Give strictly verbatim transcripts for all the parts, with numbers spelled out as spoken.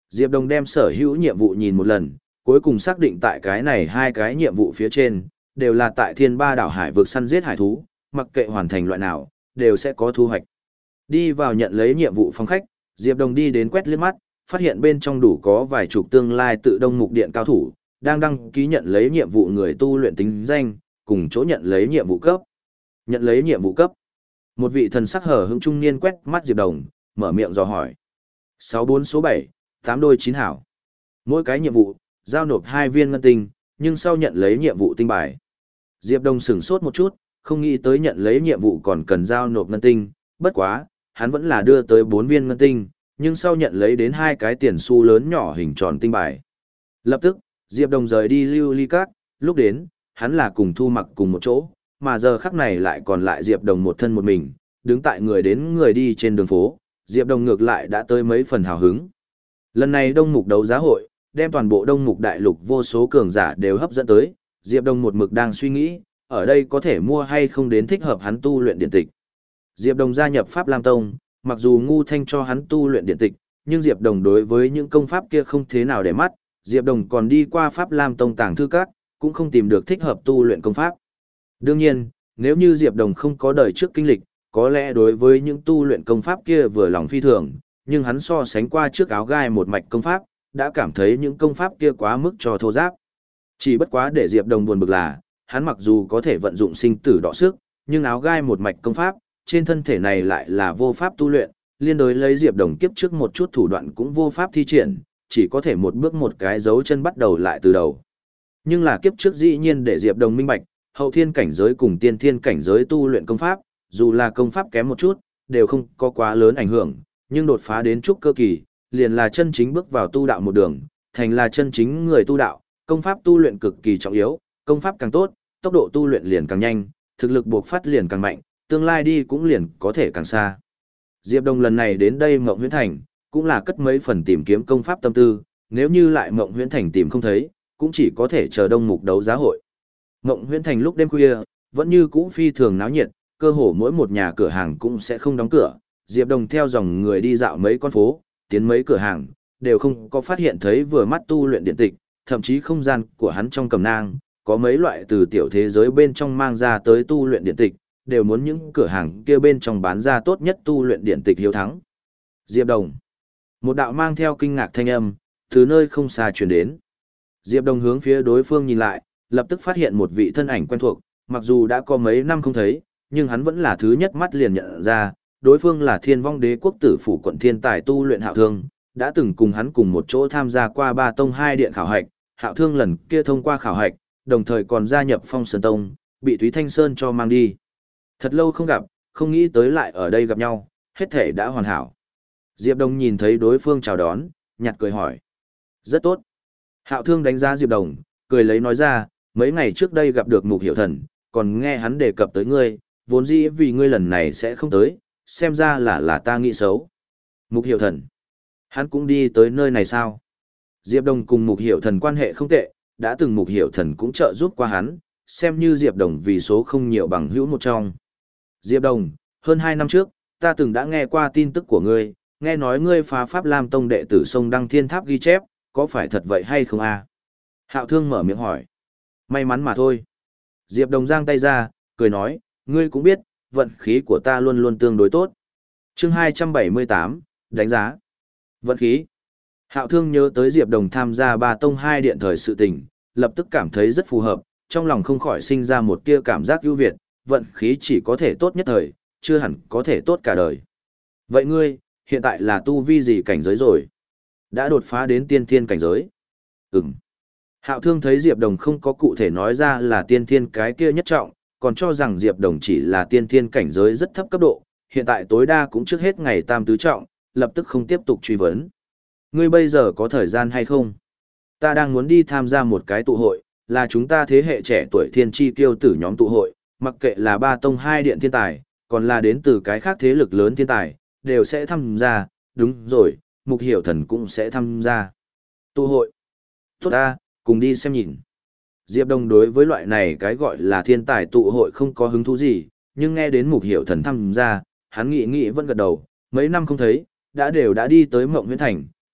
Diệp Đồng đem sở hữu nhiệm vụ nhìn một lần, cuối cùng xác định tại cái này hai cái nhiệm vụ phía trên, đều là tại thiên ba đảo hải vực săn giết hải thú, mặc kệ hoàn thành loại nào, đều sẽ có thu hoạch. Đi vào nhận lấy nhiệm vụ phòng khách, Diệp Đồng đi đến quét liếc mắt, phát hiện bên trong đủ có vài chục tương lai tự đông mục điện cao thủ, đang đăng ký nhận lấy nhiệm vụ người tu luyện tính danh, cùng chỗ nhận lấy nhiệm vụ cấp. Nhận lấy nhiệm vụ cấp. Một vị thần sắc hở hững trung niên quét mắt Diệp Đồng, mở miệng dò hỏi. sáu bốn số bảy, tám đôi chín hảo. Mỗi cái nhiệm vụ, giao nộp hai viên ngân tinh, nhưng sau nhận lấy nhiệm vụ tinh bài. Diệp Đồng sửng sốt một chút, không nghĩ tới nhận lấy nhiệm vụ còn cần giao nộp ngân tinh, bất quá, hắn vẫn là đưa tới bốn viên ngân tinh, nhưng sau nhận lấy đến hai cái tiền xu lớn nhỏ hình tròn tinh bài. Lập tức, Diệp Đồng rời đi lưu ly cát, lúc đến, hắn là cùng Thu Mặc cùng một chỗ, mà giờ khắc này lại còn lại Diệp Đồng một thân một mình, đứng tại người đến người đi trên đường phố, Diệp Đồng ngược lại đã tới mấy phần hào hứng. Lần này Đông Mục đấu giá hội, đem toàn bộ Đông Mục đại lục vô số cường giả đều hấp dẫn tới, Diệp Đồng một mực đang suy nghĩ, ở đây có thể mua hay không đến thích hợp hắn tu luyện điện tịch. Diệp Đồng gia nhập Pháp Lam Tông, mặc dù Ngu Thanh cho hắn tu luyện điện tịch, nhưng Diệp Đồng đối với những công pháp kia không thế nào để mắt, Diệp Đồng còn đi qua Pháp Lam Tông tàng thư các, cũng không tìm được thích hợp tu luyện công pháp. Đương nhiên, nếu như Diệp Đồng không có đời trước kinh lịch, có lẽ đối với những tu luyện công pháp kia vừa lòng phi thường, nhưng hắn so sánh qua trước áo gai một mạch công pháp, đã cảm thấy những công pháp kia quá mức cho thô giáp. Chỉ bất quá để Diệp Đồng buồn bực là, hắn mặc dù có thể vận dụng sinh tử đọ sức, nhưng áo gai một mạch công pháp, trên thân thể này lại là vô pháp tu luyện, liên đối lấy Diệp Đồng kiếp trước một chút thủ đoạn cũng vô pháp thi triển, chỉ có thể một bước một cái dấu chân bắt đầu lại từ đầu. Nhưng là kiếp trước dĩ nhiên để Diệp Đồng minh bạch, hậu thiên cảnh giới cùng tiên thiên cảnh giới tu luyện công pháp, dù là công pháp kém một chút, đều không có quá lớn ảnh hưởng, nhưng đột phá đến trúc cơ kỳ, liền là chân chính bước vào tu đạo một đường, thành là chân chính người tu đạo, công pháp tu luyện cực kỳ trọng yếu, công pháp càng tốt, tốc độ tu luyện liền càng nhanh, thực lực buộc phát liền càng mạnh, tương lai đi cũng liền có thể càng xa. Diệp Đồng lần này đến đây Mộng Huyễn Thành, cũng là cất mấy phần tìm kiếm công pháp tâm tư, nếu như lại Mộng Huyễn Thành tìm không thấy, cũng chỉ có thể chờ Đông Mục đấu giá hội. Mộng Huyễn Thành lúc đêm khuya, vẫn như cũ phi thường náo nhiệt, cơ hồ mỗi một nhà cửa hàng cũng sẽ không đóng cửa. Diệp Đồng theo dòng người đi dạo mấy con phố, tiến mấy cửa hàng, đều không có phát hiện thấy vừa mắt tu luyện điện tịch, thậm chí không gian của hắn trong cầm nang, có mấy loại từ tiểu thế giới bên trong mang ra tới tu luyện điện tịch, đều muốn những cửa hàng kia bên trong bán ra tốt nhất tu luyện điện tịch hiếu thắng. Diệp Đồng. Một đạo mang theo kinh ngạc thanh âm, từ nơi không xa truyền đến. Diệp Đồng hướng phía đối phương nhìn lại, lập tức phát hiện một vị thân ảnh quen thuộc, mặc dù đã có mấy năm không thấy, nhưng hắn vẫn là thứ nhất mắt liền nhận ra, đối phương là Thiên Vong Đế quốc tử phủ quận thiên tài tu luyện Hạo Thương, đã từng cùng hắn cùng một chỗ tham gia qua ba tông hai điện khảo hạch, Hạo Thương lần kia thông qua khảo hạch, đồng thời còn gia nhập Phong Sơn Tông, bị Thúy Thanh Sơn cho mang đi. Thật lâu không gặp, không nghĩ tới lại ở đây gặp nhau, hết thể đã hoàn hảo. Diệp Đồng nhìn thấy đối phương chào đón, nhạt cười hỏi. Rất tốt. Hạo Thương đánh giá Diệp Đồng, cười lấy nói ra, mấy ngày trước đây gặp được Mục Hiểu Thần, còn nghe hắn đề cập tới ngươi, vốn dĩ vì ngươi lần này sẽ không tới, xem ra là là ta nghĩ xấu. Mục Hiểu Thần. Hắn cũng đi tới nơi này sao? Diệp Đồng cùng Mục Hiểu Thần quan hệ không tệ, đã từng Mục Hiểu Thần cũng trợ giúp qua hắn, xem như Diệp Đồng vì số không nhiều bằng hữu một trong. Diệp Đồng, hơn hai năm trước, ta từng đã nghe qua tin tức của ngươi, nghe nói ngươi phá Pháp Lam Tông đệ tử sông Đăng Thiên Tháp ghi chép, có phải thật vậy hay không a? Hạo Thương mở miệng hỏi. May mắn mà thôi. Diệp Đồng giang tay ra, cười nói, ngươi cũng biết, vận khí của ta luôn luôn tương đối tốt. Chương hai trăm bảy mươi tám, đánh giá. Vận khí. Hạo Thương nhớ tới Diệp Đồng tham gia ba tông hai điện thời sự tình, lập tức cảm thấy rất phù hợp, trong lòng không khỏi sinh ra một tia cảm giác ưu việt, vận khí chỉ có thể tốt nhất thời, chưa hẳn có thể tốt cả đời. Vậy ngươi, hiện tại là tu vi gì cảnh giới rồi? Đã đột phá đến tiên thiên cảnh giới? Ừm. Hạo Thương thấy Diệp Đồng không có cụ thể nói ra là tiên thiên cái kia nhất trọng, còn cho rằng Diệp Đồng chỉ là tiên thiên cảnh giới rất thấp cấp độ, hiện tại tối đa cũng trước hết ngày tam tứ trọng, lập tức không tiếp tục truy vấn. Ngươi bây giờ có thời gian hay không? Ta đang muốn đi tham gia một cái tụ hội, là chúng ta thế hệ trẻ tuổi thiên chi kiêu tử nhóm tụ hội, mặc kệ là ba tông hai điện thiên tài, còn là đến từ cái khác thế lực lớn thiên tài, đều sẽ tham gia, đúng rồi, Mục Hiểu Thần cũng sẽ tham gia. Tụ hội. Tốt ta, cùng đi xem nhìn. Diệp Đồng đối với loại này cái gọi là thiên tài tụ hội không có hứng thú gì, nhưng nghe đến Mục Hiểu Thần tham gia, hắn nghĩ nghĩ vẫn gật đầu, mấy năm không thấy, đã đều đã đi tới Mộng Huyễn Thành,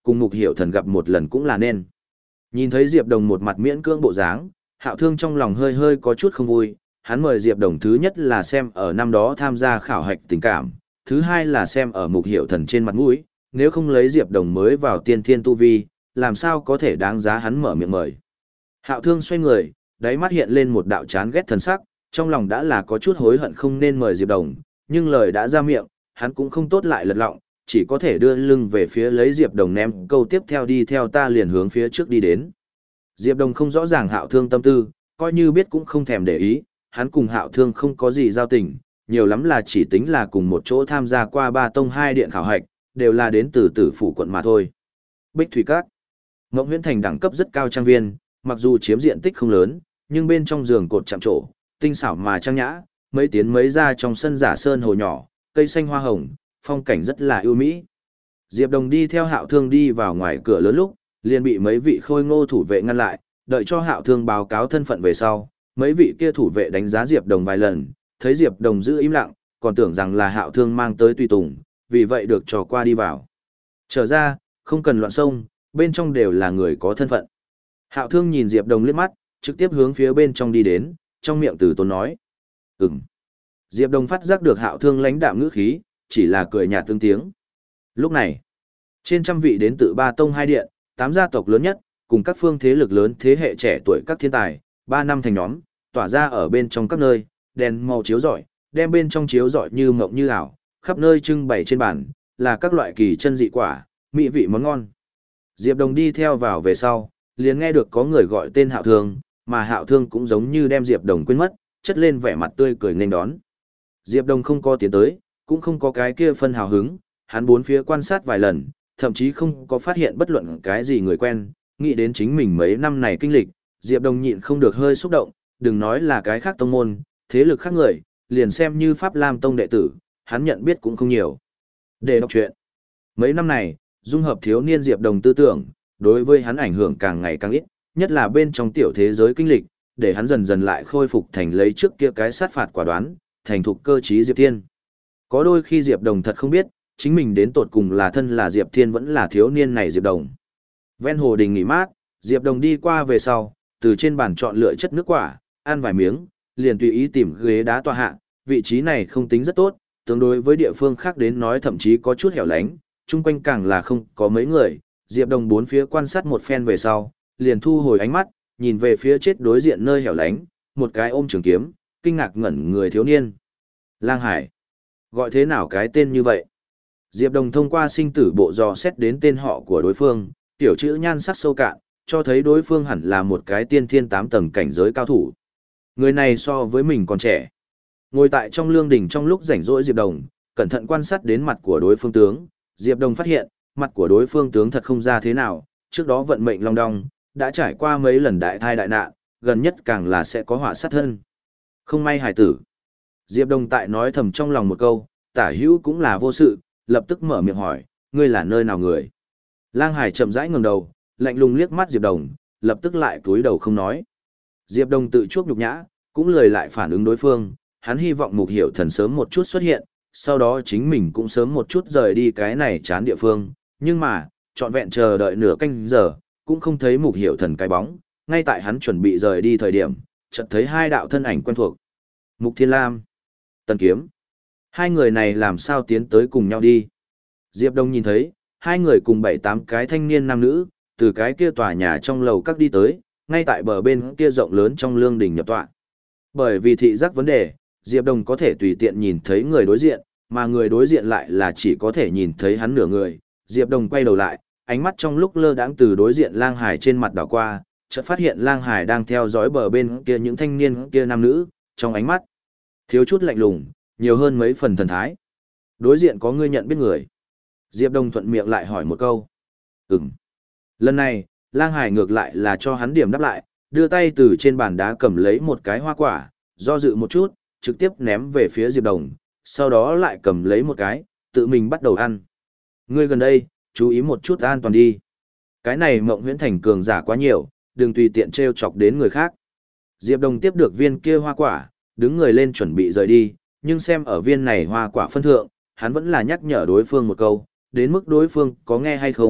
cùng Mục Hiểu Thần gặp một lần cũng là nên. Nhìn thấy Diệp Đồng một mặt miễn cưỡng bộ dáng, Hạo Thương trong lòng hơi hơi có chút không vui, hắn mời Diệp Đồng thứ nhất là xem ở năm đó tham gia khảo hạch tình cảm, thứ hai là xem ở Mục Hiểu Thần trên mặt mũi, nếu không lấy Diệp Đồng mới vào tiên thiên tu vi, làm sao có thể đáng giá hắn mở miệng mời. Hạo Thương xoay người, đáy mắt hiện lên một đạo chán ghét thần sắc, trong lòng đã là có chút hối hận không nên mời Diệp Đồng, nhưng lời đã ra miệng, hắn cũng không tốt lại lật lọng, chỉ có thể đưa lưng về phía lấy Diệp Đồng ném câu tiếp theo đi theo ta liền hướng phía trước đi đến. Diệp Đồng không rõ ràng Hạo Thương tâm tư, coi như biết cũng không thèm để ý, hắn cùng Hạo Thương không có gì giao tình, nhiều lắm là chỉ tính là cùng một chỗ tham gia qua ba tông hai điện khảo hạch, đều là đến từ Tử Phủ quận mà thôi. Bích Thủy Các, Ngộng Huyễn Thành đẳng cấp rất cao trang viên, mặc dù chiếm diện tích không lớn, nhưng bên trong giường cột chạm trổ, tinh xảo mà trang nhã, mấy tiến mấy ra trong sân giả sơn hồ nhỏ, cây xanh hoa hồng, phong cảnh rất là ưu mỹ. Diệp Đồng đi theo Hạo Thương đi vào ngoài cửa lớn lúc, liền bị mấy vị khôi ngô thủ vệ ngăn lại, đợi cho Hạo Thương báo cáo thân phận về sau, mấy vị kia thủ vệ đánh giá Diệp Đồng vài lần, thấy Diệp Đồng giữ im lặng, còn tưởng rằng là Hạo Thương mang tới tùy tùng, vì vậy được trò qua đi vào. Trở ra, không cần loạn xông, bên trong đều là người có thân phận. Hạo Thương nhìn Diệp Đồng liếc mắt, trực tiếp hướng phía bên trong đi đến, trong miệng từ tốn nói. Ừm. Diệp Đồng phát giác được Hạo Thương lãnh đạm ngữ khí, chỉ là cười nhạt tương tiếng. Lúc này, trên trăm vị đến từ ba tông hai điện, tám gia tộc lớn nhất, cùng các phương thế lực lớn thế hệ trẻ tuổi các thiên tài, ba năm thành nhóm, tỏa ra ở bên trong các nơi, đèn màu chiếu rọi, đem bên trong chiếu rọi như mộng như ảo, khắp nơi trưng bày trên bàn, là các loại kỳ chân dị quả, mỹ vị món ngon. Diệp Đồng đi theo vào về sau, liền nghe được có người gọi tên Hạo Thương, mà Hạo Thương cũng giống như đem Diệp Đồng quên mất, chất lên vẻ mặt tươi cười nghênh đón. Diệp Đồng không có tiến tới, cũng không có cái kia phân hào hứng, hắn bốn phía quan sát vài lần, thậm chí không có phát hiện bất luận cái gì người quen, nghĩ đến chính mình mấy năm này kinh lịch, Diệp Đồng nhịn không được hơi xúc động, đừng nói là cái khác tông môn, thế lực khác người, liền xem như Pháp Lam tông đệ tử, hắn nhận biết cũng không nhiều. Để đọc truyện. Mấy năm này, dung hợp thiếu niên Diệp Đồng tư tưởng, đối với hắn ảnh hưởng càng ngày càng ít, nhất là bên trong tiểu thế giới kinh lịch, để hắn dần dần lại khôi phục thành lấy trước kia cái sát phạt quả đoán, thành thục cơ trí Diệp Thiên. Có đôi khi Diệp Đồng thật không biết, chính mình đến tột cùng là thân là Diệp Thiên vẫn là thiếu niên này Diệp Đồng. Ven hồ đình nghỉ mát, Diệp Đồng đi qua về sau, từ trên bàn chọn lựa chất nước quả, ăn vài miếng, liền tùy ý tìm ghế đá tọa hạ, vị trí này không tính rất tốt, tương đối với địa phương khác đến nói thậm chí có chút hẻo lánh, chung quanh càng là không có mấy người, Diệp Đồng bốn phía quan sát một phen về sau, liền thu hồi ánh mắt, nhìn về phía chết đối diện nơi hẻo lánh, một cái ôm trường kiếm, kinh ngạc ngẩn người thiếu niên. Lang Hải. Gọi thế nào cái tên như vậy? Diệp Đồng thông qua sinh tử bộ dò xét đến tên họ của đối phương, tiểu chữ nhan sắc sâu cạn, cho thấy đối phương hẳn là một cái tiên thiên tám tầng cảnh giới cao thủ. Người này so với mình còn trẻ. Ngồi tại trong lương đỉnh trong lúc rảnh rỗi Diệp Đồng, cẩn thận quan sát đến mặt của đối phương tướng, Diệp Đồng phát hiện, mặt của đối phương tướng thật không ra thế nào, trước đó vận mệnh long đong, đã trải qua mấy lần đại thai đại nạn, gần nhất càng là sẽ có họa sát thân. Không may hài tử. Diệp Đồng tại nói thầm trong lòng một câu, tả hữu cũng là vô sự, lập tức mở miệng hỏi, ngươi là nơi nào người? Lang Hải chậm rãi ngẩng đầu, lạnh lùng liếc mắt Diệp Đồng, lập tức lại cúi đầu không nói. Diệp Đồng tự chuốc nhục nhã, cũng lười lại phản ứng đối phương, hắn hy vọng Mục Hiểu Thần sớm một chút xuất hiện, sau đó chính mình cũng sớm một chút rời đi cái này chán địa phương, nhưng mà, trọn vẹn chờ đợi nửa canh giờ, cũng không thấy Mục Hiểu Thần cái bóng, ngay tại hắn chuẩn bị rời đi thời điểm, chợt thấy hai đạo thân ảnh quen thuộc. Mục Thiên Lam, Tần Kiếm. Hai người này làm sao tiến tới cùng nhau đi? Diệp Đông nhìn thấy, hai người cùng bảy tám cái thanh niên nam nữ, từ cái kia tòa nhà trong lầu các đi tới, ngay tại bờ bên kia rộng lớn trong lương đình nhập tọa. Bởi vì thị giác vấn đề, Diệp Đông có thể tùy tiện nhìn thấy người đối diện, mà người đối diện lại là chỉ có thể nhìn thấy hắn nửa người. Diệp Đông quay đầu lại, ánh mắt trong lúc lơ đãng từ đối diện Lang Hải trên mặt đảo qua, chợt phát hiện Lang Hải đang theo dõi bờ bên kia những thanh niên kia nam nữ, trong ánh mắt thiếu chút lạnh lùng, nhiều hơn mấy phần thần thái. Đối diện có ngươi nhận biết người. Diệp Đông thuận miệng lại hỏi một câu. Ừm. Lần này, Lang Hải ngược lại là cho hắn điểm đáp lại, đưa tay từ trên bàn đá cầm lấy một cái hoa quả, do dự một chút, trực tiếp ném về phía Diệp Đông, sau đó lại cầm lấy một cái, tự mình bắt đầu ăn. Ngươi gần đây, chú ý một chút an toàn đi. Cái này Mộng Huyễn Thành cường giả quá nhiều, đừng tùy tiện trêu chọc đến người khác. Diệp Đông tiếp được viên kia hoa quả, đứng người lên chuẩn bị rời đi, nhưng xem ở viên này hoa quả phân thượng, hắn vẫn là nhắc nhở đối phương một câu, đến mức đối phương có nghe hay không,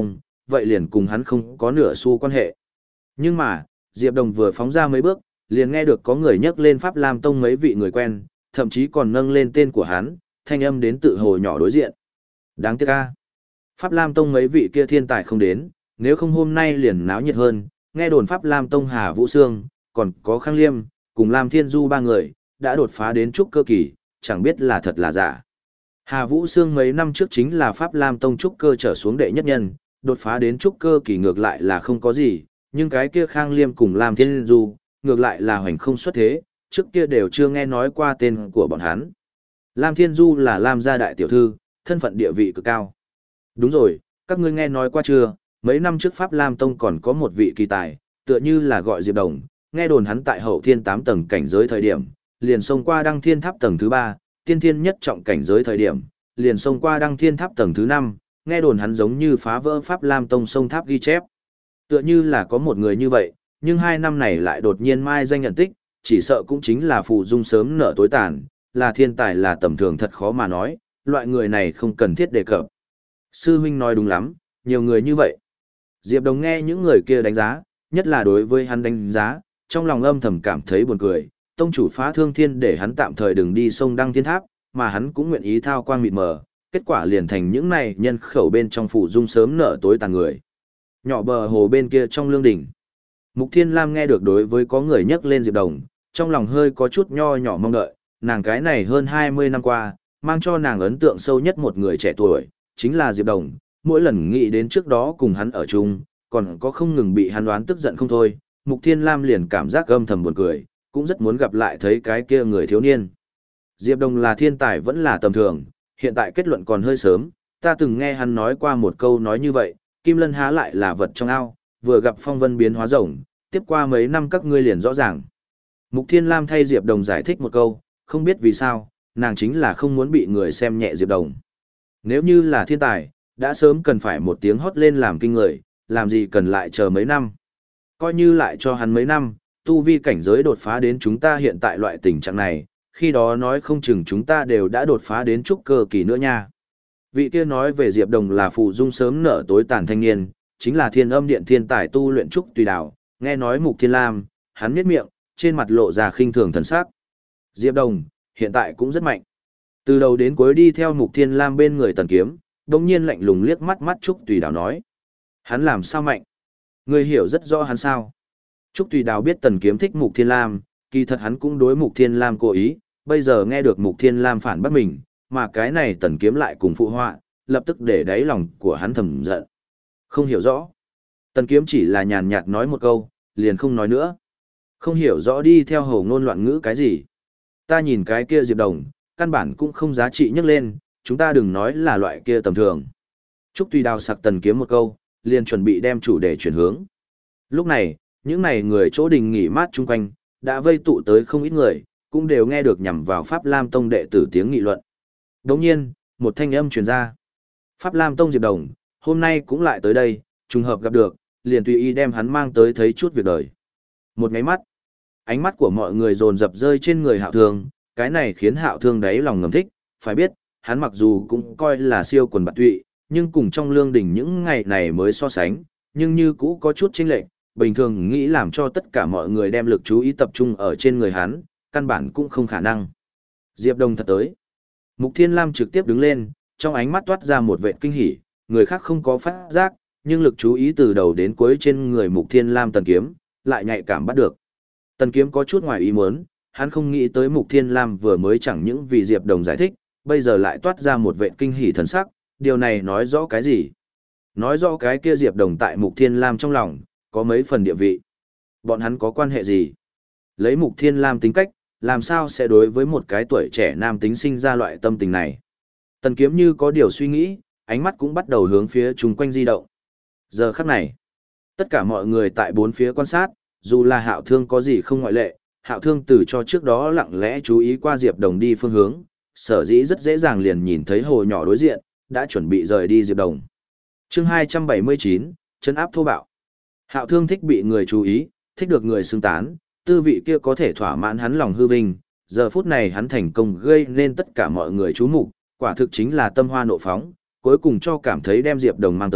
vậy liền cùng hắn không có nửa xu quan hệ. Nhưng mà, Diệp Đồng vừa phóng ra mấy bước, liền nghe được có người nhắc lên Pháp Lam Tông mấy vị người quen, thậm chí còn nâng lên tên của hắn, thanh âm đến tự hồ nhỏ đối diện. Đáng tiếc a, Pháp Lam Tông mấy vị kia thiên tài không đến, nếu không hôm nay liền náo nhiệt hơn, nghe đồn Pháp Lam Tông Hà Vũ Sương, còn có Khang Liêm, cùng Lam Thiên Du ba người, đã đột phá đến trúc cơ kỳ, chẳng biết là thật là giả. Hà Vũ Sương mấy năm trước chính là Pháp Lam Tông trúc cơ trở xuống đệ nhất nhân, đột phá đến trúc cơ kỳ ngược lại là không có gì, nhưng cái kia Khang Liêm cùng Lam Thiên Du, ngược lại là hoành không xuất thế, trước kia đều chưa nghe nói qua tên của bọn hắn. Lam Thiên Du là Lam gia đại tiểu thư, thân phận địa vị cực cao. Đúng rồi, các ngươi nghe nói qua chưa, mấy năm trước Pháp Lam Tông còn có một vị kỳ tài, tựa như là gọi Diệp Đồng, nghe đồn hắn tại hậu thiên tám tầng cảnh giới thời điểm, liền xông qua đăng thiên tháp tầng thứ ba, tiên thiên nhất trọng cảnh giới thời điểm, liền xông qua đăng thiên tháp tầng thứ năm, nghe đồn hắn giống như phá vỡ Pháp Lam Tông sông tháp ghi chép. Tựa như là có một người như vậy, nhưng hai năm này lại đột nhiên mai danh nhận tích, chỉ sợ cũng chính là phù dung sớm nở tối tàn, là thiên tài là tầm thường thật khó mà nói, loại người này không cần thiết đề cập. Sư huynh nói đúng lắm, nhiều người như vậy. Diệp Đồng nghe những người kia đánh giá, nhất là đối với hắn đánh giá, trong lòng âm thầm cảm thấy buồn cười, tông chủ phá thương thiên để hắn tạm thời đừng đi sông đăng thiên tháp, mà hắn cũng nguyện ý thao quang mịt mờ, kết quả liền thành những này nhân khẩu bên trong phủ dung sớm nở tối tàn người. Nhỏ bờ hồ bên kia trong lương đỉnh. Mục Thiên Lam nghe được đối với có người nhắc lên Diệp Đồng, trong lòng hơi có chút nho nhỏ mong đợi, nàng cái này hơn hai mươi năm qua, mang cho nàng ấn tượng sâu nhất một người trẻ tuổi, chính là Diệp Đồng, mỗi lần nghĩ đến trước đó cùng hắn ở chung, còn có không ngừng bị hắn đoán tức giận không thôi, Mục Thiên Lam liền cảm giác âm thầm buồn cười, cũng rất muốn gặp lại thấy cái kia người thiếu niên. Diệp Đồng là thiên tài vẫn là tầm thường, hiện tại kết luận còn hơi sớm, ta từng nghe hắn nói qua một câu nói như vậy, Kim Lân há lại là vật trong ao, vừa gặp phong vân biến hóa rồng, tiếp qua mấy năm các ngươi liền rõ ràng. Mục Thiên Lam thay Diệp Đồng giải thích một câu, không biết vì sao, nàng chính là không muốn bị người xem nhẹ Diệp Đồng. Nếu như là thiên tài, đã sớm cần phải một tiếng hót lên làm kinh người, làm gì cần lại chờ mấy năm. Coi như lại cho hắn mấy năm, tu vi cảnh giới đột phá đến chúng ta hiện tại loại tình trạng này, khi đó nói không chừng chúng ta đều đã đột phá đến trúc cơ kỳ nữa nha. Vị kia nói về Diệp Đồng là phụ dung sớm nở tối tàn thanh niên, chính là Thiên Âm Điện thiên tài tu luyện trúc tùy đảo, nghe nói Mục Thiên Lam, hắn nhếch miệng, trên mặt lộ ra khinh thường thần sắc. Diệp Đồng, hiện tại cũng rất mạnh. Từ đầu đến cuối đi theo Mục Thiên Lam bên người Tần Kiếm, đồng nhiên lạnh lùng liếc mắt mắt Trúc Tùy Đào nói. Hắn làm sao mạnh? Ngươi hiểu rất rõ hắn sao? Trúc Tùy Đào biết Tần Kiếm thích Mục Thiên Lam, kỳ thật hắn cũng đối Mục Thiên Lam cố ý, bây giờ nghe được Mục Thiên Lam phản bác mình, mà cái này Tần Kiếm lại cùng phụ họa, lập tức để đáy lòng của hắn thầm giận. Không hiểu rõ. Tần Kiếm chỉ là nhàn nhạt nói một câu, liền không nói nữa. Không hiểu rõ đi theo hầu ngôn loạn ngữ cái gì. Ta nhìn cái kia Diệp Đồng, căn bản cũng không giá trị nhắc lên, chúng ta đừng nói là loại kia tầm thường. Trúc Tùy Đào sặc Tần Kiếm một câu, liền chuẩn bị đem chủ đề chuyển hướng. Lúc này, những này người chỗ đình nghỉ mát chung quanh, đã vây tụ tới không ít người, cũng đều nghe được nhằm vào Pháp Lam Tông đệ tử tiếng nghị luận. Đồng nhiên, một thanh âm truyền ra. Pháp Lam Tông Diệp Đồng, hôm nay cũng lại tới đây, trùng hợp gặp được, liền tùy ý đem hắn mang tới thấy chút việc đời. Một ngáy mắt, ánh mắt của mọi người dồn dập rơi trên người Hạo Thương, cái này khiến Hạo Thương đáy lòng ngầm thích, phải biết, hắn mặc dù cũng coi là siêu quần bạt tụy, nhưng cùng trong lương đỉnh những ngày này mới so sánh, nhưng như cũ có chút chênh lệch, bình thường nghĩ làm cho tất cả mọi người đem lực chú ý tập trung ở trên người hắn, căn bản cũng không khả năng. Diệp Đồng thật tới. Mục Thiên Lam trực tiếp đứng lên, trong ánh mắt toát ra một vệt kinh hỉ, người khác không có phát giác, nhưng lực chú ý từ đầu đến cuối trên người Mục Thiên Lam Tần Kiếm, lại nhạy cảm bắt được. Tần Kiếm có chút ngoài ý muốn, hắn không nghĩ tới Mục Thiên Lam vừa mới chẳng những vì Diệp Đồng giải thích, bây giờ lại toát ra một vệt kinh hỉ thần sắc, điều này nói rõ cái gì? Nói rõ cái kia Diệp Đồng tại Mục Thiên Lam trong lòng, có mấy phần địa vị. Bọn hắn có quan hệ gì? Lấy Mục Thiên Lam tính cách, làm sao sẽ đối với một cái tuổi trẻ nam tính sinh ra loại tâm tình này? Tần Kiếm như có điều suy nghĩ, ánh mắt cũng bắt đầu hướng phía chung quanh di động. Giờ khắc này, tất cả mọi người tại bốn phía quan sát, dù là Hạo Thương có gì không ngoại lệ, Hạo Thương từ cho trước đó lặng lẽ chú ý qua Diệp Đồng đi phương hướng, sở dĩ rất dễ dàng liền nhìn thấy hồ nhỏ đối diện, đã chuẩn bị rời đi Diệp Đồng. Chương hai trăm bảy mươi chín, trấn áp thô bạo. Hạo Thương thích bị người chú ý, thích được người xưng tán, tư vị kia có thể thỏa mãn hắn lòng hư vinh, giờ phút này hắn thành công gây nên tất cả mọi người chú mục, quả thực chính là tâm hoa nộ phóng, cuối cùng cho cảm thấy đem Diệp Đồng mang tới,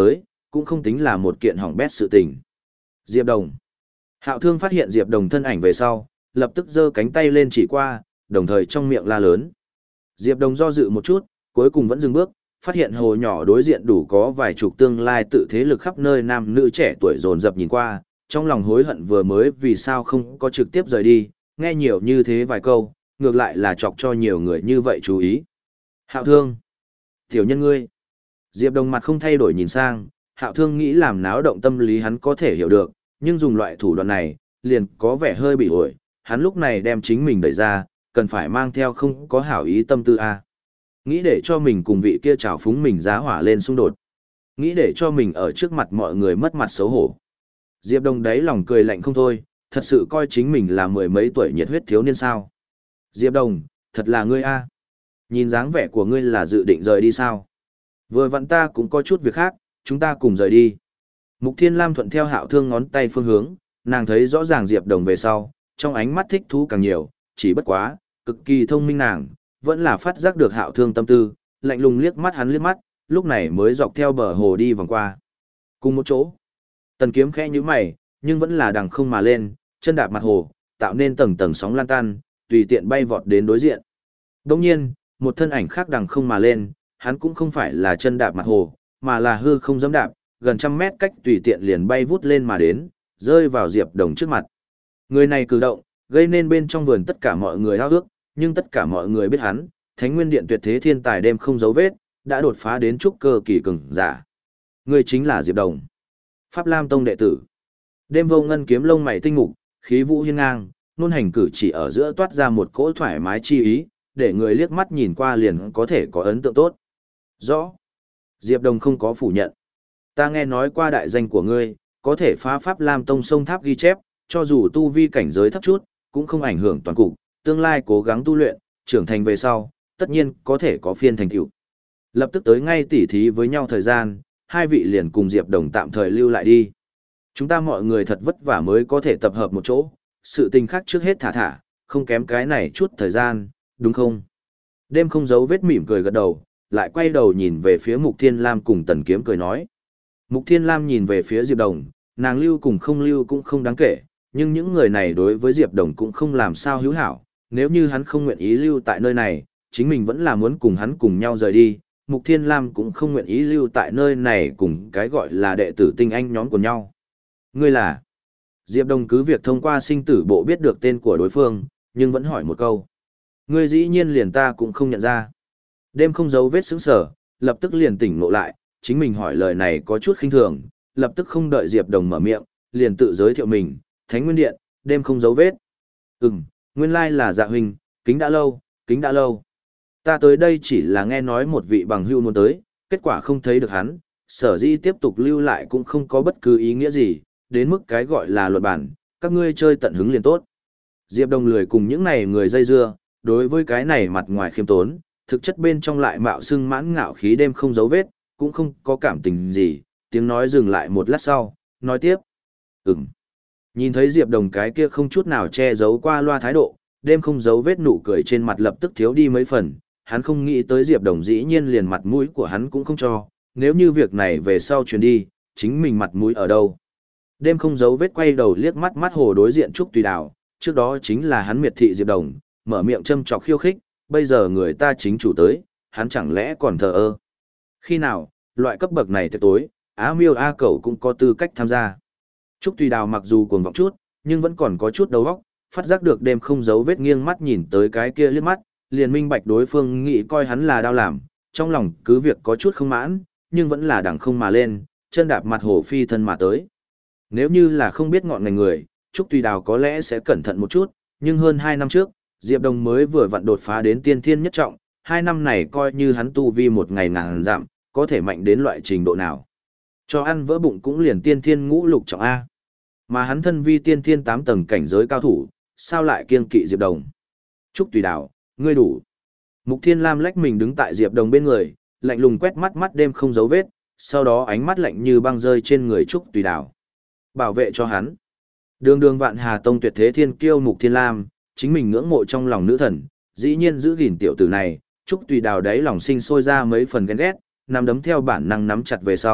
cũng không tính là một kiện hỏng bét sự tình. Diệp Đồng. Hạo Thương phát hiện Diệp Đồng thân ảnh về sau, lập tức giơ cánh tay lên chỉ qua, đồng thời trong miệng la lớn. Diệp Đồng do dự một chút, cuối cùng vẫn dừng bước, phát hiện hồ nhỏ đối diện đủ có vài chục tương lai tự thế lực khắp nơi nam nữ trẻ tuổi dồn dập nhìn qua, trong lòng hối hận vừa mới vì sao không có trực tiếp rời đi, nghe nhiều như thế vài câu, ngược lại là chọc cho nhiều người như vậy chú ý. Hạo Thương. Tiểu nhân ngươi. Diệp Đồng mặt không thay đổi nhìn sang, Hạo Thương nghĩ làm náo động tâm lý hắn có thể hiểu được, nhưng dùng loại thủ đoạn này, liền có vẻ hơi bị ổi, hắn lúc này đem chính mình đẩy ra, cần phải mang theo không có hảo ý tâm tư a. Nghĩ để cho mình cùng vị kia trào phúng mình giá hỏa lên xung đột. Nghĩ để cho mình ở trước mặt mọi người mất mặt xấu hổ. Diệp Đồng đấy lòng cười lạnh không thôi, thật sự coi chính mình là mười mấy tuổi nhiệt huyết thiếu niên sao. Diệp Đồng, thật là ngươi a. Nhìn dáng vẻ của ngươi là dự định rời đi sao. Vừa vặn ta cũng có chút việc khác, chúng ta cùng rời đi. Mục Thiên Lam thuận theo Hạo Thương ngón tay phương hướng, nàng thấy rõ ràng Diệp Đồng về sau, trong ánh mắt thích thú càng nhiều, chỉ bất quá, cực kỳ thông minh nàng, vẫn là phát giác được Hạo Thương tâm tư, lạnh lùng liếc mắt hắn liếc mắt, lúc này mới dọc theo bờ hồ đi vòng qua. Cùng một chỗ, Tần Kiếm khẽ nhíu mày, nhưng vẫn là đằng không mà lên, chân đạp mặt hồ, tạo nên tầng tầng sóng lan tan, tùy tiện bay vọt đến đối diện. Đồng nhiên, một thân ảnh khác đằng không mà lên, hắn cũng không phải là chân đạp mặt hồ, mà là hư không dẫm đạp, gần trăm mét cách tùy tiện liền bay vút lên mà đến, rơi vào Diệp Đồng trước mặt. Người này cử động, gây nên bên trong vườn tất cả mọi người hao ước, nhưng tất cả mọi người biết hắn, Thánh Nguyên Điện tuyệt thế thiên tài đêm không dấu vết, đã đột phá đến trúc cơ kỳ cường giả. Người chính là Diệp Đồng, Pháp Lam Tông đệ tử. Đêm Vô Ngân kiếm lông mày tinh mục, khí vũ hiên ngang, nôn hành cử chỉ ở giữa toát ra một cỗ thoải mái chi ý, để người liếc mắt nhìn qua liền có thể có ấn tượng tốt. Rõ. Diệp Đồng không có phủ nhận. Ta nghe nói qua đại danh của ngươi, có thể phá Pháp Lam Tông sông tháp ghi chép, cho dù tu vi cảnh giới thấp chút, cũng không ảnh hưởng toàn cục, tương lai cố gắng tu luyện, trưởng thành về sau, tất nhiên có thể có phiên thành tựu. Lập tức tới ngay tỉ thí với nhau thời gian, hai vị liền cùng Diệp Đồng tạm thời lưu lại đi. Chúng ta mọi người thật vất vả mới có thể tập hợp một chỗ, sự tình khác trước hết thả thả, không kém cái này chút thời gian, đúng không? Đêm không giấu vết mỉm cười gật đầu, lại quay đầu nhìn về phía Mục Thiên Lam cùng Tần Kiếm cười nói. Mục Thiên Lam nhìn về phía Diệp Đồng, nàng lưu cùng không lưu cũng không đáng kể, nhưng những người này đối với Diệp Đồng cũng không làm sao hữu hảo, nếu như hắn không nguyện ý lưu tại nơi này, chính mình vẫn là muốn cùng hắn cùng nhau rời đi, Mục Thiên Lam cũng không nguyện ý lưu tại nơi này cùng cái gọi là đệ tử tinh anh nhóm của nhau. Ngươi là? Diệp Đồng cứ việc thông qua sinh tử bộ biết được tên của đối phương, nhưng vẫn hỏi một câu. Ngươi dĩ nhiên liền ta cũng không nhận ra. Đêm không giấu vết sững sờ, lập tức liền tỉnh ngộ lại, chính mình hỏi lời này có chút khinh thường, lập tức không đợi Diệp Đồng mở miệng, liền tự giới thiệu mình, Thánh Nguyên Điện, đêm không giấu vết. Ừm, nguyên lai là Dạ huynh, kính đã lâu, kính đã lâu. Ta tới đây chỉ là nghe nói một vị bằng hữu muốn tới, kết quả không thấy được hắn, sở dĩ tiếp tục lưu lại cũng không có bất cứ ý nghĩa gì, đến mức cái gọi là luật bản, các ngươi chơi tận hứng liền tốt. Diệp Đồng lười cùng những này người dây dưa, đối với cái này mặt ngoài khiêm tốn, thực chất bên trong lại mạo xưng mãn ngạo khí đêm không giấu vết, cũng không có cảm tình gì, tiếng nói dừng lại một lát sau, nói tiếp. Ừm. Nhìn thấy Diệp Đồng cái kia không chút nào che giấu qua loa thái độ, đêm không giấu vết nụ cười trên mặt lập tức thiếu đi mấy phần, hắn không nghĩ tới Diệp Đồng dĩ nhiên liền mặt mũi của hắn cũng không cho, nếu như việc này về sau truyền đi, chính mình mặt mũi ở đâu. Đêm không giấu vết quay đầu liếc mắt mắt hồ đối diện Trúc Tùy Đào, trước đó chính là hắn miệt thị Diệp Đồng, mở miệng châm chọc khiêu khích, bây giờ người ta chính chủ tới, hắn chẳng lẽ còn thờ ơ. Khi nào, loại cấp bậc này tới tối, Á Miêu A Cẩu cũng có tư cách tham gia. Trúc Tùy Đào mặc dù cuồng vọng chút, nhưng vẫn còn có chút đầu óc, phát giác được đêm không giấu vết nghiêng mắt nhìn tới cái kia liếc mắt, liền minh bạch đối phương nghĩ coi hắn là đao làm, trong lòng cứ việc có chút không mãn, nhưng vẫn là đằng không mà lên, chân đạp mặt hồ phi thân mà tới. Nếu như là không biết ngọn ngành người, Trúc Tùy Đào có lẽ sẽ cẩn thận một chút, nhưng hơn hai năm trước, Diệp Đồng mới vừa vặn đột phá đến tiên thiên nhất trọng, hai năm này coi như hắn tu vi một ngày ngàn giảm, có thể mạnh đến loại trình độ nào. Cho ăn vỡ bụng cũng liền tiên thiên ngũ lục trọng A. Mà hắn thân vi tiên thiên tám tầng cảnh giới cao thủ, sao lại kiêng kỵ Diệp Đồng. Trúc Tùy Đào, ngươi đủ. Mục Thiên Lam lách mình đứng tại Diệp Đồng bên người, lạnh lùng quét mắt mắt đêm không giấu vết, sau đó ánh mắt lạnh như băng rơi trên người Trúc Tùy Đào. Bảo vệ cho hắn. Đường đường Vạn Hà Tông tuyệt thế thiên kiêu Mục Thiên Lam, chính mình ngưỡng mộ trong lòng nữ thần, dĩ nhiên giữ gìn tiểu tử này, Trúc Tùy Đào đáy lòng sinh sôi ra mấy phần ghen ghét, nắm đấm theo bản năng nắm chặt về sau,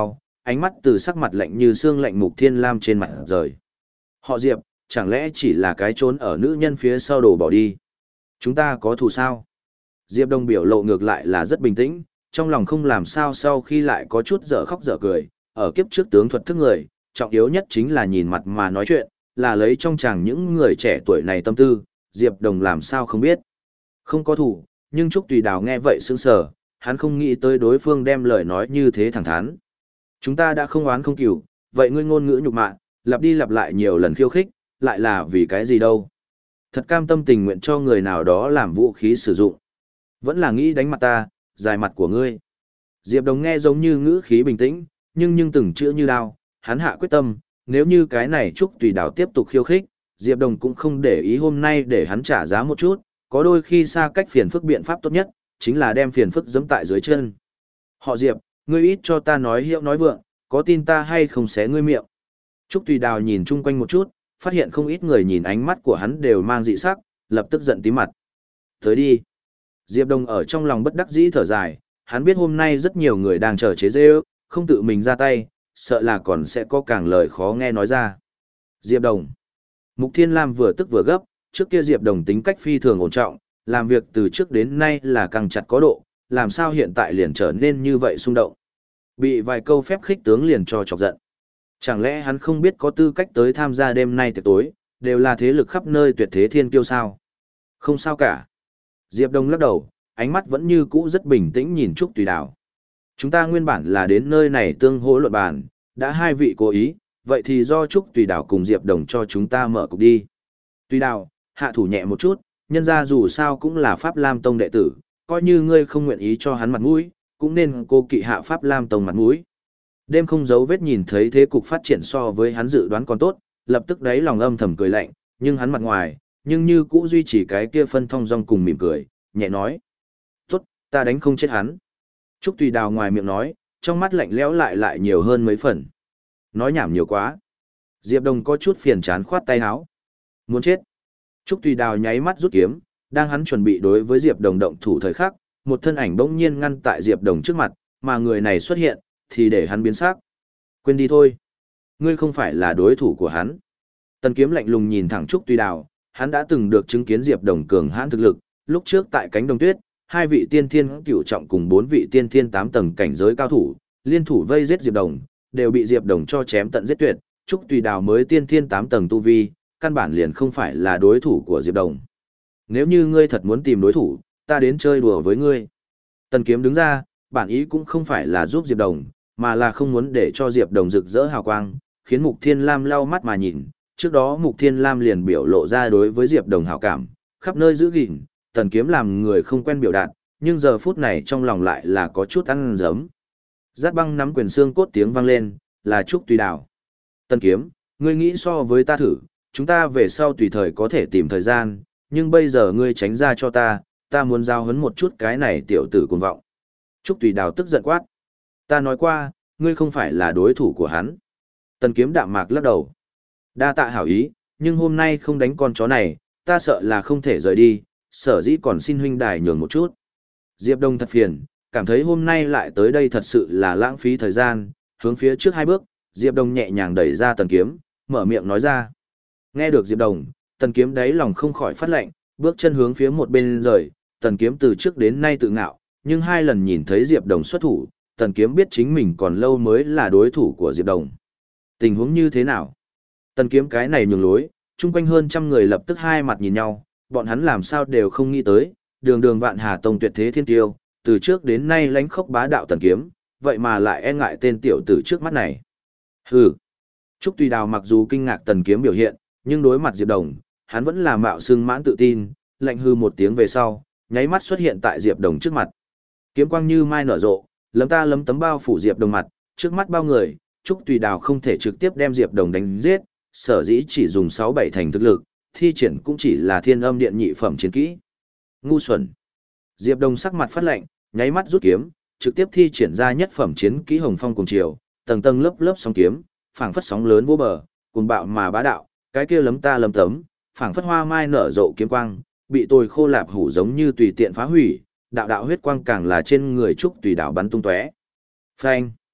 ánh mắt từ sắc mặt lạnh như xương lạnh Mục Thiên Lam trên mặt rời. Họ Diệp, chẳng lẽ chỉ là cái trốn ở nữ nhân phía sau đổ bỏ đi? Chúng ta có thù sao? Diệp Đồng biểu lộ ngược lại là rất bình tĩnh, trong lòng không làm sao sau khi lại có chút dở khóc dở cười, ở kiếp trước tướng thuật thức người, trọng yếu nhất chính là nhìn mặt mà nói chuyện, là lấy trong chàng những người trẻ tuổi này tâm tư, Diệp Đồng làm sao không biết. Không có thủ, nhưng Trúc Tùy Đào nghe vậy sững sờ, hắn không nghĩ tới đối phương đem lời nói như thế thẳng thắn. Chúng ta đã không oán không cừu, vậy ngươi ngôn ngữ nhục mạ, lặp đi lặp lại nhiều lần khiêu khích, lại là vì cái gì đâu? Thật cam tâm tình nguyện cho người nào đó làm vũ khí sử dụng. Vẫn là nghĩ đánh mặt ta, dài mặt của ngươi. Diệp Đồng nghe giống như ngữ khí bình tĩnh, nhưng nhưng từng chữ như đao, hắn hạ quyết tâm, nếu như cái này Trúc Tùy Đào tiếp tục khiêu khích, Diệp Đồng cũng không để ý hôm nay để hắn trả giá một chút, có đôi khi xa cách phiền phức biện pháp tốt nhất, chính là đem phiền phức giẫm tại dưới chân. Họ Diệp, ngươi ít cho ta nói hiệu nói vượng, có tin ta hay không xé ngươi miệng. Trúc Tùy Đào nhìn chung quanh một chút, phát hiện không ít người nhìn ánh mắt của hắn đều mang dị sắc, lập tức giận tím mặt. Tới đi. Diệp Đồng ở trong lòng bất đắc dĩ thở dài, hắn biết hôm nay rất nhiều người đang chờ chế giễu, không tự mình ra tay, sợ là còn sẽ có càng lời khó nghe nói ra. Diệp Đồng. Mục Thiên Lam vừa tức vừa gấp, trước kia Diệp Đồng tính cách phi thường ổn trọng, làm việc từ trước đến nay là càng chặt có độ, làm sao hiện tại liền trở nên như vậy xung động. Bị vài câu phép khích tướng liền cho chọc giận. Chẳng lẽ hắn không biết có tư cách tới tham gia đêm nay tiệc tối, đều là thế lực khắp nơi tuyệt thế thiên kiêu sao? Không sao cả. Diệp Đông lắc đầu, ánh mắt vẫn như cũ rất bình tĩnh nhìn Trúc Tùy Đào. Chúng ta nguyên bản là đến nơi này tương hỗ luận bàn, đã hai vị cố ý, vậy thì do Trúc Tùy Đào cùng Diệp Đồng cho chúng ta mở cục đi. Tùy Đào, hạ thủ nhẹ một chút, nhân ra dù sao cũng là Pháp Lam Tông đệ tử, coi như ngươi không nguyện ý cho hắn mặt mũi, cũng nên cô kỵ hạ Pháp Lam Tông mặt mũi. Đêm không giấu vết nhìn thấy thế cục phát triển so với hắn dự đoán còn tốt, lập tức đáy lòng âm thầm cười lạnh, nhưng hắn mặt ngoài, nhưng như cũ duy trì cái kia phân thong dong cùng mỉm cười, nhẹ nói. Tốt, ta đánh không chết hắn. Trúc Tùy Đào ngoài miệng nói, trong mắt lạnh lẽo lại lại nhiều hơn mấy phần. Nói nhảm nhiều quá. Diệp Đồng có chút phiền chán khoát tay áo. Muốn chết. Trúc Tùy Đào nháy mắt rút kiếm, đang hắn chuẩn bị đối với Diệp Đồng động thủ thời khắc, một thân ảnh bỗng nhiên ngăn tại Diệp Đồng trước mặt, mà người này xuất hiện, thì để hắn biến sắc. Quên đi thôi. Ngươi không phải là đối thủ của hắn. Tần Kiếm lạnh lùng nhìn thẳng Trúc Tùy Đào, hắn đã từng được chứng kiến Diệp Đồng cường hãn thực lực, lúc trước tại cánh đồng tuyết, hai vị tiên thiên cửu trọng cùng bốn vị tiên thiên tám tầng cảnh giới cao thủ, liên thủ vây giết Diệp Đồng, đều bị Diệp Đồng cho chém tận giết tuyệt, Trúc Tùy Đào mới tiên thiên tám tầng tu vi, căn bản liền không phải là đối thủ của Diệp Đồng. Nếu như ngươi thật muốn tìm đối thủ, ta đến chơi đùa với ngươi. Tần Kiếm đứng ra, bản ý cũng không phải là giúp Diệp Đồng, mà là không muốn để cho Diệp Đồng rực rỡ hào quang, khiến Mục Thiên Lam lau mắt mà nhìn. Trước đó Mục Thiên Lam liền biểu lộ ra đối với Diệp Đồng hảo cảm, khắp nơi giữ gìn, Tần Kiếm làm người không quen biểu đạt, nhưng giờ phút này trong lòng lại là có chút ăn dấm. Giát băng nắm quyền xương cốt tiếng vang lên, là Trúc Tùy Đào. Tần Kiếm, ngươi nghĩ so với ta thử, chúng ta về sau tùy thời có thể tìm thời gian, nhưng bây giờ ngươi tránh ra cho ta, ta muốn giao hấn một chút cái này tiểu tử cuồng vọng. Trúc Tùy Đào tức giận quát. Ta nói qua, ngươi không phải là đối thủ của hắn. Tần Kiếm đạm mạc lắc đầu. Đa tạ hảo ý, nhưng hôm nay không đánh con chó này, ta sợ là không thể rời đi, sở dĩ còn xin huynh đài nhường một chút. Diệp Đông thật phiền, cảm thấy hôm nay lại tới đây thật sự là lãng phí thời gian, hướng phía trước hai bước, Diệp Đông nhẹ nhàng đẩy ra Tần Kiếm, mở miệng nói ra. Nghe được Diệp Đông, Tần Kiếm đáy lòng không khỏi phát lạnh, bước chân hướng phía một bên rời, Tần Kiếm từ trước đến nay tự ngạo, nhưng hai lần nhìn thấy Diệp Đông xuất thủ, Tần Kiếm biết chính mình còn lâu mới là đối thủ của Diệp Đông. Tình huống như thế nào? Tần Kiếm cái này nhường lối, chung quanh hơn trăm người lập tức hai mặt nhìn nhau, bọn hắn làm sao đều không nghĩ tới, đường đường Vạn Hà Tông tuyệt thế thiên tiêu, từ trước đến nay lãnh khốc bá đạo Tần Kiếm, vậy mà lại e ngại tên tiểu tử trước mắt này. Hừ. Trúc Tùy Đào mặc dù kinh ngạc Tần Kiếm biểu hiện, nhưng đối mặt Diệp Đồng, hắn vẫn là mạo xưng mãn tự tin, lạnh hư một tiếng về sau, nháy mắt xuất hiện tại Diệp Đồng trước mặt. Kiếm quang như mai nở rộ, lấm ta lấm tấm bao phủ Diệp Đồng mặt, trước mắt bao người, Trúc Tùy Đào không thể trực tiếp đem Diệp Đồng đánh giết, sở dĩ chỉ dùng sáu bảy thành thực lực, thi triển cũng chỉ là Thiên Âm Điện nhị phẩm chiến kỹ. Ngu xuẩn. Diệp Đồng sắc mặt phát lạnh, nháy mắt rút kiếm, trực tiếp thi triển ra nhất phẩm chiến kỹ Hồng Phong cùng chiều, tầng tầng lớp lớp sóng kiếm, phảng phất sóng lớn vô bờ, cuồng bạo mà bá đạo, cái kia lấm ta lấm tấm, phảng phất hoa mai nở rộ kiếm quang, bị tôi khô lạp hủ giống như tùy tiện phá hủy, đạo đạo huyết quang càng là trên người Trúc Tùy Đào bắn tung tóe. Phanh.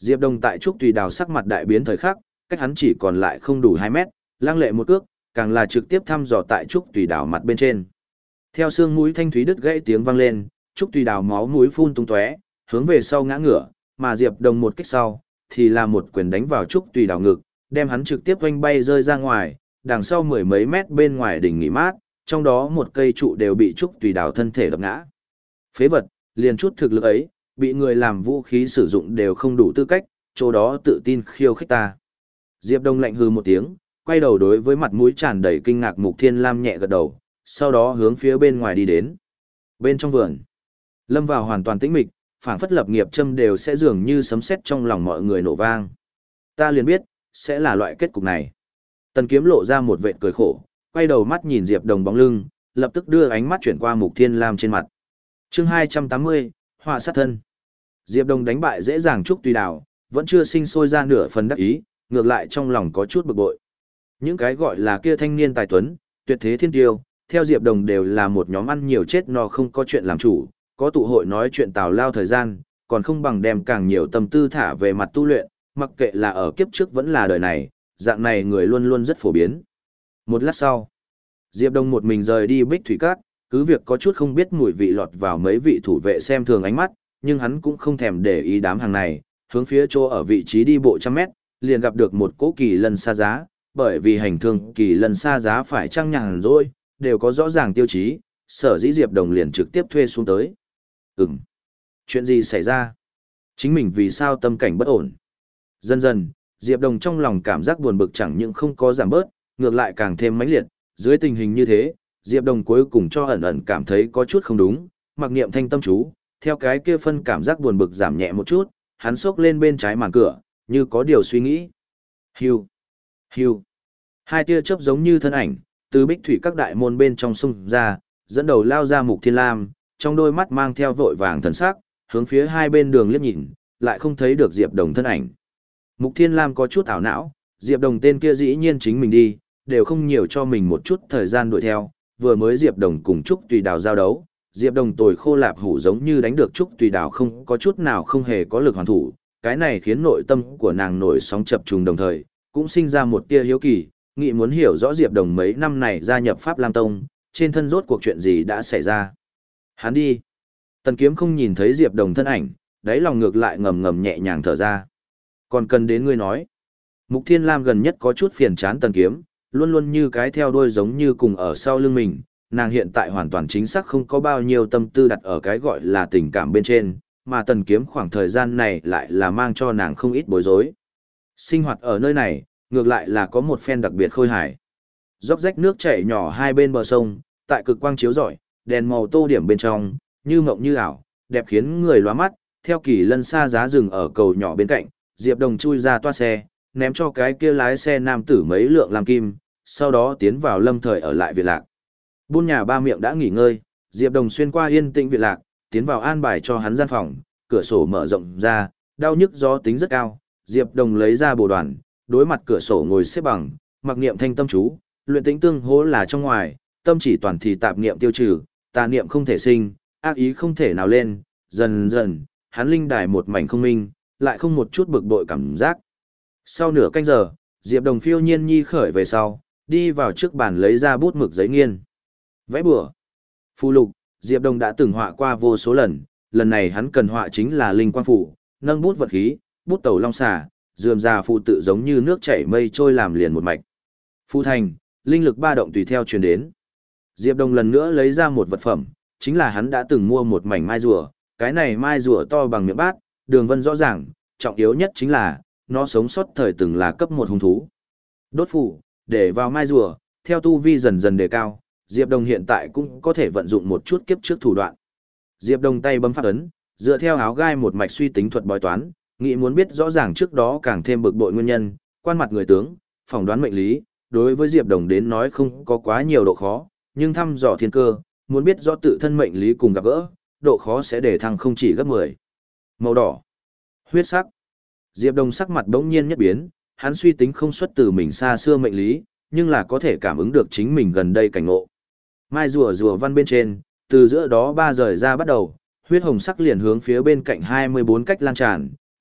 Diệp Đông tại trúc tùy đào sắc mặt đại biến thời khắc, cách hắn chỉ còn lại không đủ hai mét, lăng lệ một cước, càng là trực tiếp thăm dò tại trúc tùy đào mặt bên trên. Theo xương mũi thanh thúy đứt gãy tiếng vang lên, trúc tùy đào máu mũi phun tung tóe, hướng về sau ngã ngửa, mà Diệp Đông một kích sau, thì là một quyền đánh vào trúc tùy đào ngực, đem hắn trực tiếp oanh bay rơi ra ngoài, đằng sau mười mấy mét bên ngoài đỉnh nghỉ mát, trong đó một cây trụ đều bị trúc tùy đào thân thể đập ngã. Phế vật, liền chút thực lực ấy, bị người làm vũ khí sử dụng đều không đủ tư cách, chỗ đó tự tin khiêu khích ta. Diệp Đông lạnh hừ một tiếng, quay đầu đối với mặt mũi tràn đầy kinh ngạc Mục Thiên Lam nhẹ gật đầu, sau đó hướng phía bên ngoài đi đến. Bên trong vườn, lâm vào hoàn toàn tĩnh mịch, phảng phất lập nghiệp châm đều sẽ dường như sấm sét trong lòng mọi người nổ vang. Ta liền biết, sẽ là loại kết cục này. Tần Kiếm lộ ra một vệt cười khổ, quay đầu mắt nhìn Diệp Đông bóng lưng, lập tức đưa ánh mắt chuyển qua Mục Thiên Lam trên mặt. Chương hai trăm tám mươi, họa sát thân. Diệp Đông đánh bại dễ dàng trúc tùy đào, vẫn chưa sinh sôi ra nửa phần đắc ý, ngược lại trong lòng có chút bực bội. Những cái gọi là kia thanh niên tài tuấn, tuyệt thế thiên tiêu, theo Diệp Đông đều là một nhóm ăn nhiều chết no không có chuyện làm chủ, có tụ hội nói chuyện tào lao thời gian, còn không bằng đem càng nhiều tâm tư thả về mặt tu luyện, mặc kệ là ở kiếp trước vẫn là đời này, dạng này người luôn luôn rất phổ biến. Một lát sau, Diệp Đông một mình rời đi Bích Thủy Cát, cứ việc có chút không biết mùi vị lọt vào mấy vị thủ vệ xem thường ánh mắt, nhưng hắn cũng không thèm để ý đám hàng này, hướng phía chỗ ở vị trí đi bộ trăm mét, liền gặp được một cỗ kỳ lân xa giá, bởi vì hành thương kỳ lân xa giá phải trăng nhàn rồi, đều có rõ ràng tiêu chí, sở dĩ Diệp Đồng liền trực tiếp thuê xuống tới. Ừm, chuyện gì xảy ra? Chính mình vì sao tâm cảnh bất ổn? Dần dần, Diệp Đồng trong lòng cảm giác buồn bực chẳng những không có giảm bớt, ngược lại càng thêm mãnh liệt, dưới tình hình như thế, Diệp Đồng cuối cùng cho ẩn ẩn cảm thấy có chút không đúng, mặc niệm thanh tâm chú, theo cái kia phân cảm giác buồn bực giảm nhẹ một chút, hắn xốc lên bên trái màn cửa, như có điều suy nghĩ. Hiu, hiu. Hai tia chớp giống như thân ảnh, từ bích thủy các đại môn bên trong xung ra, dẫn đầu lao ra Mục Thiên Lam, trong đôi mắt mang theo vội vàng thần sắc, hướng phía hai bên đường liếc nhìn, lại không thấy được Diệp Đồng thân ảnh. Mục Thiên Lam có chút ảo não, Diệp Đồng tên kia dĩ nhiên chính mình đi, đều không nhiều cho mình một chút thời gian đuổi theo, vừa mới Diệp Đồng cùng Trúc Tùy Đào giao đấu, Diệp Đồng tồi khô lạp hủ giống như đánh được Trúc Tùy Đào không có chút nào không hề có lực hoàn thủ, cái này khiến nội tâm của nàng nổi sóng chập trùng đồng thời, cũng sinh ra một tia hiếu kỳ, nghĩ muốn hiểu rõ Diệp Đồng mấy năm này gia nhập Pháp Lam Tông, trên thân rốt cuộc chuyện gì đã xảy ra. Hắn đi. Tần Kiếm không nhìn thấy Diệp Đồng thân ảnh, đáy lòng ngược lại ngầm ngầm nhẹ nhàng thở ra. Còn cần đến ngươi nói. Mục Thiên Lam gần nhất có chút phiền chán Tần Kiếm, luôn luôn như cái theo đuôi giống như cùng ở sau lưng mình, nàng hiện tại hoàn toàn chính xác không có bao nhiêu tâm tư đặt ở cái gọi là tình cảm bên trên, mà Tần Kiếm khoảng thời gian này lại là mang cho nàng không ít bối rối. Sinh hoạt ở nơi này, ngược lại là có một phen đặc biệt khôi hài. Róc rách nước chảy nhỏ hai bên bờ sông, tại cực quang chiếu rọi, đèn màu tô điểm bên trong, như mộng như ảo, đẹp khiến người lóa mắt, theo kỳ lân xa giá rừng ở cầu nhỏ bên cạnh, Diệp Đồng chui ra toa xe, ném cho cái kia lái xe nam tử mấy lượng làm kim, sau đó tiến vào lâm thời ở lại viện lạc. Buôn nhà ba miệng đã nghỉ ngơi, Diệp Đồng xuyên qua yên tĩnh viện lạc, tiến vào an bài cho hắn gian phòng, cửa sổ mở rộng ra, đau nhức gió tính rất cao, Diệp Đồng lấy ra bồ đoàn, đối mặt cửa sổ ngồi xếp bằng, mặc niệm thanh tâm chú, luyện tĩnh tương hỗ là trong ngoài, tâm chỉ toàn thì tạp niệm tiêu trừ, tà niệm không thể sinh, ác ý không thể nào lên, dần dần, hắn linh đài một mảnh không minh, lại không một chút bực bội cảm giác. Sau nửa canh giờ, Diệp Đồng phiêu nhiên nhi khởi về sau, đi vào trước bàn lấy ra bút mực giấy nghiên. Vẽ bừa. Phù lục, Diệp Đồng đã từng họa qua vô số lần, lần này hắn cần họa chính là linh quang phủ, nâng bút vật khí, bút tẩu long xà, rườm rà phụ tự giống như nước chảy mây trôi làm liền một mạch. Phu thành, linh lực ba động tùy theo truyền đến. Diệp Đồng lần nữa lấy ra một vật phẩm, chính là hắn đã từng mua một mảnh mai rùa, cái này mai rùa to bằng miệng bát, đường vân rõ ràng, trọng yếu nhất chính là, nó sống sót thời từng là cấp một hung thú. Đốt phủ, để vào mai rùa, theo tu vi dần dần đề cao, Diệp Đồng hiện tại cũng có thể vận dụng một chút kiếp trước thủ đoạn. Diệp Đồng tay bấm pháp ấn, dựa theo áo gai một mạch suy tính thuật bói toán, nghĩ muốn biết rõ ràng trước đó càng thêm bực bội nguyên nhân, quan mặt người tướng, phỏng đoán mệnh lý, đối với Diệp Đồng đến nói không có quá nhiều độ khó, nhưng thăm dò thiên cơ, muốn biết rõ tự thân mệnh lý cùng gặp gỡ, độ khó sẽ để thăng không chỉ gấp mười. Màu đỏ, huyết sắc. Diệp Đồng sắc mặt bỗng nhiên nhất biến, hắn suy tính không xuất từ mình xa xưa mệnh lý, nhưng là có thể cảm ứng được chính mình gần đây cảnh ngộ. Mai rùa rùa văn bên trên, từ giữa đó ba rời ra bắt đầu, huyết hồng sắc liền hướng phía bên cạnh hai mươi bốn cách lan tràn,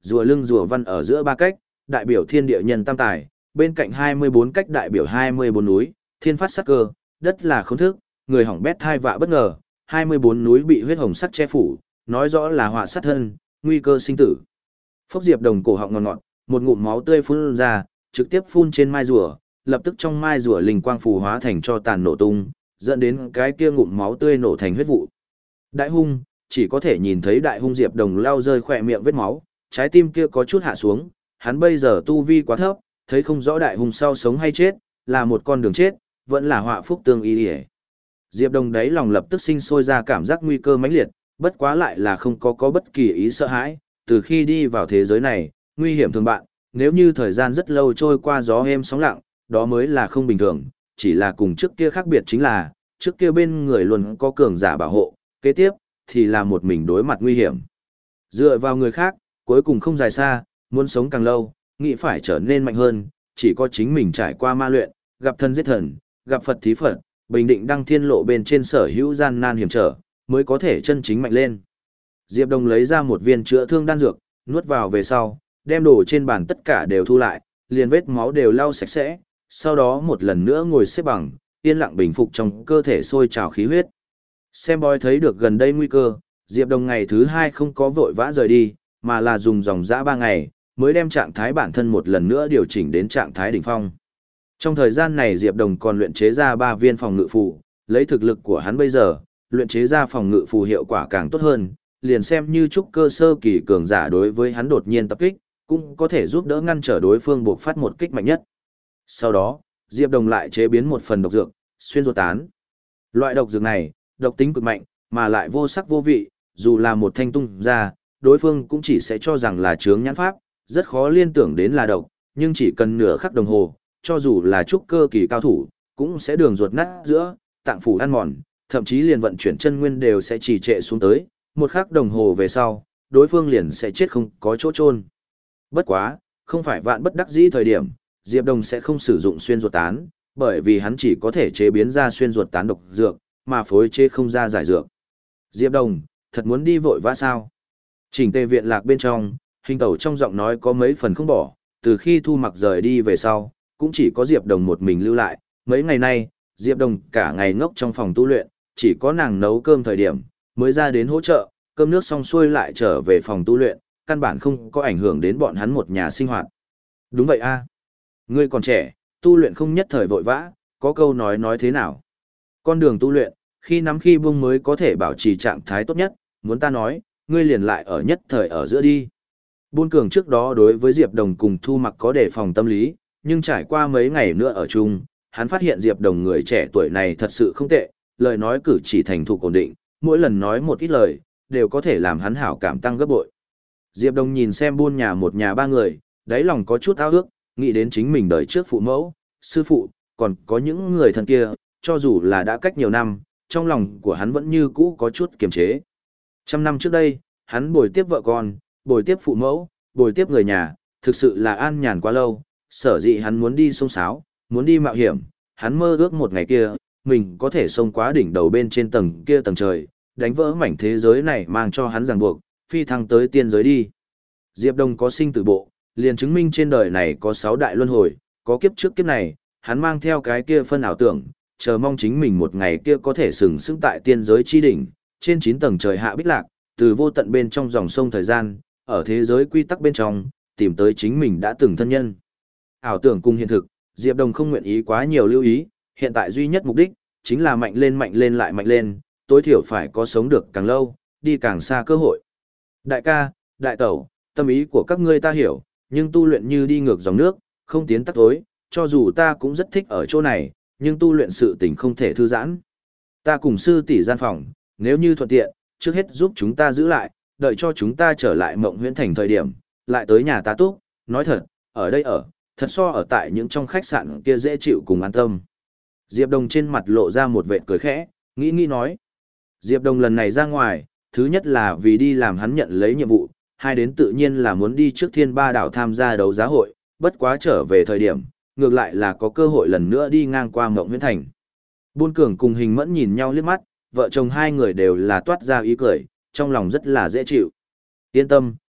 rùa lưng rùa văn ở giữa ba cách, đại biểu thiên địa nhân tam tài, bên cạnh hai mươi bốn cách đại biểu hai mươi bốn núi, thiên phát sắc cơ, đất là khốn thức, người hỏng bét thai vạ bất ngờ, hai mươi bốn núi bị huyết hồng sắc che phủ, nói rõ là họa sát thân, nguy cơ sinh tử. Phốc Diệp Đồng cổ họng ngọt ngọt, một ngụm máu tươi phun ra, trực tiếp phun trên mai rùa, lập tức trong mai rùa linh quang phù hóa thành cho tàn nổ tung, dẫn đến cái kia ngụm máu tươi nổ thành huyết vụ. Đại hung, chỉ có thể nhìn thấy đại hung Diệp Đồng lao rơi khỏe miệng vết máu, trái tim kia có chút hạ xuống, hắn bây giờ tu vi quá thấp, thấy không rõ đại hung sau sống hay chết, là một con đường chết, vẫn là họa phúc tương y liễu. Diệp Đồng đáy lòng lập tức sinh sôi ra cảm giác nguy cơ mãnh liệt, bất quá lại là không có có bất kỳ ý sợ hãi, từ khi đi vào thế giới này, nguy hiểm thường bạn, nếu như thời gian rất lâu trôi qua gió êm sóng lặng, đó mới là không bình thường, chỉ là cùng trước kia khác biệt chính là, trước kia bên người luôn có cường giả bảo hộ, kế tiếp, thì là một mình đối mặt nguy hiểm. Dựa vào người khác, cuối cùng không dài xa, muốn sống càng lâu, nghĩ phải trở nên mạnh hơn, chỉ có chính mình trải qua ma luyện, gặp thần giết thần, gặp Phật thí Phật, bình định đăng thiên lộ bên trên sở hữu gian nan hiểm trở, mới có thể chân chính mạnh lên. Diệp Đồng lấy ra một viên chữa thương đan dược, nuốt vào về sau, đem đồ trên bàn tất cả đều thu lại, liền vết máu đều lau sạch sẽ, sau đó một lần nữa ngồi xếp bằng, yên lặng bình phục trong cơ thể sôi trào khí huyết. Xem bói thấy được gần đây nguy cơ, Diệp Đồng ngày thứ hai không có vội vã rời đi, mà là dùng dòng dã ba ngày, mới đem trạng thái bản thân một lần nữa điều chỉnh đến trạng thái đỉnh phong. Trong thời gian này Diệp Đồng còn luyện chế ra ba viên phòng ngự phù, lấy thực lực của hắn bây giờ, luyện chế ra phòng ngự phù hiệu quả càng tốt hơn, liền xem như trúc cơ sơ kỳ cường giả đối với hắn đột nhiên tập kích, cũng có thể giúp đỡ ngăn trở đối phương buộc phát một kích mạnh nhất. Sau đó, Diệp Đồng lại chế biến một phần độc dược, xuyên ruột tán. Loại độc dược này, độc tính cực mạnh, mà lại vô sắc vô vị, dù là một thanh tung ra, đối phương cũng chỉ sẽ cho rằng là chướng nhãn pháp, rất khó liên tưởng đến là độc, nhưng chỉ cần nửa khắc đồng hồ, cho dù là trúc cơ kỳ cao thủ, cũng sẽ đường ruột nát giữa, tạng phủ ăn mòn, thậm chí liền vận chuyển chân nguyên đều sẽ trì trệ xuống tới, một khắc đồng hồ về sau, đối phương liền sẽ chết không có chỗ chôn. Bất quá, không phải vạn bất đắc dĩ thời điểm, Diệp Đồng sẽ không sử dụng xuyên ruột tán, bởi vì hắn chỉ có thể chế biến ra xuyên ruột tán độc dược, mà phối chế không ra giải dược. Diệp Đồng, thật muốn đi vội vã sao? Chỉnh tề viện lạc bên trong, hình tẩu trong giọng nói có mấy phần không bỏ, từ khi Thu Mặc rời đi về sau, cũng chỉ có Diệp Đồng một mình lưu lại, mấy ngày nay, Diệp Đồng cả ngày ngốc trong phòng tu luyện, chỉ có nàng nấu cơm thời điểm, mới ra đến hỗ trợ, cơm nước xong xuôi lại trở về phòng tu luyện, căn bản không có ảnh hưởng đến bọn hắn một nhà sinh hoạt. Đúng vậy a, ngươi còn trẻ, tu luyện không nhất thời vội vã, có câu nói nói thế nào? Con đường tu luyện, khi nắm khi buông mới có thể bảo trì trạng thái tốt nhất, muốn ta nói, ngươi liền lại ở nhất thời ở giữa đi. Buôn Cường trước đó đối với Diệp Đồng cùng Thu Mặc có đề phòng tâm lý, nhưng trải qua mấy ngày nữa ở chung, hắn phát hiện Diệp Đồng người trẻ tuổi này thật sự không tệ, lời nói cử chỉ thành thục ổn định, mỗi lần nói một ít lời, đều có thể làm hắn hảo cảm tăng gấp bội. Diệp Đồng nhìn xem buôn nhà một nhà ba người, đáy lòng có chút ao ước, nghĩ đến chính mình đời trước phụ mẫu, sư phụ, còn có những người thân kia, cho dù là đã cách nhiều năm, trong lòng của hắn vẫn như cũ có chút kiềm chế. Trăm năm trước đây, hắn bồi tiếp vợ con, bồi tiếp phụ mẫu, bồi tiếp người nhà, thực sự là an nhàn quá lâu, sở dĩ hắn muốn đi sông sáo, muốn đi mạo hiểm, hắn mơ ước một ngày kia, mình có thể xông quá đỉnh đầu bên trên tầng kia tầng trời, đánh vỡ mảnh thế giới này mang cho hắn ràng buộc, phi thăng tới tiên giới đi. Diệp Đồng có sinh tử bộ, liền chứng minh trên đời này có sáu đại luân hồi, có kiếp trước kiếp này, hắn mang theo cái kia phân ảo tưởng, chờ mong chính mình một ngày kia có thể sừng sững tại tiên giới chi đỉnh, trên chín tầng trời hạ bích lạc, từ vô tận bên trong dòng sông thời gian, ở thế giới quy tắc bên trong, tìm tới chính mình đã từng thân nhân. Ảo tưởng cùng hiện thực, Diệp Đồng không nguyện ý quá nhiều lưu ý, hiện tại duy nhất mục đích, chính là mạnh lên mạnh lên lại mạnh lên, tối thiểu phải có sống được càng lâu, đi càng xa cơ hội. Đại ca, đại tẩu, tâm ý của các ngươi ta hiểu, nhưng tu luyện như đi ngược dòng nước, không tiến tắt tối, cho dù ta cũng rất thích ở chỗ này, nhưng tu luyện sự tình không thể thư giãn. Ta cùng sư tỷ gian phòng, nếu như thuận tiện, trước hết giúp chúng ta giữ lại, đợi cho chúng ta trở lại Mộng Huyễn Thành thời điểm, lại tới nhà ta túc, nói thật, ở đây ở, thật so ở tại những trong khách sạn kia dễ chịu cùng an tâm. Diệp Đồng trên mặt lộ ra một vệt cười khẽ, nghĩ nghĩ nói. Diệp Đồng lần này ra ngoài, thứ nhất là vì đi làm hắn nhận lấy nhiệm vụ, hai đến tự nhiên là muốn đi trước Thiên Ba đảo tham gia đấu giá hội, bất quá trở về thời điểm, ngược lại là có cơ hội lần nữa đi ngang qua Mộng Huyễn Thành. Buôn Cường cùng Hình Mẫn nhìn nhau liếc mắt, vợ chồng hai người đều là toát ra ý cười, trong lòng rất là dễ chịu. Yên tâm,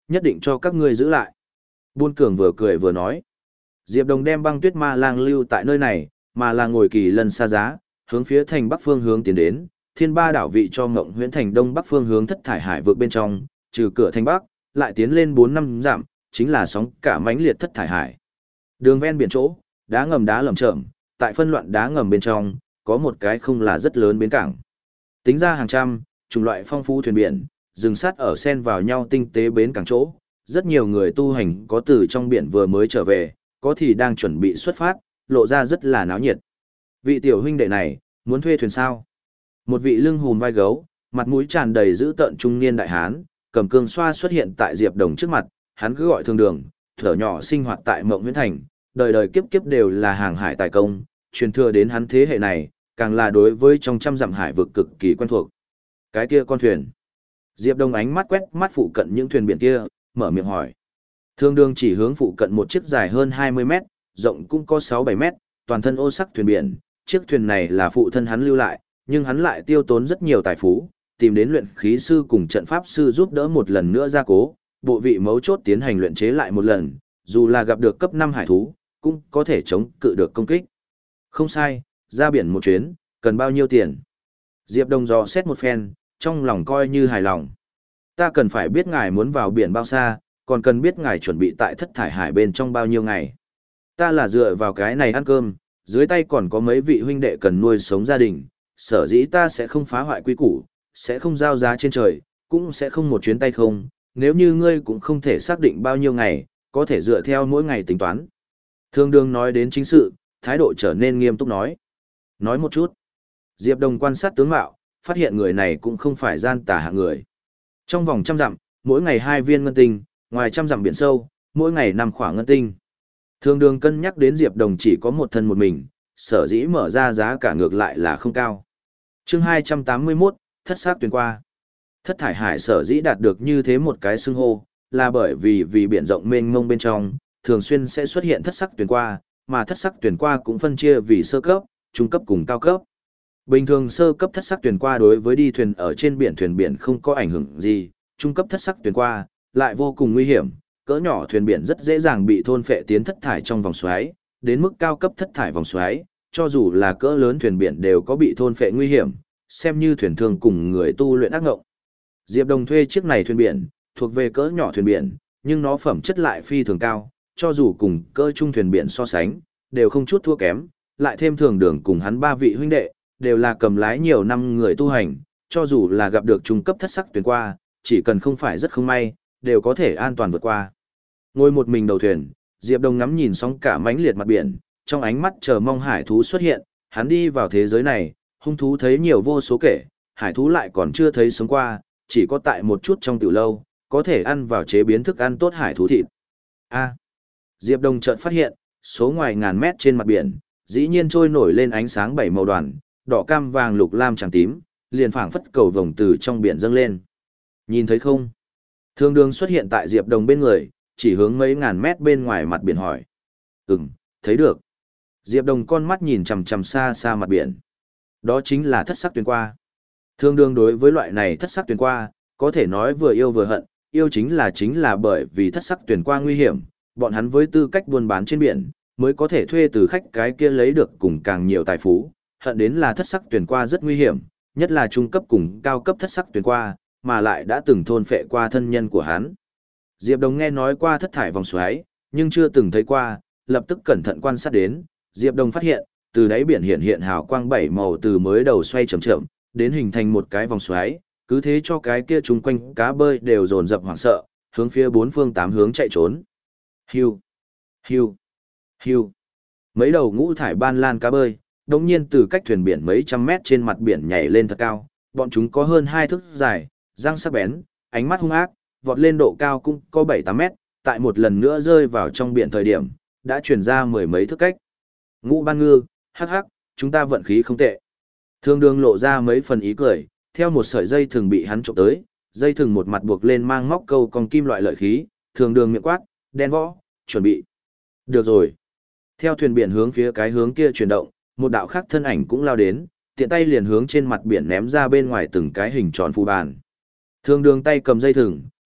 nhất định cho các ngươi giữ lại. Buôn Cường vừa cười vừa nói. Diệp Đồng đem băng tuyết ma lang lưu tại nơi này, mà là ngồi kỳ lân xa giá, hướng phía thành bắc phương hướng tiến đến, thiên ba đảo vị cho Ngộng Huyễn thành đông bắc phương hướng thất thải hải vượt bên trong, trừ cửa thành bắc, lại tiến lên bốn năm dặm, chính là sóng cả mãnh liệt thất thải hải. Đường ven biển chỗ, đá ngầm đá lởm chởm, tại phân loạn đá ngầm bên trong, có một cái không là rất lớn bến cảng. Tính ra hàng trăm, chủng loại phong phú thuyền biển, dừng sát ở xen vào nhau tinh tế bến cảng chỗ, rất nhiều người tu hành có từ trong biển vừa mới trở về, có thì đang chuẩn bị xuất phát, lộ ra rất là náo nhiệt. Vị tiểu huynh đệ này, muốn thuê thuyền sao? Một vị lưng hùm vai gấu, mặt mũi tràn đầy dữ tợn trung niên đại hán, cầm cương xoa xuất hiện tại Diệp Đồng trước mặt, hắn cứ gọi Thương Đường, thở nhỏ sinh hoạt tại Mộng Huyễn thành, đời đời kiếp kiếp đều là hàng hải tài công, truyền thừa đến hắn thế hệ này, càng là đối với trong trăm dặm hải vực cực kỳ quen thuộc. Cái kia con thuyền. Diệp Đồng ánh mắt quét mắt phụ cận những thuyền biển kia, mở miệng hỏi. Thương Đường chỉ hướng phụ cận một chiếc dài hơn hai mươi mét, rộng cũng có sáu bảy mét, toàn thân ô sắc thuyền biển, chiếc thuyền này là phụ thân hắn lưu lại, nhưng hắn lại tiêu tốn rất nhiều tài phú, tìm đến luyện khí sư cùng trận pháp sư giúp đỡ một lần nữa gia cố, bộ vị mấu chốt tiến hành luyện chế lại một lần, dù là gặp được cấp năm hải thú, cũng có thể chống cự được công kích. Không sai, ra biển một chuyến, cần bao nhiêu tiền? Diệp Đồng dò xét một phen, trong lòng coi như hài lòng. Ta cần phải biết ngài muốn vào biển bao xa, còn cần biết ngài chuẩn bị tại thất thải hải bên trong bao nhiêu ngày. Ta là dựa vào cái này ăn cơm, dưới tay còn có mấy vị huynh đệ cần nuôi sống gia đình, sở dĩ ta sẽ không phá hoại quy củ, sẽ không giao giá trên trời, cũng sẽ không một chuyến tay không, nếu như ngươi cũng không thể xác định bao nhiêu ngày, có thể dựa theo mỗi ngày tính toán. Thương Đường nói đến chính sự, thái độ trở nên nghiêm túc nói. Nói một chút. Diệp Đồng quan sát tướng mạo, phát hiện người này cũng không phải gian tà hạng người. Trong vòng trăm dặm, mỗi ngày hai viên ngân tinh, ngoài trăm dặm biển sâu, mỗi ngày năm khỏa ngân tinh. Thương Đường cân nhắc đến Diệp Đồng chỉ có một thân một mình, sở dĩ mở ra giá cả ngược lại là không cao. Chương hai trăm tám mươi mốt, thất sắc tuyền qua. Thất thải hải sở dĩ đạt được như thế một cái xưng hô, là bởi vì vì biển rộng mênh mông bên trong, thường xuyên sẽ xuất hiện thất sắc tuyền qua, mà thất sắc tuyền qua cũng phân chia vì sơ cấp, trung cấp cùng cao cấp. Bình thường sơ cấp thất sắc tuyền qua đối với đi thuyền ở trên biển thuyền biển không có ảnh hưởng gì, trung cấp thất sắc tuyền qua lại vô cùng nguy hiểm, cỡ nhỏ thuyền biển rất dễ dàng bị thôn phệ tiến thất thải trong vòng xoáy, đến mức cao cấp thất thải vòng xoáy, cho dù là cỡ lớn thuyền biển đều có bị thôn phệ nguy hiểm, xem như thuyền thương cùng người tu luyện ác ngộng. Diệp Đồng thuê chiếc này thuyền biển, thuộc về cỡ nhỏ thuyền biển, nhưng nó phẩm chất lại phi thường cao, cho dù cùng cỡ trung thuyền biển so sánh, đều không chút thua kém, lại thêm Thường Đường cùng hắn ba vị huynh đệ, đều là cầm lái nhiều năm người tu hành, cho dù là gặp được trung cấp thất sắc thuyền qua, chỉ cần không phải rất không may, đều có thể an toàn vượt qua. Ngồi một mình đầu thuyền, Diệp Đồng ngắm nhìn sóng cả mãnh liệt mặt biển, trong ánh mắt chờ mong hải thú xuất hiện, hắn đi vào thế giới này, hung thú thấy nhiều vô số kể, hải thú lại còn chưa thấy sống qua, chỉ có tại một chút trong tiểu lâu, có thể ăn vào chế biến thức ăn tốt hải thú thịt. A. Diệp Đồng chợt phát hiện, số ngoài ngàn mét trên mặt biển, dĩ nhiên trôi nổi lên ánh sáng bảy màu đoàn, đỏ cam vàng lục lam trắng tím, liền phảng phất cầu vồng từ trong biển dâng lên. Nhìn thấy không? Thương Đường xuất hiện tại Diệp Đồng bên người, chỉ hướng mấy ngàn mét bên ngoài mặt biển hỏi. Ừm, thấy được. Diệp Đồng con mắt nhìn chằm chằm xa xa mặt biển. Đó chính là thất sắc tuyền qua. Thương Đường đối với loại này thất sắc tuyền qua, có thể nói vừa yêu vừa hận, yêu chính là chính là bởi vì thất sắc tuyền qua nguy hiểm, bọn hắn với tư cách buôn bán trên biển, mới có thể thuê từ khách cái kia lấy được cùng càng nhiều tài phú, hận đến là thất sắc tuyền qua rất nguy hiểm, nhất là trung cấp cùng cao cấp thất sắc tuyền qua, mà lại đã từng thôn phệ qua thân nhân của hắn. Diệp Đồng nghe nói qua thất thải vòng xoáy, nhưng chưa từng thấy qua, lập tức cẩn thận quan sát đến, Diệp Đồng phát hiện, từ đáy biển hiện hiện hào quang bảy màu từ mới đầu xoay chậm chậm, đến hình thành một cái vòng xoáy, cứ thế cho cái kia chung quanh cá bơi đều dồn dập hoảng sợ, hướng phía bốn phương tám hướng chạy trốn. Hiu, hiu, hiu. Mấy đầu ngũ thải ban lan cá bơi, đột nhiên từ cách thuyền biển mấy trăm mét trên mặt biển nhảy lên thật cao, bọn chúng có hơn hai thước dài, răng sắc bén, ánh mắt hung ác, vọt lên độ cao cũng có bảy tám mét, tại một lần nữa rơi vào trong biển thời điểm, đã chuyển ra mười mấy thước cách. Ngũ ban ngư, hắc hắc, chúng ta vận khí không tệ. Thương Đường lộ ra mấy phần ý cười, theo một sợi dây thường bị hắn trộm tới, dây thường một mặt buộc lên mang móc câu còn kim loại lợi khí, Thường Đường miệng quát, đen võ, chuẩn bị. Được rồi. Theo thuyền biển hướng phía cái hướng kia chuyển động, một đạo khác thân ảnh cũng lao đến, tiện tay liền hướng trên mặt biển ném ra bên ngoài từng cái hình tròn phù bàn. Thường Đường tay cầm dây thừng,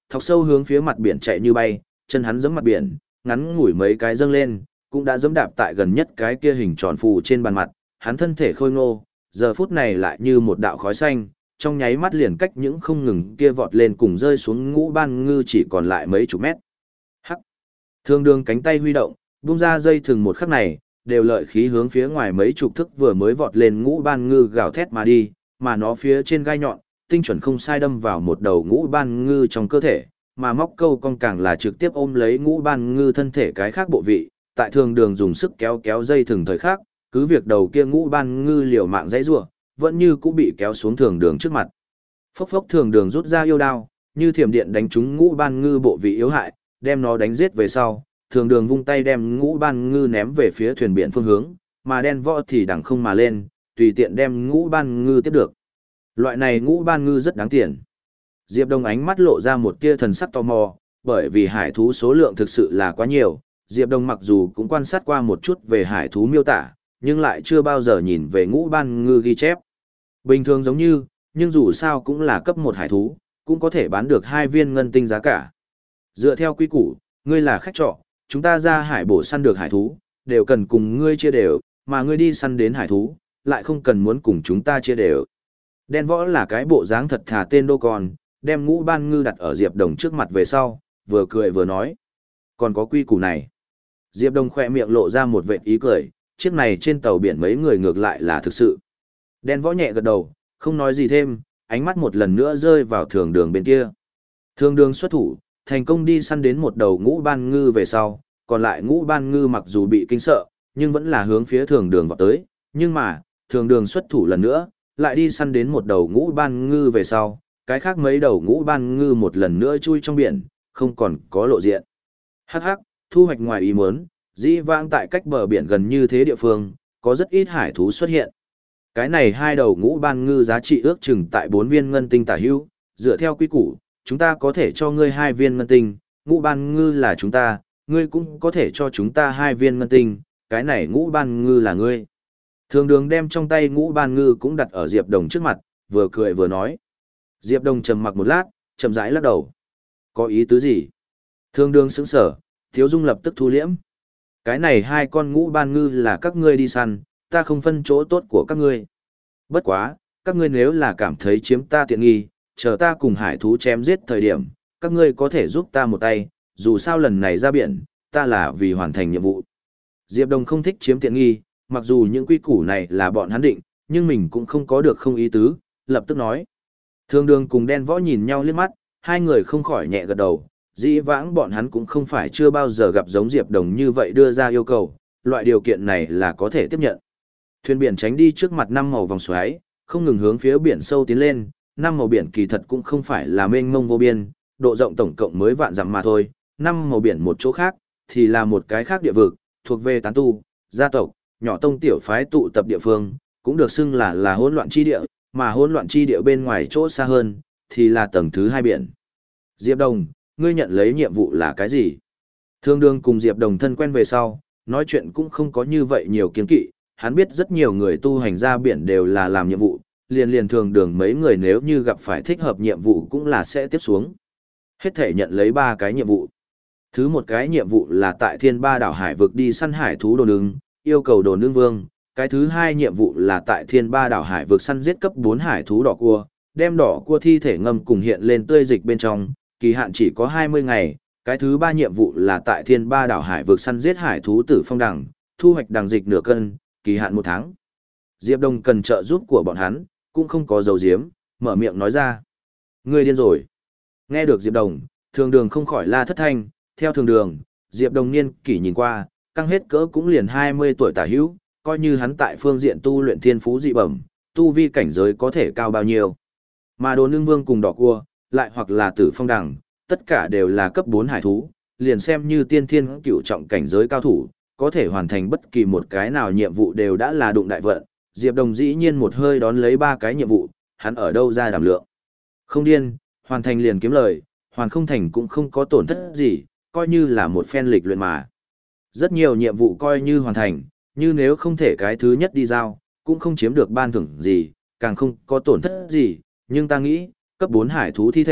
thọc sâu hướng phía mặt biển chạy như bay, chân hắn giẫm mặt biển, ngắn ngủi mấy cái dâng lên, cũng đã giẫm đạp tại gần nhất cái kia hình tròn phù trên bàn mặt, hắn thân thể khôi ngô, giờ phút này lại như một đạo khói xanh, trong nháy mắt liền cách những không ngừng kia vọt lên cùng rơi xuống ngũ ban ngư chỉ còn lại mấy chục mét. Hắc. Thương đường cánh tay huy động, bung ra dây thừng một khắc này, đều lợi khí hướng phía ngoài mấy chục thức vừa mới vọt lên ngũ ban ngư gào thét mà đi, mà nó phía trên gai nhọn, tinh chuẩn không sai đâm vào một đầu ngũ ban ngư trong cơ thể, mà móc câu cong càng là trực tiếp ôm lấy ngũ ban ngư thân thể cái khác bộ vị, tại thường đường dùng sức kéo kéo dây thừng thời khác, cứ việc đầu kia ngũ ban ngư liều mạng dãy rủa, vẫn như cũng bị kéo xuống thường đường trước mặt. Phốc phốc thường đường rút ra yêu đao, như thiểm điện đánh trúng ngũ ban ngư bộ vị yếu hại, đem nó đánh giết về sau, thường đường vung tay đem ngũ ban ngư ném về phía thuyền biển phương hướng, mà đen võ thì đằng không mà lên, tùy tiện đem ngũ ban ngư tiếp được. Loại này ngũ ban ngư rất đáng tiền. Diệp Đông ánh mắt lộ ra một tia thần sắc tò mò, bởi vì hải thú số lượng thực sự là quá nhiều, Diệp Đông mặc dù cũng quan sát qua một chút về hải thú miêu tả, nhưng lại chưa bao giờ nhìn về ngũ ban ngư ghi chép. Bình thường giống như, nhưng dù sao cũng là cấp một hải thú, cũng có thể bán được hai viên ngân tinh giá cả. Dựa theo quy củ, ngươi là khách trọ, chúng ta ra hải bổ săn được hải thú, đều cần cùng ngươi chia đều, mà ngươi đi săn đến hải thú, lại không cần muốn cùng chúng ta chia đều. Đen võ là cái bộ dáng thật thà tên đô con, đem ngũ ban ngư đặt ở Diệp Đồng trước mặt về sau, vừa cười vừa nói. Còn có quy củ này. Diệp Đồng khỏe miệng lộ ra một vệt ý cười, chiếc này trên tàu biển mấy người ngược lại là thực sự. Đen võ nhẹ gật đầu, không nói gì thêm, ánh mắt một lần nữa rơi vào thường đường bên kia. Thường đường xuất thủ, thành công đi săn đến một đầu ngũ ban ngư về sau, còn lại ngũ ban ngư mặc dù bị kinh sợ, nhưng vẫn là hướng phía thường đường vào tới, nhưng mà, thường đường xuất thủ lần nữa, lại đi săn đến một đầu ngũ ban ngư về sau, cái khác mấy đầu ngũ ban ngư một lần nữa chui trong biển, không còn có lộ diện. Hắc hắc, thu hoạch ngoài ý muốn, dĩ vãng tại cách bờ biển gần như thế địa phương, có rất ít hải thú xuất hiện. Cái này hai đầu ngũ ban ngư giá trị ước chừng tại bốn viên ngân tinh tả hữu, dựa theo quy củ, chúng ta có thể cho ngươi hai viên ngân tinh, ngũ ban ngư là chúng ta, ngươi cũng có thể cho chúng ta hai viên ngân tinh, cái này ngũ ban ngư là ngươi. Thường đường đem trong tay ngũ ban ngư cũng đặt ở Diệp Đồng trước mặt, vừa cười vừa nói. Diệp Đồng trầm mặc một lát, chậm rãi lắc đầu. Có ý tứ gì? Thường đường sững sở, Thiếu Dung lập tức thu liễm. Cái này hai con ngũ ban ngư là các ngươi đi săn, ta không phân chỗ tốt của các ngươi. Bất quá, các ngươi nếu là cảm thấy chiếm ta tiện nghi, chờ ta cùng hải thú chém giết thời điểm, các ngươi có thể giúp ta một tay, dù sao lần này ra biển, ta là vì hoàn thành nhiệm vụ. Diệp Đồng không thích chiếm tiện nghi, mặc dù những quy củ này là bọn hắn định, nhưng mình cũng không có được không ý tứ, lập tức nói. Thường đường cùng đen võ nhìn nhau liếc mắt, hai người không khỏi nhẹ gật đầu, dĩ vãng bọn hắn cũng không phải chưa bao giờ gặp giống Diệp Đồng như vậy đưa ra yêu cầu, loại điều kiện này là có thể tiếp nhận. Thuyền biển tránh đi trước mặt năm màu vòng xoáy, không ngừng hướng phía biển sâu tiến lên, năm màu biển kỳ thật cũng không phải là mênh mông vô biên, độ rộng tổng cộng mới vạn dặm mà thôi, năm màu biển một chỗ khác, thì là một cái khác địa vực, thuộc về tán tu, gia tộc, nhỏ tông tiểu phái tụ tập địa phương, cũng được xưng là là hỗn loạn chi địa, mà hỗn loạn chi địa bên ngoài chỗ xa hơn, thì là tầng thứ hai biển. Diệp Đồng, ngươi nhận lấy nhiệm vụ là cái gì? Thương Đường cùng Diệp Đồng thân quen về sau, nói chuyện cũng không có như vậy nhiều kiến kỵ, hắn biết rất nhiều người tu hành ra biển đều là làm nhiệm vụ, liền liền Thường Đường mấy người nếu như gặp phải thích hợp nhiệm vụ cũng là sẽ tiếp xuống. Hết thể nhận lấy ba cái nhiệm vụ. Thứ một cái nhiệm vụ là tại Thiên Ba đảo hải vực đi săn hải thú đồ nương, yêu cầu đồ nương vương. Cái thứ hai nhiệm vụ là tại Thiên Ba đảo hải vực săn giết cấp bốn hải thú đỏ cua, đem đỏ cua thi thể ngâm cùng hiện lên tươi dịch bên trong, kỳ hạn chỉ có hai mươi ngày. Cái thứ ba nhiệm vụ là tại Thiên Ba đảo hải vực săn giết hải thú tử phong đằng, thu hoạch đằng dịch nửa cân, kỳ hạn một tháng. Diệp Đông cần trợ giúp của bọn hắn, cũng không có dấu diếm, mở miệng nói ra. Ngươi điên rồi. Nghe được Diệp Đông, Thường Đường không khỏi la thất thanh, theo Thường Đường, Diệp Đông niên kỷ nhìn qua, căng hết cỡ cũng liền hai mươi tuổi tả hữu, coi như hắn tại phương diện tu luyện thiên phú dị bẩm, tu vi cảnh giới có thể cao bao nhiêu. Mà Đồ Nương Vương cùng đỏ cua, lại hoặc là Tử Phong Đằng, tất cả đều là cấp bốn hải thú, liền xem như tiên thiên cửu trọng cảnh giới cao thủ, có thể hoàn thành bất kỳ một cái nào nhiệm vụ đều đã là đụng đại vận. Diệp Đồng dĩ nhiên một hơi đón lấy ba cái nhiệm vụ, hắn ở đâu ra đảm lượng. Không điên, hoàn thành liền kiếm lời, hoàn không thành cũng không có tổn thất gì, coi như là một phen lịch luyện mà. Rất nhiều nhiệm vụ coi như hoàn thành, như nếu không thể cái thứ nhất đi giao, cũng không chiếm được ban thưởng gì, càng không có tổn thất gì, nhưng ta nghĩ, cấp bốn hải thú thi thể,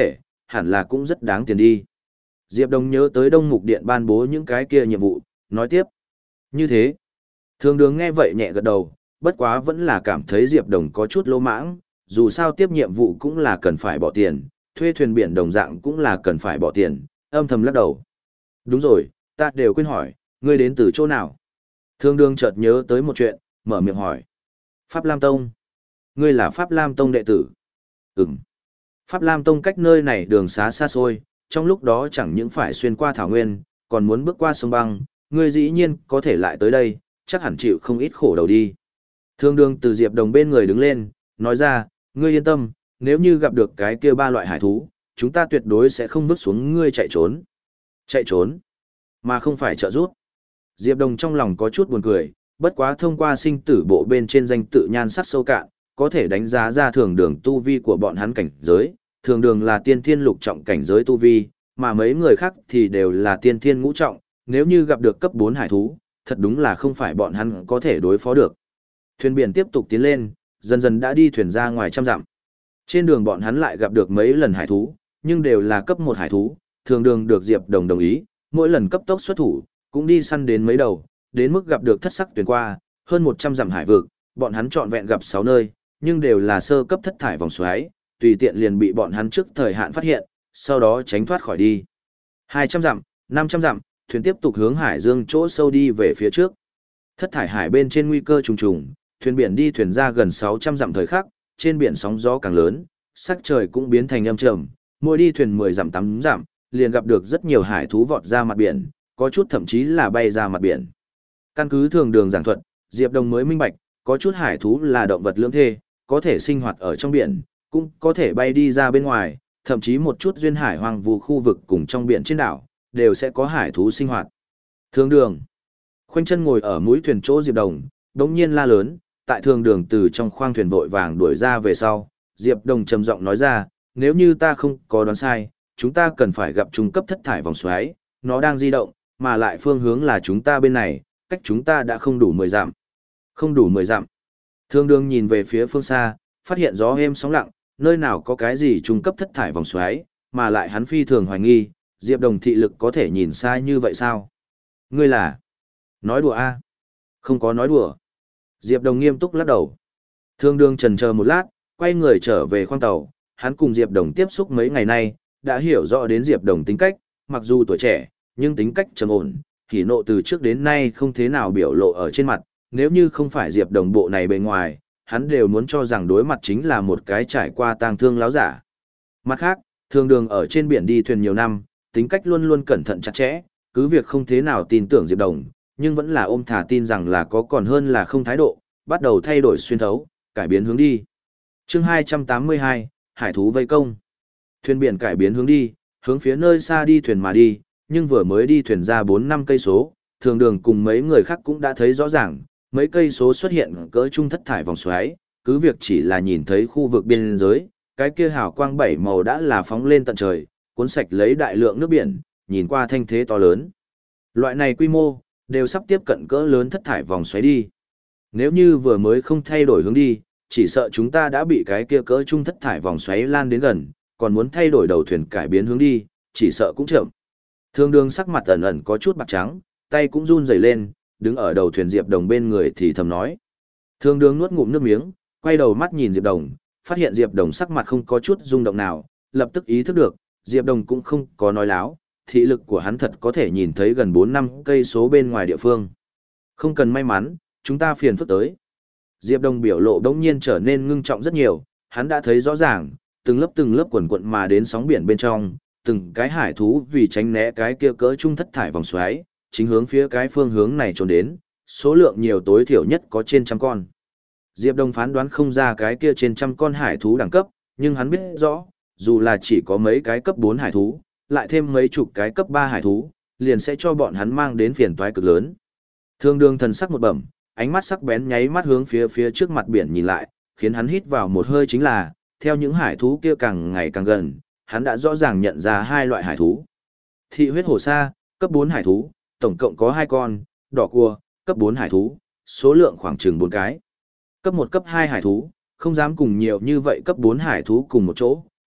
hẳn là cũng rất đáng tiền đi. Diệp Đồng nhớ tới Đông Mục Điện ban bố những cái kia nhiệm vụ, nói tiếp. Như thế, Thường Đường nghe vậy nhẹ gật đầu, bất quá vẫn là cảm thấy Diệp Đồng có chút lỗ mãng, dù sao tiếp nhiệm vụ cũng là cần phải bỏ tiền, thuê thuyền biển đồng dạng cũng là cần phải bỏ tiền, âm thầm lắc đầu. Đúng rồi, ta đều quên hỏi, ngươi đến từ chỗ nào? Thường Đường chợt nhớ tới một chuyện, mở miệng hỏi. Pháp Lam Tông. Ngươi là Pháp Lam Tông đệ tử? Ừm. Pháp Lam Tông cách nơi này đường xá xa xôi, trong lúc đó chẳng những phải xuyên qua thảo nguyên, còn muốn bước qua sông băng, ngươi dĩ nhiên có thể lại tới đây, chắc hẳn chịu không ít khổ đầu đi. Thường Đường từ Diệp Đồng bên người đứng lên, nói ra, ngươi yên tâm, nếu như gặp được cái kia ba loại hải thú, chúng ta tuyệt đối sẽ không vứt xuống ngươi chạy trốn. Chạy trốn, mà không phải trợ giúp. Diệp Đồng trong lòng có chút buồn cười, bất quá thông qua sinh tử bộ bên trên danh tự nhan sắc sâu cạn, có thể đánh giá ra Thường Đường tu vi của bọn hắn cảnh giới. Thường Đường là tiên thiên lục trọng cảnh giới tu vi, mà mấy người khác thì đều là tiên thiên ngũ trọng, nếu như gặp được cấp bốn hải thú, thật đúng là không phải bọn hắn có thể đối phó được. Thuyền biển tiếp tục tiến lên, dần dần đã đi thuyền ra ngoài trăm dặm. Trên đường bọn hắn lại gặp được mấy lần hải thú, nhưng đều là cấp một hải thú, Thường Đường được Diệp Đồng đồng ý, mỗi lần cấp tốc xuất thủ, cũng đi săn đến mấy đầu, đến mức gặp được thất sắc tuyển qua, hơn một trăm dặm hải vực, bọn hắn trọn vẹn gặp sáu nơi, nhưng đều là sơ cấp thất thải vòng xoáy, tùy tiện liền bị bọn hắn trước thời hạn phát hiện, sau đó tránh thoát khỏi đi. hai trăm dặm, năm trăm dặm, thuyền tiếp tục hướng hải dương chỗ sâu đi về phía trước. Thất thải hải bên trên nguy cơ trùng trùng, thuyền biển đi thuyền ra gần sáu trăm dặm thời khắc, trên biển sóng gió càng lớn, sắc trời cũng biến thành âm trầm, mỗi đi thuyền mười dặm tám dặm, liền gặp được rất nhiều hải thú vọt ra mặt biển, có chút thậm chí là bay ra mặt biển. Căn cứ Thường Đường giảng thuật, Diệp Đồng mới minh bạch, có chút hải thú là động vật lưỡng thê, có thể sinh hoạt ở trong biển, cũng có thể bay đi ra bên ngoài, thậm chí một chút duyên hải hoang vu khu vực cùng trong biển trên đảo, đều sẽ có hải thú sinh hoạt. Thường Đường. Khoanh chân ngồi ở mũi thuyền chỗ Diệp Đồng, đống nhiên la lớn, tại Thường Đường từ trong khoang thuyền vội vàng đuổi ra về sau, Diệp Đồng trầm giọng nói ra, nếu như ta không có đoán sai, chúng ta cần phải gặp trung cấp thất thải vòng xoáy, nó đang di động, mà lại phương hướng là chúng ta bên này, cách chúng ta đã không đủ mười dặm. Không đủ mười dặm. Thường Đường nhìn về phía phương xa, phát hiện gió êm sóng lặng, nơi nào có cái gì trung cấp thất thải vòng xoáy, mà lại hắn phi thường hoài nghi, Diệp Đồng thị lực có thể nhìn xa như vậy sao? Ngươi là? Nói đùa a? À? Không có nói đùa. Diệp Đồng nghiêm túc lắc đầu. Thường Đường chần chờ một lát, quay người trở về khoang tàu, hắn cùng Diệp Đồng tiếp xúc mấy ngày nay, đã hiểu rõ đến Diệp Đồng tính cách, mặc dù tuổi trẻ, nhưng tính cách trầm ổn, hỉ nộ từ trước đến nay không thế nào biểu lộ ở trên mặt, nếu như không phải Diệp Đồng bộ này bề ngoài, hắn đều muốn cho rằng đối mặt chính là một cái trải qua tang thương láo giả. Mặt khác, Thường Đường ở trên biển đi thuyền nhiều năm, tính cách luôn luôn cẩn thận chặt chẽ, cứ việc không thế nào tin tưởng Diệp Đồng, nhưng vẫn là ôm thả tin rằng là có còn hơn là không thái độ, bắt đầu thay đổi xuyên thấu, cải biến hướng đi. Chương hai trăm tám mươi hai, Hải thú vây công. Thuyền biển cải biến hướng đi, hướng phía nơi xa đi thuyền mà đi, nhưng vừa mới đi thuyền ra bốn năm cây số, Thường Đường cùng mấy người khác cũng đã thấy rõ ràng, mấy cây số xuất hiện cỡ trung thất thải vòng xoáy, cứ việc chỉ là nhìn thấy khu vực biên giới, cái kia hào quang bảy màu đã là phóng lên tận trời, cuốn sạch lấy đại lượng nước biển, nhìn qua thanh thế to lớn. Loại này quy mô, đều sắp tiếp cận cỡ lớn thất thải vòng xoáy đi. Nếu như vừa mới không thay đổi hướng đi, chỉ sợ chúng ta đã bị cái kia cỡ trung thất thải vòng xoáy lan đến gần, còn muốn thay đổi đầu thuyền cải biến hướng đi, chỉ sợ cũng chậm. Thường Đường sắc mặt ẩn ẩn có chút bạc trắng, tay cũng run rẩy lên, đứng ở đầu thuyền Diệp Đồng bên người thì thầm nói. Thường Đường nuốt ngụm nước miếng, quay đầu mắt nhìn Diệp Đồng, phát hiện Diệp Đồng sắc mặt không có chút rung động nào, lập tức ý thức được, Diệp Đồng cũng không có nói láo, thị lực của hắn thật có thể nhìn thấy gần bốn năm cây số bên ngoài địa phương. Không cần may mắn, chúng ta phiền phức tới. Diệp Đồng biểu lộ đống nhiên trở nên ngưng trọng rất nhiều, hắn đã thấy rõ ràng, từng lớp từng lớp quần quận mà đến sóng biển bên trong, từng cái hải thú vì tránh né cái kia cỡ trung thất thải vòng xoáy, chính hướng phía cái phương hướng này trốn đến, số lượng nhiều tối thiểu nhất có trên trăm con. Diệp Đồng phán đoán không ra cái kia trên trăm con hải thú đẳng cấp, nhưng hắn biết rõ, dù là chỉ có mấy cái cấp bốn hải thú, lại thêm mấy chục cái cấp ba hải thú, liền sẽ cho bọn hắn mang đến phiền toái cực lớn. Thường Đường thần sắc một bẩm, ánh mắt sắc bén nháy mắt hướng phía phía trước mặt biển nhìn lại, khiến hắn hít vào một hơi chính là, theo những hải thú kia càng ngày càng gần, hắn đã rõ ràng nhận ra hai loại hải thú. Thị huyết hổ sa, cấp bốn hải thú, tổng cộng có hai con, đỏ cua, cấp bốn hải thú, số lượng khoảng chừng bốn cái. Cấp một cấp hai hải thú, không dám cùng nhiều như vậy cấp bốn hải thú cùng một chỗ,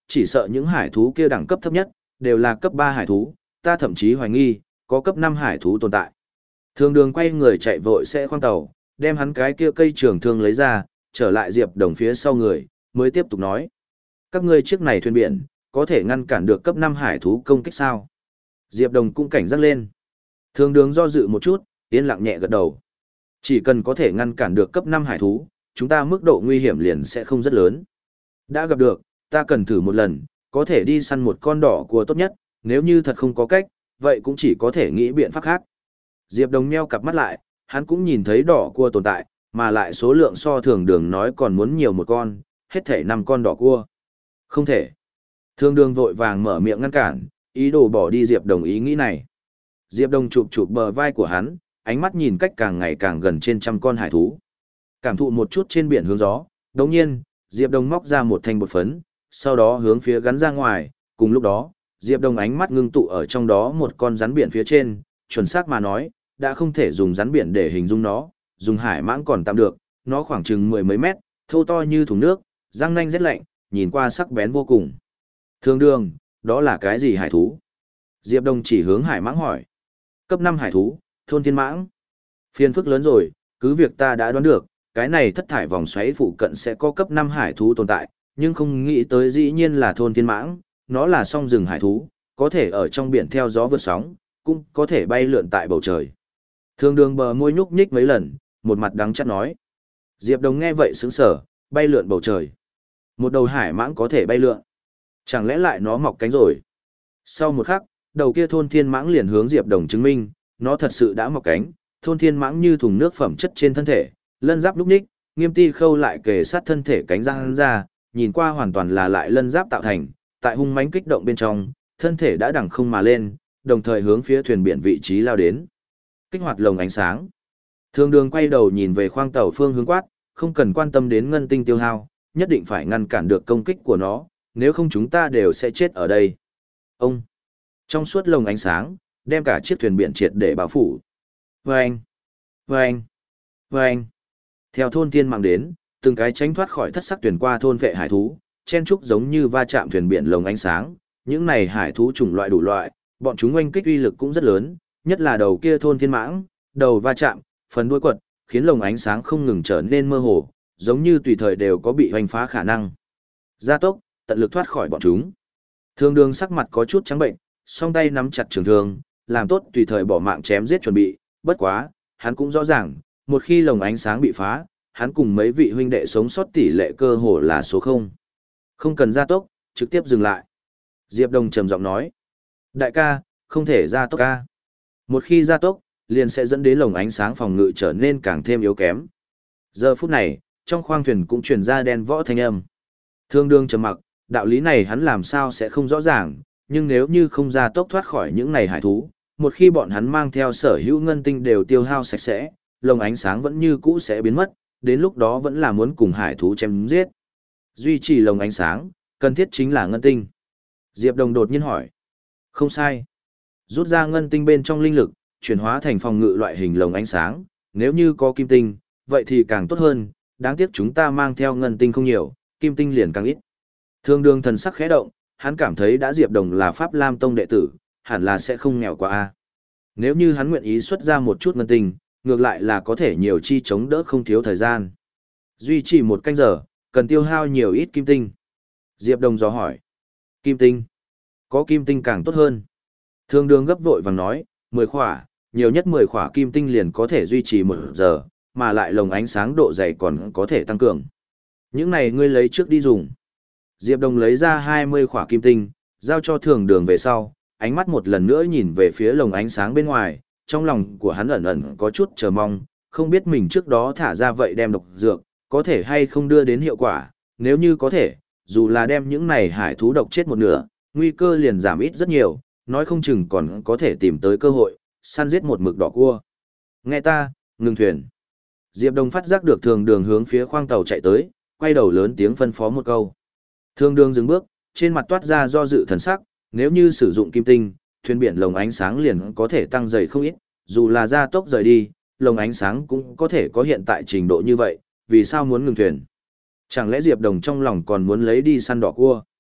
chỉ sợ những hải thú kia đẳng cấp thấp nhất, đều là cấp ba hải thú, ta thậm chí hoài nghi, có cấp năm hải thú tồn tại. Thường đường quay người chạy vội sẽ khoang tàu, đem hắn cái kia cây trường thương lấy ra, trở lại Diệp Đồng phía sau người, mới tiếp tục nói. Các ngươi chiếc này thuyền biển, có thể ngăn cản được cấp năm hải thú công kích sao? Diệp Đồng cũng cảnh giác lên. Thường đường do dự một chút, yên lặng nhẹ gật đầu. Chỉ cần có thể ngăn cản được cấp năm hải thú, chúng ta mức độ nguy hiểm liền sẽ không rất lớn. Đã gặp được, ta cần thử một lần, có thể đi săn một con đỏ cua tốt nhất, nếu như thật không có cách, vậy cũng chỉ có thể nghĩ biện pháp khác. Diệp Đồng nheo cặp mắt lại, hắn cũng nhìn thấy đỏ cua tồn tại, mà lại số lượng so thường đường nói còn muốn nhiều một con, hết thể năm con đỏ cua. Không thể. Thường đường vội vàng mở miệng ngăn cản, ý đồ bỏ đi Diệp Đồng ý nghĩ này. Diệp Đồng chụp chụp bờ vai của hắn, ánh mắt nhìn cách càng ngày càng gần trên trăm con hải thú. Cảm thụ một chút trên biển hướng gió, đồng nhiên, Diệp Đồng móc ra một thanh bột phấn, sau đó hướng phía gắn ra ngoài, cùng lúc đó, Diệp Đồng ánh mắt ngưng tụ ở trong đó một con rắn biển phía trên, chuẩn xác mà nói, đã không thể dùng rắn biển để hình dung nó, dùng hải mãng còn tạm được, nó khoảng chừng mười mấy mét, thô to như thùng nước, răng nanh rét lạnh, nhìn qua sắc bén vô cùng. Thường đường, đó là cái gì hải thú? Diệp Đồng chỉ hướng hải mãng hỏi. Cấp năm hải thú, thôn thiên mãng. Phiền phức lớn rồi, cứ việc ta đã đoán được, cái này thất thải vòng xoáy phụ cận sẽ có cấp năm hải thú tồn tại, nhưng không nghĩ tới dĩ nhiên là thôn thiên mãng, nó là song rừng hải thú, có thể ở trong biển theo gió vượt sóng, cũng có thể bay lượn tại bầu trời. Thường đường bờ môi nhúc nhích mấy lần, một mặt đắng chát nói. Diệp Đồng nghe vậy sững sờ, bay lượn bầu trời. Một đầu hải mãng có thể bay lượn. Chẳng lẽ lại nó mọc cánh rồi? Sau một khắc, đầu kia thôn thiên mãng liền hướng Diệp Đồng chứng minh, nó thật sự đã mọc cánh, thôn thiên mãng như thùng nước phẩm chất trên thân thể, lân giáp lúc ních, nghiêm ti khâu lại kề sát thân thể cánh răng ra, nhìn qua hoàn toàn là lại lân giáp tạo thành, tại hung mãnh kích động bên trong, thân thể đã đằng không mà lên, đồng thời hướng phía thuyền biển vị trí lao đến. Kích hoạt lồng ánh sáng. Thường đường quay đầu nhìn về khoang tàu phương hướng quát, không cần quan tâm đến ngân tinh tiêu hao, nhất định phải ngăn cản được công kích của nó, nếu không chúng ta đều sẽ chết ở đây. Ông. Trong suốt lồng ánh sáng, đem cả chiếc thuyền biển triệt để bao phủ. Vâng! Vâng! Vâng! Theo thôn thiên mạng đến, từng cái tránh thoát khỏi thất sắc thuyền qua thôn vệ hải thú, chen trúc giống như va chạm thuyền biển lồng ánh sáng, những này hải thú chủng loại đủ loại, bọn chúng oanh kích uy lực cũng rất lớn, nhất là đầu kia thôn thiên mãng, đầu va chạm, phần đuôi quật, khiến lồng ánh sáng không ngừng trở nên mơ hồ, giống như tùy thời đều có bị hoành phá khả năng. Gia tốc, tận lực thoát khỏi bọn chúng. Thường đường sắc mặt có chút trắng bệnh, song tay nắm chặt trường thương, làm tốt tùy thời bỏ mạng chém giết chuẩn bị, bất quá, hắn cũng rõ ràng, một khi lồng ánh sáng bị phá, hắn cùng mấy vị huynh đệ sống sót tỷ lệ cơ hồ là số không. Không cần gia tốc, trực tiếp dừng lại. Diệp Đồng trầm giọng nói. Đại ca, không thể gia tốc ca. Một khi gia tốc, liền sẽ dẫn đến lồng ánh sáng phòng ngự trở nên càng thêm yếu kém. Giờ phút này, trong khoang thuyền cũng truyền ra đen võ thanh âm. Thương đương trầm mặc, đạo lý này hắn làm sao sẽ không rõ ràng, nhưng nếu như không gia tốc thoát khỏi những này hải thú, một khi bọn hắn mang theo sở hữu ngân tinh đều tiêu hao sạch sẽ, lồng ánh sáng vẫn như cũ sẽ biến mất, đến lúc đó vẫn là muốn cùng hải thú chém giết. Duy trì lồng ánh sáng, cần thiết chính là ngân tinh. Diệp Đồng đột nhiên hỏi. Không sai. Rút ra ngân tinh bên trong linh lực, chuyển hóa thành phòng ngự loại hình lồng ánh sáng, nếu như có kim tinh, vậy thì càng tốt hơn, đáng tiếc chúng ta mang theo ngân tinh không nhiều, kim tinh liền càng ít. Thương đường thần sắc khẽ động, hắn cảm thấy đã Diệp Đồng là Pháp Lam Tông đệ tử, hẳn là sẽ không nghèo quá a. Nếu như hắn nguyện ý xuất ra một chút ngân tinh, ngược lại là có thể nhiều chi chống đỡ không thiếu thời gian. Duy trì một canh giờ, cần tiêu hao nhiều ít kim tinh. Diệp Đồng dò hỏi. Kim tinh. Có kim tinh càng tốt hơn. Thương đường gấp vội vàng nói, mười khỏa, nhiều nhất mười khỏa kim tinh liền có thể duy trì một giờ, mà lại lồng ánh sáng độ dày còn có thể tăng cường. Những này ngươi lấy trước đi dùng. Diệp Đồng lấy ra hai mươi khỏa kim tinh, giao cho thường đường về sau, ánh mắt một lần nữa nhìn về phía lồng ánh sáng bên ngoài, trong lòng của hắn ẩn ẩn có chút chờ mong, không biết mình trước đó thả ra vậy đem độc dược, có thể hay không đưa đến hiệu quả, nếu như có thể, dù là đem những này hải thú độc chết một nửa, nguy cơ liền giảm ít rất nhiều, nói không chừng còn có thể tìm tới cơ hội, săn giết một mực đỏ cua. Nghe ta, ngừng thuyền. Diệp Đồng phát giác được thường đường hướng phía khoang tàu chạy tới, quay đầu lớn tiếng phân phó một câu. Thường đường dừng bước, trên mặt toát ra do dự thần sắc, nếu như sử dụng kim tinh, thuyền biển lồng ánh sáng liền có thể tăng dày không ít, dù là gia tốc rời đi, lồng ánh sáng cũng có thể có hiện tại trình độ như vậy, vì sao muốn ngừng thuyền? Chẳng lẽ Diệp Đồng trong lòng còn muốn lấy đi săn đỏ cua?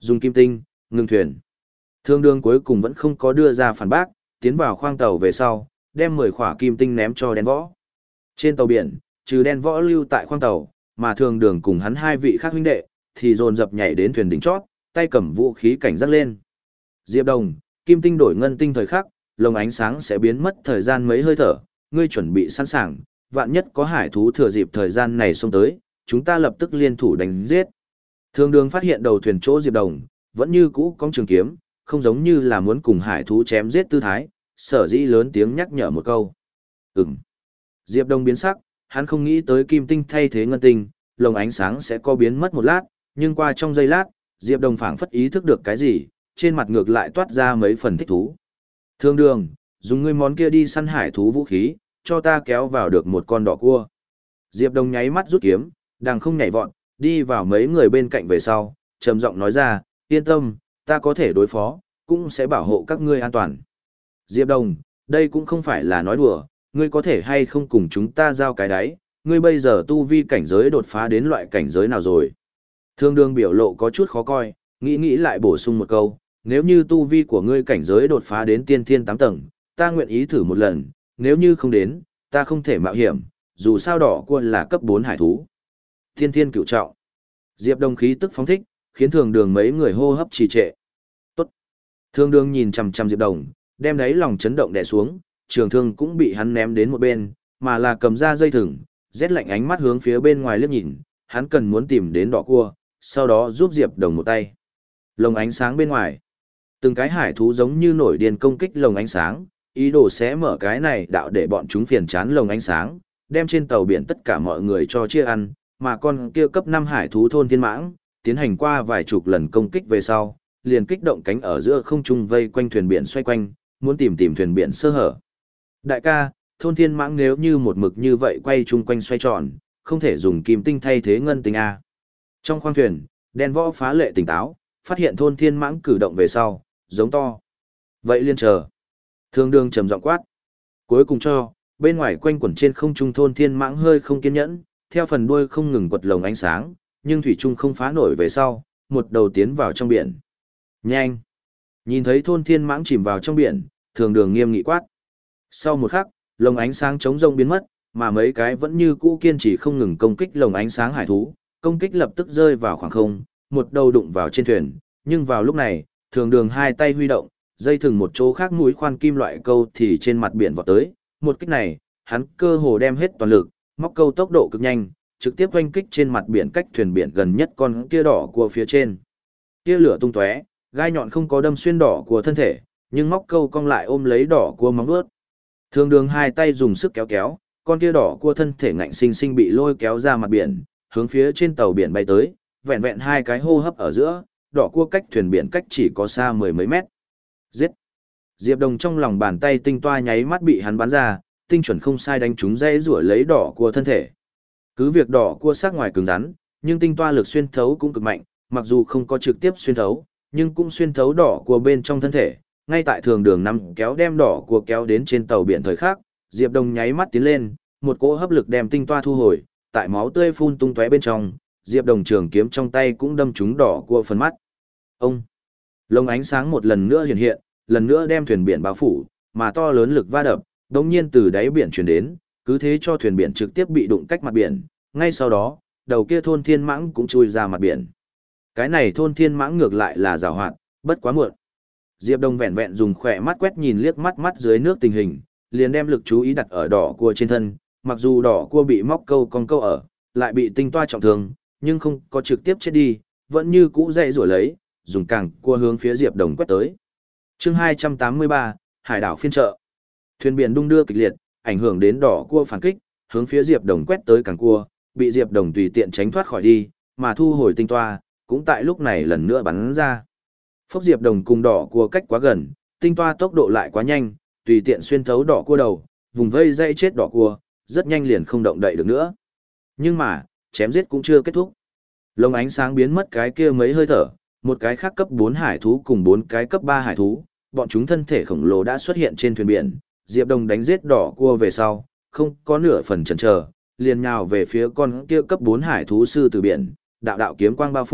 Dùng kim tinh, ngừng thuyền. Thương đường cuối cùng vẫn không có đưa ra phản bác, tiến vào khoang tàu về sau, đem mười khỏa kim tinh ném cho đen võ. Trên tàu biển, trừ đen võ lưu tại khoang tàu, mà thường đường cùng hắn hai vị khác huynh đệ, thì dồn dập nhảy đến thuyền đỉnh chót, tay cầm vũ khí cảnh giác lên. Diệp Đồng, kim tinh đổi ngân tinh thời khắc, lồng ánh sáng sẽ biến mất thời gian mấy hơi thở, ngươi chuẩn bị sẵn sàng, vạn nhất có hải thú thừa dịp thời gian này xông tới, chúng ta lập tức liên thủ đánh giết. Thường đường phát hiện đầu thuyền chỗ Diệp Đồng, vẫn như cũ cong trường kiếm, không giống như là muốn cùng hải thú chém giết tư thái, sở dĩ lớn tiếng nhắc nhở một câu. Ừm. Diệp Đồng biến sắc, hắn không nghĩ tới kim tinh thay thế ngân tinh, lồng ánh sáng sẽ có biến mất một lát, nhưng qua trong giây lát, Diệp Đồng phảng phất ý thức được cái gì, trên mặt ngược lại toát ra mấy phần thích thú. Thương đường, dùng ngươi món kia đi săn hải thú vũ khí, cho ta kéo vào được một con đỏ cua. Diệp Đồng nháy mắt rút kiếm, đang không nhảy vọt, đi vào mấy người bên cạnh về sau, trầm giọng nói ra, yên tâm, ta có thể đối phó, cũng sẽ bảo hộ các ngươi an toàn. Diệp Đồng, đây cũng không phải là nói đùa, ngươi có thể hay không cùng chúng ta giao cái đáy, ngươi bây giờ tu vi cảnh giới đột phá đến loại cảnh giới nào rồi. Thương đường biểu lộ có chút khó coi, nghĩ nghĩ lại bổ sung một câu, nếu như tu vi của ngươi cảnh giới đột phá đến tiên thiên tám tầng, ta nguyện ý thử một lần, nếu như không đến, ta không thể mạo hiểm, dù sao đỏ cua là cấp bốn hải thú. Tiên thiên cửu trọng. Diệp Đồng khí tức phóng thích, khiến thường đường mấy người hô hấp trì trệ. Tốt. Thường đường nhìn chằm chằm Diệp Đồng, đem đáy lòng chấn động đè xuống, trường thương cũng bị hắn ném đến một bên, mà là cầm ra dây thừng, rét lạnh ánh mắt hướng phía bên ngoài liếc nhìn, hắn cần muốn tìm đến đỏ cua, sau đó giúp Diệp Đồng một tay. Lồng ánh sáng bên ngoài. Từng cái hải thú giống như nổi điên công kích lồng ánh sáng, ý đồ sẽ mở cái này đạo để bọn chúng phiền chán lồng ánh sáng, đem trên tàu biển tất cả mọi người cho chia ăn, mà con kia cấp năm hải thú thôn thiên mãng, tiến hành qua vài chục lần công kích về sau, liền kích động cánh ở giữa không trung vây quanh thuyền biển xoay quanh, muốn tìm tìm thuyền biển sơ hở. Đại ca, thôn thiên mãng nếu như một mực như vậy quay chung quanh xoay tròn, không thể dùng kim tinh thay thế ngân tinh A. Trong khoang thuyền, đen võ phá lệ tỉnh táo, phát hiện thôn thiên mãng cử động về sau, giống to. Vậy liên chờ. Thương đường trầm giọng quát. Cuối cùng cho, bên ngoài quanh quẩn trên không trung thôn thiên mãng hơi không kiên nhẫn, theo phần đuôi không ngừng quật lồng ánh sáng, nhưng thủy trung không phá nổi về sau, một đầu tiến vào trong biển. Nhanh! Nhìn thấy thôn thiên mãng chìm vào trong biển, thường đường nghiêm nghị quát. Sau một khắc, lồng ánh sáng chống rông biến mất, mà mấy cái vẫn như cũ kiên trì không ngừng công kích lồng ánh sáng hải thú, công kích lập tức rơi vào khoảng không, một đầu đụng vào trên thuyền, nhưng vào lúc này, thường đường hai tay huy động, dây thừng một chỗ khác mũi khoan kim loại câu thì trên mặt biển vọt tới, một kích này, hắn cơ hồ đem hết toàn lực, móc câu tốc độ cực nhanh, trực tiếp oanh kích trên mặt biển cách thuyền biển gần nhất con kia đỏ của phía trên. Tia lửa tung tóe, gai nhọn không có đâm xuyên đỏ của thân thể, nhưng móc câu cong lại ôm lấy đỏ của móng vuốt. Thường đường hai tay dùng sức kéo kéo, con kia đỏ của thân thể ngạnh sinh sinh bị lôi kéo ra mặt biển, hướng phía trên tàu biển bay tới, vẹn vẹn hai cái hô hấp ở giữa, đỏ cua cách thuyền biển cách chỉ có xa mười mấy mét. Giết! Diệp Đồng trong lòng bàn tay tinh toa nháy mắt bị hắn bắn ra, tinh chuẩn không sai đánh trúng dây rủa lấy đỏ cua thân thể. Cứ việc đỏ cua sắc ngoài cứng rắn, nhưng tinh toa lực xuyên thấu cũng cực mạnh, mặc dù không có trực tiếp xuyên thấu, nhưng cũng xuyên thấu đỏ cua bên trong thân thể. Ngay tại thường đường nằm kéo đem đỏ cua kéo đến trên tàu biển thời khắc, Diệp Đồng nháy mắt tiến lên, một cỗ hấp lực đem tinh toa thu hồi, tại máu tươi phun tung tóe bên trong, Diệp Đồng trường kiếm trong tay cũng đâm trúng đỏ cua phần mắt. Ông! Lồng ánh sáng một lần nữa hiện hiện, lần nữa đem thuyền biển bao phủ, mà to lớn lực va đập, đột nhiên từ đáy biển truyền đến, cứ thế cho thuyền biển trực tiếp bị đụng cách mặt biển, ngay sau đó, đầu kia thôn thiên mãng cũng chui ra mặt biển. Cái này thôn thiên mãng ngược lại là giàu hoạt, bất quá muộn. Diệp Đông vẹn vẹn dùng khỏe mắt quét nhìn liếc mắt mắt dưới nước tình hình, liền đem lực chú ý đặt ở đỏ cua trên thân, mặc dù đỏ cua bị móc câu con câu ở, lại bị tinh toa trọng thương, nhưng không có trực tiếp chết đi, vẫn như cũ dậy rủa lấy, dùng càng cua hướng phía Diệp Đồng quét tới. Chương hai trăm tám mươi ba, Hải đảo phiên chợ. Thuyền biển đung đưa kịch liệt, ảnh hưởng đến đỏ cua phản kích, hướng phía Diệp Đồng quét tới càng cua, bị Diệp Đồng tùy tiện tránh thoát khỏi đi, mà thu hồi tinh toa, cũng tại lúc này lần nữa bắn ra. Phốc Diệp Đồng cùng đỏ cua cách quá gần, tinh toa tốc độ lại quá nhanh, tùy tiện xuyên thấu đỏ cua đầu, vùng vây dây chết đỏ cua, rất nhanh liền không động đậy được nữa. Nhưng mà, chém giết cũng chưa kết thúc. Lồng ánh sáng biến mất cái kia mấy hơi thở, một cái khác cấp bốn hải thú cùng bốn cái cấp ba hải thú, bọn chúng thân thể khổng lồ đã xuất hiện trên thuyền biển, Diệp Đồng đánh giết đỏ cua về sau, không có nửa phần chần chờ, liền nhào về phía con kia cấp bốn hải thú sư từ biển, đạo đạo kiếm quang bao phủ,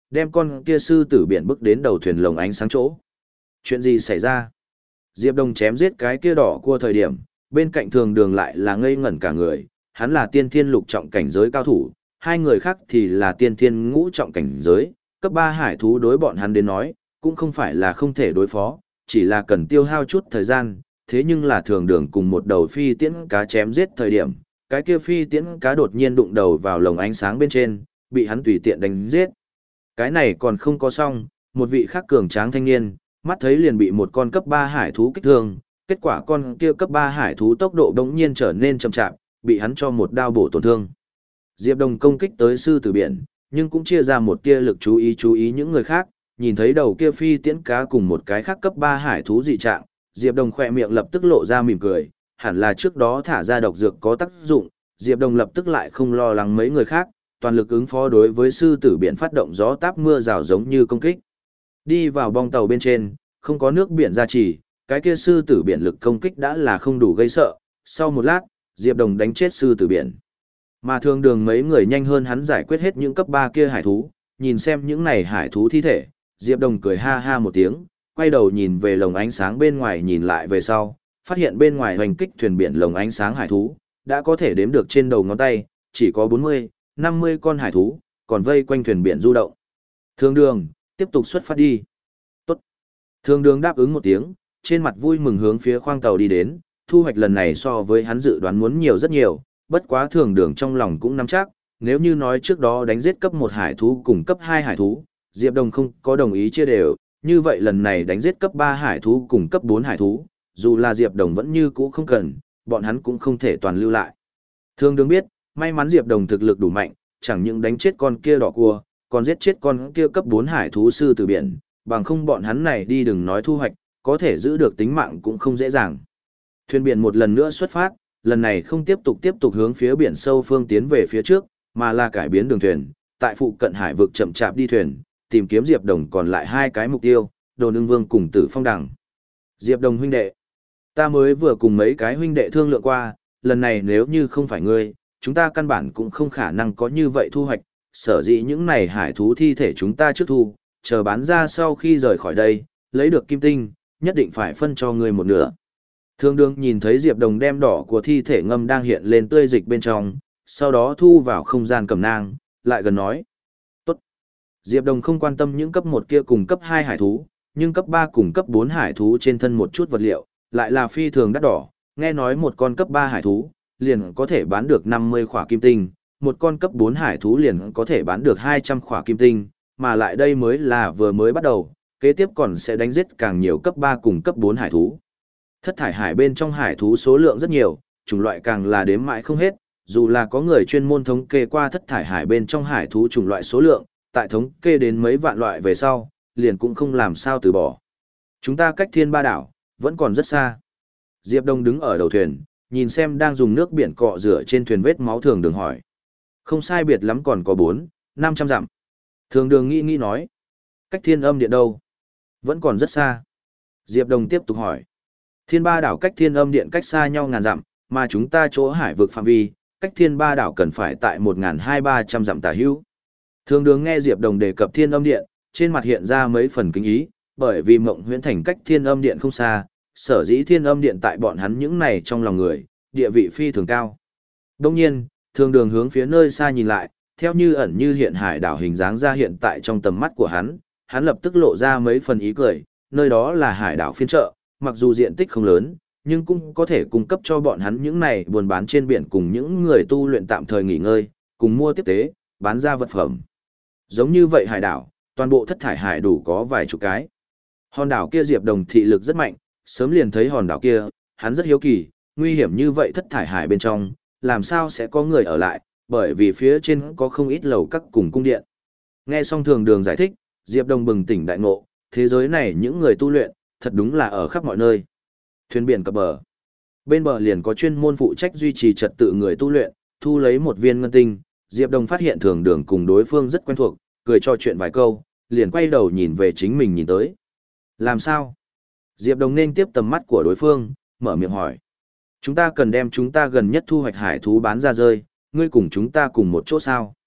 đem con kia sư tử biển bước đến đầu thuyền lồng ánh sáng chỗ. Chuyện gì xảy ra? Diệp Đồng chém giết cái kia đỏ cua thời điểm, bên cạnh thường đường lại là ngây ngẩn cả người, hắn là tiên thiên lục trọng cảnh giới cao thủ, hai người khác thì là tiên thiên ngũ trọng cảnh giới, cấp ba hải thú đối bọn hắn đến nói, cũng không phải là không thể đối phó, chỉ là cần tiêu hao chút thời gian, thế nhưng là thường đường cùng một đầu phi tiễn cá chém giết thời điểm, cái kia phi tiễn cá đột nhiên đụng đầu vào lồng ánh sáng bên trên, bị hắn tùy tiện đánh giết. Cái này còn không có xong, một vị khác cường tráng thanh niên, mắt thấy liền bị một con cấp ba hải thú kích thương, kết quả con kia cấp ba hải thú tốc độ đống nhiên trở nên chậm chạp, bị hắn cho một đao bổ tổn thương. Diệp Đồng công kích tới sư tử biển, nhưng cũng chia ra một tia lực chú ý chú ý những người khác, nhìn thấy đầu kia phi tiễn cá cùng một cái khác cấp ba hải thú dị trạng, Diệp Đồng khỏe miệng lập tức lộ ra mỉm cười, hẳn là trước đó thả ra độc dược có tác dụng, Diệp Đồng lập tức lại không lo lắng mấy người khác, toàn lực ứng phó đối với sư tử biển phát động gió táp mưa rào giống như công kích. Đi vào bong tàu bên trên, không có nước biển gia trì, cái kia sư tử biển lực công kích đã là không đủ gây sợ, sau một lát, Diệp Đồng đánh chết sư tử biển. Mà thường đường mấy người nhanh hơn hắn giải quyết hết những cấp ba kia hải thú, nhìn xem những này hải thú thi thể, Diệp Đồng cười ha ha một tiếng, quay đầu nhìn về lồng ánh sáng bên ngoài nhìn lại về sau, phát hiện bên ngoài hoành kích thuyền biển lồng ánh sáng hải thú, đã có thể đếm được trên đầu ngón tay, chỉ có bốn mươi, năm mươi con hải thú, còn vây quanh thuyền biển du động. Thường đường, tiếp tục xuất phát đi. Tốt. Thường đường đáp ứng một tiếng, trên mặt vui mừng hướng phía khoang tàu đi đến, thu hoạch lần này so với hắn dự đoán muốn nhiều rất nhiều, bất quá thường đường trong lòng cũng nắm chắc, nếu như nói trước đó đánh giết cấp một hải thú cùng cấp hai hải thú, Diệp Đồng không có đồng ý chia đều, như vậy lần này đánh giết cấp ba hải thú cùng cấp bốn hải thú, dù là Diệp Đồng vẫn như cũ không cần, bọn hắn cũng không thể toàn lưu lại. Thường đường biết, may mắn Diệp Đồng thực lực đủ mạnh, chẳng những đánh chết con kia đỏ cua, còn giết chết con kia cấp bốn hải thú sư từ biển, bằng không bọn hắn này đi đừng nói thu hoạch, có thể giữ được tính mạng cũng không dễ dàng. Thuyền biển một lần nữa xuất phát, lần này không tiếp tục tiếp tục hướng phía biển sâu phương tiến về phía trước, mà là cải biến đường thuyền, tại phụ cận hải vực chậm chạp đi thuyền, tìm kiếm Diệp Đồng còn lại hai cái mục tiêu, Đồ Ưng Vương cùng Tử Phong Đằng. Diệp Đồng huynh đệ, ta mới vừa cùng mấy cái huynh đệ thương lượng qua, lần này nếu như không phải ngươi, chúng ta căn bản cũng không khả năng có như vậy thu hoạch, sở dĩ những này hải thú thi thể chúng ta trước thu, chờ bán ra sau khi rời khỏi đây, lấy được kim tinh, nhất định phải phân cho ngươi một nửa. Thương đường nhìn thấy Diệp Đồng đem đỏ của thi thể ngâm đang hiện lên tươi dịch bên trong, sau đó thu vào không gian cầm nang, lại gần nói. Tốt. Diệp Đồng không quan tâm những cấp một kia cùng cấp hai hải thú, nhưng cấp ba cùng cấp bốn hải thú trên thân một chút vật liệu, lại là phi thường đắt đỏ, nghe nói một con cấp ba hải thú, liền có thể bán được năm mươi khỏa kim tinh, một con cấp bốn hải thú liền có thể bán được hai trăm khỏa kim tinh, mà lại đây mới là vừa mới bắt đầu, kế tiếp còn sẽ đánh giết càng nhiều cấp ba cùng cấp bốn hải thú. Thất thải hải bên trong hải thú số lượng rất nhiều, chủng loại càng là đếm mãi không hết, dù là có người chuyên môn thống kê qua thất thải hải bên trong hải thú chủng loại số lượng, tại thống kê đến mấy vạn loại về sau, liền cũng không làm sao từ bỏ. Chúng ta cách thiên ba đảo, vẫn còn rất xa. Diệp Đông đứng ở đầu thuyền, nhìn xem đang dùng nước biển cọ rửa trên thuyền vết máu thường đường hỏi. Không sai biệt lắm còn có bốn, năm trăm dặm. Thường đường nghĩ nghĩ nói. Cách thiên âm điện đâu? Vẫn còn rất xa. Diệp Đông tiếp tục hỏi. Thiên ba đảo cách thiên âm điện cách xa nhau ngàn dặm, mà chúng ta chỗ hải vực phạm vi, cách thiên ba đảo cần phải tại một nghìn hai trăm ba trăm dặm tả hữu. Thường đường nghe Diệp Đồng đề cập thiên âm điện, trên mặt hiện ra mấy phần kính ý, bởi vì mộng huyễn thành cách thiên âm điện không xa, sở dĩ thiên âm điện tại bọn hắn những này trong lòng người, địa vị phi thường cao. Đông nhiên, thường đường hướng phía nơi xa nhìn lại, theo như ẩn như hiện hải đảo hình dáng ra hiện tại trong tầm mắt của hắn, hắn lập tức lộ ra mấy phần ý cười, nơi đó là hải đảo phiên chợ, mặc dù diện tích không lớn, nhưng cũng có thể cung cấp cho bọn hắn những này buôn bán trên biển cùng những người tu luyện tạm thời nghỉ ngơi, cùng mua tiếp tế, bán ra vật phẩm. Giống như vậy hải đảo, toàn bộ thất thải hải đủ có vài chục cái. Hòn đảo kia Diệp Đồng thị lực rất mạnh, sớm liền thấy hòn đảo kia, hắn rất hiếu kỳ, nguy hiểm như vậy thất thải hải bên trong, làm sao sẽ có người ở lại, bởi vì phía trên có không ít lầu các cùng cung điện. Nghe xong thường đường giải thích, Diệp Đồng bừng tỉnh đại ngộ, thế giới này những người tu luyện, thật đúng là ở khắp mọi nơi. Thuyền biển cập bờ. Bên bờ liền có chuyên môn phụ trách duy trì trật tự người tu luyện, thu lấy một viên ngân tinh, Diệp Đồng phát hiện thường đường cùng đối phương rất quen thuộc, cười trò chuyện vài câu, liền quay đầu nhìn về chính mình nhìn tới. Làm sao? Diệp Đồng nên tiếp tầm mắt của đối phương, mở miệng hỏi. Chúng ta cần đem chúng ta gần nhất thu hoạch hải thú bán ra rơi, ngươi cùng chúng ta cùng một chỗ sao?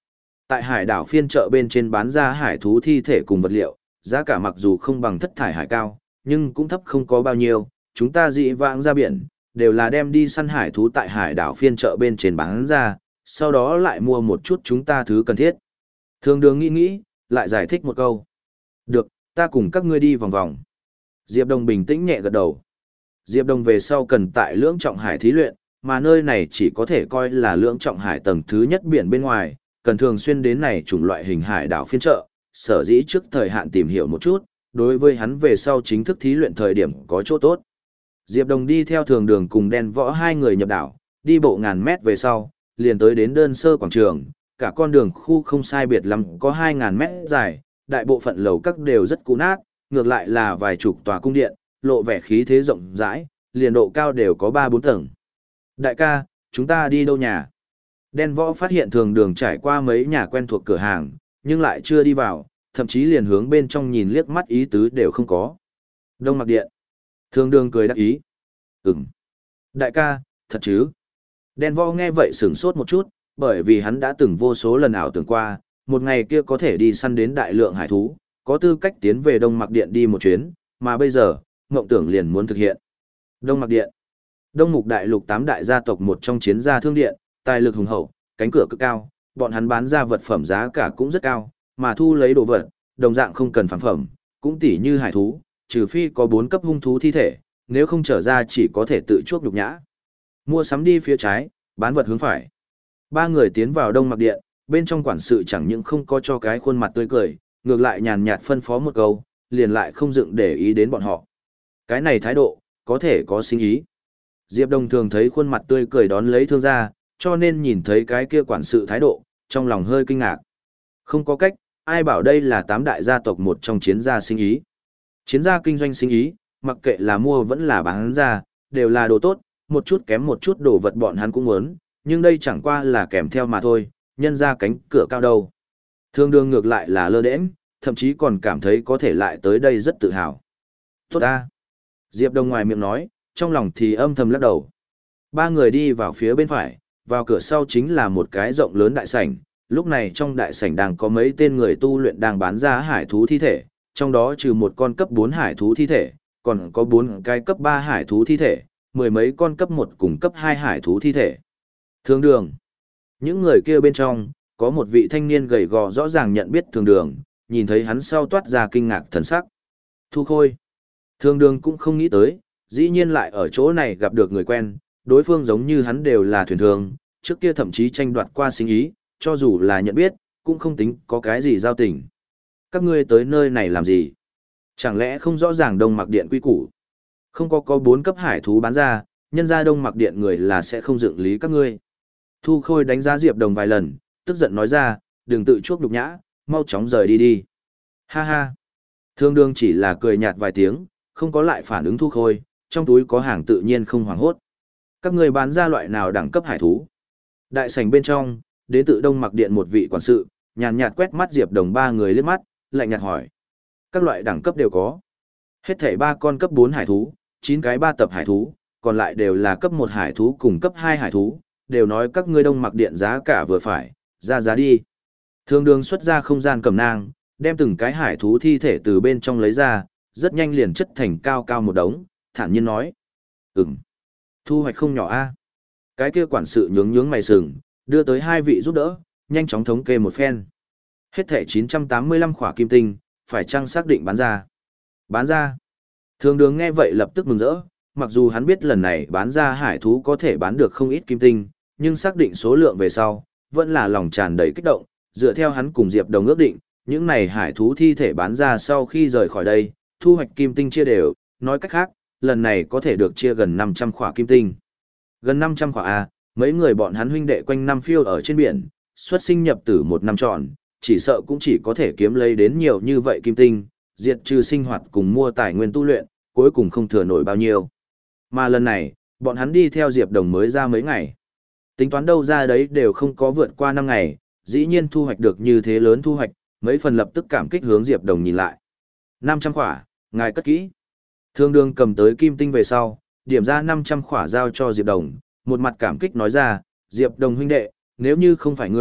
Tại hải đảo phiên chợ bên trên bán ra hải thú thi thể cùng vật liệu, giá cả mặc dù không bằng thất thải hải cao, nhưng cũng thấp không có bao nhiêu, chúng ta dị vãng ra biển, đều là đem đi săn hải thú tại hải đảo phiên chợ bên trên bán ra, sau đó lại mua một chút chúng ta thứ cần thiết. Thường đường nghĩ nghĩ, lại giải thích một câu. Được, ta cùng các ngươi đi vòng vòng. Diệp Đồng bình tĩnh nhẹ gật đầu. Diệp Đồng về sau cần tại lưỡng trọng hải thí luyện, mà nơi này chỉ có thể coi là lưỡng trọng hải tầng thứ nhất biển bên ngoài, cần thường xuyên đến này chủng loại hình hải đảo phiên chợ, sở dĩ trước thời hạn tìm hiểu một chút, đối với hắn về sau chính thức thí luyện thời điểm có chỗ tốt. Diệp Đồng đi theo thường đường cùng đen võ hai người nhập đảo, đi bộ ngàn mét về sau, liền tới đến đơn sơ quảng trường, cả con đường khu không sai biệt lắm có hai ngàn mét dài, đại bộ phận lầu các đều rất cũ nát, ngược lại là vài chục tòa cung điện, lộ vẻ khí thế rộng rãi, liền độ cao đều có ba bốn tầng. Đại ca, chúng ta đi đâu nhà? Đen võ phát hiện thường đường trải qua mấy nhà quen thuộc cửa hàng, nhưng lại chưa đi vào, thậm chí liền hướng bên trong nhìn liếc mắt ý tứ đều không có. Đông Mặc Điện. Thường đường cười đáp ý. Ừm. Đại ca, thật chứ? Đen võ nghe vậy sửng sốt một chút, bởi vì hắn đã từng vô số lần ảo tưởng qua, một ngày kia có thể đi săn đến đại lượng hải thú, có tư cách tiến về Đông Mặc Điện đi một chuyến, mà bây giờ, mộng tưởng liền muốn thực hiện. Đông Mặc Điện. Đông Mục Đại Lục tám đại gia tộc một trong chiến gia thương điện, tài lực hùng hậu, cánh cửa cực cao, bọn hắn bán ra vật phẩm giá cả cũng rất cao, mà thu lấy đồ vật, đồng dạng không cần phản phẩm, cũng tỉ như hải thú, trừ phi có bốn cấp hung thú thi thể, nếu không trở ra chỉ có thể tự chuốc nhục nhã. Mua sắm đi phía trái, bán vật hướng phải. Ba người tiến vào Đông Mặc Điện, bên trong quản sự chẳng những không có cho cái khuôn mặt tươi cười, ngược lại nhàn nhạt phân phó một câu, liền lại không dựng để ý đến bọn họ. Cái này thái độ, có thể có sinh ý. Diệp Đông thường thấy khuôn mặt tươi cười đón lấy thương gia, cho nên nhìn thấy cái kia quản sự thái độ, trong lòng hơi kinh ngạc. Không có cách, ai bảo đây là tám đại gia tộc một trong chiến gia sinh ý. Chiến gia kinh doanh sinh ý, mặc kệ là mua vẫn là bán ra, đều là đồ tốt, một chút kém một chút đồ vật bọn hắn cũng muốn, nhưng đây chẳng qua là kèm theo mà thôi, nhân ra cánh cửa cao đâu. Thương đường ngược lại là lơ đễnh, thậm chí còn cảm thấy có thể lại tới đây rất tự hào. Tốt ta. Diệp Đông ngoài miệng nói, trong lòng thì âm thầm lắc đầu. Ba người đi vào phía bên phải, vào cửa sau chính là một cái rộng lớn đại sảnh, lúc này trong đại sảnh đang có mấy tên người tu luyện đang bán ra hải thú thi thể, trong đó trừ một con cấp bốn hải thú thi thể, còn có bốn cái cấp ba hải thú thi thể, mười mấy con cấp một cùng cấp hai hải thú thi thể. Thường đường. Những người kia bên trong, có một vị thanh niên gầy gò rõ ràng nhận biết thường đường, nhìn thấy hắn sau toát ra kinh ngạc thần sắc. Thu Khôi. Thường đường cũng không nghĩ tới, dĩ nhiên lại ở chỗ này gặp được người quen, đối phương giống như hắn đều là thuyền thường, trước kia thậm chí tranh đoạt qua sinh ý, cho dù là nhận biết, cũng không tính có cái gì giao tình. Các ngươi tới nơi này làm gì? Chẳng lẽ không rõ ràng Đông Mặc Điện quy củ? Không có có bốn cấp hải thú bán ra, nhân ra Đông Mặc Điện người là sẽ không dựng lý các ngươi. Thu Khôi đánh giá Diệp Đồng vài lần, tức giận nói ra, đừng tự chuốc nhục nhã, mau chóng rời đi đi. Ha ha. Thương đương chỉ là cười nhạt vài tiếng, không có lại phản ứng Thu Khôi, trong túi có hàng tự nhiên không hoảng hốt. Các ngươi bán ra loại nào đẳng cấp hải thú? Đại sảnh bên trong, đến tự Đông Mặc Điện một vị quản sự, nhàn nhạt quét mắt Diệp Đồng ba người liếc mắt, lạnh nhạt hỏi. Các loại đẳng cấp đều có. Hết thảy ba con cấp bốn hải thú, chín cái ba tập hải thú, còn lại đều là cấp một hải thú cùng cấp hai hải thú, đều nói các ngươi Đông Mặc Điện giá cả vừa phải, ra giá đi. Thương đường xuất ra không gian cầm nang, đem từng cái hải thú thi thể từ bên trong lấy ra, rất nhanh liền chất thành cao cao một đống, thản nhiên nói. Ừm, thu hoạch không nhỏ a. Cái kia quản sự nhướng nhướng mày sừng, đưa tới hai vị giúp đỡ, nhanh chóng thống kê một phen. Hết thảy chín trăm tám mươi lăm khỏa kim tinh, phải chăng xác định bán ra? Bán ra. Thường đường nghe vậy lập tức mừng rỡ, mặc dù hắn biết lần này bán ra hải thú có thể bán được không ít kim tinh, nhưng xác định số lượng về sau, vẫn là lòng tràn đầy kích động, dựa theo hắn cùng Diệp Đồng ước định, những này hải thú thi thể bán ra sau khi rời khỏi đây, thu hoạch kim tinh chia đều, nói cách khác, lần này có thể được chia gần năm trăm khỏa kim tinh. Gần năm trăm khỏa A, mấy người bọn hắn huynh đệ quanh năm phiêu ở trên biển, xuất sinh nhập tử một năm tròn, chỉ sợ cũng chỉ có thể kiếm lấy đến nhiều như vậy kim tinh, diệt trừ sinh hoạt cùng mua tài nguyên tu luyện, cuối cùng không thừa nổi bao nhiêu. Mà lần này, bọn hắn đi theo Diệp Đồng mới ra mấy ngày. Tính toán đâu ra đấy đều không có vượt qua năm ngày, dĩ nhiên thu hoạch được như thế lớn thu hoạch, mấy phần lập tức cảm kích hướng Diệp Đồng nhìn lại. năm trăm khỏa, ngài cất kỹ. Thương đường cầm tới kim tinh về sau, điểm ra năm trăm khỏa giao cho Diệp Đồng, một mặt cảm kích nói ra, Diệp Đồng huynh đệ, nếu như không phải ngươi,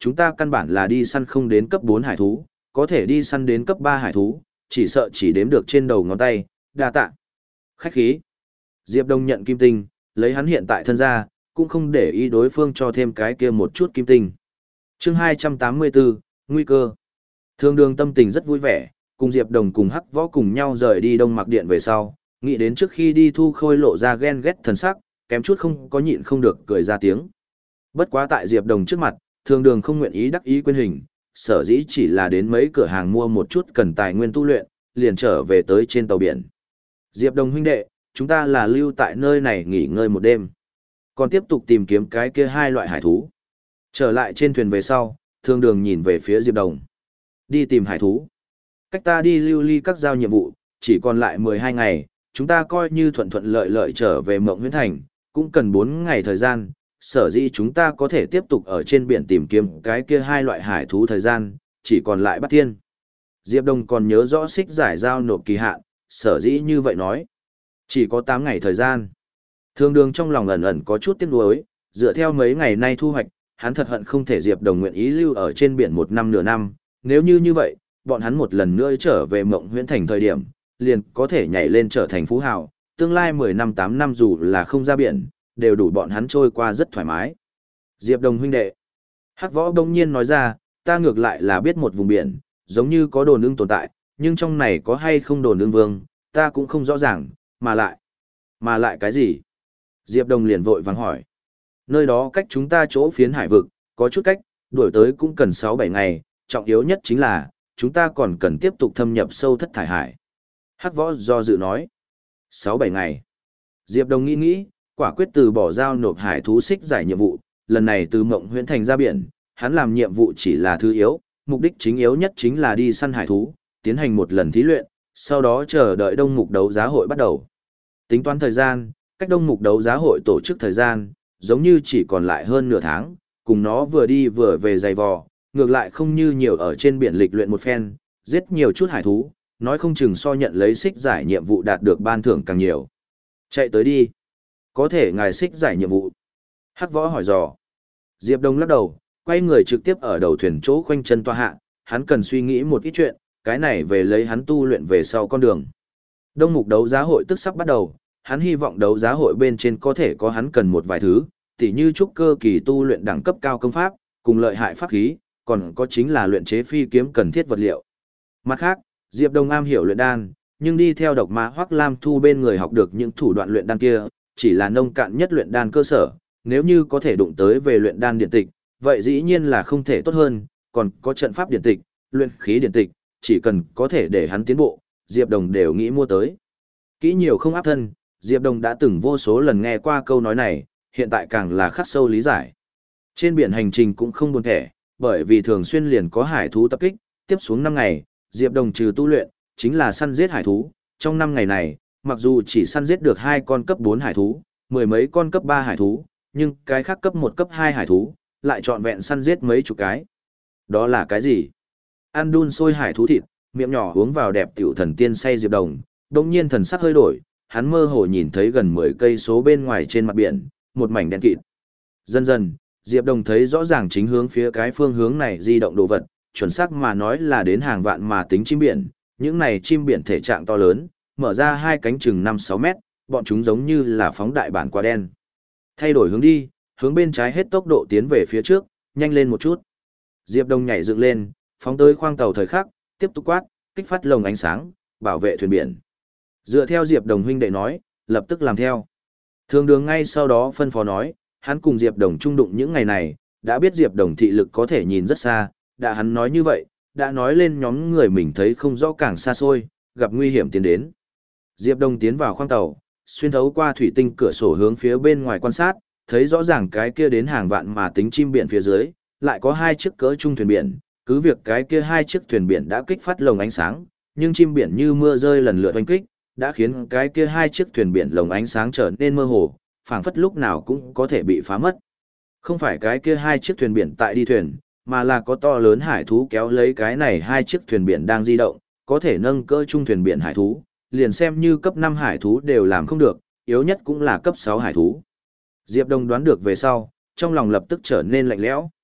chúng ta căn bản là đi săn không đến cấp bốn hải thú, có thể đi săn đến cấp ba hải thú, chỉ sợ chỉ đếm được trên đầu ngón tay, đa tạ. Khách khí. Diệp Đông nhận kim tinh, lấy hắn hiện tại thân ra, cũng không để ý đối phương cho thêm cái kia một chút kim tinh. Chương hai trăm tám mươi bốn, nguy cơ. Thương Đường tâm tình rất vui vẻ, cùng Diệp Đồng cùng Hắc Võ cùng nhau rời đi Đông Mặc Điện về sau, nghĩ đến trước khi đi Thu Khôi lộ ra ghen ghét thần sắc, kém chút không có nhịn không được cười ra tiếng. Bất quá tại Diệp Đồng trước mặt, Thương Đường không nguyện ý đắc ý quên hình, sở dĩ chỉ là đến mấy cửa hàng mua một chút cần tài nguyên tu luyện, liền trở về tới trên tàu biển. Diệp Đồng huynh đệ, chúng ta là lưu tại nơi này nghỉ ngơi một đêm, còn tiếp tục tìm kiếm cái kia hai loại hải thú. Trở lại trên thuyền về sau, Thương Đường nhìn về phía Diệp Đồng. Đi tìm hải thú. Cách ta đi lưu ly các giao nhiệm vụ, chỉ còn lại mười hai ngày, chúng ta coi như thuận thuận lợi lợi trở về Mộng Huyễn Thành, cũng cần bốn ngày thời gian, sở dĩ chúng ta có thể tiếp tục ở trên biển tìm kiếm cái kia hai loại hải thú thời gian, chỉ còn lại Bát Thiên. Diệp Đông còn nhớ rõ xích giải giao nộp kỳ hạn, sở dĩ như vậy nói. Chỉ có tám ngày thời gian. Thương Đường trong lòng ẩn ẩn có chút tiếc nuối, dựa theo mấy ngày nay thu hoạch, hắn thật hận không thể Diệp Đồng nguyện ý lưu ở trên biển một năm nửa năm, nếu như như vậy, bọn hắn một lần nữa trở về Mộng Huyễn Thành thời điểm, liền có thể nhảy lên trở thành phú hào, tương lai mười năm tám năm dù là không ra biển, đều đủ bọn hắn trôi qua rất thoải mái. Diệp Đồng huynh đệ. Hắc Võ đông nhiên nói ra, ta ngược lại là biết một vùng biển, giống như có đồn ưng tồn tại, nhưng trong này có hay không đồn ưng vương, ta cũng không rõ ràng, mà lại. Mà lại cái gì? Diệp Đồng liền vội vàng hỏi. Nơi đó cách chúng ta chỗ phiến hải vực, có chút cách, đuổi tới cũng cần sáu bảy ngày, trọng yếu nhất chính là, chúng ta còn cần tiếp tục thâm nhập sâu thất thải hải. Hắc Võ do dự nói. sáu bảy ngày. Diệp Đồng nghĩ nghĩ, quả quyết từ bỏ giao nộp hải thú xích giải nhiệm vụ, lần này từ Mộng Huyễn Thành ra biển, hắn làm nhiệm vụ chỉ là thứ yếu, mục đích chính yếu nhất chính là đi săn hải thú, tiến hành một lần thí luyện, sau đó chờ đợi Đông Mục đấu giá hội bắt đầu. Tính toán thời gian, cách Đông Mục đấu giá hội tổ chức thời gian, giống như chỉ còn lại hơn nửa tháng, cùng nó vừa đi vừa về dày vò, ngược lại không như nhiều ở trên biển lịch luyện một phen, giết nhiều chút hải thú, nói không chừng so nhận lấy xích giải nhiệm vụ đạt được ban thưởng càng nhiều. Chạy tới đi. Có thể ngài xích giải nhiệm vụ. Hắc Võ hỏi dò. Diệp Đông lắc đầu, quay người trực tiếp ở đầu thuyền chỗ khoanh chân tọa hạ, hắn cần suy nghĩ một ít chuyện, cái này về lấy hắn tu luyện về sau con đường. Đông Mục đấu giá hội tức sắp bắt đầu, hắn hy vọng đấu giá hội bên trên có thể có hắn cần một vài thứ, tỉ như trúc cơ kỳ tu luyện đẳng cấp cao công pháp, cùng lợi hại pháp khí, còn có chính là luyện chế phi kiếm cần thiết vật liệu. Mặt khác, Diệp Đông am hiểu luyện đan, nhưng đi theo độc ma Hoắc Lam Thu bên người học được những thủ đoạn luyện đan kia, chỉ là nông cạn nhất luyện đan cơ sở, nếu như có thể đụng tới về luyện đan điện tịch, vậy dĩ nhiên là không thể tốt hơn, còn có trận pháp điện tịch, luyện khí điện tịch, chỉ cần có thể để hắn tiến bộ, Diệp Đồng đều nghĩ mua tới. Kỹ nhiều không áp thân, Diệp Đồng đã từng vô số lần nghe qua câu nói này, hiện tại càng là khắc sâu lý giải. Trên biển hành trình cũng không buồn thẻ, bởi vì thường xuyên liền có hải thú tập kích, tiếp xuống năm ngày, Diệp Đồng trừ tu luyện, chính là săn giết hải thú, trong năm ngày này, mặc dù chỉ săn giết được hai con cấp bốn hải thú, mười mấy con cấp ba hải thú, nhưng cái khác cấp một cấp hai hải thú, lại trọn vẹn săn giết mấy chục cái. Đó là cái gì? Ăn đun sôi hải thú thịt, miệng nhỏ uống vào đẹp tiểu thần tiên say Diệp Đồng, đột nhiên thần sắc hơi đổi, hắn mơ hồ nhìn thấy gần mười cây số bên ngoài trên mặt biển, một mảnh đen kịt. Dần dần, Diệp Đồng thấy rõ ràng chính hướng phía cái phương hướng này di động đồ vật, chuẩn xác mà nói là đến hàng vạn mà tính chim biển, những này chim biển thể trạng to lớn, mở ra hai cánh chừng năm sáu mét, bọn chúng giống như là phóng đại bản quả đen. Thay đổi hướng đi, hướng bên trái hết tốc độ tiến về phía trước, nhanh lên một chút. Diệp Đông nhảy dựng lên, phóng tới khoang tàu thời khắc, tiếp tục quát, kích phát lồng ánh sáng, bảo vệ thuyền biển. Dựa theo Diệp Đồng huynh đệ nói, lập tức làm theo. Thường Đường ngay sau đó phân phó nói, hắn cùng Diệp Đồng chung đụng những ngày này, đã biết Diệp Đồng thị lực có thể nhìn rất xa, đã hắn nói như vậy, đã nói lên nhóm người mình thấy không rõ càng xa xôi, gặp nguy hiểm tiến đến. Diệp Đông tiến vào khoang tàu, xuyên thấu qua thủy tinh cửa sổ hướng phía bên ngoài quan sát, thấy rõ ràng cái kia đến hàng vạn mà tính chim biển phía dưới, lại có hai chiếc cỡ trung thuyền biển, cứ việc cái kia hai chiếc thuyền biển đã kích phát lồng ánh sáng, nhưng chim biển như mưa rơi lần lượt oanh kích, đã khiến cái kia hai chiếc thuyền biển lồng ánh sáng trở nên mơ hồ, phảng phất lúc nào cũng có thể bị phá mất. Không phải cái kia hai chiếc thuyền biển tại đi thuyền, mà là có to lớn hải thú kéo lấy cái này hai chiếc thuyền biển đang di động, có thể nâng cỡ trung thuyền biển hải thú, liền xem như cấp năm hải thú đều làm không được, yếu nhất cũng là cấp sáu hải thú. Diệp Đông đoán được về sau, trong lòng lập tức trở nên lạnh lẽo.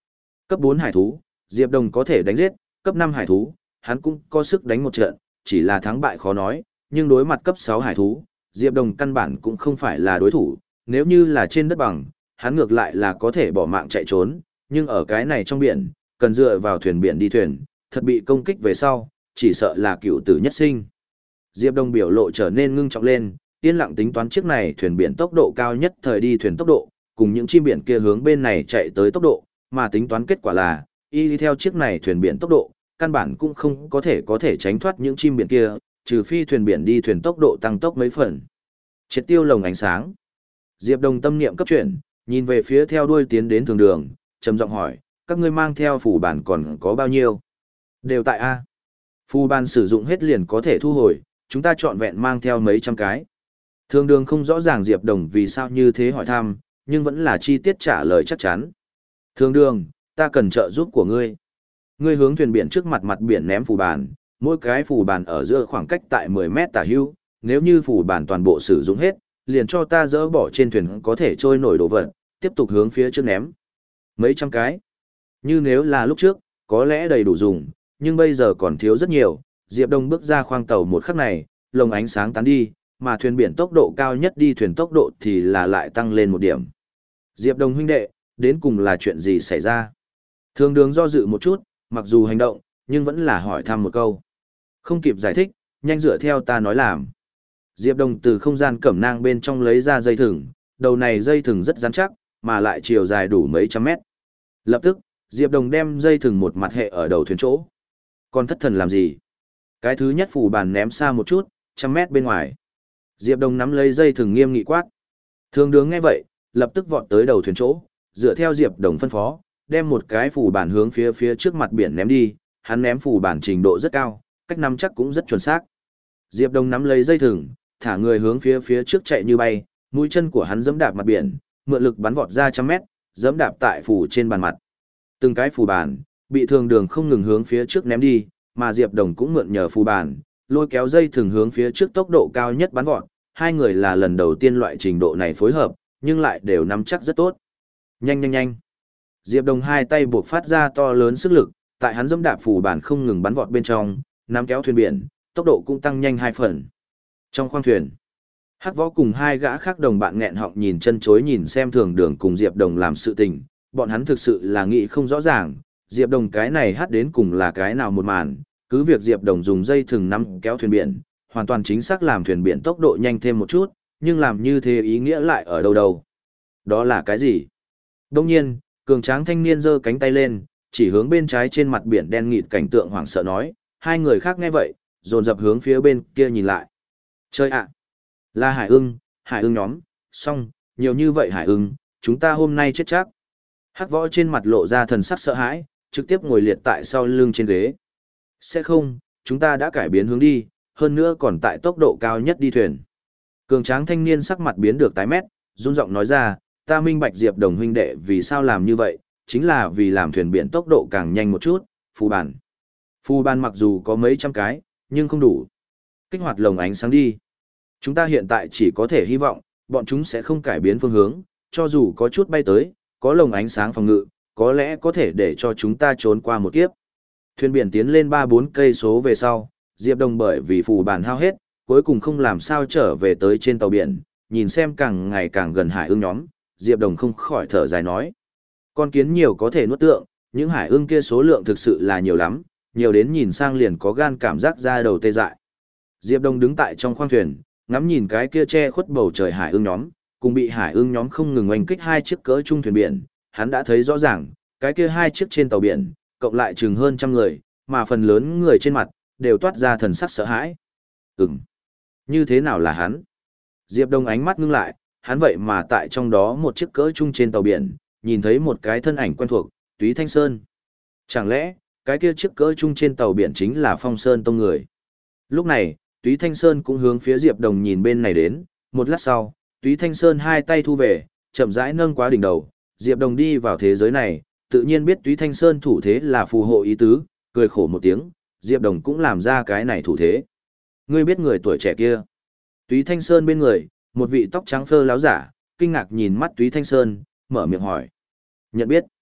Cấp bốn hải thú, Diệp Đồng có thể đánh giết, cấp năm hải thú, hắn cũng có sức đánh một trận, chỉ là thắng bại khó nói, nhưng đối mặt cấp sáu hải thú, Diệp Đồng căn bản cũng không phải là đối thủ, nếu như là trên đất bằng, hắn ngược lại là có thể bỏ mạng chạy trốn, nhưng ở cái này trong biển, cần dựa vào thuyền biển đi thuyền, thật bị công kích về sau, chỉ sợ là cựu tử nhất sinh. Diệp Đồng biểu lộ trở nên ngưng trọng lên, yên lặng tính toán chiếc này thuyền biển tốc độ cao nhất thời đi thuyền tốc độ, cùng những chim biển kia hướng bên này chạy tới tốc độ, mà tính toán kết quả là, y đi theo chiếc này thuyền biển tốc độ, căn bản cũng không có thể có thể tránh thoát những chim biển kia, trừ phi thuyền biển đi thuyền tốc độ tăng tốc mấy phần. Triệt tiêu lồng ánh sáng. Diệp Đồng tâm niệm cấp chuyển, nhìn về phía theo đuôi tiến đến thường đường, trầm giọng hỏi, các ngươi mang theo phù bản còn có bao nhiêu? Đều tại A. Phù bản sử dụng hết liền có thể thu hồi, chúng ta chọn vẹn mang theo mấy trăm cái. Thường đường không rõ ràng Diệp Đồng vì sao như thế hỏi thăm, nhưng vẫn là chi tiết trả lời chắc chắn. Thường đường, ta cần trợ giúp của ngươi. Ngươi hướng thuyền biển trước mặt mặt biển ném phù bản, mỗi cái phù bản ở giữa khoảng cách tại mười mét tả hữu, nếu như phù bản toàn bộ sử dụng hết, liền cho ta dỡ bỏ trên thuyền có thể trôi nổi đồ vật, tiếp tục hướng phía trước ném. Mấy trăm cái. Như nếu là lúc trước, có lẽ đầy đủ dùng, nhưng bây giờ còn thiếu rất nhiều. Diệp Đông bước ra khoang tàu một khắc này, lồng ánh sáng tán đi, mà thuyền biển tốc độ cao nhất đi thuyền tốc độ thì là lại tăng lên một điểm. Diệp Đông huynh đệ, đến cùng là chuyện gì xảy ra? Thường đường do dự một chút, mặc dù hành động, nhưng vẫn là hỏi thăm một câu. Không kịp giải thích, nhanh dựa theo ta nói làm. Diệp Đông từ không gian cẩm nang bên trong lấy ra dây thừng, đầu này dây thừng rất rắn chắc, mà lại chiều dài đủ mấy trăm mét. Lập tức, Diệp Đông đem dây thừng một mặt hệ ở đầu thuyền chỗ. Còn thất thần làm gì? Cái thứ nhất phù bàn ném xa một chút, trăm mét bên ngoài. Diệp Đông nắm lấy dây thừng nghiêm nghị quát. Thường đường nghe vậy, lập tức vọt tới đầu thuyền chỗ, dựa theo Diệp Đông phân phó, đem một cái phù bản hướng phía phía trước mặt biển ném đi, hắn ném phù bản trình độ rất cao, cách nắm chắc cũng rất chuẩn xác. Diệp Đông nắm lấy dây thừng, thả người hướng phía phía trước chạy như bay, mũi chân của hắn giẫm đạp mặt biển, mượn lực bắn vọt ra trăm mét, giẫm đạp tại phù trên bàn mặt. Từng cái phù bản bị thường đường không ngừng hướng phía trước ném đi, mà Diệp Đông cũng mượn nhờ phù bản, lôi kéo dây thừng hướng phía trước tốc độ cao nhất bắn vọt, hai người là lần đầu tiên loại trình độ này phối hợp, nhưng lại đều nắm chắc rất tốt. Nhanh nhanh nhanh. Diệp Đông hai tay buộc phát ra to lớn sức lực, tại hắn giẫm đạp phù bản không ngừng bắn vọt bên trong, nắm kéo thuyền biển, tốc độ cũng tăng nhanh hai phần. Trong khoang thuyền, Hắc Võ cùng hai gã khác đồng bạn nghẹn họng nhìn chân chối nhìn xem thường đường cùng Diệp Đông làm sự tình, bọn hắn thực sự là nghĩ không rõ ràng, Diệp Đông cái này hát đến cùng là cái nào một màn, cứ việc Diệp Đông dùng dây thừng nắm kéo thuyền biển, hoàn toàn chính xác làm thuyền biển tốc độ nhanh thêm một chút, nhưng làm như thế ý nghĩa lại ở đâu đâu? Đó là cái gì? Đông nhiên, cường tráng thanh niên giơ cánh tay lên, chỉ hướng bên trái trên mặt biển đen nghịt cảnh tượng hoảng sợ nói, hai người khác nghe vậy, dồn dập hướng phía bên kia nhìn lại. Chơi ạ! Là hải ưng, hải ưng nhóm, xong, nhiều như vậy hải ưng, chúng ta hôm nay chết chắc. Hắc Võ trên mặt lộ ra thần sắc sợ hãi, trực tiếp ngồi liệt tại sau lưng trên ghế. Sẽ không, chúng ta đã cải biến hướng đi, hơn nữa còn tại tốc độ cao nhất đi thuyền. Cường tráng thanh niên sắc mặt biến được tái mét, run giọng nói ra, ta minh bạch Diệp Đồng huynh đệ vì sao làm như vậy, chính là vì làm thuyền biển tốc độ càng nhanh một chút, phù bản. Phù bản mặc dù có mấy trăm cái, nhưng không đủ. Kích hoạt lồng ánh sáng đi. Chúng ta hiện tại chỉ có thể hy vọng, bọn chúng sẽ không cải biến phương hướng, cho dù có chút bay tới, có lồng ánh sáng phòng ngự, có lẽ có thể để cho chúng ta trốn qua một kiếp. Thuyền biển tiến lên ba bốn cây số về sau, Diệp Đồng bởi vì phù bản hao hết, cuối cùng không làm sao trở về tới trên tàu biển, nhìn xem càng ngày càng gần hải ưng nhóm, Diệp Đồng không khỏi thở dài nói. Con kiến nhiều có thể nuốt tượng, những hải ưng kia số lượng thực sự là nhiều lắm, nhiều đến nhìn sang liền có gan cảm giác ra đầu tê dại. Diệp Đồng đứng tại trong khoang thuyền, ngắm nhìn cái kia che khuất bầu trời hải ưng nhóm, cùng bị hải ưng nhóm không ngừng oanh kích hai chiếc cỡ trung thuyền biển, hắn đã thấy rõ ràng, cái kia hai chiếc trên tàu biển, cộng lại chừng hơn trăm người, mà phần lớn người trên mặt, đều toát ra thần sắc sợ hãi. Ừm, như thế nào là hắn? Diệp Đông ánh mắt ngưng lại, hắn vậy mà tại trong đó một chiếc cỡ trung trên tàu biển, nhìn thấy một cái thân ảnh quen thuộc, Túy Thanh Sơn. Chẳng lẽ, cái kia chiếc cỡ trung trên tàu biển chính là Phong Sơn Tông người? Lúc này, Túy Thanh Sơn cũng hướng phía Diệp Đồng nhìn bên này đến, một lát sau, Túy Thanh Sơn hai tay thu về, chậm rãi nâng quá đỉnh đầu, Diệp Đồng đi vào thế giới này, tự nhiên biết Túy Thanh Sơn thủ thế là phù hộ ý tứ, cười khổ một tiếng, Diệp Đồng cũng làm ra cái này thủ thế. Ngươi biết người tuổi trẻ kia? Túy Thanh Sơn bên người, một vị tóc trắng phơ láo giả, kinh ngạc nhìn mắt Túy Thanh Sơn, mở miệng hỏi. Nhận biết.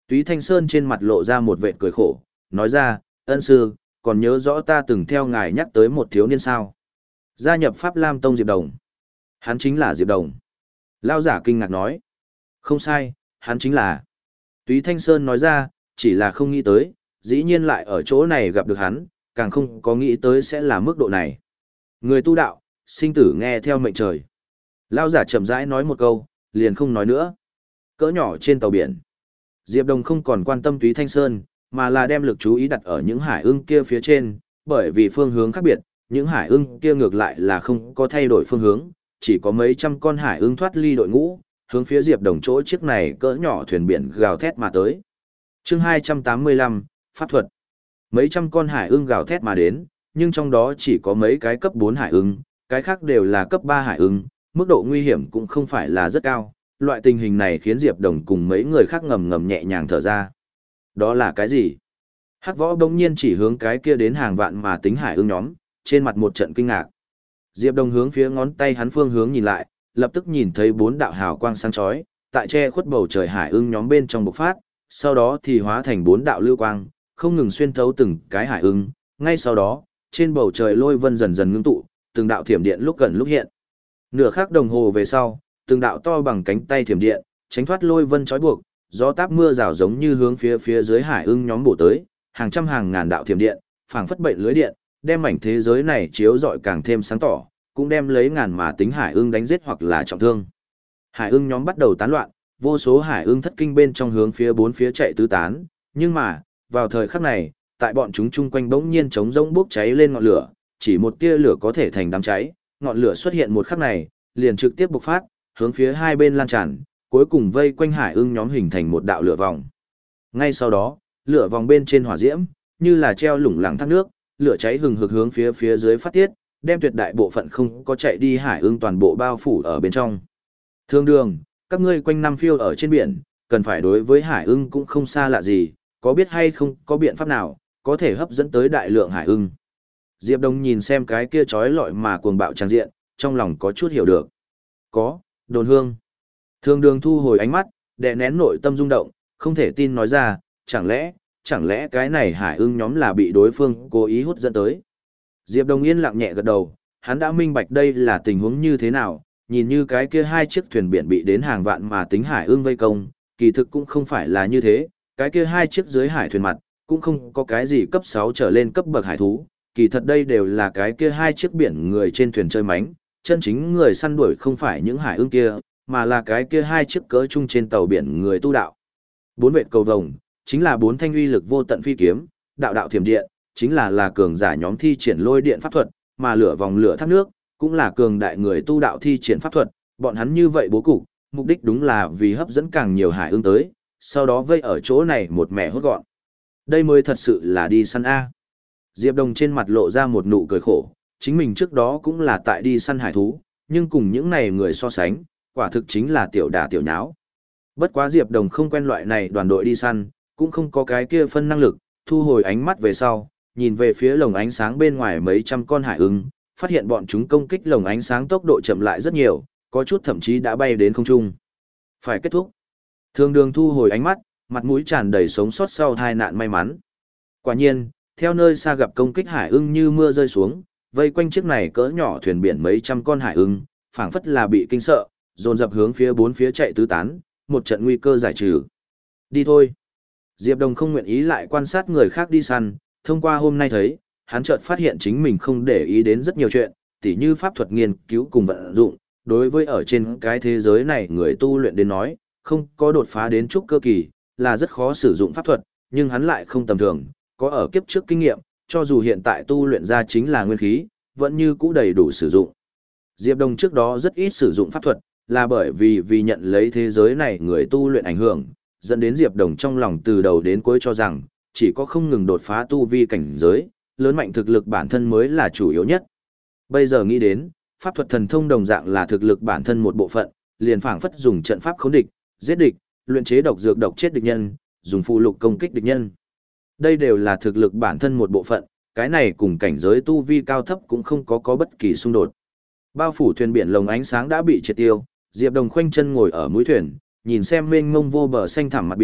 Túy Thanh Sơn trên mặt lộ ra một vệt cười khổ, nói ra, ân sư, còn nhớ rõ ta từng theo ngài nhắc tới một thiếu niên sao. Gia nhập Pháp Lam Tông Diệp Đồng. Hắn chính là Diệp Đồng. Lao giả kinh ngạc nói. Không sai, hắn chính là. Túy Thanh Sơn nói ra, chỉ là không nghĩ tới, dĩ nhiên lại ở chỗ này gặp được hắn, càng không có nghĩ tới sẽ là mức độ này. Người tu đạo, sinh tử nghe theo mệnh trời. Lao giả chậm rãi nói một câu, liền không nói nữa. Cỡ nhỏ trên tàu biển. Diệp Đồng không còn quan tâm Túy Thanh Sơn, mà là đem lực chú ý đặt ở những hải ưng kia phía trên, bởi vì phương hướng khác biệt, những hải ưng kia ngược lại là không có thay đổi phương hướng, chỉ có mấy trăm con hải ưng thoát ly đội ngũ, hướng phía Diệp Đồng chỗ chiếc này cỡ nhỏ thuyền biển gào thét mà tới. Chương hai trăm tám mươi lăm, Pháp thuật. Mấy trăm con hải ưng gào thét mà đến, nhưng trong đó chỉ có mấy cái cấp bốn hải ưng, cái khác đều là cấp ba hải ưng, mức độ nguy hiểm cũng không phải là rất cao. Loại tình hình này khiến Diệp Đồng cùng mấy người khác ngầm ngầm nhẹ nhàng thở ra. Đó là cái gì? Hắc Võ bỗng nhiên chỉ hướng cái kia đến hàng vạn mà tính hải ưng nhóm, trên mặt một trận kinh ngạc. Diệp Đồng hướng phía ngón tay hắn phương hướng nhìn lại, lập tức nhìn thấy bốn đạo hào quang sáng chói, tại che khuất bầu trời hải ưng nhóm bên trong bộc phát, sau đó thì hóa thành bốn đạo lưu quang, không ngừng xuyên thấu từng cái hải ưng, ngay sau đó, trên bầu trời lôi vân dần dần ngưng tụ, từng đạo thiểm điện lúc gần lúc hiện. Nửa khắc đồng hồ về sau, từng đạo to bằng cánh tay thiểm điện, tránh thoát lôi vân trói buộc, gió táp mưa rào giống như hướng phía phía dưới hải ưng nhóm bổ tới, hàng trăm hàng ngàn đạo thiểm điện, phảng phất bệnh lưới điện, đem mảnh thế giới này chiếu rọi càng thêm sáng tỏ, cũng đem lấy ngàn mà tính hải ưng đánh giết hoặc là trọng thương. Hải ưng nhóm bắt đầu tán loạn, vô số hải ưng thất kinh bên trong hướng phía bốn phía chạy tứ tán, nhưng mà, vào thời khắc này, tại bọn chúng chung quanh bỗng nhiên trống rỗng bốc cháy lên ngọn lửa, chỉ một tia lửa có thể thành đám cháy, ngọn lửa xuất hiện một khắc này, liền trực tiếp bộc phát, hướng phía hai bên lan tràn, cuối cùng vây quanh hải ưng nhóm hình thành một đạo lửa vòng. Ngay sau đó, lửa vòng bên trên hỏa diễm, như là treo lủng lẳng thác nước, lửa cháy hừng hực hướng phía phía dưới phát tiết, đem tuyệt đại bộ phận không có chạy đi hải ưng toàn bộ bao phủ ở bên trong. Thương đường, các ngươi quanh năm phiêu ở trên biển, cần phải đối với hải ưng cũng không xa lạ gì, có biết hay không có biện pháp nào, có thể hấp dẫn tới đại lượng hải ưng. Diệp Đông nhìn xem cái kia trói lọi mà cuồng bạo tràn diện, trong lòng có chút hiểu được. Có, đồn hương. Thương đường thu hồi ánh mắt, đè nén nội tâm rung động, không thể tin nói ra, chẳng lẽ, chẳng lẽ cái này hải ưng nhóm là bị đối phương cố ý hút dẫn tới. Diệp Đông yên lặng nhẹ gật đầu, hắn đã minh bạch đây là tình huống như thế nào, nhìn như cái kia hai chiếc thuyền biển bị đến hàng vạn mà tính hải ưng vây công, kỳ thực cũng không phải là như thế, cái kia hai chiếc dưới hải thuyền mặt, cũng không có cái gì cấp sáu trở lên cấp bậc hải thú, kỳ thật đây đều là cái kia hai chiếc biển người trên thuyền chơi mánh, chân chính người săn đuổi không phải những hải ưng kia, mà là cái kia hai chiếc cỡ chung trên tàu biển người tu đạo. Bốn vệt cầu vồng, chính là bốn thanh uy lực vô tận phi kiếm, đạo đạo thiểm điện, chính là là cường giả nhóm thi triển lôi điện pháp thuật, mà lửa vòng lửa thác nước, cũng là cường đại người tu đạo thi triển pháp thuật, bọn hắn như vậy bố cục, mục đích đúng là vì hấp dẫn càng nhiều hải ưng tới, sau đó vây ở chỗ này một mẻ hốt gọn. Đây mới thật sự là đi săn A. Diệp Đồng trên mặt lộ ra một nụ cười khổ, chính mình trước đó cũng là tại đi săn hải thú, nhưng cùng những này người so sánh, quả thực chính là tiểu đả tiểu nháo. Bất quá Diệp Đồng không quen loại này đoàn đội đi săn, cũng không có cái kia phân năng lực, thu hồi ánh mắt về sau, nhìn về phía lồng ánh sáng bên ngoài mấy trăm con hải ưng, phát hiện bọn chúng công kích lồng ánh sáng tốc độ chậm lại rất nhiều, có chút thậm chí đã bay đến không trung. Phải kết thúc. Thương đường thu hồi ánh mắt, mặt mũi tràn đầy sống sót sau tai nạn may mắn. Quả nhiên, theo nơi xa gặp công kích hải ưng như mưa rơi xuống, vây quanh chiếc này cỡ nhỏ thuyền biển mấy trăm con hải ưng, phảng phất là bị kinh sợ, dồn dập hướng phía bốn phía chạy tứ tán, một trận nguy cơ giải trừ. Đi thôi. Diệp Đồng không nguyện ý lại quan sát người khác đi săn, thông qua hôm nay thấy, hắn chợt phát hiện chính mình không để ý đến rất nhiều chuyện, tỉ như pháp thuật nghiên cứu cùng vận dụng, đối với ở trên cái thế giới này người tu luyện đến nói, không có đột phá đến trúc cơ kỳ, là rất khó sử dụng pháp thuật, nhưng hắn lại không tầm thường, có ở kiếp trước kinh nghiệm, cho dù hiện tại tu luyện ra chính là nguyên khí, vẫn như cũ đầy đủ sử dụng. Diệp Đồng trước đó rất ít sử dụng pháp thuật, là bởi vì vì nhận lấy thế giới này người tu luyện ảnh hưởng, dẫn đến Diệp Đồng trong lòng từ đầu đến cuối cho rằng, chỉ có không ngừng đột phá tu vi cảnh giới, lớn mạnh thực lực bản thân mới là chủ yếu nhất. Bây giờ nghĩ đến, pháp thuật thần thông đồng dạng là thực lực bản thân một bộ phận, liền phảng phất dùng trận pháp khống địch, giết địch, luyện chế độc dược độc chết địch nhân, dùng phụ lục công kích địch nhân. Đây đều là thực lực bản thân một bộ phận, cái này cùng cảnh giới tu vi cao thấp cũng không có có bất kỳ xung đột. Bao phủ thuyền biển lồng ánh sáng đã bị triệt tiêu, Diệp Đồng khoanh chân ngồi ở mũi thuyền, nhìn xem mênh mông vô bờ xanh thẳm mặt biển,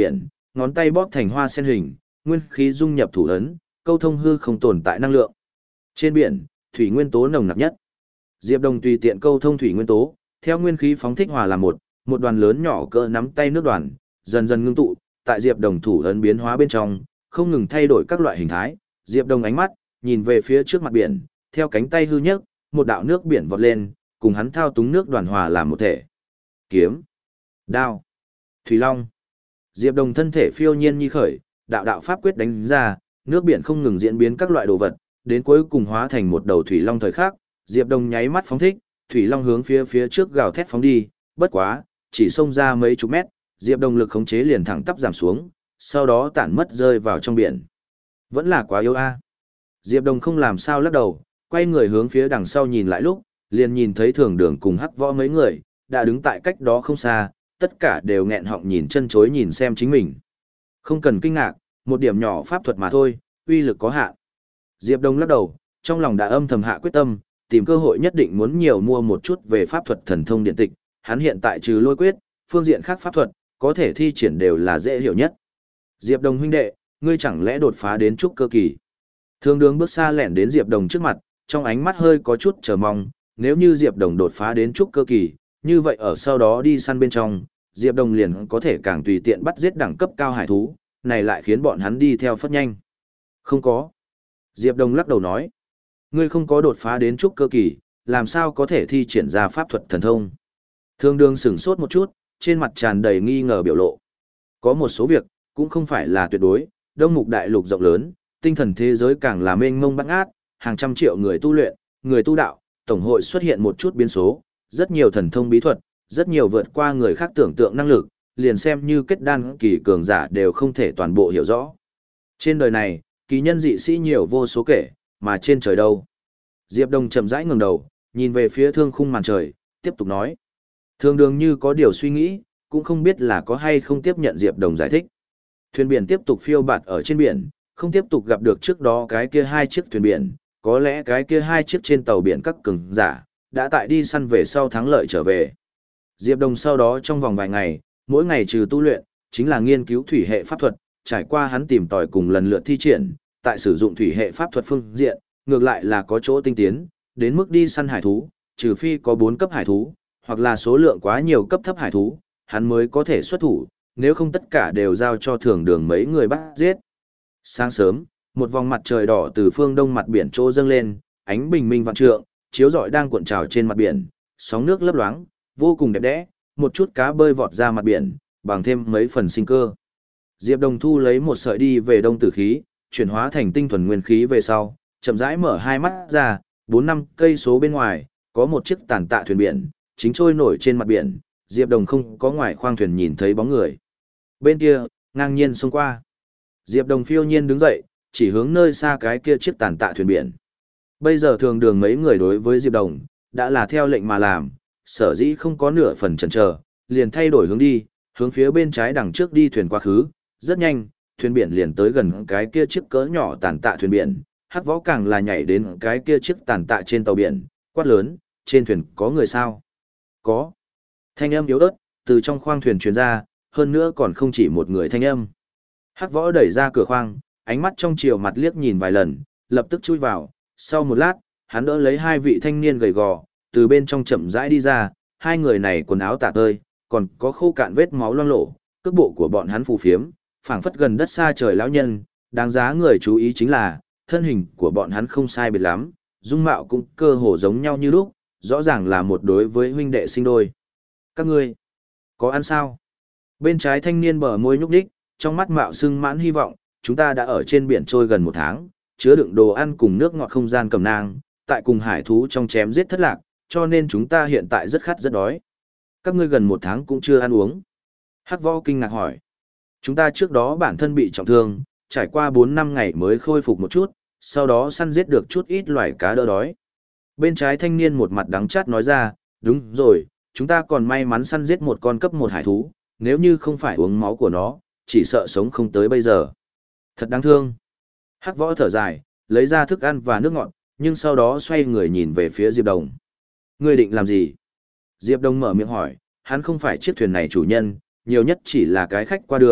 ngón tay bóp thành hoa sen hình, nguyên khí dung nhập thủ ấn, câu thông hư không tồn tại năng lượng. Trên biển, thủy nguyên tố nồng nặc nhất. Diệp Đồng tùy tiện câu thông thủy nguyên tố, theo nguyên khí phóng thích hòa làm một, một đoàn lớn nhỏ cỡ nắm tay nước đoàn, dần dần ngưng tụ, tại Diệp Đồng thủ ấn biến hóa bên trong, không ngừng thay đổi các loại hình thái. Diệp Đồng ánh mắt nhìn về phía trước mặt biển, theo cánh tay hư nhấc, một đạo nước biển vọt lên, cùng hắn thao túng nước đoàn hòa làm một thể. Kiếm, đao, thủy long. Diệp Đồng thân thể phiêu nhiên như khởi, đạo đạo pháp quyết đánh ra, nước biển không ngừng diễn biến các loại đồ vật, đến cuối cùng hóa thành một đầu thủy long thời khắc, Diệp Đồng nháy mắt phóng thích, thủy long hướng phía phía trước gào thét phóng đi, bất quá, chỉ xông ra mấy chục mét, Diệp Đồng lực khống chế liền thẳng tắp giảm xuống, sau đó tản mất rơi vào trong biển. Vẫn là quá yếu a. Diệp Đồng không làm sao lắc đầu, quay người hướng phía đằng sau nhìn lại lúc, liền nhìn thấy Thường Đường cùng Hắc Võ mấy người đã đứng tại cách đó không xa, tất cả đều nghẹn họng nhìn chân chối nhìn xem chính mình. Không cần kinh ngạc, một điểm nhỏ pháp thuật mà thôi, uy lực có hạn. Diệp Đông lắc đầu, trong lòng đã âm thầm hạ quyết tâm, tìm cơ hội nhất định muốn nhiều mua một chút về pháp thuật thần thông điện tịch, hắn hiện tại trừ lôi quyết, phương diện khác pháp thuật, có thể thi triển đều là dễ hiểu nhất. Diệp Đông huynh đệ, ngươi chẳng lẽ đột phá đến trúc cơ kỳ? Thường Đường bước xa lẻn đến Diệp Đông trước mặt, trong ánh mắt hơi có chút chờ mong, nếu như Diệp Đông đột phá đến trúc cơ kỳ, như vậy ở sau đó đi săn bên trong, Diệp Đông liền có thể càng tùy tiện bắt giết đẳng cấp cao hải thú, này lại khiến bọn hắn đi theo phất nhanh. Không có. Diệp Đông lắc đầu nói, ngươi không có đột phá đến trúc cơ kỳ, làm sao có thể thi triển ra pháp thuật thần thông? Thường Đường sửng sốt một chút, trên mặt tràn đầy nghi ngờ biểu lộ. Có một số việc, cũng không phải là tuyệt đối, Đông Mục đại lục rộng lớn, tinh thần thế giới càng là mênh mông bát ngát, hàng trăm triệu người tu luyện, người tu đạo, tổng hội xuất hiện một chút biến số, rất nhiều thần thông bí thuật, rất nhiều vượt qua người khác tưởng tượng năng lực, liền xem như kết đan kỳ cường giả đều không thể toàn bộ hiểu rõ. Trên đời này, kỳ nhân dị sĩ nhiều vô số kể, mà trên trời đâu? Diệp Đông chậm rãi ngẩng đầu, nhìn về phía thương khung màn trời, tiếp tục nói. Thường Đường như có điều suy nghĩ, cũng không biết là có hay không tiếp nhận Diệp Đông giải thích. Thuyền biển tiếp tục phiêu bạt ở trên biển, không tiếp tục gặp được trước đó cái kia hai chiếc thuyền biển, có lẽ cái kia hai chiếc trên tàu biển các cường giả đã tại đi săn về sau thắng lợi trở về. Diệp Đông sau đó trong vòng vài ngày, mỗi ngày trừ tu luyện, chính là nghiên cứu thủy hệ pháp thuật, trải qua hắn tìm tòi cùng lần lượt thi triển, tại sử dụng thủy hệ pháp thuật phương diện, ngược lại là có chỗ tinh tiến, đến mức đi săn hải thú, trừ phi có bốn cấp hải thú, hoặc là số lượng quá nhiều cấp thấp hải thú, hắn mới có thể xuất thủ, nếu không tất cả đều giao cho Thường Đường mấy người bắt giết. Sáng sớm, một vòng mặt trời đỏ từ phương đông mặt biển chỗ dâng lên, ánh bình minh vạn trượng, chiếu rọi đang cuộn trào trên mặt biển, sóng nước lấp loáng, vô cùng đẹp đẽ, một chút cá bơi vọt ra mặt biển, bằng thêm mấy phần sinh cơ. Diệp Đông thu lấy một sợi đi về đông tử khí, chuyển hóa thành tinh thuần nguyên khí về sau, chậm rãi mở hai mắt ra, bốn năm cây số bên ngoài, có một chiếc tàn tạ thuyền biển, chính trôi nổi trên mặt biển, Diệp Đông không có ngoài khoang thuyền nhìn thấy bóng người. Bên kia, ngang nhiên xông qua. Diệp Đông phiêu nhiên đứng dậy, chỉ hướng nơi xa cái kia chiếc tàn tạ thuyền biển. Bây giờ Thường Đường mấy người đối với Diệp Đông đã là theo lệnh mà làm, sở dĩ không có nửa phần chần chờ, liền thay đổi hướng đi, hướng phía bên trái đằng trước đi thuyền quá khứ, rất nhanh, thuyền biển liền tới gần cái kia chiếc cỡ nhỏ tàn tạ thuyền biển, Hắc Võ càng là nhảy đến cái kia chiếc tàn tạ trên tàu biển, quát lớn, trên thuyền có người sao? Có. Thanh âm yếu ớt, từ trong khoang thuyền truyền ra, hơn nữa còn không chỉ một người thanh âm. Hắc Võ đẩy ra cửa khoang, ánh mắt trong chiều mặt liếc nhìn vài lần, lập tức chui vào, sau một lát, hắn đỡ lấy hai vị thanh niên gầy gò, từ bên trong chậm rãi đi ra, hai người này quần áo tả tơi, còn có khô cạn vết máu loang lổ, cước bộ của bọn hắn phù phiếm, phảng phất gần đất xa trời lão nhân, đáng giá người chú ý chính là, thân hình của bọn hắn không sai biệt lắm, dung mạo cũng cơ hồ giống nhau như lúc, rõ ràng là một đối với huynh đệ sinh đôi. Các ngươi, có ăn sao? Bên trái thanh niên bờ môi nhúc nhích, trong mắt mạo sưng mãn hy vọng, chúng ta đã ở trên biển trôi gần một tháng, chứa đựng đồ ăn cùng nước ngọt không gian cầm nang, tại cùng hải thú trong chém giết thất lạc, cho nên chúng ta hiện tại rất khát rất đói. Các ngươi gần một tháng cũng chưa ăn uống. Hắc Võ kinh ngạc hỏi. Chúng ta trước đó bản thân bị trọng thương, trải qua bốn năm ngày mới khôi phục một chút, sau đó săn giết được chút ít loài cá đỡ đói. Bên trái thanh niên một mặt đắng chát nói ra, đúng rồi, chúng ta còn may mắn săn giết một con cấp một hải thú, nếu như không phải uống máu của nó, chỉ sợ sống không tới bây giờ. Thật đáng thương. Hắc Võ thở dài, lấy ra thức ăn và nước ngọt, nhưng sau đó xoay người nhìn về phía Diệp Đông. Ngươi định làm gì? Diệp Đông mở miệng hỏi, hắn không phải chiếc thuyền này chủ nhân, nhiều nhất chỉ là cái khách qua đường,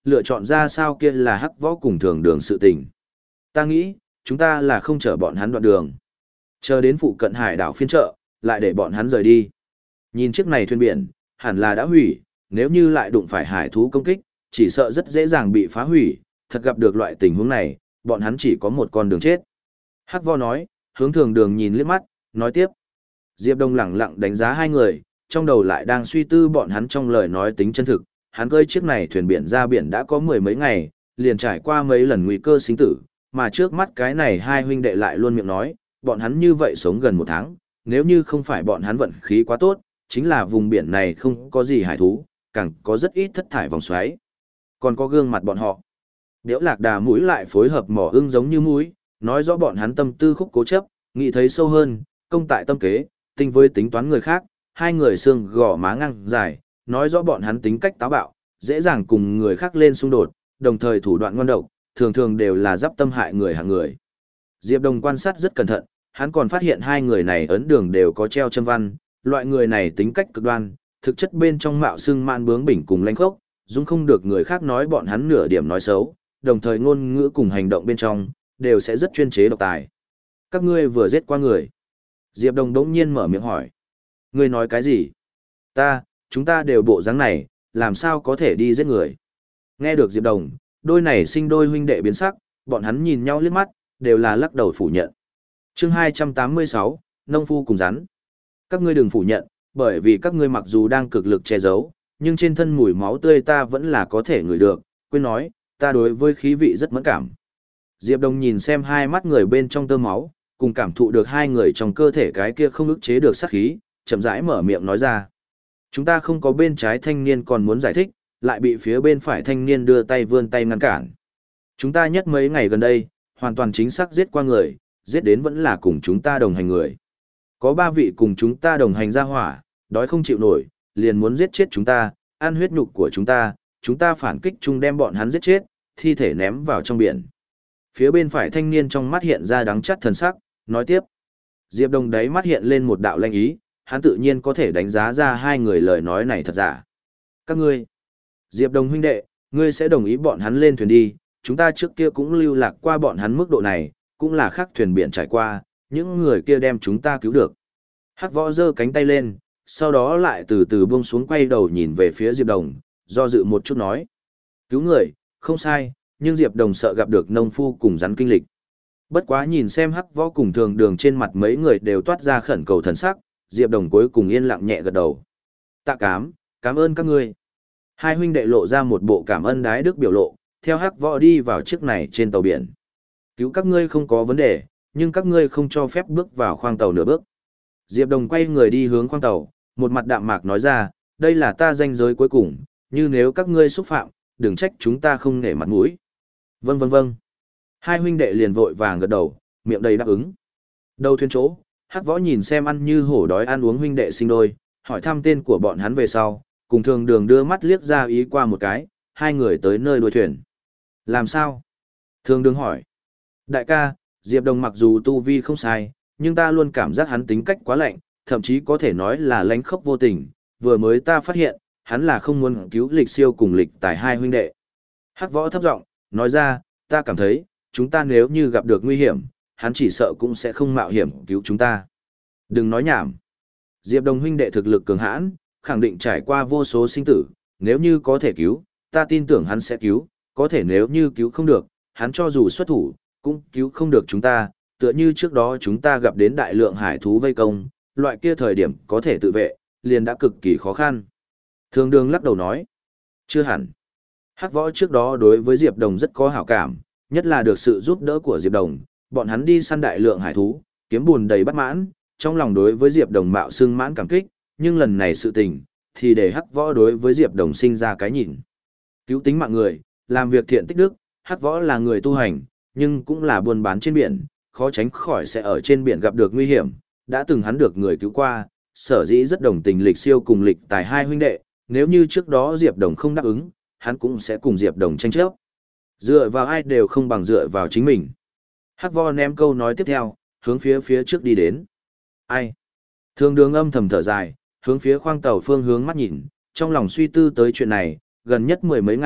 lựa chọn ra sao kia là hắc võ cùng thường đường sự tình. Ta nghĩ, chúng ta là không chở bọn hắn đoạn đường. Chờ đến phụ cận hải đảo phiên chợ, lại để bọn hắn rời đi. Nhìn chiếc này thuyền biển, hẳn là đã hủy, nếu như lại đụng phải hải thú công kích, chỉ sợ rất dễ dàng bị phá hủy, thật gặp được loại tình huống này, bọn hắn chỉ có một con đường chết. Hắc Vo nói, hướng thường đường nhìn liếc mắt, nói tiếp. Diệp Đông lẳng lặng đánh giá hai người, trong đầu lại đang suy tư bọn hắn trong lời nói tính chân thực. Hắn cơi chiếc này thuyền biển ra biển đã có mười mấy ngày, liền trải qua mấy lần nguy cơ sinh tử, mà trước mắt cái này hai huynh đệ lại luôn miệng nói, bọn hắn như vậy sống gần một tháng, nếu như không phải bọn hắn vận khí quá tốt, chính là vùng biển này không có gì hải thú, càng có rất ít thất thải vòng xoáy. Còn có gương mặt bọn họ. Điếu lạc đà mũi lại phối hợp mỏ ưng giống như mũi, nói rõ bọn hắn tâm tư khúc cố chấp, nghĩ thấy sâu hơn, công tại tâm kế, tinh với tính toán người khác, hai người xương gò má ngang dài, nói rõ bọn hắn tính cách táo bạo, dễ dàng cùng người khác lên xung đột, đồng thời thủ đoạn ngon độc, thường thường đều là giáp tâm hại người hạng người. Diệp Đồng quan sát rất cẩn thận, hắn còn phát hiện hai người này ấn đường đều có treo châm văn, loại người này tính cách cực đoan, thực chất bên trong mạo xưng man bướng bỉnh cùng lãnh khốc, dung không được người khác nói bọn hắn nửa điểm nói xấu, đồng thời ngôn ngữ cùng hành động bên trong, đều sẽ rất chuyên chế độc tài. Các ngươi vừa giết qua người. Diệp Đồng đống nhiên mở miệng hỏi. Ngươi nói cái gì? Ta, chúng ta đều bộ dáng này, làm sao có thể đi giết người? Nghe được Diệp Đồng, đôi này sinh đôi huynh đệ biến sắc, bọn hắn nhìn nhau liếc mắt, đều là lắc đầu phủ nhận. Chương hai trăm tám mươi sáu, Nông Phu cùng rắn. Các ngươi đừng phủ nhận, bởi vì các ngươi mặc dù đang cực lực che giấu, nhưng trên thân mùi máu tươi ta vẫn là có thể ngửi được, quên nói, ta đối với khí vị rất mẫn cảm. Diệp Đồng nhìn xem hai mắt người bên trong tơ máu, cùng cảm thụ được hai người trong cơ thể cái kia không ức chế được sát khí, chậm rãi mở miệng nói ra. Chúng ta không có bên trái thanh niên còn muốn giải thích, lại bị phía bên phải thanh niên đưa tay vươn tay ngăn cản. Chúng ta nhất mấy ngày gần đây, hoàn toàn chính xác giết qua người, giết đến vẫn là cùng chúng ta đồng hành người. Có ba vị cùng chúng ta đồng hành ra hỏa, đói không chịu nổi, liền muốn giết chết chúng ta, ăn huyết nhục của chúng ta, chúng ta phản kích chung đem bọn hắn giết chết, thi thể ném vào trong biển. Phía bên phải thanh niên trong mắt hiện ra đắng chắt thần sắc, nói tiếp. Diệp Đồng đáy mắt hiện lên một đạo lanh ý, hắn tự nhiên có thể đánh giá ra hai người lời nói này thật giả. Các ngươi, Diệp Đồng huynh đệ, ngươi sẽ đồng ý bọn hắn lên thuyền đi, chúng ta trước kia cũng lưu lạc qua bọn hắn mức độ này, cũng là khác thuyền biển trải qua, những người kia đem chúng ta cứu được. Hắc Võ giơ cánh tay lên, sau đó lại từ từ buông xuống quay đầu nhìn về phía Diệp Đồng, do dự một chút nói. Cứu người, không sai, nhưng Diệp Đồng sợ gặp được nông phu cùng rắn kinh lịch. Bất quá nhìn xem Hắc Võ cùng thường đường trên mặt mấy người đều toát ra khẩn cầu thần sắc, Diệp Đồng cuối cùng yên lặng nhẹ gật đầu. Tạ cám, cảm ơn các ngươi. Hai huynh đệ lộ ra một bộ cảm ơn đái đức biểu lộ, theo Hắc Võ đi vào chiếc này trên tàu biển. Cứu các ngươi không có vấn đề, nhưng các ngươi không cho phép bước vào khoang tàu nửa bước. Diệp Đồng quay người đi hướng khoang tàu, một mặt đạm mạc nói ra, đây là ta ranh giới cuối cùng, như nếu các ngươi xúc phạm, đừng trách chúng ta không nể mặt mũi. Vâng vâng vâng. Hai huynh đệ liền vội vàng gật đầu, miệng đầy đáp ứng. Đầu thuyền chỗ, Hắc Võ nhìn xem ăn như hổ đói ăn uống huynh đệ sinh đôi, hỏi thăm tên của bọn hắn về sau, cùng thường đường đưa mắt liếc ra ý qua một cái, hai người tới nơi đuôi thuyền. Làm sao? Thường đường hỏi. Đại ca, Diệp Đồng mặc dù tu vi không sai, nhưng ta luôn cảm giác hắn tính cách quá lạnh, thậm chí có thể nói là lánh khốc vô tình, vừa mới ta phát hiện, hắn là không muốn cứu lịch siêu cùng lịch tài hai huynh đệ. Hắc Võ thấp giọng nói ra, ta cảm thấy, chúng ta nếu như gặp được nguy hiểm, hắn chỉ sợ cũng sẽ không mạo hiểm cứu chúng ta. Đừng nói nhảm. Diệp Đồng huynh đệ thực lực cường hãn, khẳng định trải qua vô số sinh tử, nếu như có thể cứu, ta tin tưởng hắn sẽ cứu, có thể nếu như cứu không được, hắn cho dù xuất thủ, cũng cứu không được chúng ta, tựa như trước đó chúng ta gặp đến đại lượng hải thú vây công, loại kia thời điểm có thể tự vệ, liền đã cực kỳ khó khăn. Thường đường lắc đầu nói, chưa hẳn. Hắc Võ trước đó đối với Diệp Đồng rất có hảo cảm, nhất là được sự giúp đỡ của Diệp Đồng, bọn hắn đi săn đại lượng hải thú, kiếm buồn đầy bất mãn, trong lòng đối với Diệp Đồng mạo xưng mãn cảm kích, nhưng lần này sự tình, thì để Hắc Võ đối với Diệp Đồng sinh ra cái nhìn. Cứu tính mạng người, làm việc thiện tích đức, Hắc Võ là người tu hành, nhưng cũng là buôn bán trên biển, khó tránh khỏi sẽ ở trên biển gặp được nguy hiểm, đã từng hắn được người cứu qua, sở dĩ rất đồng tình lịch siêu cùng lịch tài hai huynh đệ, nếu như trước đó Diệp Đồng không đáp ứng, hắn cũng sẽ cùng Diệp Đồng tranh chấp. Dựa vào ai đều không bằng dựa vào chính mình. Hắc Võ ném câu nói tiếp theo, hướng phía phía trước đi đến. Ai? Thường đường âm thầm thở dài, hướng phía khoang tàu phương hướng mắt nhìn, trong lòng suy tư tới chuyện này, gần nhất mười mấy ngày,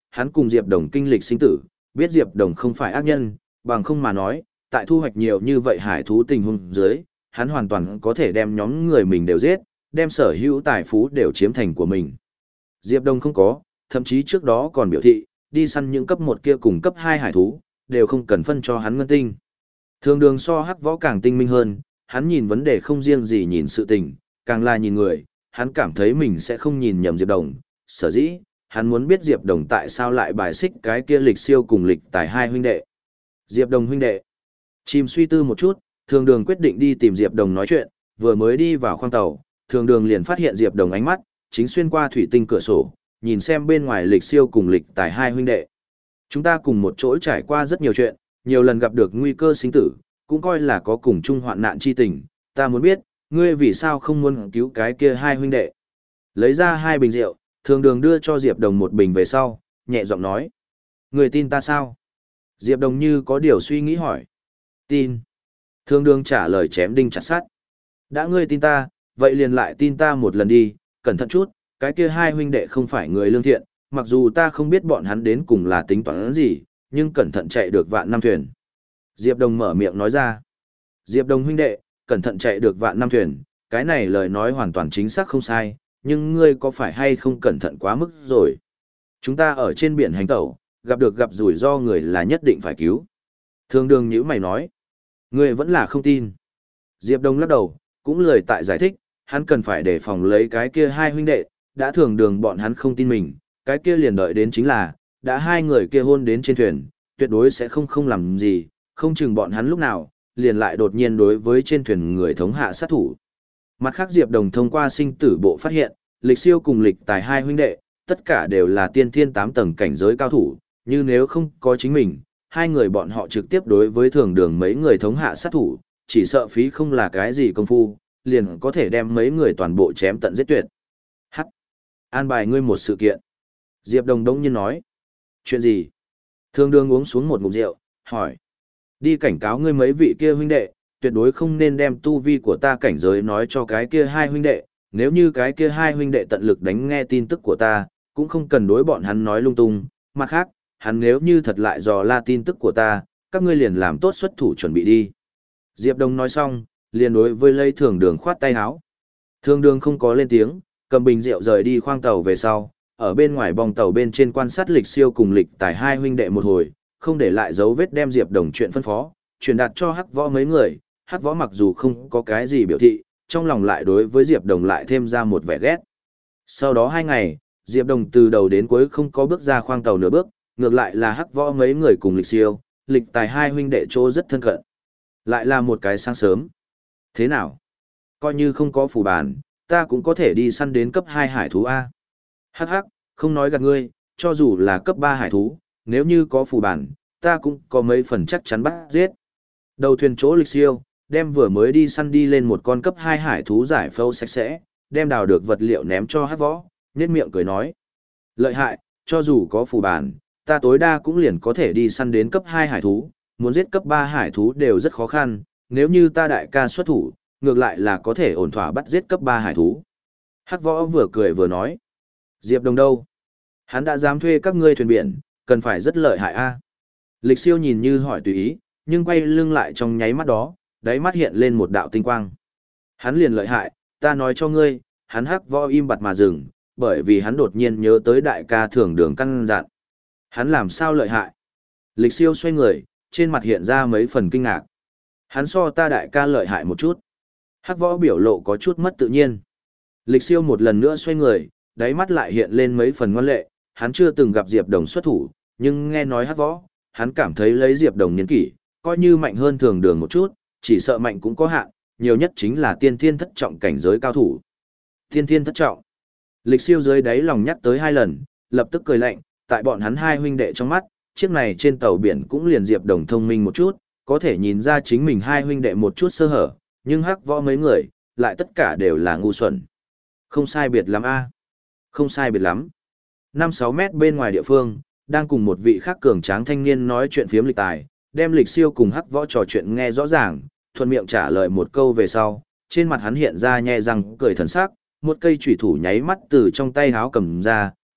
hắn cùng Diệp Đồng kinh lịch sinh tử, biết Diệp Đồng không phải ác nhân, bằng không mà nói, tại thu hoạch nhiều như vậy hải thú tình huống dưới, hắn hoàn toàn có thể đem nhóm người mình đều giết, đem sở hữu tài phú đều chiếm thành của mình. Diệp Đồng không có, thậm chí trước đó còn biểu thị, đi săn những cấp một kia cùng cấp hai hải thú, đều không cần phân cho hắn ngân tinh. Thường đường so hắc võ càng tinh minh hơn, hắn nhìn vấn đề không riêng gì nhìn sự tình, càng là nhìn người, hắn cảm thấy mình sẽ không nhìn nhầm Diệp Đồng, sở dĩ, hắn muốn biết Diệp Đồng tại sao lại bài xích cái kia Lịch Siêu cùng Lịch Tài hai huynh đệ. Diệp Đồng huynh đệ. Chìm suy tư một chút, thường đường quyết định đi tìm Diệp Đồng nói chuyện, vừa mới đi vào khoang tàu, thường đường liền phát hiện Diệp Đồng ánh mắt, chính xuyên qua thủy tinh cửa sổ, nhìn xem bên ngoài Lịch Siêu cùng Lịch Tài hai huynh đệ. Chúng ta cùng một chỗ trải qua rất nhiều chuyện, nhiều lần gặp được nguy cơ sinh tử, cũng coi là có cùng chung hoạn nạn chi tình, ta muốn biết, ngươi vì sao không muốn cứu cái kia hai huynh đệ. Lấy ra hai bình rượu, thường đường đưa cho Diệp Đồng một bình về sau, nhẹ giọng nói. Ngươi tin ta sao? Diệp Đồng như có điều suy nghĩ hỏi. Tin. Thường đường trả lời chém đinh chặt sắt. Đã ngươi tin ta, vậy liền lại tin ta một lần đi, cẩn thận chút, cái kia hai huynh đệ không phải người lương thiện, mặc dù ta không biết bọn hắn đến cùng là tính toán gì, nhưng cẩn thận chạy được vạn năm thuyền. Diệp Đồng mở miệng nói ra. Diệp Đồng huynh đệ, cẩn thận chạy được vạn năm thuyền, cái này lời nói hoàn toàn chính xác không sai, nhưng ngươi có phải hay không cẩn thận quá mức rồi? Chúng ta ở trên biển hành tẩu, gặp được gặp rủi ro người là nhất định phải cứu. Thường đường nhữ mày nói. Ngươi vẫn là không tin. Diệp Đồng lắc đầu, cũng lười tại giải thích, hắn cần phải đề phòng lấy cái kia hai huynh đệ, đã thường đường bọn hắn không tin mình, cái kia liền đợi đến chính là, đã hai người kia hôn đến trên thuyền, tuyệt đối sẽ không không làm gì, không chừng bọn hắn lúc nào, liền lại đột nhiên đối với trên thuyền người thống hạ sát thủ. Mặt khác Diệp Đồng thông qua sinh tử bộ phát hiện, Lịch Siêu cùng Lịch Tài hai huynh đệ, tất cả đều là tiên thiên tám tầng cảnh giới cao thủ, như nếu không có chính mình, hai người bọn họ trực tiếp đối với thường đường mấy người thống hạ sát thủ, chỉ sợ phí không là cái gì công phu, liền có thể đem mấy người toàn bộ chém tận giết tuyệt. Hắc! An bài ngươi một sự kiện. Diệp Đồng đông nhiên nói. Chuyện gì? Thường đường uống xuống một ngụm rượu, hỏi. Đi cảnh cáo ngươi mấy vị kia huynh đệ, tuyệt đối không nên đem tu vi của ta cảnh giới nói cho cái kia hai huynh đệ, nếu như cái kia hai huynh đệ tận lực đánh nghe tin tức của ta, cũng không cần đối bọn hắn nói lung tung, mặt khác, hắn nếu như thật lại dò la tin tức của ta, các ngươi liền làm tốt xuất thủ chuẩn bị đi. Diệp Đông nói xong, liền đối với Lây Thường Đường khoát tay áo. Thường Đường không có lên tiếng, cầm bình rượu rời đi khoang tàu về sau, ở bên ngoài bong tàu bên trên quan sát Lịch Siêu cùng Lịch Tài hai huynh đệ một hồi, không để lại dấu vết đem Diệp Đồng chuyện phân phó, truyền đạt cho Hắc Võ mấy người. Hắc Võ mặc dù không có cái gì biểu thị, trong lòng lại đối với Diệp Đồng lại thêm ra một vẻ ghét. Sau đó hai ngày, Diệp Đồng từ đầu đến cuối không có bước ra khoang tàu nửa bước, ngược lại là Hắc Võ mấy người cùng Lịch Siêu, Lịch Tài hai huynh đệ chỗ rất thân cận. Lại là một cái sáng sớm. Thế nào? Coi như không có phù bản, ta cũng có thể đi săn đến cấp hai hải thú A. Hắc hắc, không nói gạt ngươi, cho dù là cấp ba hải thú, nếu như có phù bản, ta cũng có mấy phần chắc chắn bắt giết. Đầu thuyền chỗ Lịch Siêu, đem vừa mới đi săn đi lên một con cấp hai hải thú giải phâu sạch sẽ, đem đào được vật liệu ném cho Hắc Võ, nhếch miệng cười nói. Lợi hại, cho dù có phù bản, ta tối đa cũng liền có thể đi săn đến cấp hai hải thú, muốn giết cấp ba hải thú đều rất khó khăn, nếu như ta đại ca xuất thủ, ngược lại là có thể ổn thỏa bắt giết cấp ba hải thú. Hắc Võ vừa cười vừa nói. Diệp Đồng đâu? Hắn đã dám thuê các ngươi thuyền biển, cần phải rất lợi hại a. Lịch Siêu nhìn như hỏi tùy ý, nhưng quay lưng lại trong nháy mắt đó, đáy mắt hiện lên một đạo tinh quang. Hắn liền lợi hại, ta nói cho ngươi, hắn Hắc Võ im bặt mà dừng, bởi vì hắn đột nhiên nhớ tới đại ca Thường Đường căn dặn. Hắn làm sao lợi hại? Lịch Siêu xoay người, trên mặt hiện ra mấy phần kinh ngạc. Hắn so ta đại ca lợi hại một chút. Hắc Võ biểu lộ có chút mất tự nhiên. Lịch Siêu một lần nữa xoay người, đáy mắt lại hiện lên mấy phần ngoan lệ, hắn chưa từng gặp Diệp Đồng xuất thủ, nhưng nghe nói Hắc Võ, hắn cảm thấy lấy Diệp Đồng niên kỷ, coi như mạnh hơn Thường Đường một chút, chỉ sợ mạnh cũng có hạn, nhiều nhất chính là tiên thiên thất trọng cảnh giới cao thủ. Tiên thiên thất trọng. Lịch Siêu dưới đáy lòng nhắc tới hai lần, lập tức cười lạnh, tại bọn hắn hai huynh đệ trong mắt, chiếc này trên tàu biển cũng liền Diệp Đồng thông minh một chút, có thể nhìn ra chính mình hai huynh đệ một chút sơ hở, nhưng Hắc Võ mấy người, lại tất cả đều là ngu xuẩn. Không sai biệt lắm a. Không sai biệt lắm. năm sáu mét bên ngoài địa phương, đang cùng một vị khác cường tráng thanh niên nói chuyện phiếm Lịch Tài, đem Lịch Siêu cùng Hắc Võ trò chuyện nghe rõ ràng, thuận miệng trả lời một câu về sau, trên mặt hắn hiện ra nhe răng cười thần sắc, một cây chủy thủ nháy mắt từ trong tay háo cầm ra,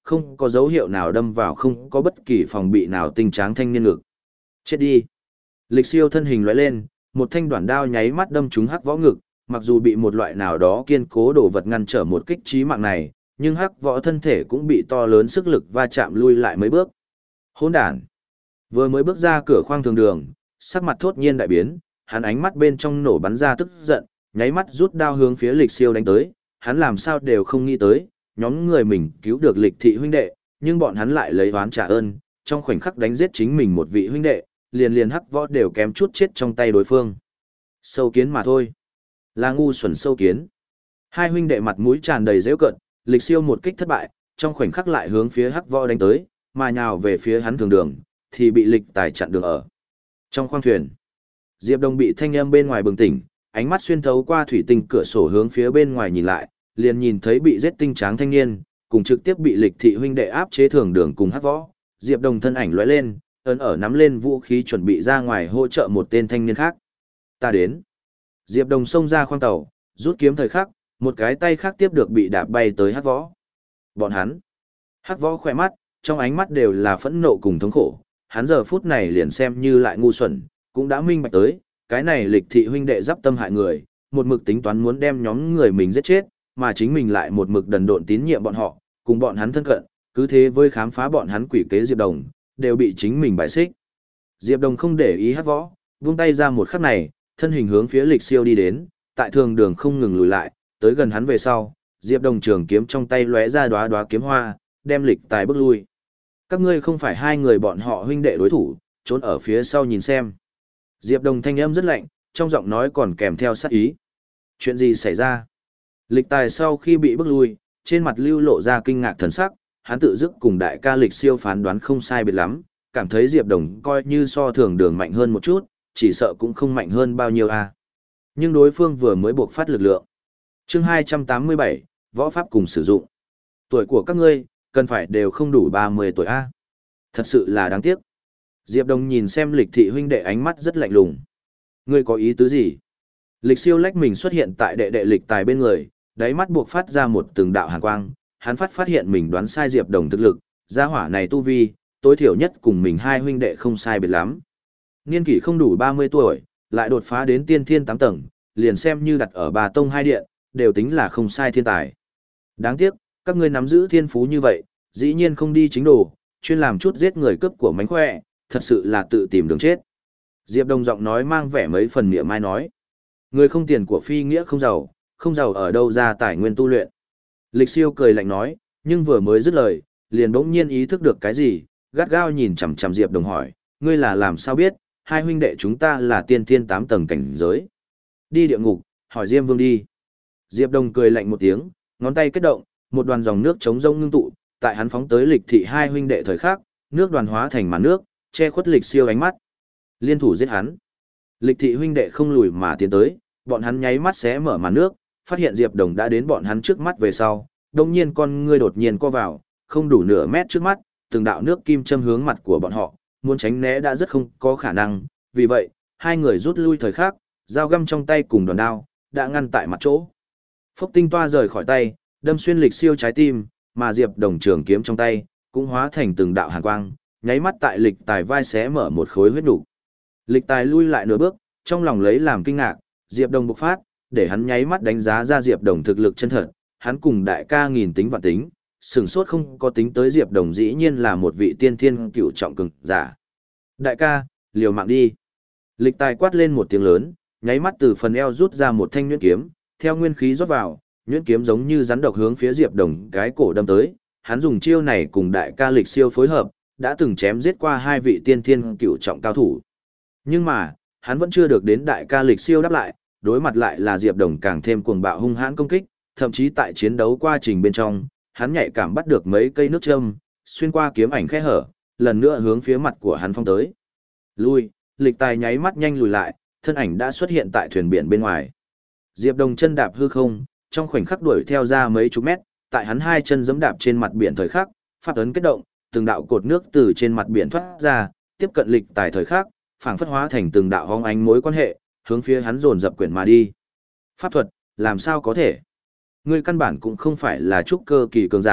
không có dấu hiệu nào đâm vào không có bất kỳ phòng bị nào tinh tráng thanh niên ngực. Chết đi. Lịch Siêu thân hình lóe lên, một thanh đoạn đao nháy mắt đâm trúng Hắc Võ ngực, mặc dù bị một loại nào đó kiên cố đồ vật ngăn trở một kích chí mạng này, nhưng Hắc Võ thân thể cũng bị to lớn sức lực va chạm lui lại mấy bước. Hỗn đản. Vừa mới bước ra cửa khoang thường đường, sắc mặt thốt nhiên đại biến, hắn ánh mắt bên trong nổ bắn ra tức giận, nháy mắt rút đao hướng phía Lịch Siêu đánh tới, hắn làm sao đều không nghĩ tới, nhóm người mình cứu được Lịch thị huynh đệ, nhưng bọn hắn lại lấy oán trả ơn, trong khoảnh khắc đánh giết chính mình một vị huynh đệ, liền liền Hắc Võ đều kém chút chết trong tay đối phương. Sâu kiến mà thôi. Là ngu xuẩn sâu kiến. Hai huynh đệ mặt mũi tràn đầy giễu cợt, Lịch Siêu một kích thất bại, trong khoảnh khắc lại hướng phía Hắc Võ đánh tới, mà nhào về phía hắn thường đường, thì bị Lịch Tài chặn đường ở. Trong khoang thuyền, Diệp Đông bị thanh âm bên ngoài bừng tỉnh, ánh mắt xuyên thấu qua thủy tinh cửa sổ hướng phía bên ngoài nhìn lại, liền nhìn thấy bị giết tinh tráng thanh niên, cùng trực tiếp bị Lịch thị huynh đệ áp chế thường đường cùng Hắc Võ. Diệp Đông thân ảnh lóe lên, ấn ở nắm lên vũ khí chuẩn bị ra ngoài hỗ trợ một tên thanh niên khác. Ta đến. Diệp Đông xông ra khoang tàu, rút kiếm thời khắc, một cái tay khác tiếp được bị đạp bay tới Hắc Võ. Bọn hắn. Hắc Võ khỏe mắt, trong ánh mắt đều là phẫn nộ cùng thống khổ, hắn giờ phút này liền xem như lại ngu xuẩn, cũng đã minh bạch tới, cái này Lịch thị huynh đệ giáp tâm hại người, một mực tính toán muốn đem nhóm người mình giết chết, mà chính mình lại một mực đần độn tín nhiệm bọn họ, cùng bọn hắn thân cận, cứ thế với khám phá bọn hắn quỷ kế Diệp Đồng, đều bị chính mình bại xích. Diệp Đồng không để ý Hắc Võ, vung tay ra một khắc này, thân hình hướng phía Lịch Siêu đi đến, tại thường đường không ngừng lùi lại, tới gần hắn về sau, Diệp Đồng trường kiếm trong tay lóe ra đóa đóa kiếm hoa, đem Lịch Tài bước lui. Các ngươi không phải hai người bọn họ huynh đệ đối thủ, trốn ở phía sau nhìn xem. Diệp Đồng thanh âm rất lạnh, trong giọng nói còn kèm theo sát ý. Chuyện gì xảy ra? Lịch Tài sau khi bị bước lui, trên mặt lưu lộ ra kinh ngạc thần sắc, hắn tự dứt cùng đại ca Lịch Siêu phán đoán không sai biệt lắm, cảm thấy Diệp Đồng coi như so thường đường mạnh hơn một chút, chỉ sợ cũng không mạnh hơn bao nhiêu a. Nhưng đối phương vừa mới buộc phát lực lượng. Chương hai trăm tám mươi bảy, võ pháp cùng sử dụng. Tuổi của các ngươi, cần phải đều không đủ ba mươi tuổi a. Thật sự là đáng tiếc. Diệp Đồng nhìn xem Lịch thị huynh đệ ánh mắt rất lạnh lùng. Ngươi có ý tứ gì? Lịch Siêu lách mình xuất hiện tại đệ đệ Lịch Tài bên người, đáy mắt buộc phát ra một từng đạo hàn quang, hắn phát phát hiện mình đoán sai Diệp Đồng thực lực, gia hỏa này tu vi, tối thiểu nhất cùng mình hai huynh đệ không sai biệt lắm. Niên kỷ không đủ ba mươi tuổi, lại đột phá đến tiên thiên tám tầng, liền xem như đặt ở Bà Tông hai điện, đều tính là không sai thiên tài. Đáng tiếc, các ngươi nắm giữ thiên phú như vậy, dĩ nhiên không đi chính đồ, chuyên làm chút giết người cướp của mánh khỏe, thật sự là tự tìm đường chết. Diệp Đồng giọng nói mang vẻ mấy phần niệm mai nói. Người không tiền của phi nghĩa không giàu, không giàu ở đâu ra tài nguyên tu luyện. Lịch Siêu cười lạnh nói, nhưng vừa mới dứt lời, liền bỗng nhiên ý thức được cái gì, gắt gao nhìn chằm chằm Diệp Đồng hỏi, ngươi là làm sao biết, hai huynh đệ chúng ta là tiên thiên tám tầng cảnh giới. Đi địa ngục, hỏi Diêm Vương đi. Diệp Đồng cười lạnh một tiếng, ngón tay kết động, một đoàn dòng nước chống rông ngưng tụ, tại hắn phóng tới Lịch thị hai huynh đệ thời khắc, nước đoàn hóa thành màn nước, che khuất Lịch Siêu ánh mắt. Liên thủ giết hắn. Lịch thị huynh đệ không lùi mà tiến tới, bọn hắn nháy mắt xé mở màn nước, phát hiện Diệp Đồng đã đến bọn hắn trước mắt về sau, đồng nhiên con ngươi đột nhiên co vào, không đủ nửa mét trước mắt, từng đạo nước kim châm hướng mặt của bọn họ, muốn tránh né đã rất không có khả năng, vì vậy, hai người rút lui thời khắc, dao găm trong tay cùng đòn đao, đã ngăn tại mặt chỗ. Phốc tinh toa rời khỏi tay, đâm xuyên Lịch Siêu trái tim, mà Diệp Đồng trường kiếm trong tay, cũng hóa thành từng đạo hàn quang, nháy mắt tại Lịch Tài vai xé mở một khối huyết đủ. Lịch Tài lui lại nửa bước, trong lòng lấy làm kinh ngạc, Diệp Đồng bộc phát, để hắn nháy mắt đánh giá ra Diệp Đồng thực lực chân thật, hắn cùng đại ca nghìn tính vạn tính, sừng sốt không có tính tới Diệp Đồng dĩ nhiên là một vị tiên thiên cửu trọng cường giả. Đại ca, liều mạng đi. Lịch Tài quát lên một tiếng lớn, nháy mắt từ phần eo rút ra một thanh nhuyễn kiếm, theo nguyên khí rót vào, nhuyễn kiếm giống như rắn độc hướng phía Diệp Đồng cái cổ đâm tới, hắn dùng chiêu này cùng đại ca Lịch Siêu phối hợp, đã từng chém giết qua hai vị tiên thiên cửu trọng cao thủ. Nhưng mà, hắn vẫn chưa được đến đại ca Lịch Siêu đáp lại, đối mặt lại là Diệp Đồng càng thêm cuồng bạo hung hãn công kích, thậm chí tại chiến đấu quá trình bên trong, hắn nhạy cảm bắt được mấy cây nước châm, xuyên qua kiếm ảnh khe hở, lần nữa hướng phía mặt của hắn phong tới. Lui, Lịch Tài nháy mắt nhanh lùi lại, thân ảnh đã xuất hiện tại thuyền biển bên ngoài. Diệp Đồng chân đạp hư không, trong khoảnh khắc đuổi theo ra mấy chục mét, tại hắn hai chân giẫm đạp trên mặt biển thời khắc, pháp ấn kết động, từng đạo cột nước từ trên mặt biển thoát ra, tiếp cận Lịch Tài thời khắc, phảng phất hóa thành từng đạo hóng ánh mối quan hệ, hướng phía hắn dồn dập quyển mà đi. Pháp thuật, làm sao có thể? Ngươi căn bản cũng không phải là trúc cơ kỳ cường giả,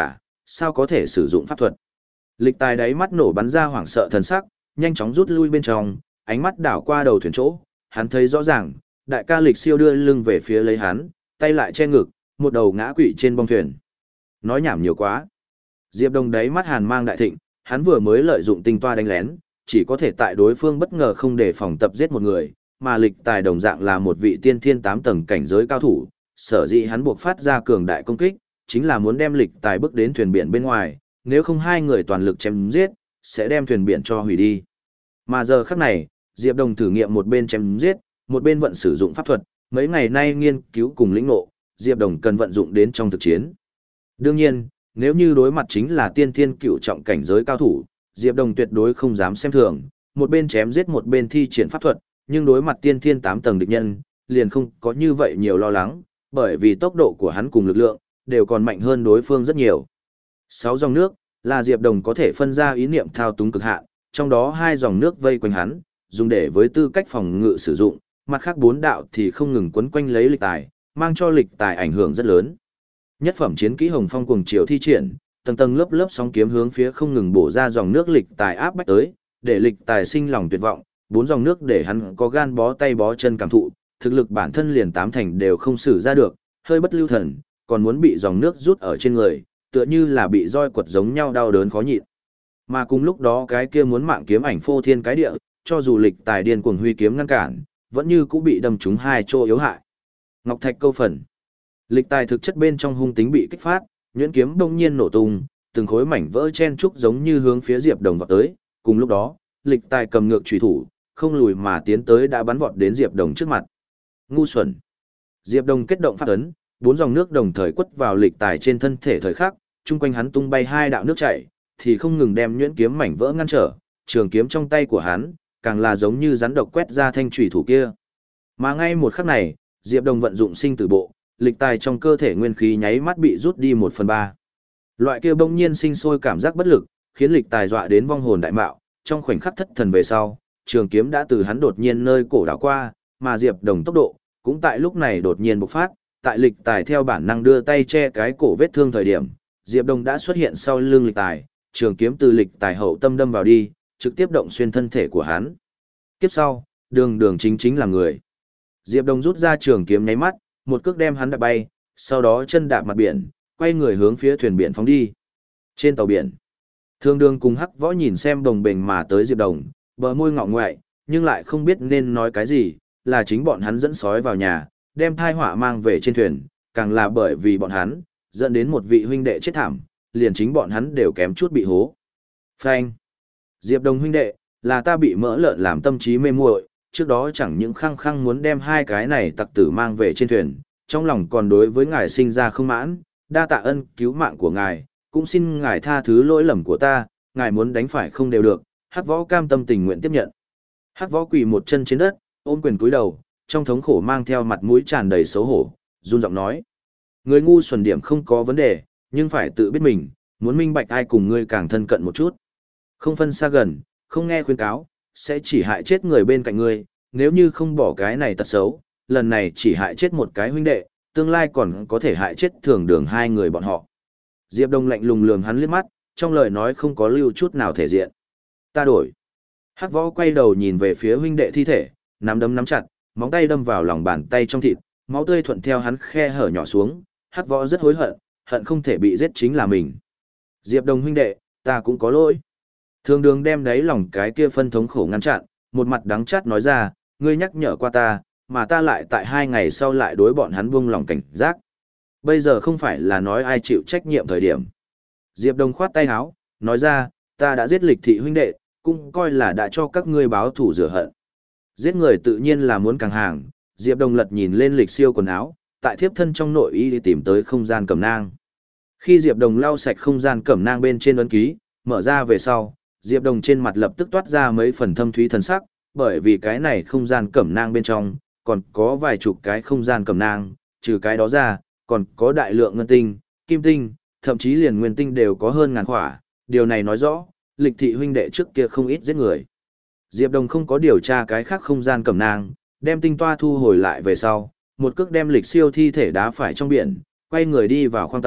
sao có thể sử dụng pháp thuật. Lịch tài đáy mắt nổ bắn ra hoảng sợ thần sắc, nhanh chóng rút lui bên trong, ánh mắt đảo qua đầu thuyền chỗ, hắn thấy rõ ràng, đại ca Lịch Siêu đưa lưng về phía lấy hắn, tay lại che ngực, một đầu ngã quỵ trên bong thuyền. Nói nhảm nhiều quá. Diệp Đồng đáy mắt hàn mang đại thịnh, hắn vừa mới lợi dụng tinh toa đánh lén, chỉ có thể tại đối phương bất ngờ không đề phòng tập giết một người, mà Lịch tài đồng dạng là một vị tiên thiên tám tầng cảnh giới cao thủ, sở dĩ hắn buộc phát ra cường đại công kích, chính là muốn đem Lịch tài bước đến thuyền biển bên ngoài, nếu không hai người toàn lực chém giết, sẽ đem thuyền biển cho hủy đi. Mà giờ khắc này, Diệp Đồng thử nghiệm một bên chém giết, một bên vận sử dụng pháp thuật, mấy ngày nay nghiên cứu cùng lĩnh ngộ, Diệp Đồng cần vận dụng đến trong thực chiến. Đương nhiên, nếu như đối mặt chính là tiên thiên cửu trọng cảnh giới cao thủ, Diệp Đồng tuyệt đối không dám xem thường, một bên chém giết một bên thi triển pháp thuật, nhưng đối mặt tiên thiên tám tầng địch nhân, liền không có như vậy nhiều lo lắng, bởi vì tốc độ của hắn cùng lực lượng đều còn mạnh hơn đối phương rất nhiều. Sáu dòng nước là Diệp Đồng có thể phân ra ý niệm thao túng cực hạn, trong đó hai dòng nước vây quanh hắn, dùng để với tư cách phòng ngự sử dụng, mặt khác bốn đạo thì không ngừng quấn quanh lấy Lịch tài, mang cho Lịch tài ảnh hưởng rất lớn. Nhất phẩm chiến kỹ Hồng Phong cuồng chiều thi triển, tầng tầng lớp lớp sóng kiếm hướng phía không ngừng bổ ra dòng nước Lịch tài áp bách tới, để Lịch tài sinh lòng tuyệt vọng, bốn dòng nước để hắn có gan bó tay bó chân cảm thụ, thực lực bản thân liền tám thành đều không sử ra được, hơi bất lưu thần, còn muốn bị dòng nước rút ở trên người, tựa như là bị roi quật giống nhau đau đớn khó nhịn. Mà cùng lúc đó cái kia muốn mạng kiếm ảnh phô thiên cái địa, cho dù Lịch tài điên cuồng huy kiếm ngăn cản, vẫn như cũng bị đâm trúng hai chỗ yếu hại. Ngọc thạch câu phần. Lịch tài thực chất bên trong hung tính bị kích phát, nhuyễn kiếm bỗng nhiên nổ tung, từng khối mảnh vỡ chen trúc giống như hướng phía Diệp Đồng vọt tới, cùng lúc đó, Lịch tài cầm ngược chủy thủ, không lùi mà tiến tới đã bắn vọt đến Diệp Đồng trước mặt. Ngu xuẩn. Diệp Đồng kết động phát ấn, bốn dòng nước đồng thời quất vào Lịch tài trên thân thể thời khắc, chung quanh hắn tung bay hai đạo nước chảy, thì không ngừng đem nhuyễn kiếm mảnh vỡ ngăn trở, trường kiếm trong tay của hắn, càng là giống như rắn độc quét ra thanh chủy thủ kia. Mà ngay một khắc này, Diệp Đồng vận dụng sinh tử bộ, Lịch tài trong cơ thể nguyên khí nháy mắt bị rút đi một phần ba. Loại kia bỗng nhiên sinh sôi cảm giác bất lực, khiến Lịch tài dọa đến vong hồn đại mạo, trong khoảnh khắc thất thần về sau, trường kiếm đã từ hắn đột nhiên nơi cổ đảo qua, mà Diệp Đồng tốc độ cũng tại lúc này đột nhiên bộc phát, tại Lịch tài theo bản năng đưa tay che cái cổ vết thương thời điểm, Diệp Đồng đã xuất hiện sau lưng Lịch tài, trường kiếm từ Lịch tài hậu tâm đâm vào đi, trực tiếp động xuyên thân thể của hắn. Tiếp sau, đường đường chính chính là người. Diệp Đồng rút ra trường kiếm nháy mắt, một cước đem hắn đạp bay, sau đó chân đạp mặt biển, quay người hướng phía thuyền biển phóng đi. Trên tàu biển, Thương Đường cùng Hắc Võ nhìn xem đồng bình mà tới Diệp Đồng, bờ môi ngọ ngoại, nhưng lại không biết nên nói cái gì, là chính bọn hắn dẫn sói vào nhà, đem tai họa mang về trên thuyền, càng là bởi vì bọn hắn, dẫn đến một vị huynh đệ chết thảm, liền chính bọn hắn đều kém chút bị hố. Phanh. Diệp Đồng huynh đệ, là ta bị mỡ lợn làm tâm trí mê muội, trước đó chẳng những khăng khăng muốn đem hai cái này tặc tử mang về trên thuyền, trong lòng còn đối với ngài sinh ra không mãn, đa tạ ân cứu mạng của ngài, cũng xin ngài tha thứ lỗi lầm của ta, ngài muốn đánh phải không đều được. Hắc Võ cam tâm tình nguyện tiếp nhận. Hắc Võ quỳ một chân trên đất, ôm quyền cúi đầu, trong thống khổ mang theo mặt mũi tràn đầy xấu hổ, run giọng nói: người ngu xuẩn điểm không có vấn đề, nhưng phải tự biết mình, muốn minh bạch ai cùng ngươi càng thân cận một chút. Không phân xa gần, không nghe khuyên cáo, sẽ chỉ hại chết người bên cạnh ngươi, nếu như không bỏ cái này tật xấu, lần này chỉ hại chết một cái huynh đệ, tương lai còn có thể hại chết thường đường hai người bọn họ. Diệp Đông lạnh lùng lườm hắn liếc mắt, trong lời nói không có lưu chút nào thể diện. Ta đổi. Hắc Võ quay đầu nhìn về phía huynh đệ thi thể, nắm đấm nắm chặt, móng tay đâm vào lòng bàn tay trong thịt, máu tươi thuận theo hắn khe hở nhỏ xuống, Hắc Võ rất hối hận, hận không thể bị giết chính là mình. Diệp Đông huynh đệ, ta cũng có lỗi. Thường đường đem đáy lòng cái kia phân thống khổ ngăn chặn, một mặt đắng chát nói ra, ngươi nhắc nhở qua ta, mà ta lại tại hai ngày sau lại đối bọn hắn buông lòng cảnh giác. Bây giờ không phải là nói ai chịu trách nhiệm thời điểm. Diệp Đông khoát tay áo, nói ra, ta đã giết Lịch thị huynh đệ, cũng coi là đã cho các ngươi báo thủ rửa hận. Giết người tự nhiên là muốn càng hàng, Diệp Đông lật nhìn lên Lịch Siêu quần áo, tại thiếp thân trong nội y đi tìm tới không gian cẩm nang. Khi Diệp Đông lau sạch không gian cẩm nang bên trên ấn ký, mở ra về sau, Diệp Đông trên mặt lập tức toát ra mấy phần thâm thúy thần sắc, bởi vì cái này không gian cẩm nang bên trong, còn có vài chục cái không gian cẩm nang, trừ cái đó ra, còn có đại lượng ngân tinh, kim tinh, thậm chí liền nguyên tinh đều có hơn ngàn khỏa, điều này nói rõ, Lịch thị huynh đệ trước kia không ít giết người. Diệp Đông không có điều tra cái khác không gian cẩm nang, đem tinh toa thu hồi lại về sau, một cước đem Lịch Siêu thi thể đá phải trong biển, quay người đi vào khoang tàu,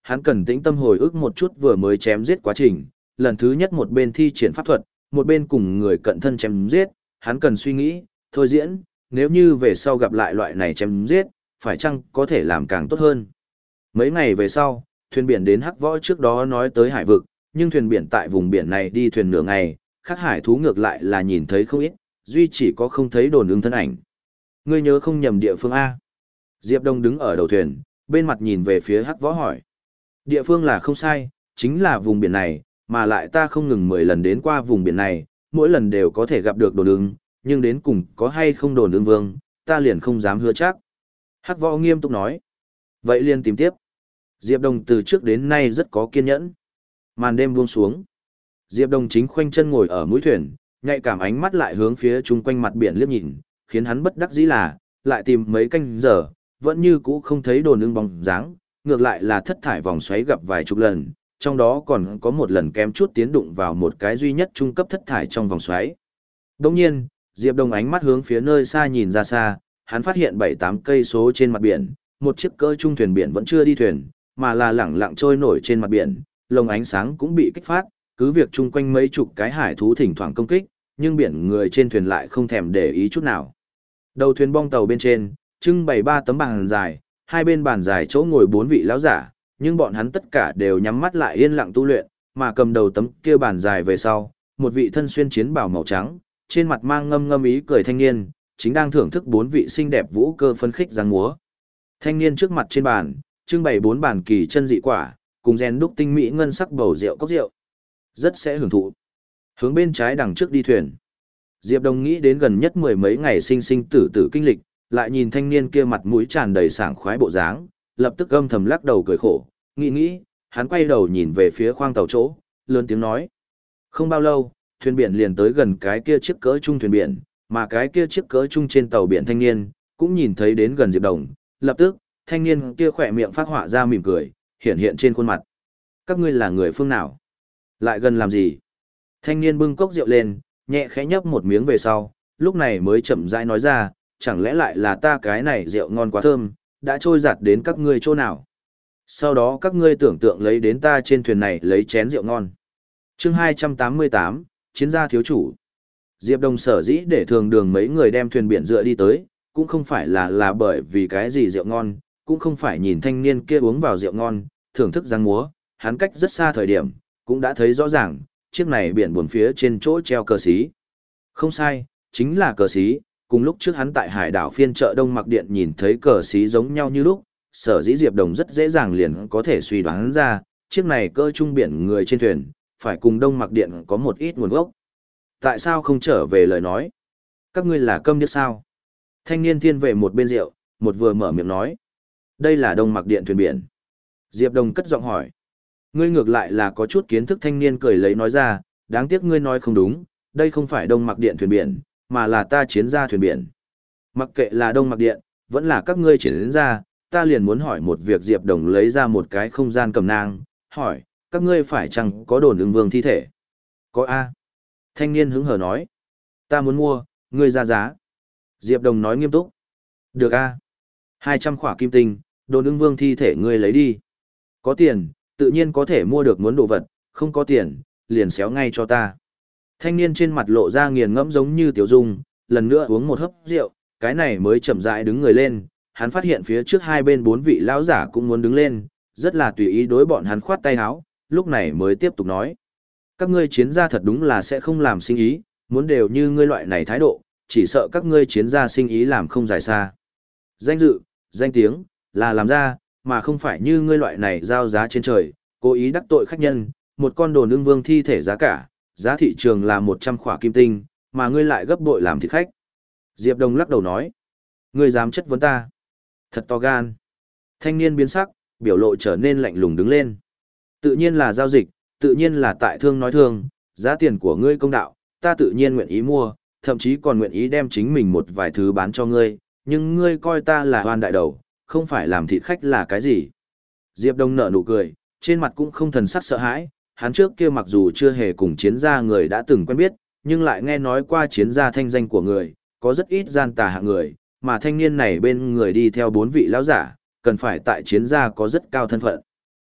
hắn cần tĩnh tâm hồi ức một chút vừa mới chém giết quá trình, lần thứ nhất một bên thi triển pháp thuật, một bên cùng người cận thân chém giết, hắn cần suy nghĩ, thôi diễn, nếu như về sau gặp lại loại này chém giết, phải chăng có thể làm càng tốt hơn. Mấy ngày về sau, thuyền biển đến Hắc Võ trước đó nói tới hải vực, nhưng thuyền biển tại vùng biển này đi thuyền nửa ngày, khác hải thú ngược lại là nhìn thấy không ít, duy chỉ có không thấy đồn ưng thân ảnh. Ngươi nhớ không nhầm địa phương A. Diệp Đông đứng ở đầu thuyền, bên mặt nhìn về phía Hắc Võ hỏi. Địa phương là không sai, chính là vùng biển này, mà lại ta không ngừng mười lần đến qua vùng biển này, mỗi lần đều có thể gặp được đồn ưng, nhưng đến cùng có hay không đồn ưng vương, ta liền không dám hứa chắc. Hắc Võ nghiêm túc nói. Vậy liền tìm tiếp. Diệp Đông từ trước đến nay rất có kiên nhẫn. Màn đêm buông xuống. Diệp Đông chính khoanh chân ngồi ở mũi thuyền, nhạy cảm ánh mắt lại hướng phía chung quanh mặt biển liếc nhìn, khiến hắn bất đắc dĩ là, lại tìm mấy canh giờ, vẫn như cũ không thấy đồn ưng bóng dáng, ngược lại là thất thải vòng xoáy gặp vài chục lần, trong đó còn có một lần kém chút tiến đụng vào một cái duy nhất trung cấp thất thải trong vòng xoáy. Đồng nhiên, Diệp Đông ánh mắt hướng phía nơi xa nhìn ra xa, hắn phát hiện bảy tám cây số trên mặt biển, một chiếc cỡ trung thuyền biển vẫn chưa đi thuyền, mà là lẳng lặng trôi nổi trên mặt biển, lồng ánh sáng cũng bị kích phát, cứ việc chung quanh mấy chục cái hải thú thỉnh thoảng công kích, nhưng biển người trên thuyền lại không thèm để ý chút nào. Đầu thuyền bong tàu bên trên, trưng bày ba tấm bàn dài, hai bên bàn dài chỗ ngồi bốn vị lão giả, nhưng bọn hắn tất cả đều nhắm mắt lại yên lặng tu luyện, mà cầm đầu tấm kia bàn dài về sau, một vị thân xuyên chiến bào màu trắng, trên mặt mang ngâm ngâm ý cười thanh niên, chính đang thưởng thức bốn vị xinh đẹp vũ cơ phấn khích giáng múa. Thanh niên trước mặt trên bàn, trưng bày bốn bàn kỳ chân dị quả, cùng rèn đúc tinh mỹ ngân sắc bầu rượu cốc rượu. Rất sẽ hưởng thụ. Hướng bên trái đằng trước đi thuyền. Diệp Đông nghĩ đến gần nhất mười mấy ngày sinh sinh tử tử kinh lịch, lại nhìn thanh niên kia mặt mũi tràn đầy sảng khoái bộ dáng, lập tức âm thầm lắc đầu cười khổ, nghĩ nghĩ, hắn quay đầu nhìn về phía khoang tàu chỗ, lớn tiếng nói. Không bao lâu, thuyền biển liền tới gần cái kia chiếc cỡ trung thuyền biển, mà cái kia chiếc cỡ trung trên tàu biển thanh niên, cũng nhìn thấy đến gần Diệp Đông, lập tức, thanh niên kia khỏe miệng phát họa ra mỉm cười, hiện hiện trên khuôn mặt. Các ngươi là người phương nào? Lại gần làm gì? Thanh niên bưng cốc rượu lên, nhẹ khẽ nhấp một miếng về sau, lúc này mới chậm rãi nói ra, chẳng lẽ lại là ta cái này rượu ngon quá thơm, đã trôi giạt đến các ngươi chỗ nào? Sau đó các ngươi tưởng tượng lấy đến ta trên thuyền này lấy chén rượu ngon. Chương hai trăm tám mươi tám, Chiến gia thiếu chủ. Diệp Đông sở dĩ để thường đường mấy người đem thuyền biển dựa đi tới, cũng không phải là là bởi vì cái gì rượu ngon, cũng không phải nhìn thanh niên kia uống vào rượu ngon, thưởng thức giang múa, hắn cách rất xa thời điểm, cũng đã thấy rõ ràng, chiếc này biển buồn phía trên chỗ treo cờ xí. Không sai, chính là cờ xí, cùng lúc trước hắn tại hải đảo phiên chợ Đông Mặc Điện nhìn thấy cờ xí giống nhau như lúc, sở dĩ Diệp Đồng rất dễ dàng liền có thể suy đoán ra, chiếc này cỡ trung biển người trên thuyền, phải cùng Đông Mặc Điện có một ít nguồn gốc. Tại sao không trở về lời nói? Các ngươi là câm điếc sao? Thanh niên thiên về một bên rượu, một vừa mở miệng nói. Đây là Đông Mặc Điện thuyền biển. Diệp Đồng cất giọng hỏi. Ngươi ngược lại là có chút kiến thức, thanh niên cười lấy nói ra, đáng tiếc ngươi nói không đúng, đây không phải Đông Mặc Điện thuyền biển, mà là ta chiến gia thuyền biển. Mặc kệ là Đông Mặc Điện, vẫn là các ngươi chiến gia, ta liền muốn hỏi một việc. Diệp Đồng lấy ra một cái không gian cầm nang, hỏi, các ngươi phải chăng có đồn ưng vương thi thể? Có A. Thanh niên hứng hờ nói, ta muốn mua, ngươi ra giá. Diệp Đồng nói nghiêm túc, được A. hai trăm khỏa kim tinh, đồn ưng vương thi thể ngươi lấy đi. Có tiền, tự nhiên có thể mua được muốn đồ vật, không có tiền, liền xéo ngay cho ta. Thanh niên trên mặt lộ ra nghiền ngẫm giống như tiểu dung, lần nữa uống một hớp rượu, cái này mới chậm rãi đứng người lên, hắn phát hiện phía trước hai bên bốn vị lão giả cũng muốn đứng lên, rất là tùy ý đối bọn hắn khoát tay áo, lúc này mới tiếp tục nói. Các ngươi chiến gia thật đúng là sẽ không làm sinh ý, muốn đều như ngươi loại này thái độ, chỉ sợ các ngươi chiến gia sinh ý làm không dài xa. Danh dự, danh tiếng, là làm ra, mà không phải như ngươi loại này giao giá trên trời, cố ý đắc tội khách nhân, một con đồn ưng vương thi thể giá cả, giá thị trường là một trăm khỏa kim tinh, mà ngươi lại gấp bội làm thịt khách. Diệp Đông lắc đầu nói, ngươi dám chất vấn ta. Thật to gan. Thanh niên biến sắc, biểu lộ trở nên lạnh lùng đứng lên. Tự nhiên là giao dịch, tự nhiên là tại thương nói thương, giá tiền của ngươi công đạo, ta tự nhiên nguyện ý mua, thậm chí còn nguyện ý đem chính mình một vài thứ bán cho ngươi, nhưng ngươi coi ta là hoan đại đầu, không phải làm thịt khách là cái gì. Diệp Đông nở nụ cười, trên mặt cũng không thần sắc sợ hãi, hắn trước kia mặc dù chưa hề cùng chiến gia người đã từng quen biết, nhưng lại nghe nói qua chiến gia thanh danh của người, có rất ít gian tà hạng người, mà thanh niên này bên người đi theo bốn vị lão giả, cần phải tại chiến gia có rất cao thân phận.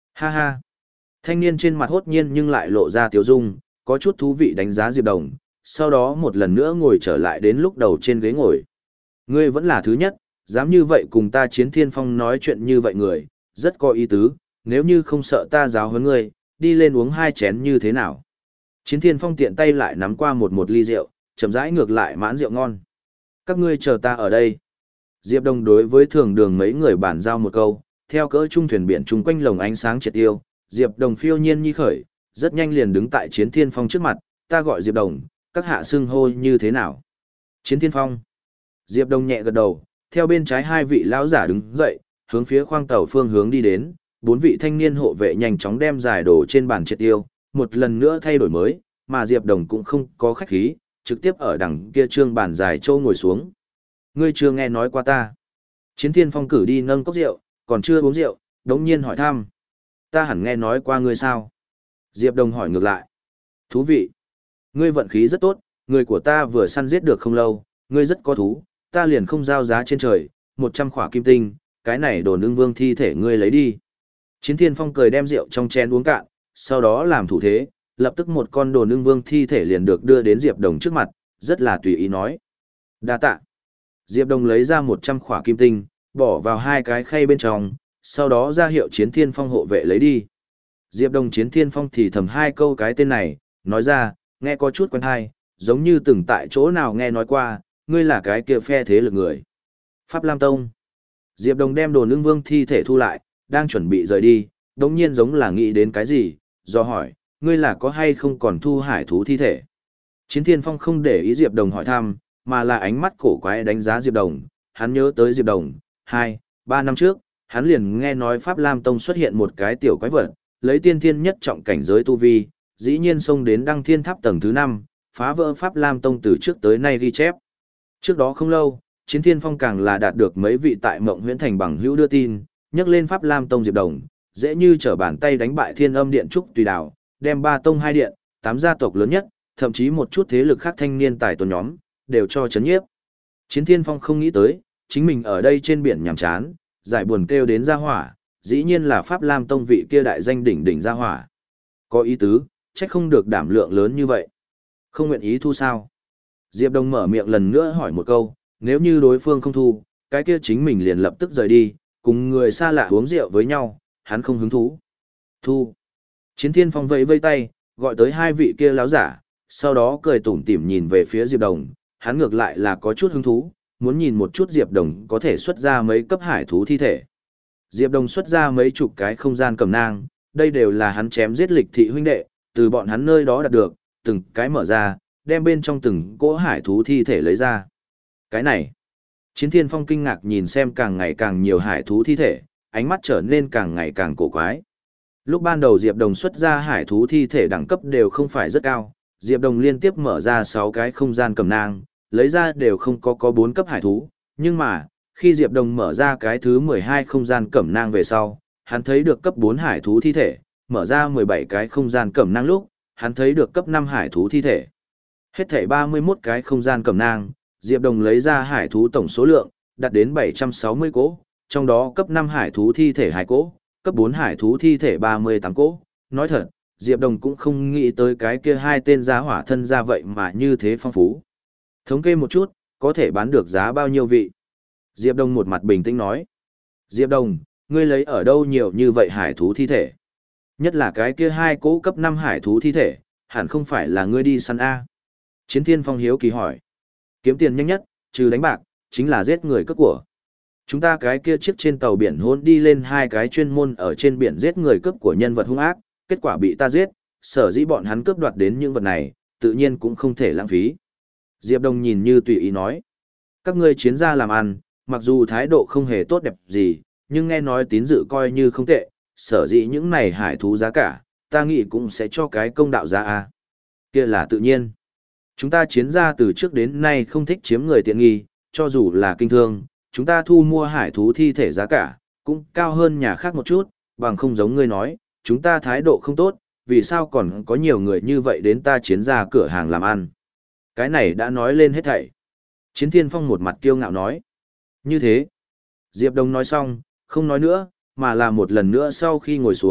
Ha ha. Thanh niên trên mặt hốt nhiên nhưng lại lộ ra tiếu dung, có chút thú vị đánh giá Diệp Đồng, sau đó một lần nữa ngồi trở lại đến lúc đầu trên ghế ngồi. Ngươi vẫn là thứ nhất, dám như vậy cùng ta Chiến Thiên Phong nói chuyện như vậy người, rất có ý tứ, nếu như không sợ ta giáo huấn ngươi, đi lên uống hai chén như thế nào. Chiến Thiên Phong tiện tay lại nắm qua một một ly rượu, chậm rãi ngược lại mãn rượu ngon. Các ngươi chờ ta ở đây. Diệp Đồng đối với thường đường mấy người bản giao một câu, theo cỡ trung thuyền biển chung quanh lồng ánh sáng triệt tiêu, Diệp Đồng phiêu nhiên nhi khởi, rất nhanh liền đứng tại Chiến Thiên Phong trước mặt, ta gọi Diệp Đồng, các hạ xưng hô như thế nào? Chiến Thiên Phong. Diệp Đồng nhẹ gật đầu, theo bên trái hai vị lão giả đứng dậy, hướng phía khoang tàu phương hướng đi đến, bốn vị thanh niên hộ vệ nhanh chóng đem giải đồ trên bàn triệt tiêu, một lần nữa thay đổi mới, mà Diệp Đồng cũng không có khách khí, trực tiếp ở đằng kia trương bàn dài châu ngồi xuống. Ngươi chưa nghe nói qua ta. Chiến Thiên Phong cử đi nâng cốc rượu, còn chưa uống rượu, đống nhiên hỏi thăm. Ta hẳn nghe nói qua ngươi sao? Diệp Đồng hỏi ngược lại. Thú vị. Ngươi vận khí rất tốt, người của ta vừa săn giết được không lâu, ngươi rất có thú, ta liền không giao giá trên trời, một trăm khỏa kim tinh, cái này đồn ưng vương thi thể ngươi lấy đi. Chiến Thiên Phong cười đem rượu trong chén uống cạn, sau đó làm thủ thế, lập tức một con đồn ưng vương thi thể liền được đưa đến Diệp Đồng trước mặt, rất là tùy ý nói. Đa tạ. Diệp Đồng lấy ra một trăm khỏa kim tinh, bỏ vào hai cái khay bên trong, sau đó ra hiệu Chiến Thiên Phong hộ vệ lấy đi. Diệp Đồng Chiến Thiên Phong thì thầm hai câu cái tên này, nói ra, nghe có chút quen hay, giống như từng tại chỗ nào nghe nói qua, ngươi là cái kia phe thế lực người. Pháp Lam Tông. Diệp Đồng đem đồn ưng vương thi thể thu lại, đang chuẩn bị rời đi, đống nhiên giống là nghĩ đến cái gì, do hỏi, ngươi là có hay không còn thu hải thú thi thể. Chiến Thiên Phong không để ý Diệp Đồng hỏi thăm, mà là ánh mắt cổ quái đánh giá Diệp Đồng, hắn nhớ tới Diệp Đồng, hai, ba năm trước, hắn liền nghe nói Pháp Lam Tông xuất hiện một cái tiểu quái vật, lấy tiên thiên nhất trọng cảnh giới tu vi, dĩ nhiên xông đến đăng thiên tháp tầng thứ năm, phá vỡ Pháp Lam Tông từ trước tới nay ghi chép. Trước đó không lâu, Chiến Thiên Phong càng là đạt được mấy vị tại Mộng Huyễn Thành bằng hữu đưa tin, nhắc lên Pháp Lam Tông Diệp Đồng, dễ như trở bàn tay đánh bại Thiên Âm Điện Trúc Tùy Đảo, đem ba tông hai điện, tám gia tộc lớn nhất, thậm chí một chút thế lực khác thanh niên tài tuần nhóm, đều cho chấn nhiếp. Chiến Thiên Phong không nghĩ tới, chính mình ở đây trên biển nhàm chán, giải buồn kêu đến gia hỏa, dĩ nhiên là Pháp Lam Tông vị kia đại danh đỉnh đỉnh gia hỏa. Có ý tứ, trách không được đảm lượng lớn như vậy. Không nguyện ý thu sao? Diệp Đông mở miệng lần nữa hỏi một câu, nếu như đối phương không thu, cái kia chính mình liền lập tức rời đi, cùng người xa lạ uống rượu với nhau, hắn không hứng thú. Thu. Chiến Thiên Phong vẫy vây tay, gọi tới hai vị kia láo giả, sau đó cười tủm tỉm nhìn về phía Diệp Đồng, hắn ngược lại là có chút hứng thú, muốn nhìn một chút Diệp Đồng có thể xuất ra mấy cấp hải thú thi thể. Diệp Đồng xuất ra mấy chục cái không gian cầm nang, đây đều là hắn chém giết lịch thị huynh đệ, từ bọn hắn nơi đó đạt được, từng cái mở ra, đem bên trong từng cỗ hải thú thi thể lấy ra. Cái này, Chiến Thiên Phong kinh ngạc nhìn xem càng ngày càng nhiều hải thú thi thể, ánh mắt trở nên càng ngày càng cổ quái. Lúc ban đầu Diệp Đồng xuất ra hải thú thi thể đẳng cấp đều không phải rất cao, Diệp Đồng liên tiếp mở ra sáu cái không gian cầm nang, lấy ra đều không có có bốn cấp hải thú, nhưng mà, khi Diệp Đồng mở ra cái thứ mười hai không gian cẩm nang về sau, hắn thấy được cấp bốn hải thú thi thể, mở ra mười bảy cái không gian cẩm nang lúc, hắn thấy được cấp năm hải thú thi thể. Hết thảy ba mươi mốt cái không gian cẩm nang, Diệp Đồng lấy ra hải thú tổng số lượng, đạt đến bảy trăm sáu mươi cỗ, trong đó cấp năm hải thú thi thể hai cỗ, cấp bốn hải thú thi thể ba mươi tám cỗ. Nói thật, Diệp Đồng cũng không nghĩ tới cái kia hai tên giá hỏa thân ra vậy mà như thế phong phú. Thống kê một chút, có thể bán được giá bao nhiêu vị? Diệp Đồng một mặt bình tĩnh nói. Diệp Đồng, ngươi lấy ở đâu nhiều như vậy hải thú thi thể? Nhất là cái kia hai cỗ cấp năm hải thú thi thể, hẳn không phải là ngươi đi săn A. Chiến Thiên Phong hiếu kỳ hỏi. Kiếm tiền nhanh nhất, trừ đánh bạc, chính là giết người cướp của. Chúng ta cái kia chiếc trên tàu biển hôn đi lên hai cái chuyên môn ở trên biển giết người cướp của nhân vật hung ác, kết quả bị ta giết, sở dĩ bọn hắn cướp đoạt đến những vật này, tự nhiên cũng không thể lãng phí. Diệp Đông nhìn như tùy ý nói. Các ngươi chiến gia làm ăn, mặc dù thái độ không hề tốt đẹp gì, nhưng nghe nói tín dự coi như không tệ, sở dĩ những này hải thú giá cả, ta nghĩ cũng sẽ cho cái công đạo giá a. Kia là tự nhiên. Chúng ta chiến gia từ trước đến nay không thích chiếm người tiện nghi, cho dù là kinh thương, chúng ta thu mua hải thú thi thể giá cả, cũng cao hơn nhà khác một chút, bằng không giống ngươi nói, chúng ta thái độ không tốt, vì sao còn có nhiều người như vậy đến ta chiến gia cửa hàng làm ăn. Cái này đã nói lên hết thảy. Chiến Thiên Phong một mặt kiêu ngạo nói. Như thế, Diệp Đông nói xong, không nói nữa, mà là một lần nữa sau khi ngồi xuống,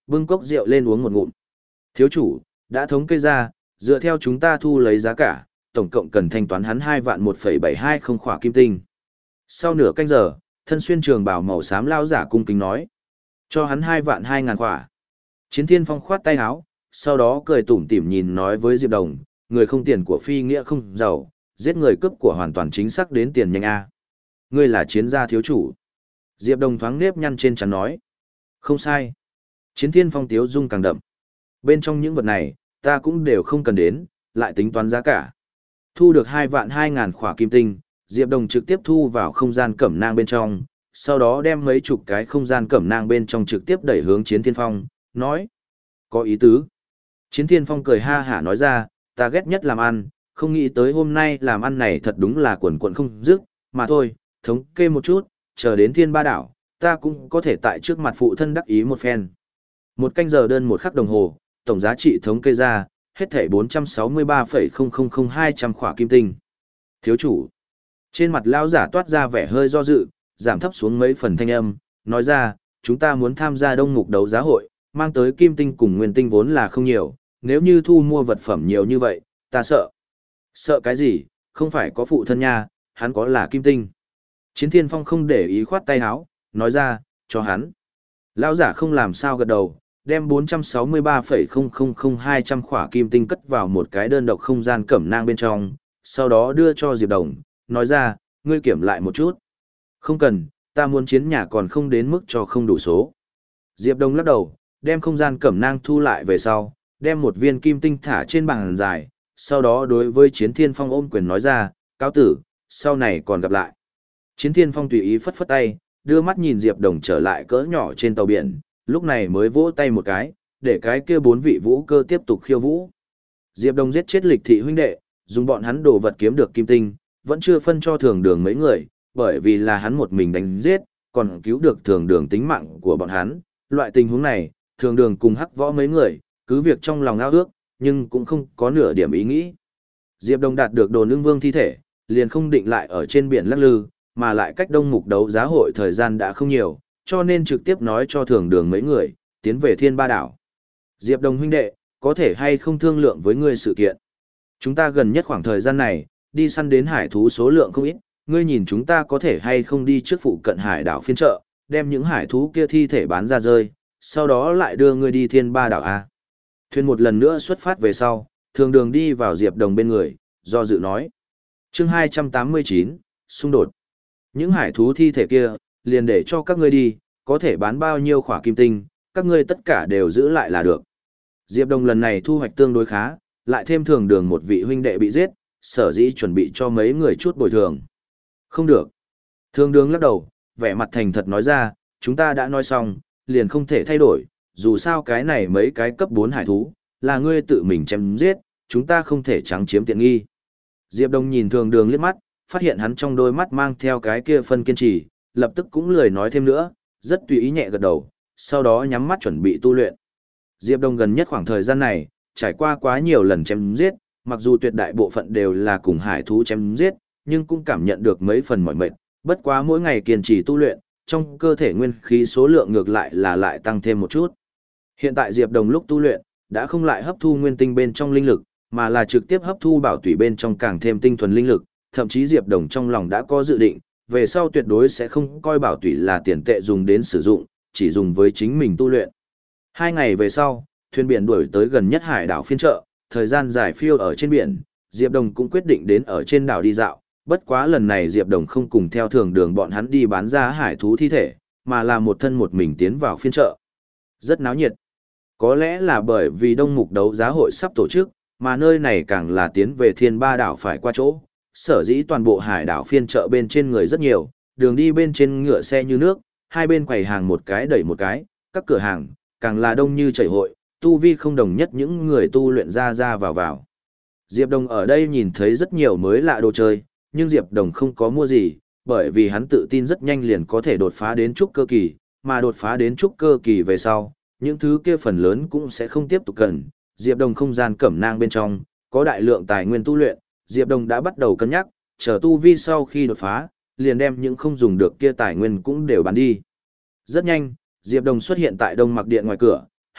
Bưng cốc rượu lên uống một ngụm. Thiếu chủ, đã thống kê ra, dựa theo chúng ta thu lấy giá cả, tổng cộng cần thanh toán hắn hai vạn một phẩy bảy hai không khỏa kim tinh. Sau nửa canh giờ, thân xuyên trường bào màu xám lao giả cung kính nói. Cho hắn hai vạn hai ngàn khỏa. Chiến Thiên Phong khoát tay áo, sau đó cười tủm tỉm nhìn nói với Diệp Đồng, người không tiền của phi nghĩa không giàu, giết người cướp của hoàn toàn chính xác đến tiền nhanh a. Ngươi là chiến gia thiếu chủ. Diệp Đồng thoáng nếp nhăn trên trán nói. Không sai. Chiến Thiên Phong tiếu dung càng đậm. Bên trong những vật này, ta cũng đều không cần đến, lại tính toán giá cả. Thu được hai vạn hai ngàn khỏa kim tinh, Diệp Đồng trực tiếp thu vào không gian cẩm nang bên trong, sau đó đem mấy chục cái không gian cẩm nang bên trong trực tiếp đẩy hướng Chiến Thiên Phong, nói. Có ý tứ. Chiến Thiên Phong cười ha hả nói ra, ta ghét nhất làm ăn, không nghĩ tới hôm nay làm ăn này thật đúng là quần quần không dứt, mà thôi, thống kê một chút, chờ đến Thiên Ba Đảo, ta cũng có thể tại trước mặt phụ thân đắc ý một phen. Một canh giờ đơn một khắc đồng hồ, tổng giá trị thống kê ra, hết thảy bốn trăm sáu mươi ba phẩy không không không hai trăm khỏa kim tinh. Thiếu chủ. Trên mặt lão giả toát ra vẻ hơi do dự, giảm thấp xuống mấy phần thanh âm, nói ra, chúng ta muốn tham gia đông mục đấu giá hội, mang tới kim tinh cùng nguyên tinh vốn là không nhiều, nếu như thu mua vật phẩm nhiều như vậy, ta sợ. Sợ cái gì, không phải có phụ thân nha, hắn có là kim tinh. Chiến Thiên Phong không để ý khoát tay áo, nói ra, cho hắn. Lão giả không làm sao gật đầu, đem bốn trăm sáu mươi ba phẩy không không không hai trăm khỏa kim tinh cất vào một cái đơn độc không gian cẩm nang bên trong, sau đó đưa cho Diệp Đồng, nói ra, ngươi kiểm lại một chút. Không cần, ta muốn chiến nhà còn không đến mức cho không đủ số. Diệp Đồng lắc đầu, đem không gian cẩm nang thu lại về sau, đem một viên kim tinh thả trên bàn dài, sau đó đối với Chiến Thiên Phong ôm quyền nói ra, cáo tử, sau này còn gặp lại. Chiến Thiên Phong tùy ý phất phất tay, đưa mắt nhìn Diệp Đồng trở lại cỡ nhỏ trên tàu biển, lúc này mới vỗ tay một cái, để cái kia bốn vị vũ cơ tiếp tục khiêu vũ. Diệp Đồng giết chết lịch thị huynh đệ, dùng bọn hắn đồ vật kiếm được kim tinh, vẫn chưa phân cho thường đường mấy người, bởi vì là hắn một mình đánh giết, còn cứu được thường đường tính mạng của bọn hắn. Loại tình huống này, thường đường cùng hắc võ mấy người, cứ việc trong lòng ao ước, nhưng cũng không có nửa điểm ý nghĩ. Diệp Đồng đạt được đồ nương vương thi thể, liền không định lại ở trên biển lắc lư, mà lại cách đông mục đấu giá hội thời gian đã không nhiều, cho nên trực tiếp nói cho thường đường mấy người, tiến về Thiên Ba Đảo. Diệp Đồng huynh đệ, có thể hay không thương lượng với ngươi sự kiện. Chúng ta gần nhất khoảng thời gian này, đi săn đến hải thú số lượng không ít, ngươi nhìn chúng ta có thể hay không đi trước phụ cận hải đảo phiên chợ, đem những hải thú kia thi thể bán ra rơi, sau đó lại đưa ngươi đi Thiên Ba Đảo A. Thuyền một lần nữa xuất phát về sau, thường đường đi vào Diệp Đồng bên người, do dự nói. Chương hai trăm tám mươi chín, xung đột. Những hải thú thi thể kia, liền để cho các ngươi đi, có thể bán bao nhiêu khỏa kim tinh, các ngươi tất cả đều giữ lại là được. Diệp Đồng lần này thu hoạch tương đối khá, lại thêm thường đường một vị huynh đệ bị giết, sở dĩ chuẩn bị cho mấy người chút bồi thường. Không được. Thường đường lắc đầu, vẻ mặt thành thật nói ra, chúng ta đã nói xong, liền không thể thay đổi, dù sao cái này mấy cái cấp bốn hải thú, là ngươi tự mình chém giết, chúng ta không thể trắng chiếm tiện nghi. Diệp Đồng nhìn thường đường liếc mắt, phát hiện hắn trong đôi mắt mang theo cái kia phân kiên trì, lập tức cũng lười nói thêm nữa, rất tùy ý nhẹ gật đầu, sau đó nhắm mắt chuẩn bị tu luyện. Diệp Đồng gần nhất khoảng thời gian này, trải qua quá nhiều lần chém giết, mặc dù tuyệt đại bộ phận đều là cùng hải thú chém giết, nhưng cũng cảm nhận được mấy phần mỏi mệt, bất quá mỗi ngày kiên trì tu luyện, trong cơ thể nguyên khí số lượng ngược lại là lại tăng thêm một chút. Hiện tại Diệp Đồng lúc tu luyện, đã không lại hấp thu nguyên tinh bên trong linh lực, mà là trực tiếp hấp thu bảo tủy bên trong càng thêm tinh thuần linh lực, thậm chí Diệp Đồng trong lòng đã có dự định, về sau tuyệt đối sẽ không coi bảo tủy là tiền tệ dùng đến sử dụng, chỉ dùng với chính mình tu luyện. Hai ngày về sau, thuyền biển đuổi tới gần nhất hải đảo phiên chợ, thời gian dài phiêu ở trên biển, Diệp Đồng cũng quyết định đến ở trên đảo đi dạo, bất quá lần này Diệp Đồng không cùng theo thường đường bọn hắn đi bán ra hải thú thi thể, mà là một thân một mình tiến vào phiên chợ. Rất náo nhiệt. Có lẽ là bởi vì đông mục đấu giá hội sắp tổ chức, mà nơi này càng là tiến về Thiên Ba Đảo phải qua chỗ, sở dĩ toàn bộ hải đảo phiên chợ bên trên người rất nhiều, đường đi bên trên ngựa xe như nước, hai bên quầy hàng một cái đẩy một cái, các cửa hàng, càng là đông như chảy hội, tu vi không đồng nhất những người tu luyện ra ra vào vào. Diệp Đồng ở đây nhìn thấy rất nhiều mới lạ đồ chơi, nhưng Diệp Đồng không có mua gì, bởi vì hắn tự tin rất nhanh liền có thể đột phá đến trúc cơ kỳ, mà đột phá đến trúc cơ kỳ về sau, những thứ kia phần lớn cũng sẽ không tiếp tục cần. Diệp Đồng không gian cẩm nang bên trong, có đại lượng tài nguyên tu luyện, Diệp Đồng đã bắt đầu cân nhắc, chờ tu vi sau khi đột phá, liền đem những không dùng được kia tài nguyên cũng đều bán đi. Rất nhanh, Diệp Đồng xuất hiện tại Đông Mặc Điện ngoài cửa,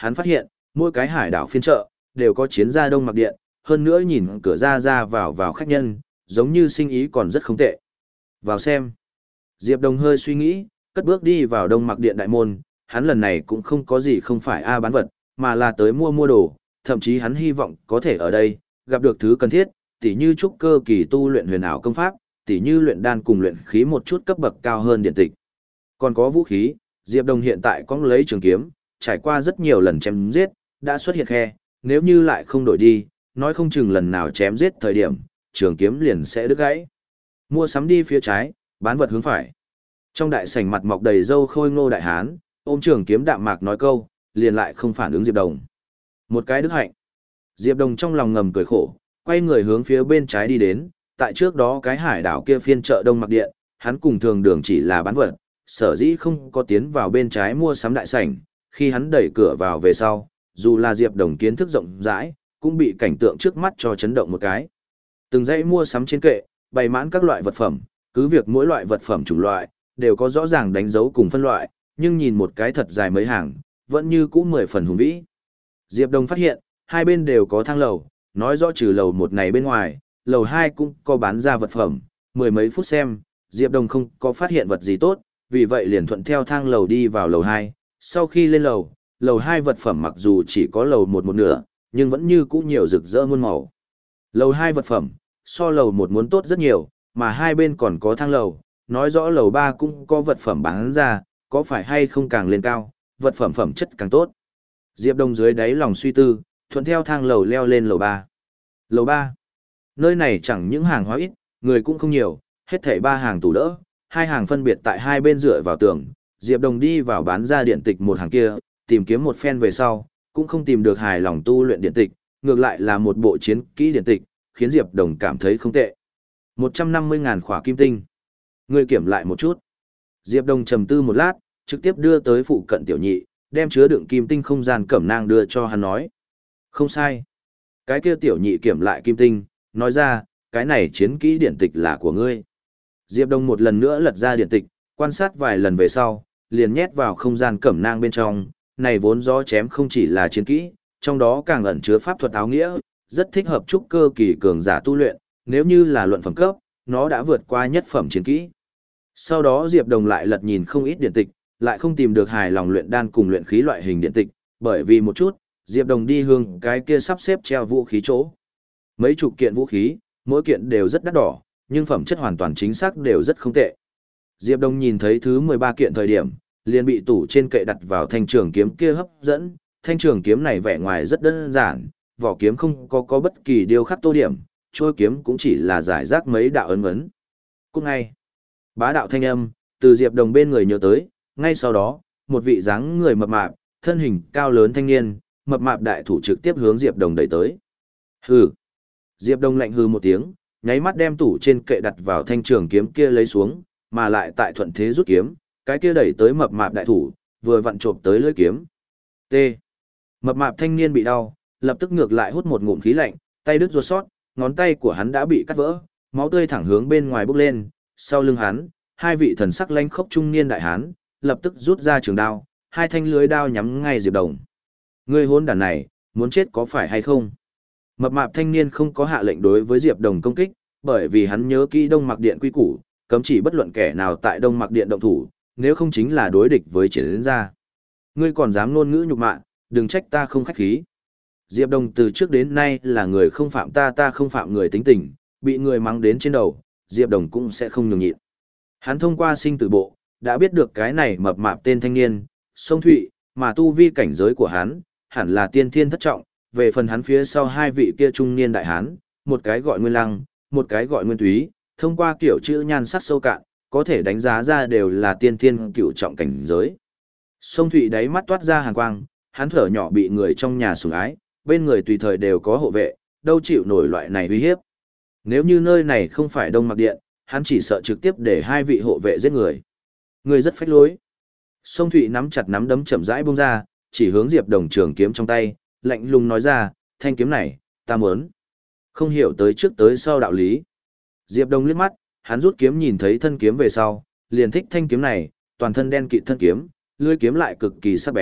hắn phát hiện, mỗi cái hải đảo phiên chợ, đều có chiến gia Đông Mặc Điện, hơn nữa nhìn cửa ra ra vào vào khách nhân, giống như sinh ý còn rất không tệ. Vào xem. Diệp Đồng hơi suy nghĩ, cất bước đi vào Đông Mặc Điện đại môn, hắn lần này cũng không có gì không phải A bán vật, mà là tới mua mua đồ, thậm chí hắn hy vọng có thể ở đây, gặp được thứ cần thiết, tỉ như trúc cơ kỳ tu luyện huyền ảo công pháp, tỉ như luyện đan cùng luyện khí một chút cấp bậc cao hơn điện tịch. Còn có vũ khí, Diệp Đồng hiện tại có lấy trường kiếm, trải qua rất nhiều lần chém giết, đã xuất hiện khe, nếu như lại không đổi đi, nói không chừng lần nào chém giết thời điểm, trường kiếm liền sẽ đứt gãy. Mua sắm đi phía trái, bán vật hướng phải. Trong đại sảnh mặt mọc đầy râu khôi ngô đại hán, ôm trường kiếm đạm mạc nói câu, liền lại không phản ứng Diệp Đồng. Một cái đức hạnh. Diệp Đồng trong lòng ngầm cười khổ, quay người hướng phía bên trái đi đến, tại trước đó cái hải đảo kia phiên chợ Đông Mặc Điện, hắn cùng thường đường chỉ là bán vật, sở dĩ không có tiến vào bên trái mua sắm đại sảnh, khi hắn đẩy cửa vào về sau, dù là Diệp Đồng kiến thức rộng rãi, cũng bị cảnh tượng trước mắt cho chấn động một cái. Từng dãy mua sắm trên kệ, bày mãn các loại vật phẩm, cứ việc mỗi loại vật phẩm chủng loại, đều có rõ ràng đánh dấu cùng phân loại, nhưng nhìn một cái thật dài mấy hàng, vẫn như cũ mười phần hùng vĩ. Diệp Đồng phát hiện, hai bên đều có thang lầu, nói rõ trừ lầu một này bên ngoài, lầu hai cũng có bán ra vật phẩm, mười mấy phút xem, Diệp Đồng không có phát hiện vật gì tốt, vì vậy liền thuận theo thang lầu đi vào lầu hai. Sau khi lên lầu, lầu hai vật phẩm mặc dù chỉ có lầu một một nửa, nhưng vẫn như cũ nhiều rực rỡ muôn màu. Lầu hai vật phẩm, so lầu một muốn tốt rất nhiều, mà hai bên còn có thang lầu, nói rõ lầu ba cũng có vật phẩm bán ra, có phải hay không càng lên cao, vật phẩm phẩm chất càng tốt. Diệp Đông dưới đáy lòng suy tư, thuận theo thang lầu leo lên lầu ba. Lầu ba. Nơi này chẳng những hàng hóa ít, người cũng không nhiều, hết thảy ba hàng tủ đỡ, hai hàng phân biệt tại hai bên dựa vào tường. Diệp Đồng đi vào bán ra điện tịch một hàng kia, tìm kiếm một phen về sau, cũng không tìm được hài lòng tu luyện điện tịch, ngược lại là một bộ chiến kỹ điện tịch, khiến Diệp Đồng cảm thấy không tệ. một trăm năm mươi ngàn khỏa kim tinh. Ngươi kiểm lại một chút. Diệp Đồng trầm tư một lát, trực tiếp đưa tới phụ cận tiểu nhị, đem chứa đựng kim tinh không gian cẩm nang đưa cho hắn nói. Không sai. Cái kia tiểu nhị kiểm lại kim tinh, nói ra, cái này chiến kỹ điện tịch là của ngươi. Diệp Đông một lần nữa lật ra điện tịch, quan sát vài lần về sau, liền nhét vào không gian cẩm nang bên trong, này vốn gió chém không chỉ là chiến kỹ, trong đó càng ẩn chứa pháp thuật áo nghĩa, rất thích hợp trúc cơ kỳ cường giả tu luyện, nếu như là luận phẩm cấp, nó đã vượt qua nhất phẩm chiến kỹ. Sau đó Diệp Đồng lại lật nhìn không ít điện tịch, lại không tìm được hài lòng luyện đan cùng luyện khí loại hình điện tịch, bởi vì một chút, Diệp Đồng đi hướng cái kia sắp xếp treo vũ khí chỗ. Mấy chục kiện vũ khí, mỗi kiện đều rất đắt đỏ, nhưng phẩm chất hoàn toàn chính xác đều rất không tệ. Diệp Đông nhìn thấy thứ mười ba kiện thời điểm, liền bị tủ trên kệ đặt vào thanh trường kiếm kia hấp dẫn. Thanh trường kiếm này vẻ ngoài rất đơn giản, vỏ kiếm không có có bất kỳ điêu khắc tô điểm, trôi kiếm cũng chỉ là giải rác mấy đạo ấn ấn. Cũng ngay, bá đạo thanh âm từ Diệp Đồng bên người nhớ tới, ngay sau đó, một vị dáng người mập mạp, thân hình cao lớn thanh niên, mập mạp đại thủ trực tiếp hướng Diệp Đồng đẩy tới. Hừ. Diệp Đồng lạnh hừ một tiếng, nháy mắt đem tủ trên kệ đặt vào thanh trường kiếm kia lấy xuống, mà lại tại thuận thế rút kiếm, cái kia đẩy tới mập mạp đại thủ, vừa vặn chộp tới lưỡi kiếm. T. Mập mạp thanh niên bị đau, lập tức ngược lại hút một ngụm khí lạnh, tay đứt ruột sót, ngón tay của hắn đã bị cắt vỡ, máu tươi thẳng hướng bên ngoài bốc lên, sau lưng hắn, hai vị thần sắc lãnh khốc trung niên đại hán, lập tức rút ra trường đao, hai thanh lưới đao nhắm ngay Diệp Đồng. Ngươi hôn đàn này, muốn chết có phải hay không? Mập mạp thanh niên không có hạ lệnh đối với Diệp Đồng công kích, bởi vì hắn nhớ kỹ Đông Mặc Điện quy củ, cấm chỉ bất luận kẻ nào tại Đông Mặc Điện động thủ, nếu không chính là đối địch với triển đến gia. Ngươi còn dám ngôn ngữ nhục mạ, đừng trách ta không khách khí. Diệp Đồng từ trước đến nay là người không phạm ta ta không phạm người tính tình, bị người mắng đến trên đầu, Diệp Đồng cũng sẽ không nhường nhịn. Hắn thông qua sinh tử bộ, đã biết được cái này mập mạp tên thanh niên, Sông Thụy, mà tu vi cảnh giới của hắn, hẳn là tiên thiên thất trọng, về phần hắn phía sau hai vị kia trung niên đại hán, một cái gọi Nguyên Lăng, một cái gọi Nguyên Túy, thông qua kiểu chữ nhan sắc sâu cạn, có thể đánh giá ra đều là tiên thiên cửu trọng cảnh giới. Sông Thụy đáy mắt toát ra hàn quang, hắn thở nhỏ bị người trong nhà sủng ái, bên người tùy thời đều có hộ vệ, đâu chịu nổi loại này uy hiếp. Nếu như nơi này không phải Đông Mặc Điện, hắn chỉ sợ trực tiếp để hai vị hộ vệ giết người. Người rất phách lối. Sông Thụy nắm chặt nắm đấm chậm rãi buông ra, chỉ hướng Diệp Đồng trường kiếm trong tay, lạnh lùng nói ra, thanh kiếm này, ta muốn. Không hiểu tới trước tới sau đạo lý. Diệp Đồng liếc mắt, hắn rút kiếm nhìn thấy thân kiếm về sau, liền thích thanh kiếm này, toàn thân đen kịt thân kiếm, lưỡi kiếm lại cực kỳ sắc bén,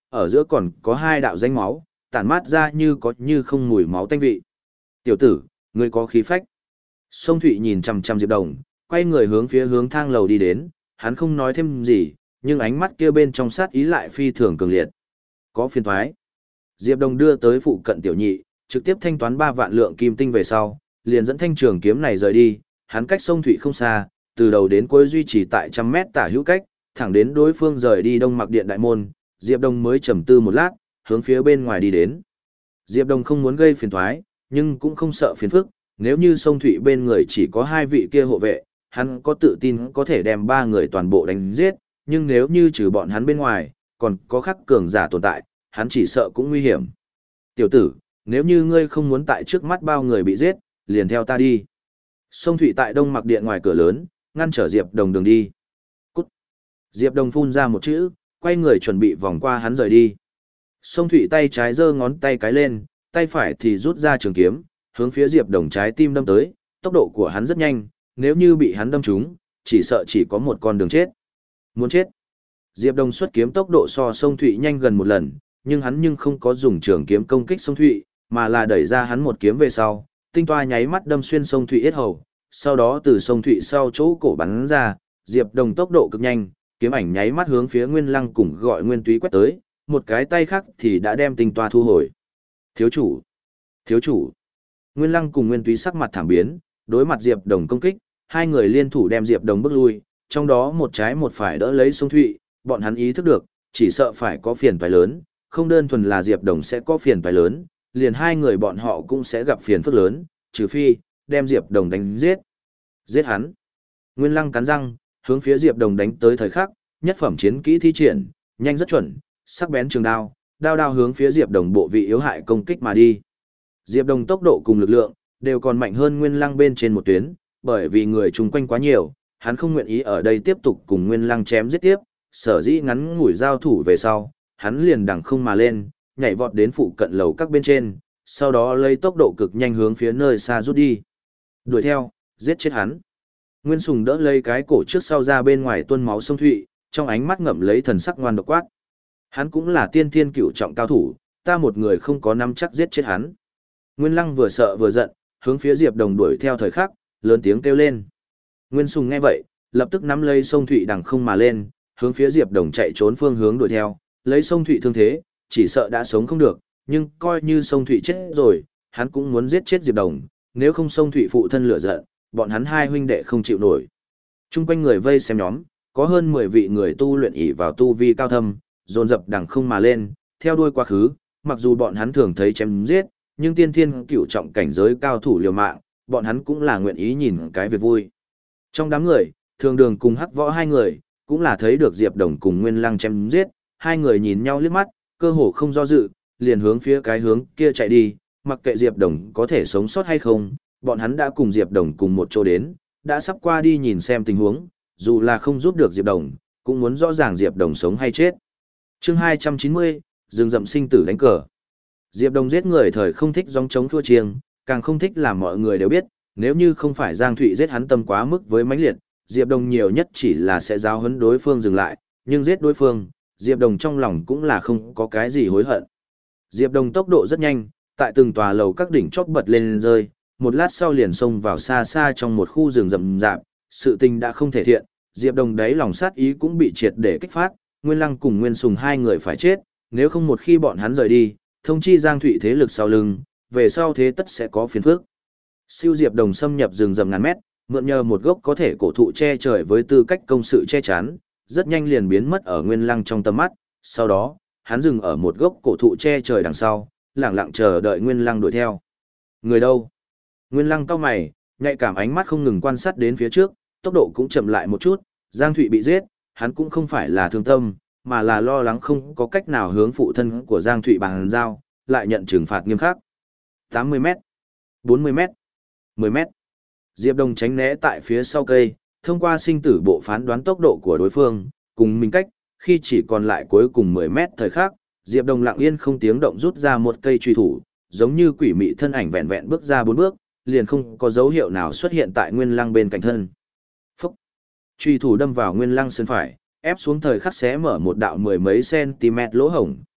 ở giữa còn có hai đạo danh máu, tản mát ra như có như không mùi máu tanh vị. Tiểu tử, ngươi có khí phách. Sông Thụy nhìn chằm chằm Diệp Đồng, quay người hướng phía hướng thang lầu đi đến, hắn không nói thêm gì, nhưng ánh mắt kia bên trong sát ý lại phi thường cường liệt. Có phiền thoái. Diệp Đồng đưa tới phụ cận tiểu nhị, trực tiếp thanh toán ba vạn lượng kim tinh về sau, liền dẫn thanh trường kiếm này rời đi, hắn cách sông Thụy không xa, từ đầu đến cuối duy trì tại trăm mét tả hữu cách, thẳng đến đối phương rời đi Đông Mặc Điện đại môn, Diệp Đồng mới trầm tư một lát, hướng phía bên ngoài đi đến. Diệp Đồng không muốn gây phiền toái, nhưng cũng không sợ phiền phức, nếu như sông Thụy bên người chỉ có hai vị kia hộ vệ, hắn có tự tin có thể đem ba người toàn bộ đánh giết, nhưng nếu như trừ bọn hắn bên ngoài, còn có khắc cường giả tồn tại, hắn chỉ sợ cũng nguy hiểm. Tiểu tử, nếu như ngươi không muốn tại trước mắt bao người bị giết, liền theo ta đi. Sông Thụy tại Đông Mặc Điện ngoài cửa lớn, ngăn trở Diệp Đồng đường đi. Cút. Diệp Đồng phun ra một chữ, quay người chuẩn bị vòng qua hắn rời đi. Sông Thụy tay trái giơ ngón tay cái lên, tay phải thì rút ra trường kiếm, hướng phía Diệp Đồng trái tim đâm tới, tốc độ của hắn rất nhanh, nếu như bị hắn đâm trúng, chỉ sợ chỉ có một con đường chết. Muốn chết. Diệp Đồng xuất kiếm tốc độ so Sông Thụy nhanh gần một lần, nhưng hắn nhưng không có dùng trường kiếm công kích Sông Thụy, mà là đẩy ra hắn một kiếm về sau, tinh toa nháy mắt đâm xuyên Sông Thụy yết hầu, sau đó từ Sông Thụy sau chỗ cổ bắn ra, Diệp Đồng tốc độ cực nhanh, kiếm ảnh nháy mắt hướng phía Nguyên Lăng cùng gọi Nguyên Túy quét tới, một cái tay khác thì đã đem tinh toa thu hồi. Thiếu chủ! Thiếu chủ! Nguyên Lăng cùng Nguyên Túy sắc mặt thảm biến, đối mặt Diệp Đồng công kích, hai người liên thủ đem Diệp Đồng bước lui, trong đó một trái một phải đỡ lấy Sông Thụy, bọn hắn ý thức được, chỉ sợ phải có phiền toái lớn, không đơn thuần là Diệp Đồng sẽ có phiền toái lớn, liền hai người bọn họ cũng sẽ gặp phiền phức lớn, trừ phi đem Diệp Đồng đánh giết. Giết hắn. Nguyên Lăng cắn răng, hướng phía Diệp Đồng đánh tới thời khắc, nhất phẩm chiến kỹ thi triển, nhanh rất chuẩn, sắc bén trường đao, đao đao hướng phía Diệp Đồng bộ vị yếu hại công kích mà đi. Diệp Đồng tốc độ cùng lực lượng đều còn mạnh hơn Nguyên Lăng bên trên một tuyến, bởi vì người chung quanh quá nhiều, hắn không nguyện ý ở đây tiếp tục cùng Nguyên Lăng chém giết tiếp, sở dĩ ngắn ngủi giao thủ về sau, hắn liền đằng không mà lên, nhảy vọt đến phụ cận lầu các bên trên, sau đó lấy tốc độ cực nhanh hướng phía nơi xa rút đi. Đuổi theo, giết chết hắn. Nguyên Sùng đỡ lấy cái cổ trước sau ra bên ngoài tuôn máu Sông Thụy, trong ánh mắt ngậm lấy thần sắc ngoan độc quát. Hắn cũng là tiên thiên cửu trọng cao thủ, ta một người không có nắm chắc giết chết hắn. Nguyên Lăng vừa sợ vừa giận, hướng phía Diệp Đồng đuổi theo thời khắc, lớn tiếng kêu lên. Nguyên Sùng nghe vậy, lập tức nắm lấy Sông Thụy đằng không mà lên, hướng phía Diệp Đồng chạy trốn phương hướng đuổi theo, lấy Sông Thụy thương thế, chỉ sợ đã sống không được, nhưng coi như Sông Thụy chết rồi, hắn cũng muốn giết chết Diệp Đồng, nếu không Sông Thụy phụ thân lửa giận, bọn hắn hai huynh đệ không chịu nổi. Trung quanh người vây xem nhóm, có hơn mười vị người tu luyện ỷ vào tu vi cao thâm, dồn dập đằng không mà lên, theo đuôi quá khứ, mặc dù bọn hắn thường thấy chém giết, nhưng tiên thiên cửu trọng cảnh giới cao thủ liều mạng, bọn hắn cũng là nguyện ý nhìn cái việc vui. Trong đám người, Thường Đường cùng Hắc Võ hai người, cũng là thấy được Diệp Đồng cùng Nguyên Lăng chém giết, hai người nhìn nhau liếc mắt, cơ hồ không do dự, liền hướng phía cái hướng kia chạy đi, mặc kệ Diệp Đồng có thể sống sót hay không, bọn hắn đã cùng Diệp Đồng cùng một chỗ đến, đã sắp qua đi nhìn xem tình huống, dù là không giúp được Diệp Đồng, cũng muốn rõ ràng Diệp Đồng sống hay chết. Chương hai trăm chín mươi, rừng rậm sinh tử đánh cờ. Diệp Đồng giết người thời không thích gióng trống thua chiêng, càng không thích làm mọi người đều biết, nếu như không phải Giang Thụy giết hắn tâm quá mức với mãnh liệt, Diệp Đồng nhiều nhất chỉ là sẽ giáo huấn đối phương dừng lại, nhưng giết đối phương, Diệp Đồng trong lòng cũng là không có cái gì hối hận. Diệp Đồng tốc độ rất nhanh, tại từng tòa lầu các đỉnh chóp bật lên rơi, một lát sau liền xông vào xa xa trong một khu rừng rậm rạp, sự tình đã không thể thiện, Diệp Đồng đấy lòng sát ý cũng bị triệt để kích phát, Nguyên Lăng cùng Nguyên Sùng hai người phải chết, nếu không một khi bọn hắn rời đi, thông chi Giang Thụy thế lực sau lưng, về sau thế tất sẽ có phiền phức. Siêu Diệp Đồng xâm nhập rừng rậm ngàn mét, mượn nhờ một gốc có thể cổ thụ che trời với tư cách công sự che chắn, rất nhanh liền biến mất ở Nguyên Lăng trong tầm mắt, sau đó, hắn dừng ở một gốc cổ thụ che trời đằng sau, lặng lặng chờ đợi Nguyên Lăng đuổi theo. Người đâu? Nguyên Lăng cau mày, nhạy cảm ánh mắt không ngừng quan sát đến phía trước, tốc độ cũng chậm lại một chút, Giang Thụy bị giết, hắn cũng không phải là thương tâm, mà là lo lắng không có cách nào hướng phụ thân của Giang Thụy bàn giao, lại nhận trừng phạt nghiêm khắc. tám mươi mét, bốn mươi mét, mười mét. Diệp Đồng tránh né tại phía sau cây, thông qua sinh tử bộ phán đoán tốc độ của đối phương, cùng mình cách, khi chỉ còn lại cuối cùng mười mét thời khắc, Diệp Đồng lặng yên không tiếng động rút ra một cây truy thủ, giống như quỷ mị thân ảnh vẹn vẹn bước ra bốn bước, liền không có dấu hiệu nào xuất hiện tại Nguyên Lăng bên cạnh thân. Phúc! Truy thủ đâm vào Nguyên Lăng sườn phải, ép xuống thời khắc xé mở một đạo mười mấy centimet lỗ hổng,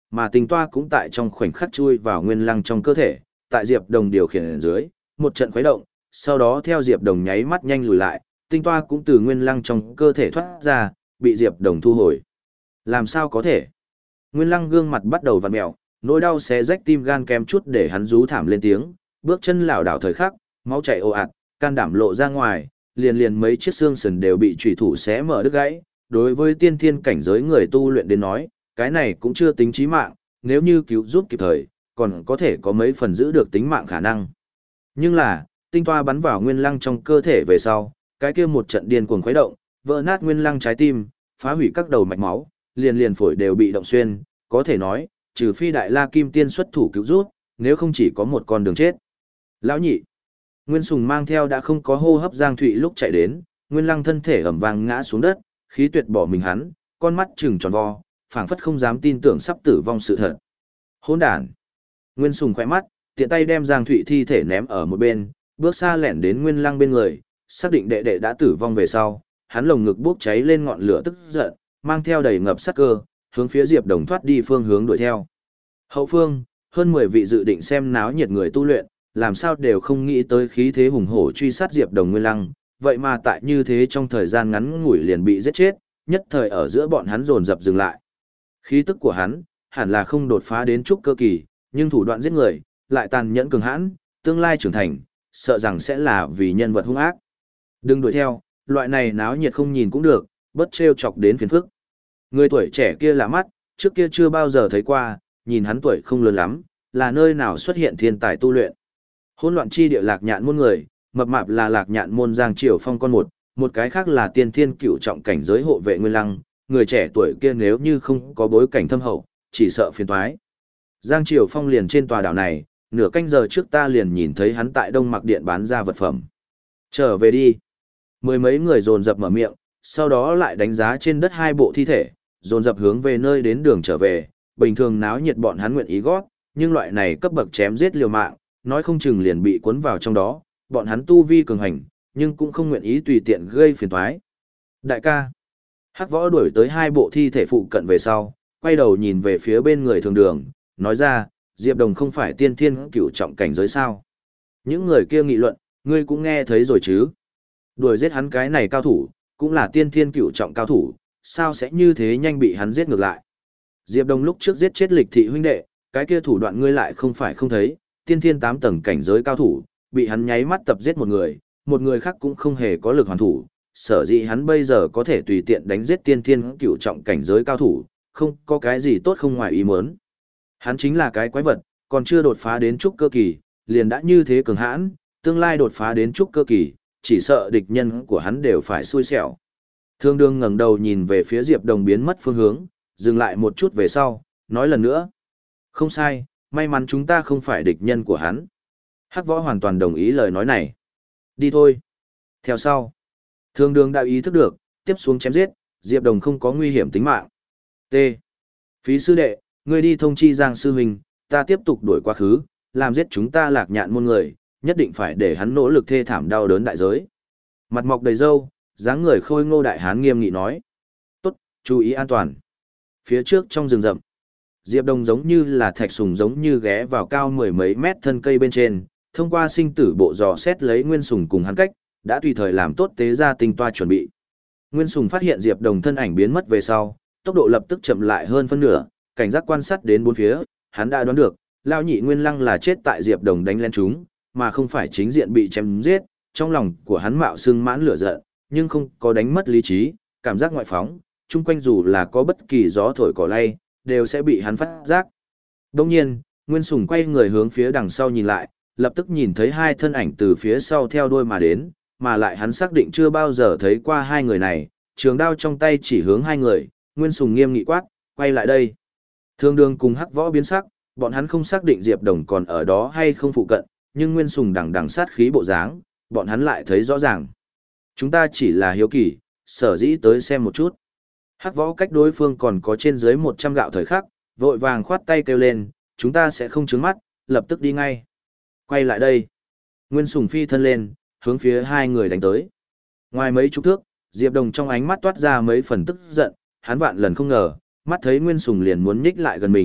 mà tinh toa cũng tại trong khoảnh khắc chui vào nguyên lăng trong cơ thể, tại Diệp Đồng điều khiển ở dưới, một trận khuấy động, sau đó theo Diệp Đồng nháy mắt nhanh lùi lại, tinh toa cũng từ nguyên lăng trong cơ thể thoát ra, bị Diệp Đồng thu hồi. Làm sao có thể? Nguyên lăng gương mặt bắt đầu vặn mèo, nỗi đau xé rách tim gan kém chút để hắn rú thảm lên tiếng, bước chân lảo đảo thời khắc, máu chảy ồ ạt, can đảm lộ ra ngoài, liền liền mấy chiếc xương sườn đều bị chủy thủ xé mở đứt gãy. Đối với tiên thiên cảnh giới người tu luyện đến nói, cái này cũng chưa tính chí mạng, nếu như cứu giúp kịp thời, còn có thể có mấy phần giữ được tính mạng khả năng. Nhưng là, tinh toa bắn vào nguyên lăng trong cơ thể về sau, cái kia một trận điên cuồng khuấy động, vỡ nát nguyên lăng trái tim, phá hủy các đầu mạch máu, liền liền phổi đều bị động xuyên, có thể nói, trừ phi đại la kim tiên xuất thủ cứu giúp, nếu không chỉ có một con đường chết. Lão nhị, Nguyên Sùng mang theo đã không có hô hấp Giang Thụy lúc chạy đến, nguyên lăng thân thể ẩm vang ngã xuống đất, khí tuyệt bỏ mình hắn, con mắt trừng tròn vo, phảng phất không dám tin tưởng sắp tử vong sự thật. Hỗn đản. Nguyên Sùng khỏe mắt, tiện tay đem Giang Thụy thi thể ném ở một bên, bước xa lẻn đến Nguyên Lăng bên người, xác định đệ đệ đã tử vong về sau, hắn lồng ngực bốc cháy lên ngọn lửa tức giận, mang theo đầy ngập sát cơ, hướng phía Diệp Đồng thoát đi phương hướng đuổi theo. Hậu phương, hơn mười vị dự định xem náo nhiệt người tu luyện, làm sao đều không nghĩ tới khí thế hùng hổ truy sát Diệp Đồng Nguyên Lăng, vậy mà tại như thế trong thời gian ngắn ngủi liền bị giết chết, nhất thời ở giữa bọn hắn dồn dập dừng lại. Khí tức của hắn, hẳn là không đột phá đến trúc cơ kỳ, nhưng thủ đoạn giết người, lại tàn nhẫn cường hãn, tương lai trưởng thành, sợ rằng sẽ là vì nhân vật hung ác. Đừng đuổi theo, loại này náo nhiệt không nhìn cũng được, bất trêu chọc đến phiền phức. Người tuổi trẻ kia lạ mắt, trước kia chưa bao giờ thấy qua, nhìn hắn tuổi không lớn lắm, là nơi nào xuất hiện thiên tài tu luyện. Hỗn loạn chi địa Lạc Nhạn môn người, mập mạp là Lạc Nhạn môn Giang Triều Phong con một, một cái khác là tiên thiên cựu trọng cảnh giới hộ vệ Nguyên Lăng, người trẻ tuổi kia nếu như không có bối cảnh thâm hậu, chỉ sợ phiền toái. Giang Triều Phong liền trên tòa đảo này, nửa canh giờ trước ta liền nhìn thấy hắn tại Đông Mặc Điện bán ra vật phẩm. Trở về đi. Mười mấy người dồn dập mở miệng, sau đó lại đánh giá trên đất hai bộ thi thể, dồn dập hướng về nơi đến đường trở về, bình thường náo nhiệt bọn hắn nguyện ý gót, nhưng loại này cấp bậc chém giết liều mạng, nói không chừng liền bị cuốn vào trong đó, bọn hắn tu vi cường hành, nhưng cũng không nguyện ý tùy tiện gây phiền toái. Đại ca, Hắc Võ đuổi tới hai bộ thi thể phụ cận về sau, quay đầu nhìn về phía bên người thường đường, nói ra, Diệp Đồng không phải tiên thiên cửu trọng cảnh giới sao? Những người kia nghị luận, ngươi cũng nghe thấy rồi chứ? Đuổi giết hắn cái này cao thủ, cũng là tiên thiên cửu trọng cao thủ, sao sẽ như thế nhanh bị hắn giết ngược lại? Diệp Đồng lúc trước giết chết Lịch thị huynh đệ, cái kia thủ đoạn ngươi lại không phải không thấy, tiên thiên tám tầng cảnh giới cao thủ, bị hắn nháy mắt tập giết một người, một người khác cũng không hề có lực hoàn thủ, sở dĩ hắn bây giờ có thể tùy tiện đánh giết tiên thiên cửu trọng cảnh giới cao thủ, không có cái gì tốt không ngoài ý muốn. Hắn chính là cái quái vật, còn chưa đột phá đến trúc cơ kỳ, liền đã như thế cường hãn, tương lai đột phá đến trúc cơ kỳ, chỉ sợ địch nhân của hắn đều phải xui xẻo. Thương đương ngẩng đầu nhìn về phía Diệp Đồng biến mất phương hướng, dừng lại một chút về sau, nói lần nữa. Không sai, may mắn chúng ta không phải địch nhân của hắn. Hắc Võ hoàn toàn đồng ý lời nói này. Đi thôi. Theo sau. Thương đương đã ý thức được, tiếp xuống chém giết, Diệp Đồng không có nguy hiểm tính mạng. T. Phí sư đệ, ngươi đi thông chi Giang sư huynh, ta tiếp tục đuổi quá khứ, làm giết chúng ta Lạc Nhạn môn người, nhất định phải để hắn nỗ lực thê thảm đau đớn đại giới. Mặt mọc đầy râu, dáng người khôi ngô đại hán nghiêm nghị nói. Tốt, chú ý an toàn. Phía trước trong rừng rậm, Diệp Đồng giống như là thạch sùng giống như ghé vào cao mười mấy mét thân cây bên trên, thông qua sinh tử bộ dò xét lấy Nguyên Sùng cùng hắn cách, đã tùy thời làm tốt tế ra tinh toa chuẩn bị. Nguyên Sùng phát hiện Diệp Đồng thân ảnh biến mất về sau, tốc độ lập tức chậm lại hơn phân nửa, cảnh giác quan sát đến bốn phía, hắn đã đoán được, lão nhị Nguyên Lăng là chết tại Diệp Đồng đánh lén chúng, mà không phải chính diện bị chém giết, trong lòng của hắn mạo xương mãn lửa giận, nhưng không có đánh mất lý trí, cảm giác ngoại phóng, chung quanh dù là có bất kỳ gió thổi cỏ lay, đều sẽ bị hắn phát giác. Đồng nhiên, Nguyên Sùng quay người hướng phía đằng sau nhìn lại, lập tức nhìn thấy hai thân ảnh từ phía sau theo đuôi mà đến, mà lại hắn xác định chưa bao giờ thấy qua hai người này, trường đao trong tay chỉ hướng hai người, Nguyên Sùng nghiêm nghị quát, quay lại đây. Thương Đường cùng Hắc Võ biến sắc, bọn hắn không xác định Diệp Đồng còn ở đó hay không phụ cận, nhưng Nguyên Sùng đằng đằng sát khí bộ dáng, bọn hắn lại thấy rõ ràng. Chúng ta chỉ là hiếu kỳ, sở dĩ tới xem một chút. Hắc Võ cách đối phương còn có trên dưới một trăm gạo thời khắc, vội vàng khoát tay kêu lên, chúng ta sẽ không trướng mắt, lập tức đi ngay. Quay lại đây. Nguyên Sùng phi thân lên, hướng phía hai người đánh tới. Ngoài mấy chục thước, Diệp Đồng trong ánh mắt toát ra mấy phần tức giận, hắn vạn lần không ngờ, mắt thấy Nguyên Sùng liền muốn nhích lại gần mình,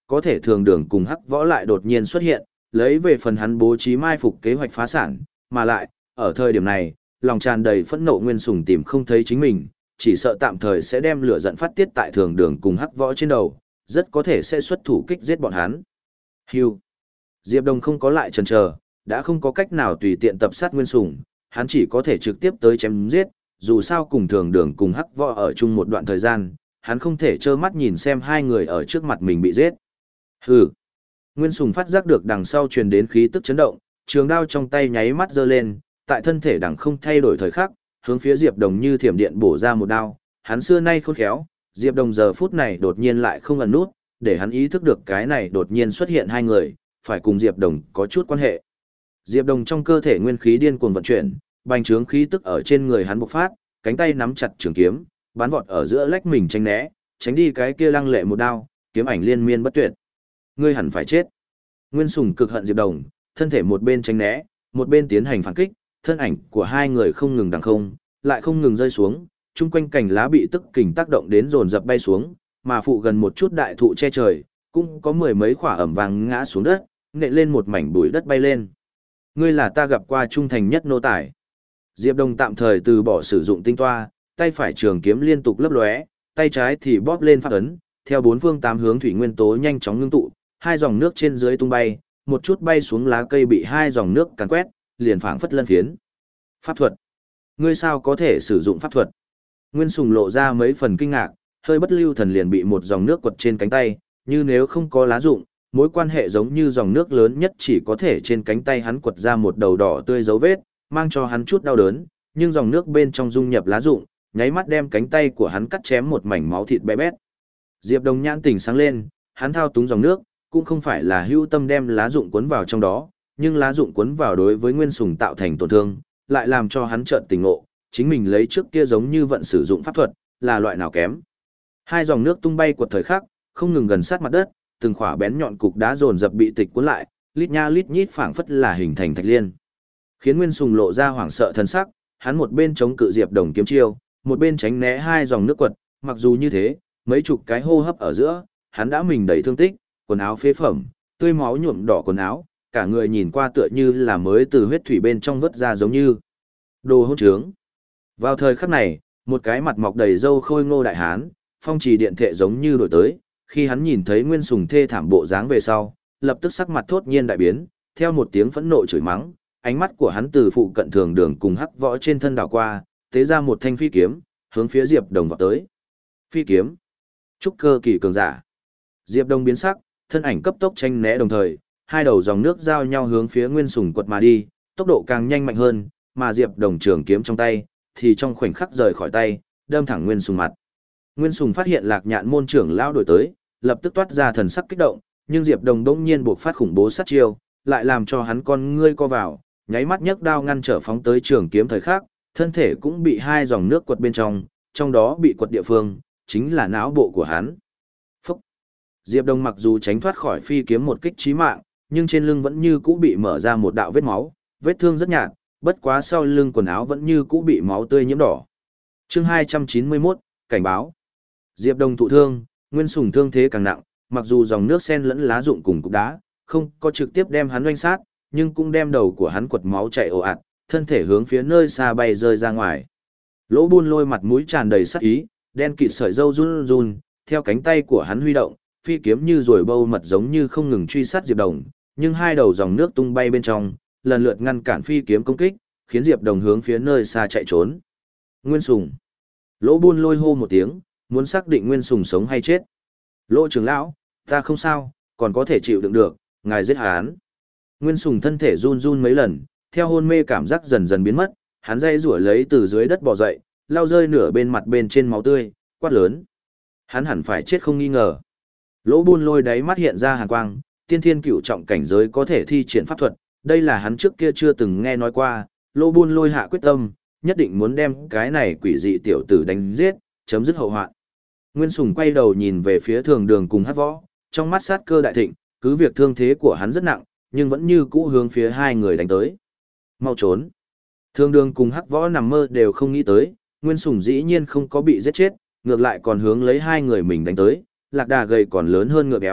có thể thường đường cùng hắc võ lại đột nhiên xuất hiện, lấy về phần hắn bố trí mai phục kế hoạch phá sản, mà lại, ở thời điểm này, lòng tràn đầy phẫn nộ Nguyên Sùng tìm không thấy chính mình, chỉ sợ tạm thời sẽ đem lửa giận phát tiết tại thường đường cùng hắc võ trên đầu, rất có thể sẽ xuất thủ kích giết bọn hắn. Hưu. Diệp Đồng không có lại chần chờ, đã không có cách nào tùy tiện tập sát Nguyên Sùng, hắn chỉ có thể trực tiếp tới chém giết, dù sao cùng thường đường cùng hắc võ ở chung một đoạn thời gian, hắn không thể trơ mắt nhìn xem hai người ở trước mặt mình bị giết. Hừ. Nguyên Sùng phát giác được đằng sau truyền đến khí tức chấn động, trường đao trong tay nháy mắt giơ lên, tại thân thể đằng không thay đổi thời khắc, hướng phía Diệp Đồng như thiểm điện bổ ra một đao, hắn xưa nay khôn khéo, Diệp Đồng giờ phút này đột nhiên lại không ẩn nút, để hắn ý thức được cái này đột nhiên xuất hiện hai người, phải cùng Diệp Đồng có chút quan hệ. Diệp Đồng trong cơ thể nguyên khí điên cuồng vận chuyển, bành trướng khí tức ở trên người hắn bộc phát, cánh tay nắm chặt trường kiếm, bắn vọt ở giữa lách mình tránh né, tránh đi cái kia lăng lệ một đao, kiếm ảnh liên miên bất tuyệt. Ngươi hẳn phải chết. Nguyên Sùng cực hận Diệp Đồng, thân thể một bên tránh né, một bên tiến hành phản kích, thân ảnh của hai người không ngừng đằng không, lại không ngừng rơi xuống, chung quanh cành lá bị tức kình tác động đến dồn dập bay xuống, mà phụ gần một chút đại thụ che trời, cũng có mười mấy quả ẩm vàng ngã xuống đất, nện lên một mảnh bụi đất bay lên. Ngươi là ta gặp qua trung thành nhất nô tài. Diệp Đồng tạm thời từ bỏ sử dụng tinh toa, tay phải trường kiếm liên tục lấp lóe, tay trái thì bóp lên pháp ấn, theo bốn phương tám hướng thủy nguyên tố nhanh chóng ngưng tụ, hai dòng nước trên dưới tung bay, một chút bay xuống lá cây bị hai dòng nước càn quét, liền phảng phất lân phiến. Pháp thuật. Ngươi sao có thể sử dụng pháp thuật? Nguyên Sùng lộ ra mấy phần kinh ngạc, hơi bất lưu thần liền bị một dòng nước quật trên cánh tay, như nếu không có lá dụng, mối quan hệ giống như dòng nước lớn nhất chỉ có thể trên cánh tay hắn quật ra một đầu đỏ tươi dấu vết, mang cho hắn chút đau đớn, nhưng dòng nước bên trong dung nhập lá dụng, nháy mắt đem cánh tay của hắn cắt chém một mảnh máu thịt bé bét. Diệp Đồng nhãn tỉnh sáng lên, hắn thao túng dòng nước, cũng không phải là hữu tâm đem lá dụng cuốn vào trong đó, nhưng lá dụng cuốn vào đối với Nguyên Sùng tạo thành tổn thương, lại làm cho hắn chợt tỉnh ngộ, chính mình lấy trước kia giống như vận sử dụng pháp thuật, là loại nào kém. Hai dòng nước tung bay quật thời khắc, không ngừng gần sát mặt đất, từng khỏa bén nhọn cục đá dồn dập bị tịch cuốn lại, lít nha lít nhít phảng phất là hình thành thạch liên. Khiến Nguyên Sùng lộ ra hoảng sợ thân sắc, hắn một bên chống cự Diệp Đồng kiếm chiêu, một bên tránh né hai dòng nước quật, mặc dù như thế, mấy chục cái hô hấp ở giữa, hắn đã mình đầy thương tích, quần áo phế phẩm, tươi máu nhuộm đỏ quần áo, cả người nhìn qua tựa như là mới từ huyết thủy bên trong vớt ra giống như đồ hỗn trướng. Vào thời khắc này, một cái mặt mọc đầy râu khôi ngô đại hán, phong trì điện thệ giống như đổi tới, khi hắn nhìn thấy Nguyên Sùng thê thảm bộ dáng về sau, lập tức sắc mặt thốt nhiên đại biến, theo một tiếng phẫn nộ chửi mắng, ánh mắt của hắn từ phụ cận thường đường cùng hắc võ trên thân đảo qua, tế ra một thanh phi kiếm, hướng phía Diệp Đồng vọt tới. Phi kiếm, trúc cơ kỳ cường giả. Diệp Đồng biến sắc, thân ảnh cấp tốc tranh né đồng thời, hai đầu dòng nước giao nhau hướng phía Nguyên Sùng quật mà đi, tốc độ càng nhanh mạnh hơn, mà Diệp Đồng trường kiếm trong tay thì trong khoảnh khắc rời khỏi tay, đâm thẳng Nguyên Sùng mặt. Nguyên Sùng phát hiện Lạc Nhạn môn trưởng lão đổi tới, lập tức toát ra thần sắc kích động, nhưng Diệp Đồng bỗng nhiên bộc phát khủng bố sát chiêu, lại làm cho hắn con ngươi co vào, nháy mắt nhấc đao ngăn trở phóng tới trường kiếm thời khắc, thân thể cũng bị hai dòng nước quật bên trong, trong đó bị quật địa phương chính là não bộ của hắn. Phúc. Diệp Đồng mặc dù tránh thoát khỏi phi kiếm một kích chí mạng, nhưng trên lưng vẫn như cũ bị mở ra một đạo vết máu, vết thương rất nhạt, bất quá sau lưng quần áo vẫn như cũ bị máu tươi nhiễm đỏ. Chương hai trăm chín mươi mốt, cảnh báo. Diệp Đồng thụ thương, Nguyên Sùng thương thế càng nặng, mặc dù dòng nước sen lẫn lá rụng cùng cục đá, không có trực tiếp đem hắn oanh sát, nhưng cũng đem đầu của hắn quật máu chảy ồ ạt, thân thể hướng phía nơi xa bay rơi ra ngoài. Lỗ Buôn Lôi mặt mũi tràn đầy sát ý, đen kịt sợi râu run run, theo cánh tay của hắn huy động, phi kiếm như ruồi bâu mật giống như không ngừng truy sát Diệp Đồng, nhưng hai đầu dòng nước tung bay bên trong, lần lượt ngăn cản phi kiếm công kích, khiến Diệp Đồng hướng phía nơi xa chạy trốn. Nguyên Sùng. Lỗ Buôn Lôi hô một tiếng, muốn xác định Nguyên Sùng sống hay chết. Lỗ trưởng lão, ta không sao, còn có thể chịu đựng được, ngài giết hắn. Nguyên Sùng thân thể run run mấy lần, theo hôn mê cảm giác dần dần biến mất, hắn dây rủa lấy từ dưới đất bò dậy, lau rơi nửa bên mặt bên trên máu tươi, quát lớn. Hắn hẳn phải chết không nghi ngờ. Lỗ Buôn Lôi đáy mắt hiện ra hàn quang, tiên thiên cửu trọng cảnh giới có thể thi triển pháp thuật, đây là hắn trước kia chưa từng nghe nói qua. Lỗ Buôn Lôi hạ quyết tâm, nhất định muốn đem cái này quỷ dị tiểu tử đánh giết, chấm dứt hậu hoạn. Nguyên Sùng quay đầu nhìn về phía thường đường cùng hát võ, trong mắt sát cơ đại thịnh, cứ việc thương thế của hắn rất nặng, nhưng vẫn như cũ hướng phía hai người đánh tới. Mau trốn. Thường đường cùng hắc võ nằm mơ đều không nghĩ tới, Nguyên Sùng dĩ nhiên không có bị giết chết, ngược lại còn hướng lấy hai người mình đánh tới, lạc đà gầy còn lớn hơn ngựa béo,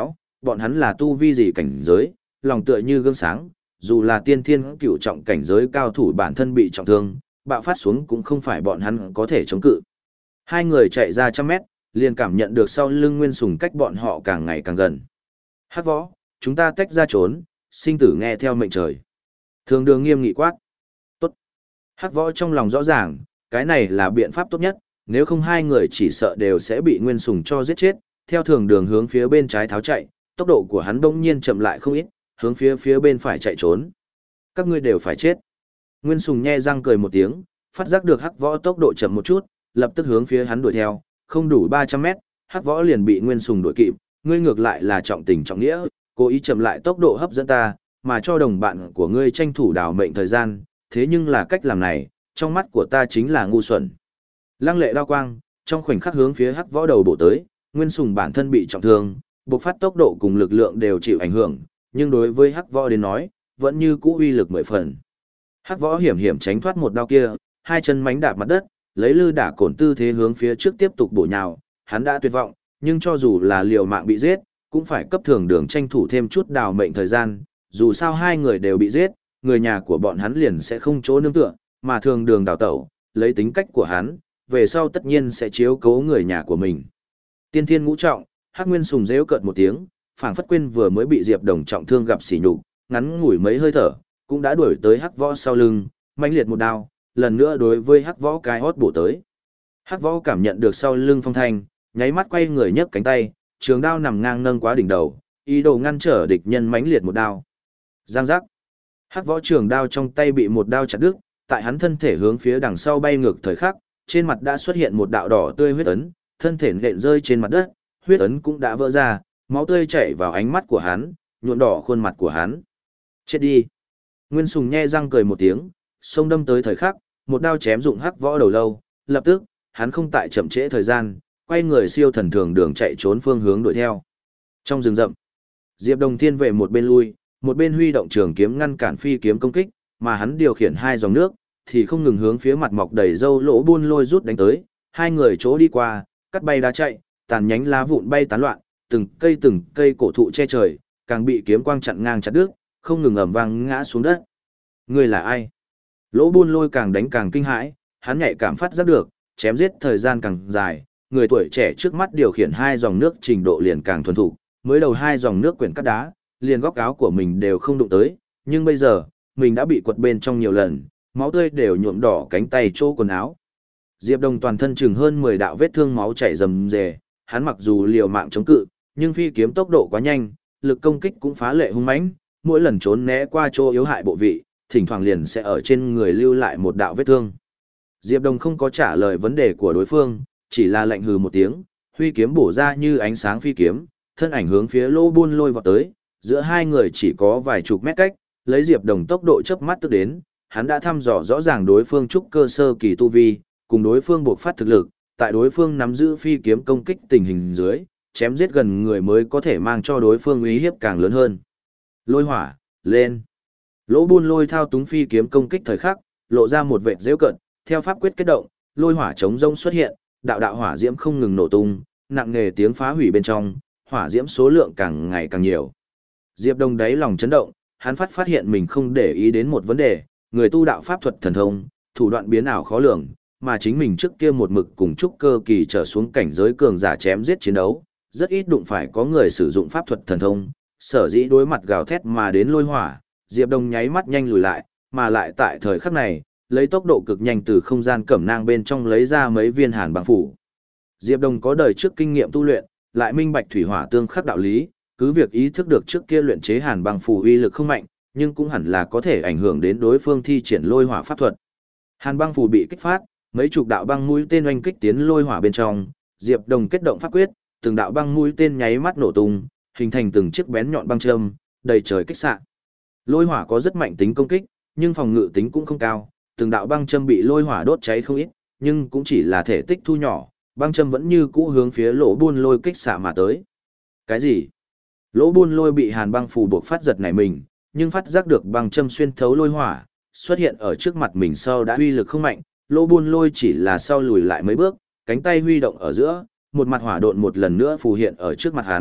bọn hắn là tu vi gì cảnh giới, lòng tựa như gương sáng, dù là tiên thiên cửu trọng cảnh giới cao thủ bản thân bị trọng thương, bạo phát xuống cũng không phải bọn hắn có thể chống cự. Hai người chạy ra trăm mét, liền cảm nhận được sau lưng Nguyên Sùng cách bọn họ càng ngày càng gần. Hắc Võ, chúng ta tách ra trốn, sinh tử nghe theo mệnh trời. Thường Đường nghiêm nghị quát. Tốt. Hắc Võ trong lòng rõ ràng, cái này là biện pháp tốt nhất, nếu không hai người chỉ sợ đều sẽ bị Nguyên Sùng cho giết chết. Theo Thường Đường hướng phía bên trái tháo chạy, tốc độ của hắn bỗng nhiên chậm lại không ít, hướng phía phía bên phải chạy trốn. Các ngươi đều phải chết. Nguyên Sùng nhe răng cười một tiếng, phát giác được Hắc Võ tốc độ chậm một chút, lập tức hướng phía hắn đuổi theo, không đủ ba trăm mét, Hắc Võ liền bị Nguyên Sùng đuổi kịp, ngươi ngược lại là trọng tình trọng nghĩa, cố ý chậm lại tốc độ hấp dẫn ta, mà cho đồng bạn của ngươi tranh thủ đào mệnh thời gian, thế nhưng là cách làm này, trong mắt của ta chính là ngu xuẩn. Lăng lệ đao quang, trong khoảnh khắc hướng phía Hắc Võ đầu bổ tới, Nguyên Sùng bản thân bị trọng thương, bộc phát tốc độ cùng lực lượng đều chịu ảnh hưởng, nhưng đối với Hắc Võ đến nói, vẫn như cũ uy lực mười phần. Hắc Võ hiểm hiểm tránh thoát một đao kia, hai chân mánh đạp mặt đất, lấy lư đả cổn tư thế hướng phía trước tiếp tục bổ nhào, hắn đã tuyệt vọng, nhưng cho dù là liều mạng bị giết, cũng phải cấp Thường Đường tranh thủ thêm chút đào mệnh thời gian, dù sao hai người đều bị giết, người nhà của bọn hắn liền sẽ không chỗ nương tựa, mà Thường Đường đào tẩu, lấy tính cách của hắn, về sau tất nhiên sẽ chiếu cố người nhà của mình. Tiên thiên ngũ trọng, Hắc Nguyên Sùng rêu cợt một tiếng, phảng phất quên vừa mới bị Diệp Đồng trọng thương gặp sỉ nhục, ngắn ngủi mấy hơi thở, cũng đã đuổi tới Hắc Võ sau lưng, mãnh liệt một đao, lần nữa đối với Hắc Võ cái hót bổ tới. Hắc Võ cảm nhận được sau lưng phong thanh, nháy mắt quay người nhấc cánh tay, trường đao nằm ngang nâng quá đỉnh đầu, ý đồ ngăn trở địch nhân mãnh liệt một đao. Giang giác. Hắc Võ trường đao trong tay bị một đao chặt đứt, tại hắn thân thể hướng phía đằng sau bay ngược thời khắc, trên mặt đã xuất hiện một đạo đỏ tươi huyết ấn, thân thể nện rơi trên mặt đất, huyết ấn cũng đã vỡ ra, máu tươi chảy vào ánh mắt của hắn, nhuộm đỏ khuôn mặt của hắn. Chết đi. Nguyên Sùng nhe răng cười một tiếng, xông đâm tới thời khắc, một đao chém dụng Hắc Võ đầu lâu, lập tức, hắn không tại chậm trễ thời gian, quay người siêu thần Thường Đường chạy trốn phương hướng đuổi theo. Trong rừng rậm, Diệp Đồng Thiên về một bên lui, một bên huy động trường kiếm ngăn cản phi kiếm công kích, mà hắn điều khiển hai dòng nước, thì không ngừng hướng phía mặt mọc đầy râu lỗ buôn lôi rút đánh tới, hai người chỗ đi qua, cắt bay đá chạy, tàn nhánh lá vụn bay tán loạn, từng cây từng cây cổ thụ che trời, càng bị kiếm quang chặn ngang chặt đứt, không ngừng ầm vang ngã xuống đất. Người là ai? Lỗ buôn lôi càng đánh càng kinh hãi, hắn nhạy cảm phát giác được, chém giết thời gian càng dài, người tuổi trẻ trước mắt điều khiển hai dòng nước trình độ liền càng thuần thục, mới đầu hai dòng nước quyển cắt đá, liền góc áo của mình đều không đụng tới, nhưng bây giờ, mình đã bị quật bên trong nhiều lần, máu tươi đều nhuộm đỏ cánh tay chỗ quần áo. Diệp Đồng toàn thân chừng hơn mười đạo vết thương máu chảy rầm rề, hắn mặc dù liều mạng chống cự, nhưng phi kiếm tốc độ quá nhanh, lực công kích cũng phá lệ hung mãnh, mỗi lần trốn né qua chỗ yếu hại bộ vị, thỉnh thoảng liền sẽ ở trên người lưu lại một đạo vết thương. Diệp Đồng không có trả lời vấn đề của đối phương, chỉ là lạnh hừ một tiếng, huy kiếm bổ ra như ánh sáng phi kiếm, thân ảnh hướng phía Lỗ Buôn Lôi vọt tới, giữa hai người chỉ có vài chục mét cách, lấy Diệp Đồng tốc độ chớp mắt tức đến, hắn đã thăm dò rõ ràng đối phương trúc cơ sơ kỳ tu vi, cùng đối phương buộc phát thực lực, tại đối phương nắm giữ phi kiếm công kích tình hình dưới, chém giết gần người mới có thể mang cho đối phương uy hiếp càng lớn hơn. Lôi hỏa, lên. Lỗ Buôn Lôi thao túng phi kiếm công kích thời khắc, lộ ra một vệt giễu cận, theo pháp quyết kết động, lôi hỏa chống rông xuất hiện, đạo đạo hỏa diễm không ngừng nổ tung, nặng nề tiếng phá hủy bên trong, hỏa diễm số lượng càng ngày càng nhiều. Diệp Đông đáy lòng chấn động, hắn phát phát hiện mình không để ý đến một vấn đề, người tu đạo pháp thuật thần thông, thủ đoạn biến ảo khó lường, mà chính mình trước kia một mực cùng trúc cơ kỳ trở xuống cảnh giới cường giả chém giết chiến đấu, rất ít đụng phải có người sử dụng pháp thuật thần thông, sở dĩ đối mặt gào thét mà đến lôi hỏa, Diệp Đông nháy mắt nhanh lùi lại, mà lại tại thời khắc này, lấy tốc độ cực nhanh từ không gian cẩm nang bên trong lấy ra mấy viên hàn băng phủ. Diệp Đông có đời trước kinh nghiệm tu luyện, lại minh bạch thủy hỏa tương khắc đạo lý, cứ việc ý thức được trước kia luyện chế hàn băng phủ uy lực không mạnh, nhưng cũng hẳn là có thể ảnh hưởng đến đối phương thi triển lôi hỏa pháp thuật. Hàn băng phủ bị kích phát, mấy chục đạo băng mũi tên oanh kích tiến lôi hỏa bên trong, Diệp Đông kết động pháp quyết, từng đạo băng mũi tên nháy mắt nổ tung, hình thành từng chiếc bén nhọn băng châm, đầy trời kích xạ. Lôi hỏa có rất mạnh tính công kích, nhưng phòng ngự tính cũng không cao, từng đạo băng châm bị lôi hỏa đốt cháy không ít, nhưng cũng chỉ là thể tích thu nhỏ, băng châm vẫn như cũ hướng phía Lỗ Buôn Lôi kích xạ mà tới. Cái gì? Lỗ Buôn Lôi bị hàn băng phù buộc phát giật nảy mình, nhưng phát giác được băng châm xuyên thấu lôi hỏa, xuất hiện ở trước mặt mình sau đã uy lực không mạnh, Lỗ Buôn Lôi chỉ là sau lùi lại mấy bước, cánh tay huy động ở giữa, một mặt hỏa độn một lần nữa phù hiện ở trước mặt hắn,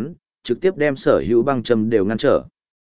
trực tiếp đem sở hữu băng châm đều ngăn trở.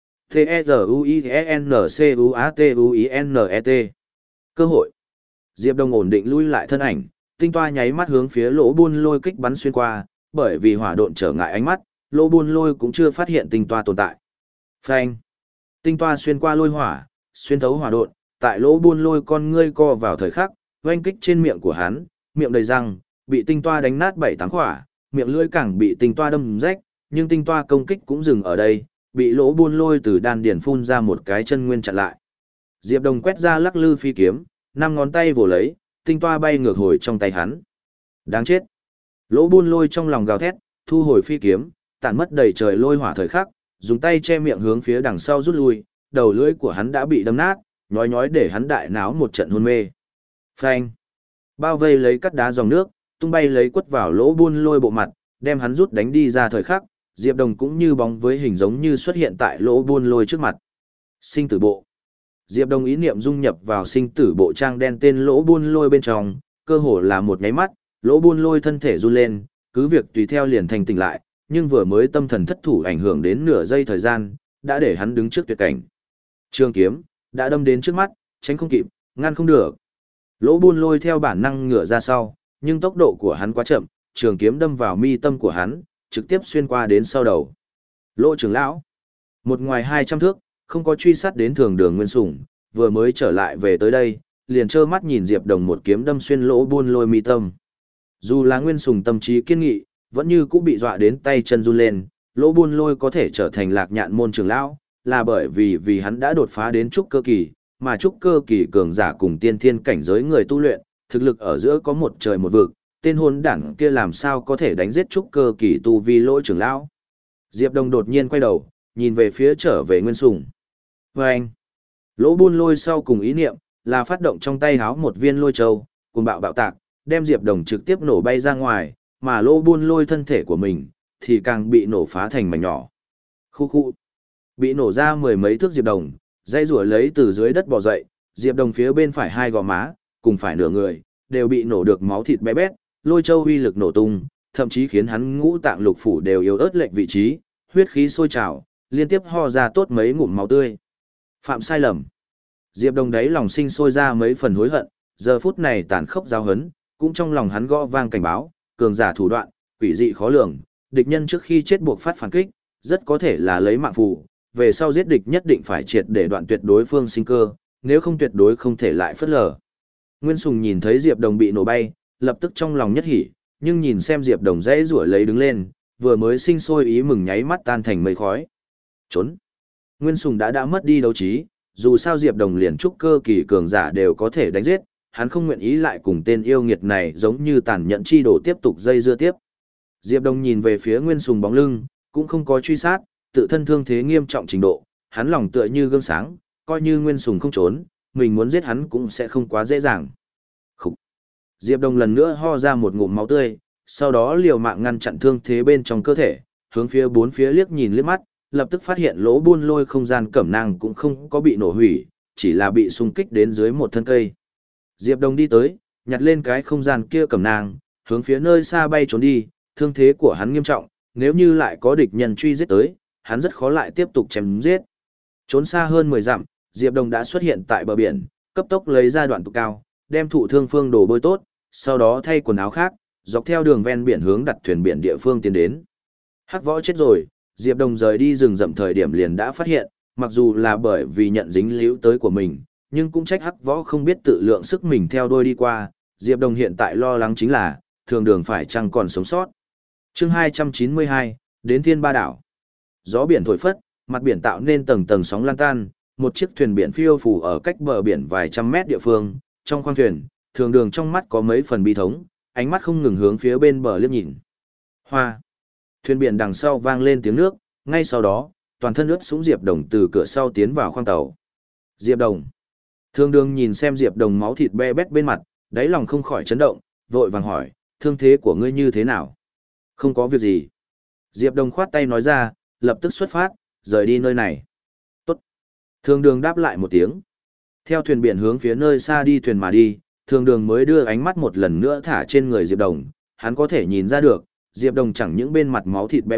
T-E-Z-U-I-N-C-U-A-T-U-I-N-E-T Cơ hội. Diệp Đông ổn định lui lại thân ảnh, tinh toa nháy mắt hướng phía lỗ buôn lôi kích bắn xuyên qua, bởi vì hỏa độn trở ngại ánh mắt, lỗ buôn lôi cũng chưa phát hiện tinh toa tồn tại. Phanh. Tinh toa xuyên qua lôi hỏa, xuyên thấu hỏa độn, tại lỗ buôn lôi con ngươi co vào thời khắc, oanh kích trên miệng của hắn, miệng đầy răng, bị tinh toa đánh nát bảy tám khỏa, miệng lưỡi càng bị tinh toa đâm rách, nhưng tinh toa công kích cũng dừng ở đây, bị lỗ buôn lôi từ đan điển phun ra một cái chân nguyên chặn lại. Diệp Đồng quét ra lắc lư phi kiếm, năm ngón tay vồ lấy, tinh toa bay ngược hồi trong tay hắn. Đáng chết. Lỗ buôn lôi trong lòng gào thét, thu hồi phi kiếm, tản mất đầy trời lôi hỏa thời khắc, dùng tay che miệng hướng phía đằng sau rút lui, đầu lưỡi của hắn đã bị đâm nát, nhói nhói để hắn đại náo một trận hôn mê. Phanh. Bao vây lấy cắt đá dòng nước, tung bay lấy quất vào lỗ buôn lôi bộ mặt, đem hắn rút đánh đi ra thời khắc, Diệp Đồng cũng như bóng với hình giống như xuất hiện tại lỗ buôn lôi trước mặt. Sinh tử bộ. Diệp Đồng ý niệm dung nhập vào sinh tử bộ trang đen tên lỗ buôn lôi bên trong, cơ hồ là một nháy mắt, lỗ buôn lôi thân thể run lên, cứ việc tùy theo liền thành tỉnh lại, nhưng vừa mới tâm thần thất thủ ảnh hưởng đến nửa giây thời gian, đã để hắn đứng trước tuyệt cảnh. Trường kiếm đã đâm đến trước mắt, tránh không kịp, ngăn không được. Lỗ buôn lôi theo bản năng ngửa ra sau, nhưng tốc độ của hắn quá chậm, trường kiếm đâm vào mi tâm của hắn, trực tiếp xuyên qua đến sau đầu. Lỗ trưởng lão, một ngoài hai trăm thước, không có truy sát đến thường đường Nguyên Sủng, vừa mới trở lại về tới đây, liền trơ mắt nhìn Diệp Đồng một kiếm đâm xuyên lỗ buôn lôi mi tâm. Dù là Nguyên Sủng tâm trí kiên nghị, vẫn như cũng bị dọa đến tay chân run lên, lỗ buôn lôi có thể trở thành lạc nhạn môn trưởng lão, là bởi vì vì hắn đã đột phá đến trúc cơ kỳ, mà trúc cơ kỳ cường giả cùng tiên thiên cảnh giới người tu luyện, thực lực ở giữa có một trời một vực, tên hôn đảng kia làm sao có thể đánh giết trúc cơ kỳ tu vi lỗ trưởng lão. Diệp Đồng đột nhiên quay đầu, nhìn về phía trở về Nguyên Sủng. Và anh, lỗ buôn lôi sau cùng ý niệm, là phát động trong tay háo một viên lôi châu, cùng bạo bạo tạc, đem Diệp Đồng trực tiếp nổ bay ra ngoài, mà lỗ buôn lôi thân thể của mình, thì càng bị nổ phá thành mảnh nhỏ. Khu khu, bị nổ ra mười mấy thước Diệp Đồng, dây rủa lấy từ dưới đất bò dậy, Diệp Đồng phía bên phải hai gò má, cùng phải nửa người, đều bị nổ được máu thịt bé bét, lôi châu uy lực nổ tung, thậm chí khiến hắn ngũ tạng lục phủ đều yếu ớt lệch vị trí, huyết khí sôi trào, liên tiếp ho ra tốt mấy ngụm máu tươi. Phạm sai lầm. Diệp Đồng đáy lòng sinh sôi ra mấy phần hối hận, giờ phút này tàn khốc giao hấn, cũng trong lòng hắn gõ vang cảnh báo, cường giả thủ đoạn, quỷ dị khó lường, địch nhân trước khi chết buộc phát phản kích, rất có thể là lấy mạng phù, về sau giết địch nhất định phải triệt để đoạn tuyệt đối phương sinh cơ, nếu không tuyệt đối không thể lại phất lờ. Nguyên Sùng nhìn thấy Diệp Đồng bị nổ bay, lập tức trong lòng nhất hỉ, nhưng nhìn xem Diệp Đồng dễ rủa lấy đứng lên, vừa mới sinh sôi ý mừng nháy mắt tan thành mây khói. Trốn. Nguyên Sùng đã đã mất đi đấu trí, dù sao Diệp Đồng liền trúc cơ kỳ cường giả đều có thể đánh giết, hắn không nguyện ý lại cùng tên yêu nghiệt này giống như tàn nhẫn chi đổ tiếp tục dây dưa tiếp. Diệp Đồng nhìn về phía Nguyên Sùng bóng lưng, cũng không có truy sát, tự thân thương thế nghiêm trọng trình độ, hắn lòng tựa như gương sáng, coi như Nguyên Sùng không trốn, mình muốn giết hắn cũng sẽ không quá dễ dàng. Khúc. Diệp Đồng lần nữa ho ra một ngụm máu tươi, sau đó liều mạng ngăn chặn thương thế bên trong cơ thể, hướng phía bốn phía liếc nhìn liếc mắt, lập tức phát hiện lỗ buôn lôi không gian cẩm nang cũng không có bị nổ hủy, chỉ là bị xung kích đến dưới một thân cây. Diệp Đồng đi tới, nhặt lên cái không gian kia cẩm nang, hướng phía nơi xa bay trốn đi, thương thế của hắn nghiêm trọng, nếu như lại có địch nhân truy giết tới, hắn rất khó lại tiếp tục chém giết. Trốn xa hơn mười dặm, Diệp Đồng đã xuất hiện tại bờ biển, cấp tốc lấy ra đoạn tụ cao, đem thụ thương phương đồ bôi tốt, sau đó thay quần áo khác, dọc theo đường ven biển hướng đặt thuyền biển địa phương tiến đến. Hắc Võ chết rồi, Diệp Đồng rời đi rừng rậm thời điểm liền đã phát hiện, mặc dù là bởi vì nhận dính líu tới của mình, nhưng cũng trách Hắc Võ không biết tự lượng sức mình theo đuôi đi qua, Diệp Đồng hiện tại lo lắng chính là, thường đường phải chăng còn sống sót. Chương hai trăm chín mươi hai, đến Thiên Ba Đảo. Gió biển thổi phất, mặt biển tạo nên tầng tầng sóng lan tan, một chiếc thuyền biển phiêu phù ở cách bờ biển vài trăm mét địa phương, trong khoang thuyền, thường đường trong mắt có mấy phần bi thống, ánh mắt không ngừng hướng phía bên bờ liếc nhìn. Hoa. Thuyền biển đằng sau vang lên tiếng nước, ngay sau đó, toàn thân ướt sũng Diệp Đồng từ cửa sau tiến vào khoang tàu. Diệp Đồng. Thường đường nhìn xem Diệp Đồng máu thịt be bét bên mặt, đáy lòng không khỏi chấn động, vội vàng hỏi, thương thế của ngươi như thế nào? Không có việc gì. Diệp Đồng khoát tay nói ra, lập tức xuất phát, rời đi nơi này. Tốt. Thường đường đáp lại một tiếng. Theo thuyền biển hướng phía nơi xa đi thuyền mà đi, thường đường mới đưa ánh mắt một lần nữa thả trên người Diệp Đồng, hắn có thể nhìn ra được, Diệp Đồng chẳng những bên mặt máu thịt bé bét,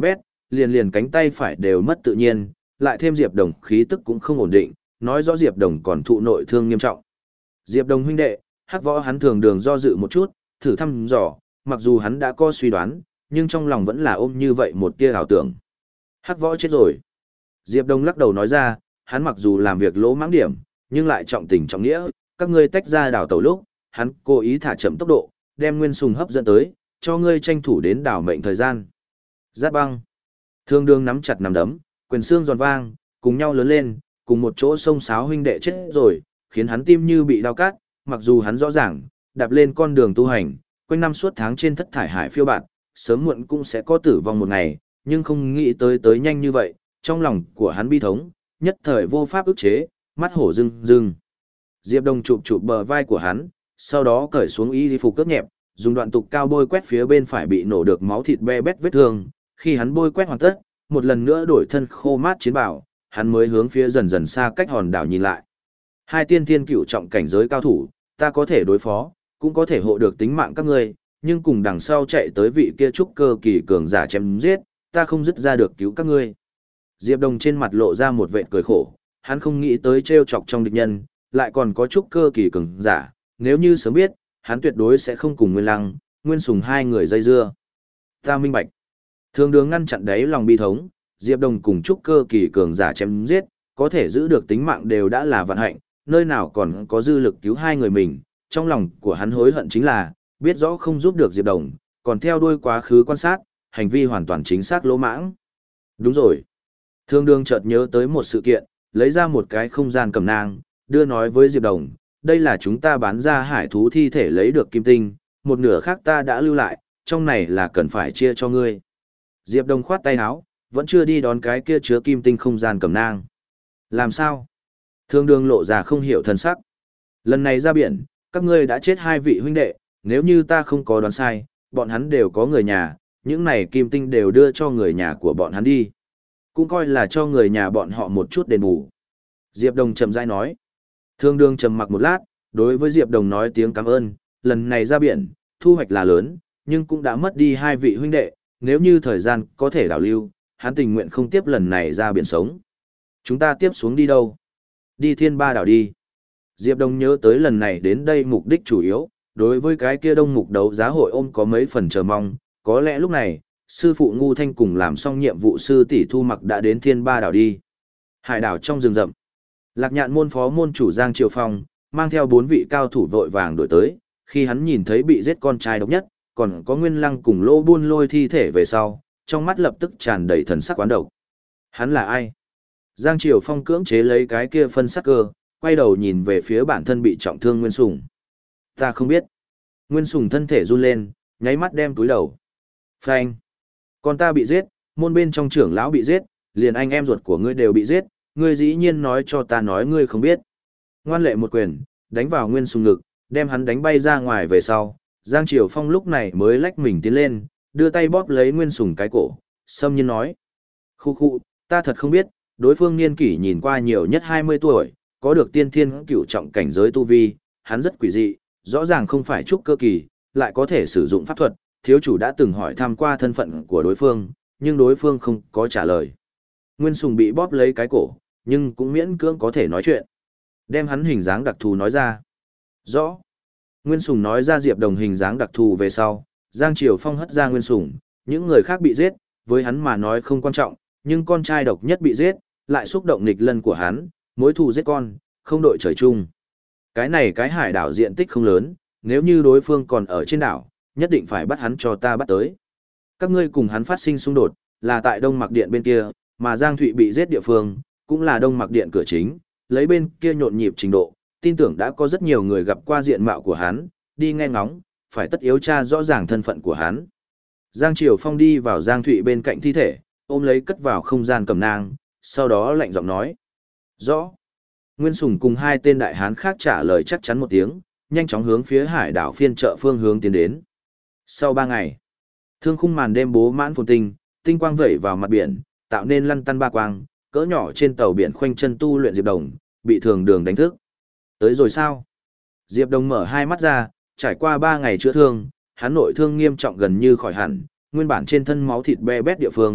liền liền cánh tay phải đều mất tự nhiên, lại thêm Diệp Đồng khí tức cũng không ổn định, nói rõ Diệp Đồng còn thụ nội thương nghiêm trọng. Diệp Đồng huynh đệ, Hắc Võ hắn thường đường do dự một chút, thử thăm dò, mặc dù hắn đã có suy đoán, nhưng trong lòng vẫn là ôm như vậy một tia ảo tưởng. Hắc Võ chết rồi. Diệp Đồng lắc đầu nói ra, hắn mặc dù làm việc lỗ mãng điểm, nhưng lại trọng tình trọng nghĩa, các ngươi tách ra đảo tàu lúc, hắn cố ý thả chậm tốc độ, đem Nguyên Sùng hấp dẫn tới, cho ngươi tranh thủ đến đảo mệnh thời gian. Giáp băng. Thương Đường nắm chặt nắm đấm, quyền xương giòn vang, cùng nhau lớn lên, cùng một chỗ sông sáo huynh đệ chết rồi, khiến hắn tim như bị đau cắt, mặc dù hắn rõ ràng, đạp lên con đường tu hành, quanh năm suốt tháng trên thất thải hải phiêu bạt, sớm muộn cũng sẽ có tử vong một ngày, nhưng không nghĩ tới tới nhanh như vậy, trong lòng của hắn bi thống, nhất thời vô pháp ức chế, mắt hổ rưng rưng. Diệp Đồng chụp chụp bờ vai của hắn, sau đó cởi xuống y phục cướp nhẹp, dùng đoạn tục cao bôi quét phía bên phải bị nổ được máu thịt be bét vết thương, khi hắn bôi quét hoàn tất, một lần nữa đổi thân khô mát chiến bào, hắn mới hướng phía dần dần xa cách hòn đảo nhìn lại. Hai tiên thiên cựu trọng cảnh giới cao thủ, ta có thể đối phó, cũng có thể hộ được tính mạng các ngươi, nhưng cùng đằng sau chạy tới vị kia trúc cơ kỳ cường giả chém giết, ta không dứt ra được cứu các ngươi. Diệp Đồng trên mặt lộ ra một vệt cười khổ, hắn không nghĩ tới trêu chọc trong địch nhân, lại còn có trúc cơ kỳ cường giả, nếu như sớm biết, hắn tuyệt đối sẽ không cùng Nguyên Lăng, Nguyên Sùng hai người dây dưa. Ta minh bạch. Thường Đường ngăn chặn đáy lòng bi thống, Diệp Đồng cùng trúc cơ kỳ cường giả chém giết, có thể giữ được tính mạng đều đã là vận hạnh, nơi nào còn có dư lực cứu hai người mình, trong lòng của hắn hối hận chính là, biết rõ không giúp được Diệp Đồng, còn theo đuôi quá khứ quan sát, hành vi hoàn toàn chính xác lỗ mãng. Đúng rồi. Thương Đường chợt nhớ tới một sự kiện, lấy ra một cái không gian cầm nang, đưa nói với Diệp Đồng, đây là chúng ta bán ra hải thú thi thể lấy được kim tinh, một nửa khác ta đã lưu lại, trong này là cần phải chia cho ngươi. Diệp Đồng khoát tay áo, vẫn chưa đi đón cái kia chứa kim tinh không gian cầm nang. Làm sao? Thương Đường lộ ra không hiểu thân sắc. Lần này ra biển, các ngươi đã chết hai vị huynh đệ, nếu như ta không có đoán sai, bọn hắn đều có người nhà, những này kim tinh đều đưa cho người nhà của bọn hắn đi. Cũng coi là cho người nhà bọn họ một chút đền bù. Diệp Đồng chậm rãi nói. Thương Đường trầm mặc một lát, đối với Diệp Đồng nói tiếng cảm ơn, lần này ra biển, thu hoạch là lớn, nhưng cũng đã mất đi hai vị huynh đệ, nếu như thời gian có thể đảo lưu, hắn tình nguyện không tiếp lần này ra biển sống. Chúng ta tiếp xuống đi đâu? Đi Thiên Ba đảo đi. Diệp Đồng nhớ tới lần này đến đây mục đích chủ yếu, đối với cái kia đông mục đấu giá hội ôm có mấy phần chờ mong, có lẽ lúc này, sư phụ Ngu Thanh cùng làm xong nhiệm vụ sư tỷ Thu Mặc đã đến Thiên Ba đảo đi. Hải đảo trong rừng rậm. Lạc Nhạn môn phó môn chủ Giang Triều Phong, mang theo bốn vị cao thủ vội vàng đuổi tới, khi hắn nhìn thấy bị giết con trai độc nhất, còn có Nguyên Lăng cùng Lô Buôn Lôi thi thể về sau, trong mắt lập tức tràn đầy thần sắc quán độc. Hắn là ai? Giang Triều Phong cưỡng chế lấy cái kia phân sắc cơ, quay đầu nhìn về phía bản thân bị trọng thương Nguyên Sùng. Ta không biết. Nguyên Sùng thân thể run lên, nháy mắt đem túi đầu. Phanh. Con ta bị giết, môn bên trong trưởng lão bị giết, liền anh em ruột của ngươi đều bị giết, ngươi dĩ nhiên nói cho ta nói ngươi không biết. Ngoan lệ một quyền, đánh vào Nguyên Sùng ngực, đem hắn đánh bay ra ngoài về sau. Giang Triều Phong lúc này mới lách mình tiến lên, đưa tay bóp lấy Nguyên Sùng cái cổ, xâm nhiên nói. Khu khu, ta thật không biết, đối phương niên kỷ nhìn qua nhiều nhất hai mươi tuổi, có được tiên thiên cửu trọng cảnh giới tu vi, hắn rất quỷ dị, rõ ràng không phải trúc cơ kỳ, lại có thể sử dụng pháp thuật, thiếu chủ đã từng hỏi thăm qua thân phận của đối phương, nhưng đối phương không có trả lời. Nguyên Sùng bị bóp lấy cái cổ, nhưng cũng miễn cưỡng có thể nói chuyện. Đem hắn hình dáng đặc thù nói ra. Rõ. Nguyên Sùng nói ra Diệp Đồng hình dáng đặc thù về sau, Giang Triều Phong hất ra Nguyên Sùng, những người khác bị giết, với hắn mà nói không quan trọng, nhưng con trai độc nhất bị giết, lại xúc động nghịch lân của hắn, mối thù giết con, không đội trời chung. Cái này cái hải đảo diện tích không lớn, nếu như đối phương còn ở trên đảo, nhất định phải bắt hắn cho ta bắt tới. Các ngươi cùng hắn phát sinh xung đột, là tại Đông Mặc Điện bên kia, mà Giang Thụy bị giết địa phương, cũng là Đông Mặc Điện cửa chính, lấy bên kia nhộn nhịp trình độ, tin tưởng đã có rất nhiều người gặp qua diện mạo của hắn, đi nghe ngóng, phải tất yếu tra rõ ràng thân phận của hắn. Giang Triều Phong đi vào Giang Thụy bên cạnh thi thể, ôm lấy cất vào không gian cầm nang, sau đó lạnh giọng nói. Rõ. Nguyên Sùng cùng hai tên đại hán khác trả lời chắc chắn một tiếng, nhanh chóng hướng phía hải đảo phiên chợ phương hướng tiến đến. Sau ba ngày, thương khung màn đêm bố mãn phồn tinh, tinh quang vẩy vào mặt biển, tạo nên lăn tăn ba quang, cỡ nhỏ trên tàu biển khoanh chân tu luyện Diệp Đồng, bị Thường Đường đánh thức. Tới rồi sao? Diệp Đồng mở hai mắt ra, trải qua ba ngày chữa thương, hắn nội thương nghiêm trọng gần như khỏi hẳn, nguyên bản trên thân máu thịt be bét địa phương,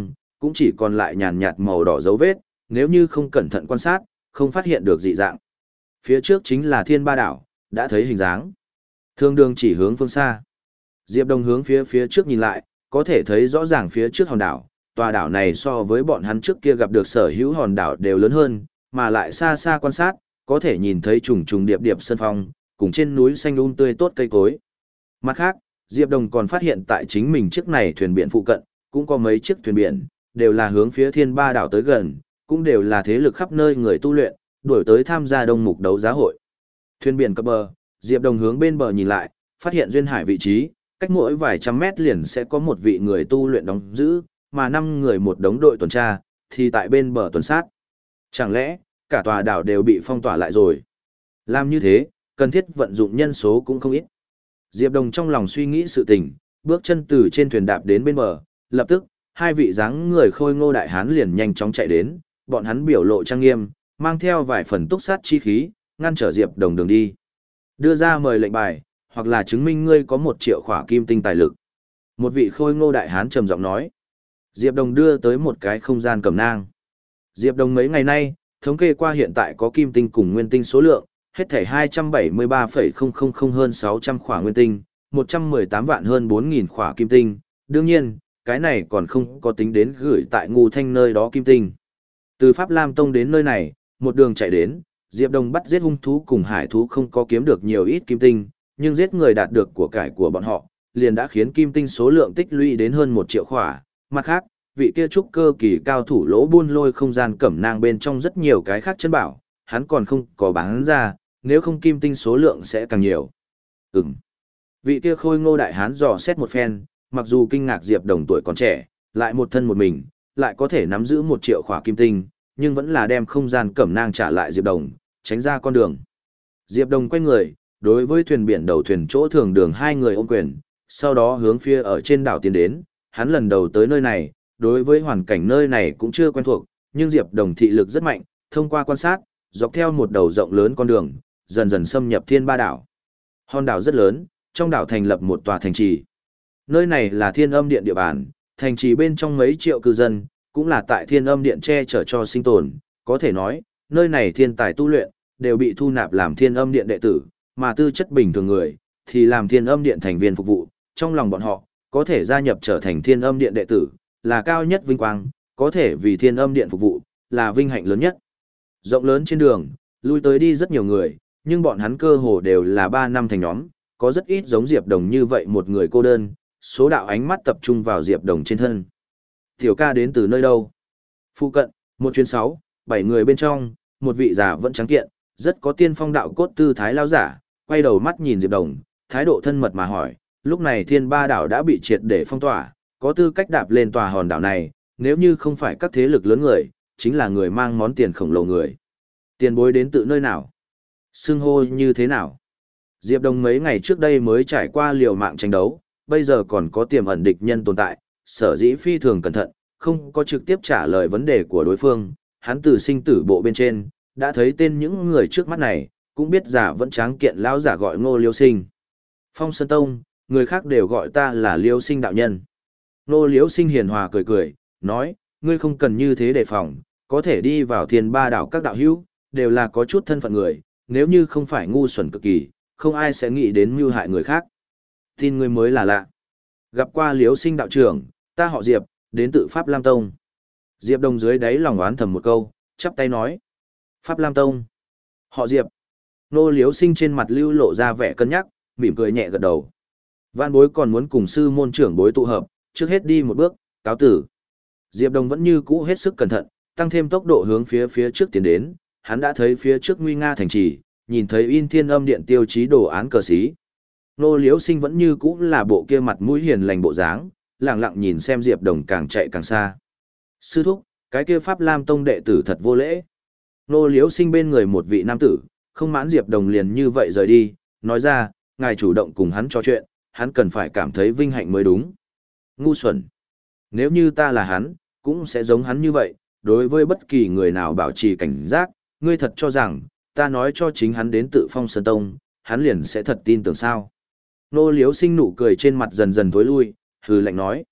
cũng chỉ còn lại nhàn nhạt màu đỏ dấu vết, nếu như không cẩn thận quan sát, không phát hiện được dị dạng. Phía trước chính là Thiên Ba đảo, đã thấy hình dáng. Thương đường chỉ hướng phương xa. Diệp Đồng hướng phía phía trước nhìn lại, có thể thấy rõ ràng phía trước hòn đảo, tòa đảo này so với bọn hắn trước kia gặp được sở hữu hòn đảo đều lớn hơn, mà lại xa xa quan sát, có thể nhìn thấy trùng trùng điệp điệp sân phong, cùng trên núi xanh um tươi tốt cây cối. Mặt khác, Diệp Đồng còn phát hiện tại chính mình chiếc này thuyền biển phụ cận, cũng có mấy chiếc thuyền biển, đều là hướng phía Thiên Ba đảo tới gần, cũng đều là thế lực khắp nơi người tu luyện, đuổi tới tham gia đông mục đấu giá hội. Thuyền biển cập bờ, Diệp Đồng hướng bên bờ nhìn lại, phát hiện duyên hải vị trí, cách mỗi vài trăm mét liền sẽ có một vị người tu luyện đóng giữ, mà năm người một đống đội tuần tra, thì tại bên bờ tuần sát. Chẳng lẽ, cả tòa đảo đều bị phong tỏa lại rồi? Làm như thế, cần thiết vận dụng nhân số cũng không ít. Diệp Đồng trong lòng suy nghĩ sự tình, bước chân từ trên thuyền đạp đến bên bờ, lập tức, hai vị dáng người khôi ngô đại hán liền nhanh chóng chạy đến, bọn hắn biểu lộ trang nghiêm, mang theo vài phần túc sát chi khí, ngăn trở Diệp Đồng đường đi. Đưa ra mời lệnh bài, hoặc là chứng minh ngươi có một triệu khỏa kim tinh tài lực. Một vị khôi ngô đại hán trầm giọng nói. Diệp Đồng đưa tới một cái không gian cẩm nang. Diệp Đồng mấy ngày nay, thống kê qua hiện tại có kim tinh cùng nguyên tinh số lượng, hết thảy hai trăm bảy mươi ba phẩy không không không hơn sáu trăm khỏa nguyên tinh, một trăm mười tám vạn hơn bốn nghìn khỏa kim tinh. Đương nhiên, cái này còn không có tính đến gửi tại Ngũ Thanh nơi đó kim tinh. Từ Pháp Lam Tông đến nơi này, một đường chạy đến, Diệp Đồng bắt giết hung thú cùng hải thú không có kiếm được nhiều ít kim tinh, nhưng giết người đạt được của cải của bọn họ, liền đã khiến kim tinh số lượng tích lũy đến hơn một triệu khỏa. Mặt khác, vị kia trúc cơ kỳ cao thủ lỗ buôn lôi không gian cẩm nang bên trong rất nhiều cái khác chân bảo, hắn còn không có bán ra, nếu không kim tinh số lượng sẽ càng nhiều. Ừm. Vị kia khôi ngô đại hán dò xét một phen, mặc dù kinh ngạc Diệp Đồng tuổi còn trẻ, lại một thân một mình, lại có thể nắm giữ một triệu khỏa kim tinh, nhưng vẫn là đem không gian cẩm nang trả lại Diệp Đồng, tránh ra con đường. Diệp Đồng quay người, đối với thuyền biển đầu thuyền chỗ thường đường hai người ôm quyền, sau đó hướng phía ở trên đảo tiến đến, hắn lần đầu tới nơi này, đối với hoàn cảnh nơi này cũng chưa quen thuộc, nhưng Diệp Đồng thị lực rất mạnh, thông qua quan sát, dọc theo một đầu rộng lớn con đường, dần dần xâm nhập Thiên Ba đảo. Hòn đảo rất lớn, trong đảo thành lập một tòa thành trì. Nơi này là Thiên Âm Điện địa bàn, thành trì bên trong mấy triệu cư dân, cũng là tại Thiên Âm Điện che chở cho sinh tồn, có thể nói, nơi này thiên tài tu luyện, đều bị thu nạp làm Thiên Âm Điện đệ tử, mà tư chất bình thường người, thì làm Thiên Âm Điện thành viên phục vụ, trong lòng bọn họ, có thể gia nhập trở thành Thiên Âm Điện đệ tử, là cao nhất vinh quang, có thể vì Thiên Âm Điện phục vụ, là vinh hạnh lớn nhất. Rộng lớn trên đường, lui tới đi rất nhiều người, nhưng bọn hắn cơ hồ đều là ba năm thành nhóm, có rất ít giống Diệp Đồng như vậy một người cô đơn, số đạo ánh mắt tập trung vào Diệp Đồng trên thân. Tiểu ca đến từ nơi đâu? Phụ cận, một chuyến sáu, bảy người bên trong, một vị già vẫn trắng kiện, rất có tiên phong đạo cốt tư thái lao giả, quay đầu mắt nhìn Diệp Đồng, thái độ thân mật mà hỏi, lúc này Thiên Ba đảo đã bị triệt để phong tỏa, có tư cách đạp lên tòa hòn đảo này, nếu như không phải các thế lực lớn người, chính là người mang món tiền khổng lồ người. Tiền bối đến từ nơi nào? Xưng hô như thế nào? Diệp Đồng mấy ngày trước đây mới trải qua liều mạng tranh đấu, bây giờ còn có tiềm ẩn địch nhân tồn tại, sở dĩ phi thường cẩn thận, không có trực tiếp trả lời vấn đề của đối phương, hắn từ sinh tử bộ bên trên, đã thấy tên những người trước mắt này, cũng biết giả vẫn tráng kiện lão giả gọi Ngô Liêu Sinh. Phong Sơn Tông, người khác đều gọi ta là Liêu Sinh đạo nhân. Ngô Liêu Sinh hiền hòa cười cười, nói, ngươi không cần như thế đề phòng, có thể đi vào Thiên Ba đảo các đạo hữu, đều là có chút thân phận người, nếu như không phải ngu xuẩn cực kỳ, không ai sẽ nghĩ đến mưu hại người khác. Tin ngươi mới là lạ. Gặp qua Liêu Sinh đạo trưởng, ta họ Diệp, đến tự Pháp Lam Tông. Diệp Đồng dưới đáy lòng oán thầm một câu, chắp tay nói. Pháp Lam Tông. Họ Diệp. Nô Liếu Sinh trên mặt lưu lộ ra vẻ cân nhắc, mỉm cười nhẹ gật đầu. Vạn bối còn muốn cùng sư môn trưởng bối tụ hợp, trước hết đi một bước, cáo tử. Diệp Đồng vẫn như cũ hết sức cẩn thận, tăng thêm tốc độ hướng phía phía trước tiến đến, hắn đã thấy phía trước nguy nga thành trì, nhìn thấy in Thiên Âm Điện tiêu chí đồ án cờ xí. Nô Liếu Sinh vẫn như cũ là bộ kia mặt mũi hiền lành bộ dáng, lặng lặng nhìn xem Diệp Đồng càng chạy càng xa. Sư thúc, cái kia Pháp Lam Tông đệ tử thật vô lễ. Nô Liếu Sinh bên người một vị nam tử, không mãn Diệp Đồng liền như vậy rời đi, nói ra, ngài chủ động cùng hắn trò chuyện, hắn cần phải cảm thấy vinh hạnh mới đúng. Ngu xuẩn. Nếu như ta là hắn, cũng sẽ giống hắn như vậy, đối với bất kỳ người nào bảo trì cảnh giác, ngươi thật cho rằng, ta nói cho chính hắn đến tự Phong Sơn Tông, hắn liền sẽ thật tin tưởng sao. Nô Liếu Sinh nụ cười trên mặt dần dần tối lui, hừ lạnh nói.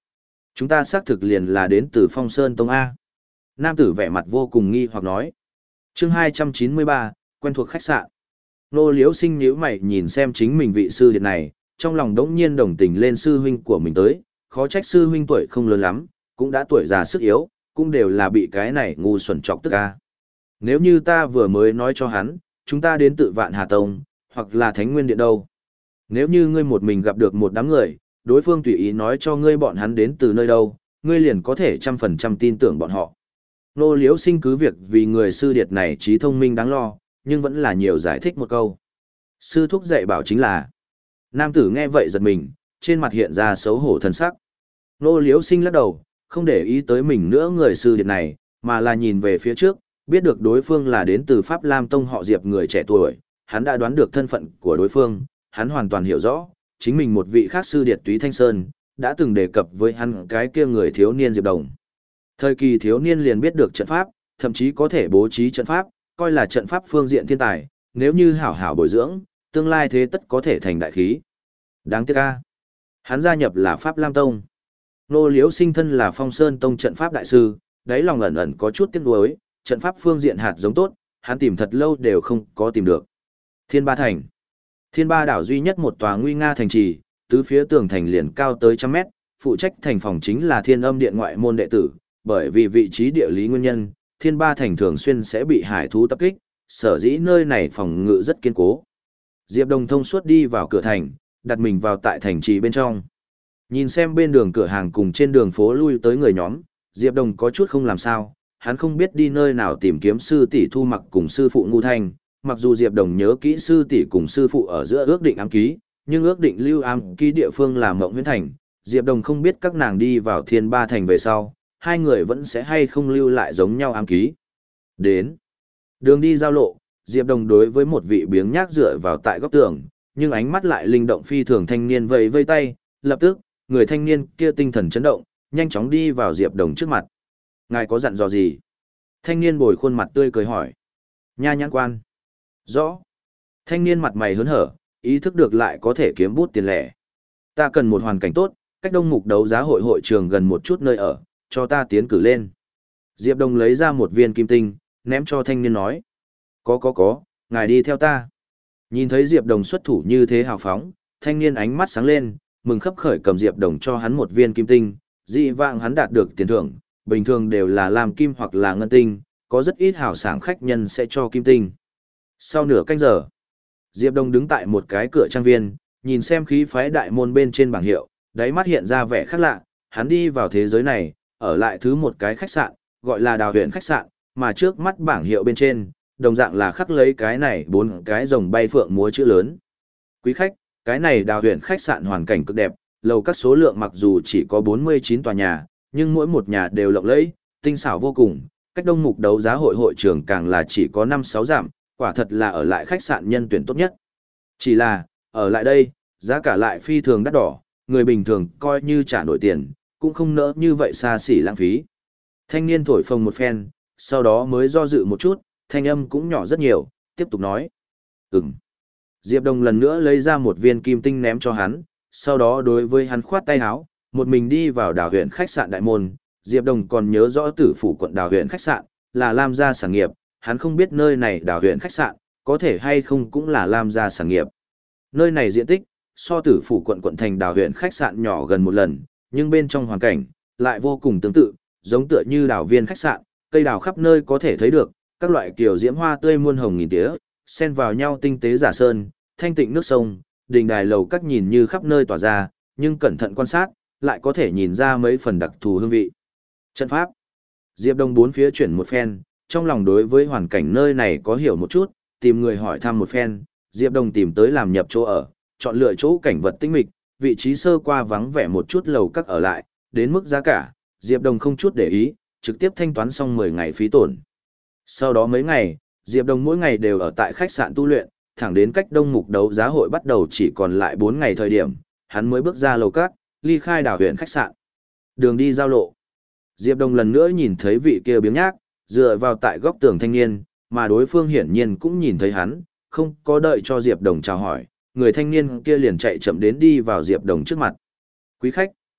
Chúng ta xác thực liền là đến từ Phong Sơn Tông A. Nam tử vẻ mặt vô cùng nghi hoặc nói. Chương hai trăm chín mươi ba, quen thuộc khách sạn. Nô Liễu Sinh nhíu mày nhìn xem chính mình vị sư điện này, trong lòng đống nhiên đồng tình lên sư huynh của mình tới, khó trách sư huynh tuổi không lớn lắm, cũng đã tuổi già sức yếu, cũng đều là bị cái này ngu xuẩn chọc tức a. Nếu như ta vừa mới nói cho hắn, chúng ta đến tự Vạn Hà Tông, hoặc là Thánh Nguyên Điện đâu. Nếu như ngươi một mình gặp được một đám người, đối phương tùy ý nói cho ngươi bọn hắn đến từ nơi đâu, ngươi liền có thể trăm phần trăm tin tưởng bọn họ. Nô Liễu Sinh cứ việc vì người sư điệt này trí thông minh đáng lo, nhưng vẫn là nhiều giải thích một câu. Sư thúc dạy bảo chính là. Nam tử nghe vậy giật mình, trên mặt hiện ra xấu hổ thân sắc. Nô Liễu Sinh lắc đầu, không để ý tới mình nữa người sư điệt này, mà là nhìn về phía trước, biết được đối phương là đến từ Pháp Lam Tông họ Diệp người trẻ tuổi, hắn đã đoán được thân phận của đối phương, hắn hoàn toàn hiểu rõ, chính mình một vị khác sư điệt Túy Thanh Sơn, đã từng đề cập với hắn cái kia người thiếu niên Diệp Đồng. Thời kỳ thiếu niên liền biết được trận pháp, thậm chí có thể bố trí trận pháp, coi là trận pháp phương diện thiên tài, nếu như hảo hảo bồi dưỡng, tương lai thế tất có thể thành đại khí. Đáng tiếc a, hắn gia nhập là Pháp Lam Tông. Nô Liễu Sinh thân là Phong Sơn Tông trận pháp đại sư, đáy lòng ẩn ẩn có chút tiếc nuối, trận pháp phương diện hạt giống tốt, hắn tìm thật lâu đều không có tìm được. Thiên Ba Thành. Thiên Ba đảo duy nhất một tòa nguy nga thành trì, tứ phía tường thành liền cao tới trăm mét, phụ trách thành phòng chính là Thiên Âm Điện ngoại môn đệ tử, bởi vì vị trí địa lý nguyên nhân, Thiên Ba Thành thường xuyên sẽ bị hải thú tập kích, sở dĩ nơi này phòng ngự rất kiên cố. Diệp Đồng thông suốt đi vào cửa thành, đặt mình vào tại thành trì bên trong. Nhìn xem bên đường cửa hàng cùng trên đường phố lui tới người nhóm, Diệp Đồng có chút không làm sao, hắn không biết đi nơi nào tìm kiếm sư tỷ Thu Mặc cùng sư phụ Ngu Thanh, mặc dù Diệp Đồng nhớ kỹ sư tỷ cùng sư phụ ở giữa ước định ám ký, nhưng ước định lưu ám ký địa phương là Mộng Huyễn Thành, Diệp Đồng không biết các nàng đi vào Thiên Ba Thành về sau, hai người vẫn sẽ hay không lưu lại giống nhau ám ký. Đến đường đi giao lộ, Diệp Đồng đối với một vị biếng nhác dựa vào tại góc tường, nhưng ánh mắt lại linh động phi thường thanh niên vẫy vây tay, lập tức, người thanh niên kia tinh thần chấn động, nhanh chóng đi vào Diệp Đồng trước mặt. Ngài có dặn dò gì? Thanh niên bồi khuôn mặt tươi cười hỏi. Nha nhãn quan. Rõ. Thanh niên mặt mày hớn hở, ý thức được lại có thể kiếm bút tiền lẻ. Ta cần một hoàn cảnh tốt, cách đông mục đấu giá hội hội trường gần một chút nơi ở, cho ta tiến cử lên. Diệp Đồng lấy ra một viên kim tinh, ném cho thanh niên nói. Có có có, ngài đi theo ta. Nhìn thấy Diệp Đồng xuất thủ như thế hào phóng, thanh niên ánh mắt sáng lên, mừng khấp khởi cầm Diệp Đồng cho hắn một viên kim tinh, dị vãng hắn đạt được tiền thưởng, bình thường đều là làm kim hoặc là ngân tinh, có rất ít hào sảng khách nhân sẽ cho kim tinh. Sau nửa canh giờ, Diệp Đồng đứng tại một cái cửa trang viên, nhìn xem khí phái đại môn bên trên bảng hiệu, đáy mắt hiện ra vẻ khác lạ, hắn đi vào thế giới này, ở lại thứ một cái khách sạn, gọi là Đào Huyền khách sạn, mà trước mắt bảng hiệu bên trên, đồng dạng là khắc lấy cái này bốn cái rồng bay phượng múa chữ lớn. Quý khách, cái này Đào Huyền khách sạn hoàn cảnh cực đẹp, lầu các số lượng mặc dù chỉ có bốn mươi chín tòa nhà, nhưng mỗi một nhà đều lộng lẫy, tinh xảo vô cùng, cách đông mục đấu giá hội hội trường càng là chỉ có năm sáu dặm, quả thật là ở lại khách sạn nhân tuyển tốt nhất. Chỉ là, ở lại đây, giá cả lại phi thường đắt đỏ, người bình thường coi như trả nổi tiền, cũng không nỡ như vậy xa xỉ lãng phí. Thanh niên thổi phồng một phen, sau đó mới do dự một chút, thanh âm cũng nhỏ rất nhiều, tiếp tục nói. Ừm. Diệp Đồng lần nữa lấy ra một viên kim tinh ném cho hắn, sau đó đối với hắn khoát tay áo, một mình đi vào Đào Huyền khách sạn đại môn. Diệp Đồng còn nhớ rõ tử phủ quận Đào Huyền khách sạn, là Lam gia sản nghiệp, hắn không biết nơi này Đào Huyền khách sạn, có thể hay không cũng là Lam gia sản nghiệp. Nơi này diện tích, so tử phủ quận quận thành Đào Huyền khách sạn nhỏ gần một lần, nhưng bên trong hoàn cảnh, lại vô cùng tương tự, giống tựa như đào viên khách sạn, cây đào khắp nơi có thể thấy được, các loại kiểu diễm hoa tươi muôn hồng nghìn tía, xen vào nhau tinh tế giả sơn, thanh tịnh nước sông, đình đài lầu các nhìn như khắp nơi tỏa ra, nhưng cẩn thận quan sát, lại có thể nhìn ra mấy phần đặc thù hương vị. Trận pháp. Diệp Đông bốn phía chuyển một phen, trong lòng đối với hoàn cảnh nơi này có hiểu một chút, tìm người hỏi thăm một phen, Diệp Đông tìm tới làm nhập chỗ ở, chọn lựa chỗ cảnh vật tĩnh mịch, vị trí sơ qua vắng vẻ một chút lầu các ở lại, đến mức giá cả, Diệp Đông không chút để ý, trực tiếp thanh toán xong mười ngày phí tổn. Sau đó mấy ngày, Diệp Đông mỗi ngày đều ở tại khách sạn tu luyện, thẳng đến cách đông mục đấu giá hội bắt đầu chỉ còn lại bốn ngày thời điểm, hắn mới bước ra lầu các, ly khai Đào Huyền khách sạn. Đường đi giao lộ. Diệp Đông lần nữa nhìn thấy vị kia biếng nhác, dựa vào tại góc tường thanh niên, mà đối phương hiển nhiên cũng nhìn thấy hắn, không có đợi cho Diệp Đông chào hỏi, người thanh niên kia liền chạy chậm đến đi vào Diệp Đông trước mặt. Quý khách,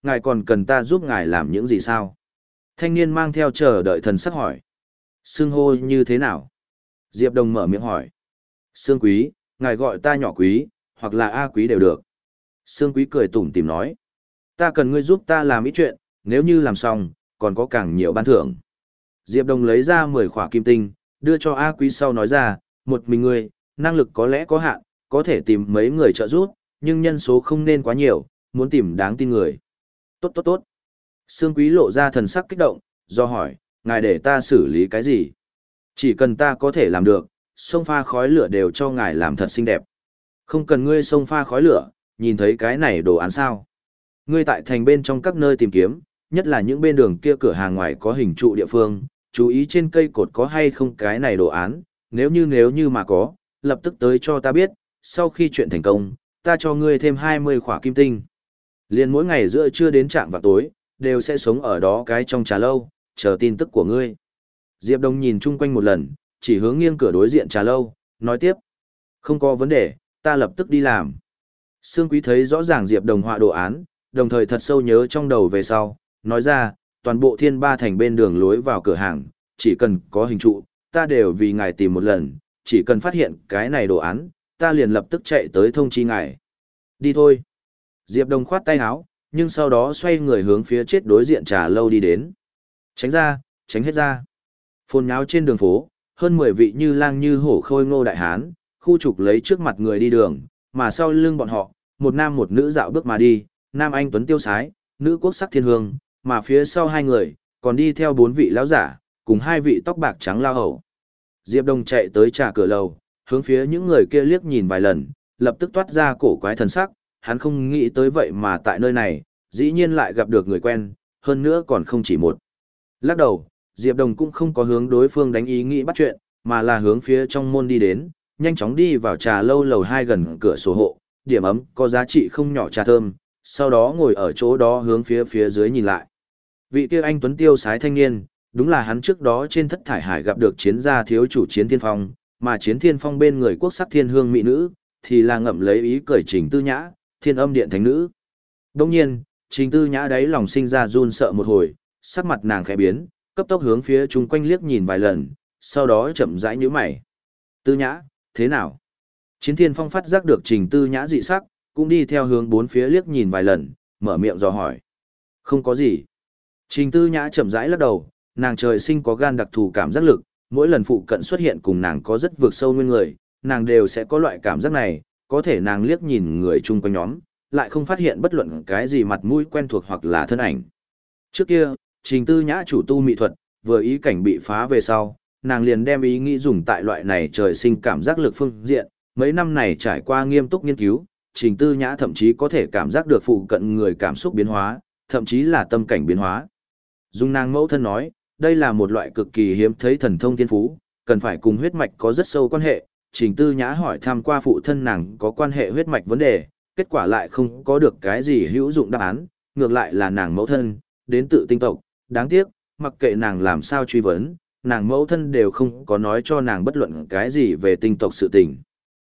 ngài còn cần ta giúp ngài làm những gì sao? Thanh niên mang theo chờ đợi thần sắc hỏi. Xưng hô như thế nào? Diệp Đồng mở miệng hỏi. Sương Quý, ngài gọi ta nhỏ quý, hoặc là A Quý đều được. Sương Quý cười tủm tỉm nói. Ta cần ngươi giúp ta làm ít chuyện, nếu như làm xong, còn có càng nhiều ban thưởng. Diệp Đồng lấy ra mười khỏa kim tinh, đưa cho A Quý sau nói ra, một mình ngươi, năng lực có lẽ có hạn, có thể tìm mấy người trợ giúp, nhưng nhân số không nên quá nhiều, muốn tìm đáng tin người. Tốt tốt tốt. Sương Quý lộ ra thần sắc kích động, do hỏi, ngài để ta xử lý cái gì? Chỉ cần ta có thể làm được, xông pha khói lửa đều cho ngài làm thật xinh đẹp. Không cần ngươi xông pha khói lửa, nhìn thấy cái này đồ án sao? Ngươi tại thành bên trong các nơi tìm kiếm, nhất là những bên đường kia cửa hàng ngoài có hình trụ địa phương, chú ý trên cây cột có hay không cái này đồ án, nếu như nếu như mà có, lập tức tới cho ta biết, sau khi chuyện thành công, ta cho ngươi thêm hai mươi khỏa kim tinh. Liên mỗi ngày giữa trưa đến trạm vào tối, đều sẽ sống ở đó cái trong trà lâu, chờ tin tức của ngươi. Diệp Đông nhìn chung quanh một lần, chỉ hướng nghiêng cửa đối diện trà lâu, nói tiếp. Không có vấn đề, ta lập tức đi làm. Sương Quý thấy rõ ràng Diệp Đồng họa đồ án, đồng thời thật sâu nhớ trong đầu về sau, nói ra, toàn bộ thiên ba thành bên đường lối vào cửa hàng, chỉ cần có hình trụ, ta đều vì ngài tìm một lần, chỉ cần phát hiện cái này đồ án, ta liền lập tức chạy tới thông chi ngài. Đi thôi. Diệp Đồng khoát tay áo, nhưng sau đó xoay người hướng phía chết đối diện trà lâu đi đến. Tránh ra, tránh hết ra. Phồn nháo trên đường phố, hơn mười vị như lang như hổ khôi ngô đại hán, khu trục lấy trước mặt người đi đường, mà sau lưng bọn họ, một nam một nữ dạo bước mà đi, nam anh tuấn tiêu sái, nữ quốc sắc thiên hương, mà phía sau hai người, còn đi theo bốn vị lão giả, cùng hai vị tóc bạc trắng lao hầu. Diệp Đông chạy tới trà cửa lầu, hướng phía những người kia liếc nhìn vài lần, lập tức toát ra cổ quái thần sắc, hắn không nghĩ tới vậy mà tại nơi này, dĩ nhiên lại gặp được người quen, hơn nữa còn không chỉ một. Lắc đầu, Diệp Đồng cũng không có hướng đối phương đánh ý nghĩ bắt chuyện, mà là hướng phía trong môn đi đến, nhanh chóng đi vào trà lâu lầu hai gần cửa sổ hộ, điểm ấm có giá trị không nhỏ trà thơm, sau đó ngồi ở chỗ đó hướng phía phía dưới nhìn lại. Vị kia anh tuấn tiêu sái thanh niên, đúng là hắn trước đó trên thất thải hải gặp được chiến gia thiếu chủ Chiến Thiên Phong, mà Chiến Thiên Phong bên người quốc sắc thiên hương mỹ nữ, thì là ngậm lấy ý cởi Trình Tư Nhã, Thiên Âm Điện thánh nữ. Đồng nhiên, Trình Tư Nhã đáy lòng sinh ra run sợ một hồi, sắc mặt nàng khẽ biến, cấp tốc hướng phía chung quanh liếc nhìn vài lần, sau đó chậm rãi nhíu mày. Tư Nhã, thế nào? Chiến Thiên Phong phát giác được Trình Tư Nhã dị sắc, cũng đi theo hướng bốn phía liếc nhìn vài lần, mở miệng dò hỏi. Không có gì. Trình Tư Nhã chậm rãi lắc đầu, nàng trời sinh có gan đặc thù cảm giác lực, mỗi lần phụ cận xuất hiện cùng nàng có rất vượt sâu nguyên người, nàng đều sẽ có loại cảm giác này, có thể nàng liếc nhìn người chung quanh nhóm, lại không phát hiện bất luận cái gì mặt mũi quen thuộc hoặc là thân ảnh. Trước kia, Trình Tư Nhã chủ tu mỹ thuật, vừa ý cảnh bị phá về sau, nàng liền đem ý nghĩ dùng tại loại này trời sinh cảm giác lực phương diện, mấy năm này trải qua nghiêm túc nghiên cứu, Trình Tư Nhã thậm chí có thể cảm giác được phụ cận người cảm xúc biến hóa, thậm chí là tâm cảnh biến hóa. Dung nàng mẫu thân nói, đây là một loại cực kỳ hiếm thấy thần thông thiên phú, cần phải cùng huyết mạch có rất sâu quan hệ. Trình Tư Nhã hỏi thăm qua phụ thân nàng có quan hệ huyết mạch vấn đề, kết quả lại không có được cái gì hữu dụng đáp án, ngược lại là nàng mẫu thân, đến tự tinh tộc, đáng tiếc, mặc kệ nàng làm sao truy vấn, nàng mẫu thân đều không có nói cho nàng bất luận cái gì về tinh tộc sự tình.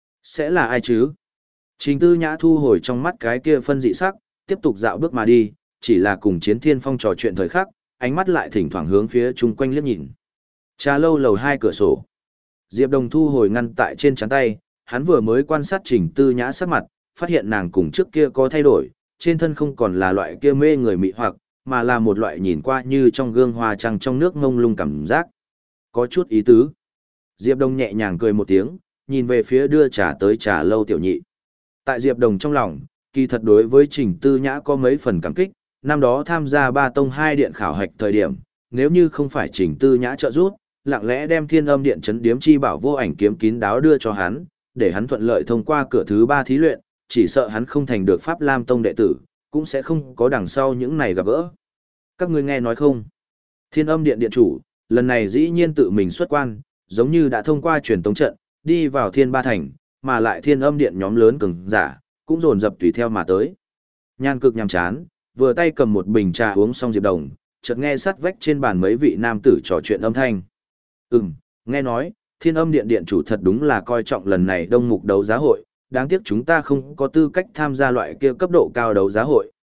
Sẽ là ai chứ? Trình Tư Nhã thu hồi trong mắt cái kia phân dị sắc, tiếp tục dạo bước mà đi, chỉ là cùng Chiến Thiên Phong trò chuyện thời khắc, ánh mắt lại thỉnh thoảng hướng phía chung quanh liếc nhìn. Trà lâu lầu hai cửa sổ. Diệp Đồng thu hồi ngăn tại trên trán tay, hắn vừa mới quan sát Trình Tư Nhã sắc mặt, phát hiện nàng cùng trước kia có thay đổi, trên thân không còn là loại kia mê người mị hoặc, mà là một loại nhìn qua như trong gương hoa trăng trong nước ngông lung cảm giác. Có chút ý tứ. Diệp Đồng nhẹ nhàng cười một tiếng, nhìn về phía đưa trà tới trà lâu tiểu nhị. Tại Diệp Đồng trong lòng, kỳ thật đối với Trình Tư Nhã có mấy phần cảm kích, năm đó tham gia ba tông hai điện khảo hạch thời điểm, nếu như không phải Trình Tư Nhã trợ giúp, lặng lẽ đem Thiên Âm Điện trấn điếm chi bảo vô ảnh kiếm kín đáo đưa cho hắn, để hắn thuận lợi thông qua cửa thứ ba thí luyện, chỉ sợ hắn không thành được Pháp Lam tông đệ tử, cũng sẽ không có đằng sau những này gặp gỡ. Các ngươi nghe nói không? Thiên Âm Điện điện chủ, lần này dĩ nhiên tự mình xuất quan, giống như đã thông qua truyền tống trận, đi vào Thiên Ba Thành, mà lại Thiên Âm Điện nhóm lớn cường giả, cũng dồn dập tùy theo mà tới. Nhan cực nhàm chán, vừa tay cầm một bình trà uống xong Diệp Đồng, chợt nghe sát vách trên bàn mấy vị nam tử trò chuyện âm thanh. Ừm, nghe nói, Thiên Âm Điện điện chủ thật đúng là coi trọng lần này đông mục đấu giá hội, đáng tiếc chúng ta không có tư cách tham gia loại kia cấp độ cao đấu giá hội,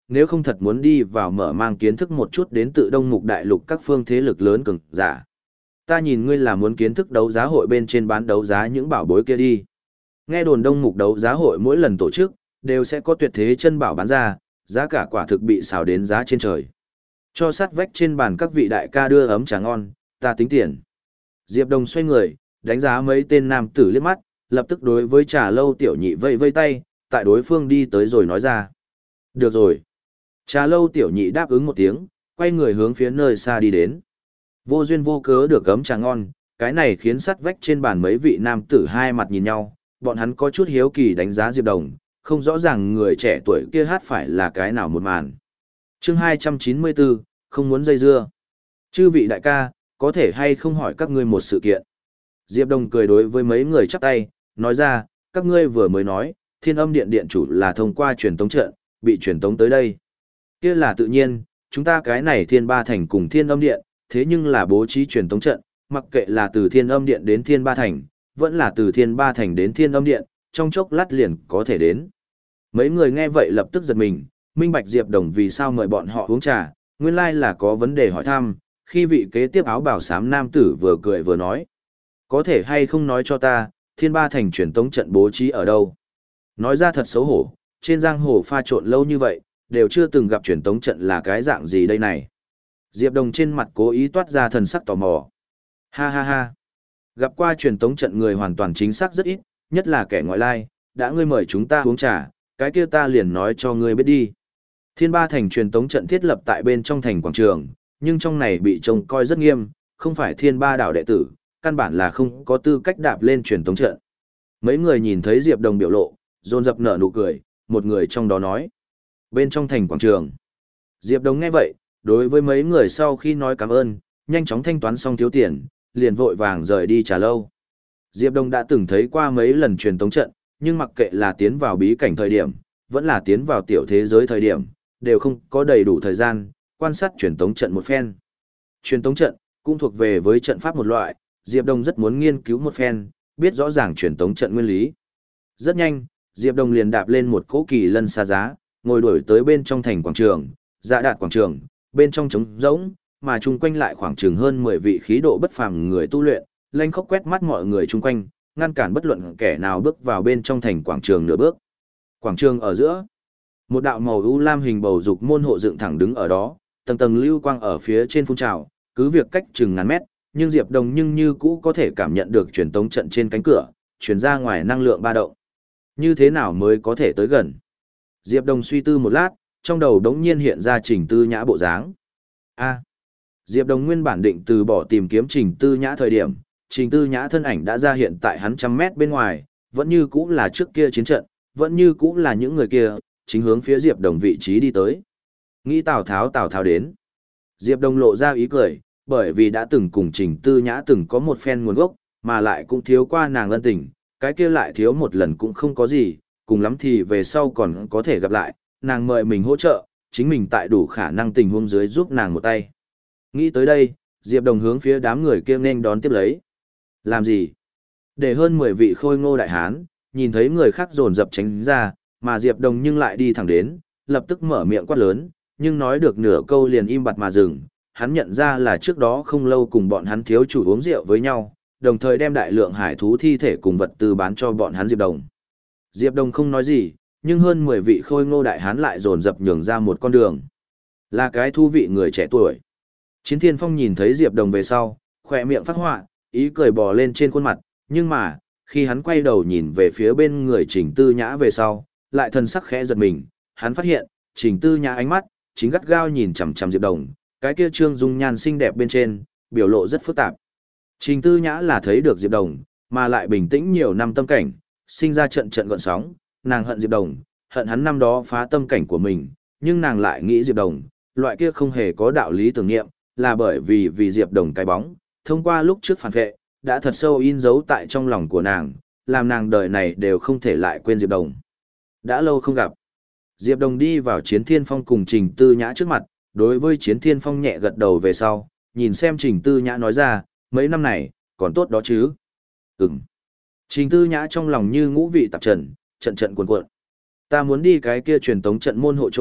nếu không thật muốn đi vào mở mang kiến thức một chút đến tự Đông Mục Đại Lục các phương thế lực lớn cường giả. Ta nhìn ngươi là muốn kiến thức đấu giá hội bên trên bán đấu giá những bảo bối kia đi. Nghe đồn Đông Mục đấu giá hội mỗi lần tổ chức, đều sẽ có tuyệt thế chân bảo bán ra, giá cả quả thực bị xào đến giá trên trời. Cho sát vách trên bàn các vị đại ca đưa ấm trà ngon, ta tính tiền. Diệp Đồng xoay người, đánh giá mấy tên nam tử liếc mắt, lập tức đối với trà lâu tiểu nhị vây vây tay, tại đối phương đi tới rồi nói ra. Được rồi. Trà lâu tiểu nhị đáp ứng một tiếng, quay người hướng phía nơi xa đi đến. Vô duyên vô cớ được ấm trà ngon, cái này khiến sát vách trên bàn mấy vị nam tử hai mặt nhìn nhau, bọn hắn có chút hiếu kỳ đánh giá Diệp Đồng, không rõ ràng người trẻ tuổi kia hát phải là cái nào một màn. Chương hai trăm chín mươi bốn, không muốn dây dưa. Chư vị đại ca, có thể hay không hỏi các ngươi một sự kiện. Diệp Đồng cười đối với mấy người chắp tay, nói ra, các ngươi vừa mới nói, Thiên Âm Điện điện chủ là thông qua truyền tống trận, bị truyền tống tới đây. Kia là tự nhiên, chúng ta cái này Thiên Ba Thành cùng Thiên Âm Điện, thế nhưng là bố trí truyền tống trận, mặc kệ là từ Thiên Âm Điện đến Thiên Ba Thành, vẫn là từ Thiên Ba Thành đến Thiên Âm Điện, trong chốc lát liền có thể đến. Mấy người nghe vậy lập tức giật mình, minh bạch Diệp Đồng vì sao mời bọn họ uống trà, nguyên lai là có vấn đề hỏi thăm, khi vị kế tiếp áo bảo xám nam tử vừa cười vừa nói. Có thể hay không nói cho ta, Thiên Ba Thành truyền tống trận bố trí ở đâu? Nói ra thật xấu hổ, trên giang hồ pha trộn lâu như vậy, đều chưa từng gặp truyền tống trận là cái dạng gì đây này. Diệp Đồng trên mặt cố ý toát ra thần sắc tò mò. Ha ha ha. Gặp qua truyền tống trận người hoàn toàn chính xác rất ít, nhất là kẻ ngoại lai, đã ngươi mời chúng ta uống trà, cái kia ta liền nói cho ngươi biết đi. Thiên Ba Thành truyền tống trận thiết lập tại bên trong thành quảng trường, nhưng trong này bị trông coi rất nghiêm, không phải Thiên Ba đảo đệ tử, căn bản là không có tư cách đạp lên truyền tống trận. Mấy người nhìn thấy Diệp Đồng biểu lộ, dồn dập nở nụ cười, một người trong đó nói. Bên trong thành quảng trường. Diệp Đồng nghe vậy, đối với mấy người sau khi nói cảm ơn, nhanh chóng thanh toán xong thiếu tiền, liền vội vàng rời đi trà lâu. Diệp Đồng đã từng thấy qua mấy lần truyền tống trận, nhưng mặc kệ là tiến vào bí cảnh thời điểm, vẫn là tiến vào tiểu thế giới thời điểm, đều không có đầy đủ thời gian quan sát truyền tống trận một phen. Truyền tống trận cũng thuộc về với trận pháp một loại, Diệp Đồng rất muốn nghiên cứu một phen, biết rõ ràng truyền tống trận nguyên lý. Rất nhanh, Diệp Đồng liền đạp lên một cỗ kỳ lân xa giá, ngồi đuổi tới bên trong thành quảng trường, dạ đạt quảng trường, bên trong trống rỗng, mà chung quanh lại khoảng chừng hơn mười vị khí độ bất phàm người tu luyện, lanh khóc quét mắt mọi người chung quanh, ngăn cản bất luận kẻ nào bước vào bên trong thành quảng trường nửa bước. Quảng trường ở giữa, một đạo màu u lam hình bầu dục môn hộ dựng thẳng đứng ở đó, tầng tầng lưu quang ở phía trên phun trào, cứ việc cách chừng ngàn mét, nhưng Diệp Đồng nhưng như cũ có thể cảm nhận được truyền tống trận trên cánh cửa, truyền ra ngoài năng lượng ba động. Như thế nào mới có thể tới gần? Diệp Đồng suy tư một lát, trong đầu đống nhiên hiện ra Trình Tư Nhã bộ dáng. A. Diệp Đồng nguyên bản định từ bỏ tìm kiếm Trình Tư Nhã thời điểm, Trình Tư Nhã thân ảnh đã ra hiện tại hắn trăm mét bên ngoài, vẫn như cũ là trước kia chiến trận, vẫn như cũ là những người kia, chính hướng phía Diệp Đồng vị trí đi tới. Nghĩ Tào Tháo Tào Tháo đến. Diệp Đồng lộ ra ý cười, bởi vì đã từng cùng Trình Tư Nhã từng có một phen nguồn gốc, mà lại cũng thiếu qua nàng ân tình, cái kia lại thiếu một lần cũng không có gì, cùng lắm thì về sau còn có thể gặp lại, nàng mời mình hỗ trợ, chính mình tại đủ khả năng tình huống dưới giúp nàng một tay. Nghĩ tới đây, Diệp Đồng hướng phía đám người kia nên đón tiếp lấy. Làm gì? Để hơn mười vị khôi ngô đại hán, nhìn thấy người khác dồn dập tránh ra, mà Diệp Đồng nhưng lại đi thẳng đến, lập tức mở miệng quát lớn, nhưng nói được nửa câu liền im bặt mà dừng. Hắn nhận ra là trước đó không lâu cùng bọn hắn thiếu chủ uống rượu với nhau, đồng thời đem đại lượng hải thú thi thể cùng vật tư bán cho bọn hắn Diệp Đồng. Diệp Đồng không nói gì, nhưng hơn mười vị khôi ngô đại hán lại dồn dập nhường ra một con đường. Là cái thú vị người trẻ tuổi. Chiến Thiên Phong nhìn thấy Diệp Đồng về sau, khỏe miệng phát họa, ý cười bò lên trên khuôn mặt, nhưng mà, khi hắn quay đầu nhìn về phía bên người Trình Tư Nhã về sau, lại thần sắc khẽ giật mình, hắn phát hiện, Trình Tư Nhã ánh mắt, chính gắt gao nhìn chằm chằm Diệp Đồng, cái kia trương dung nhan xinh đẹp bên trên, biểu lộ rất phức tạp. Trình Tư Nhã là thấy được Diệp Đồng, mà lại bình tĩnh nhiều năm tâm cảnh, sinh ra trận trận gợn sóng, nàng hận Diệp Đồng, hận hắn năm đó phá tâm cảnh của mình, nhưng nàng lại nghĩ Diệp Đồng, loại kia không hề có đạo lý tưởng niệm, là bởi vì vì Diệp Đồng cái bóng, thông qua lúc trước phản vệ, đã thật sâu in dấu tại trong lòng của nàng, làm nàng đời này đều không thể lại quên Diệp Đồng. Đã lâu không gặp. Diệp Đồng đi vào Chiến Thiên Phong cùng Trình Tư Nhã trước mặt, đối với Chiến Thiên Phong nhẹ gật đầu về sau, nhìn xem Trình Tư Nhã nói ra, mấy năm này, còn tốt đó chứ. Ừm. Trình Tư Nhã trong lòng như ngũ vị tạp trần, trận trận cuồn cuộn. Ta muốn đi cái kia truyền tống trận môn hộ chỗ,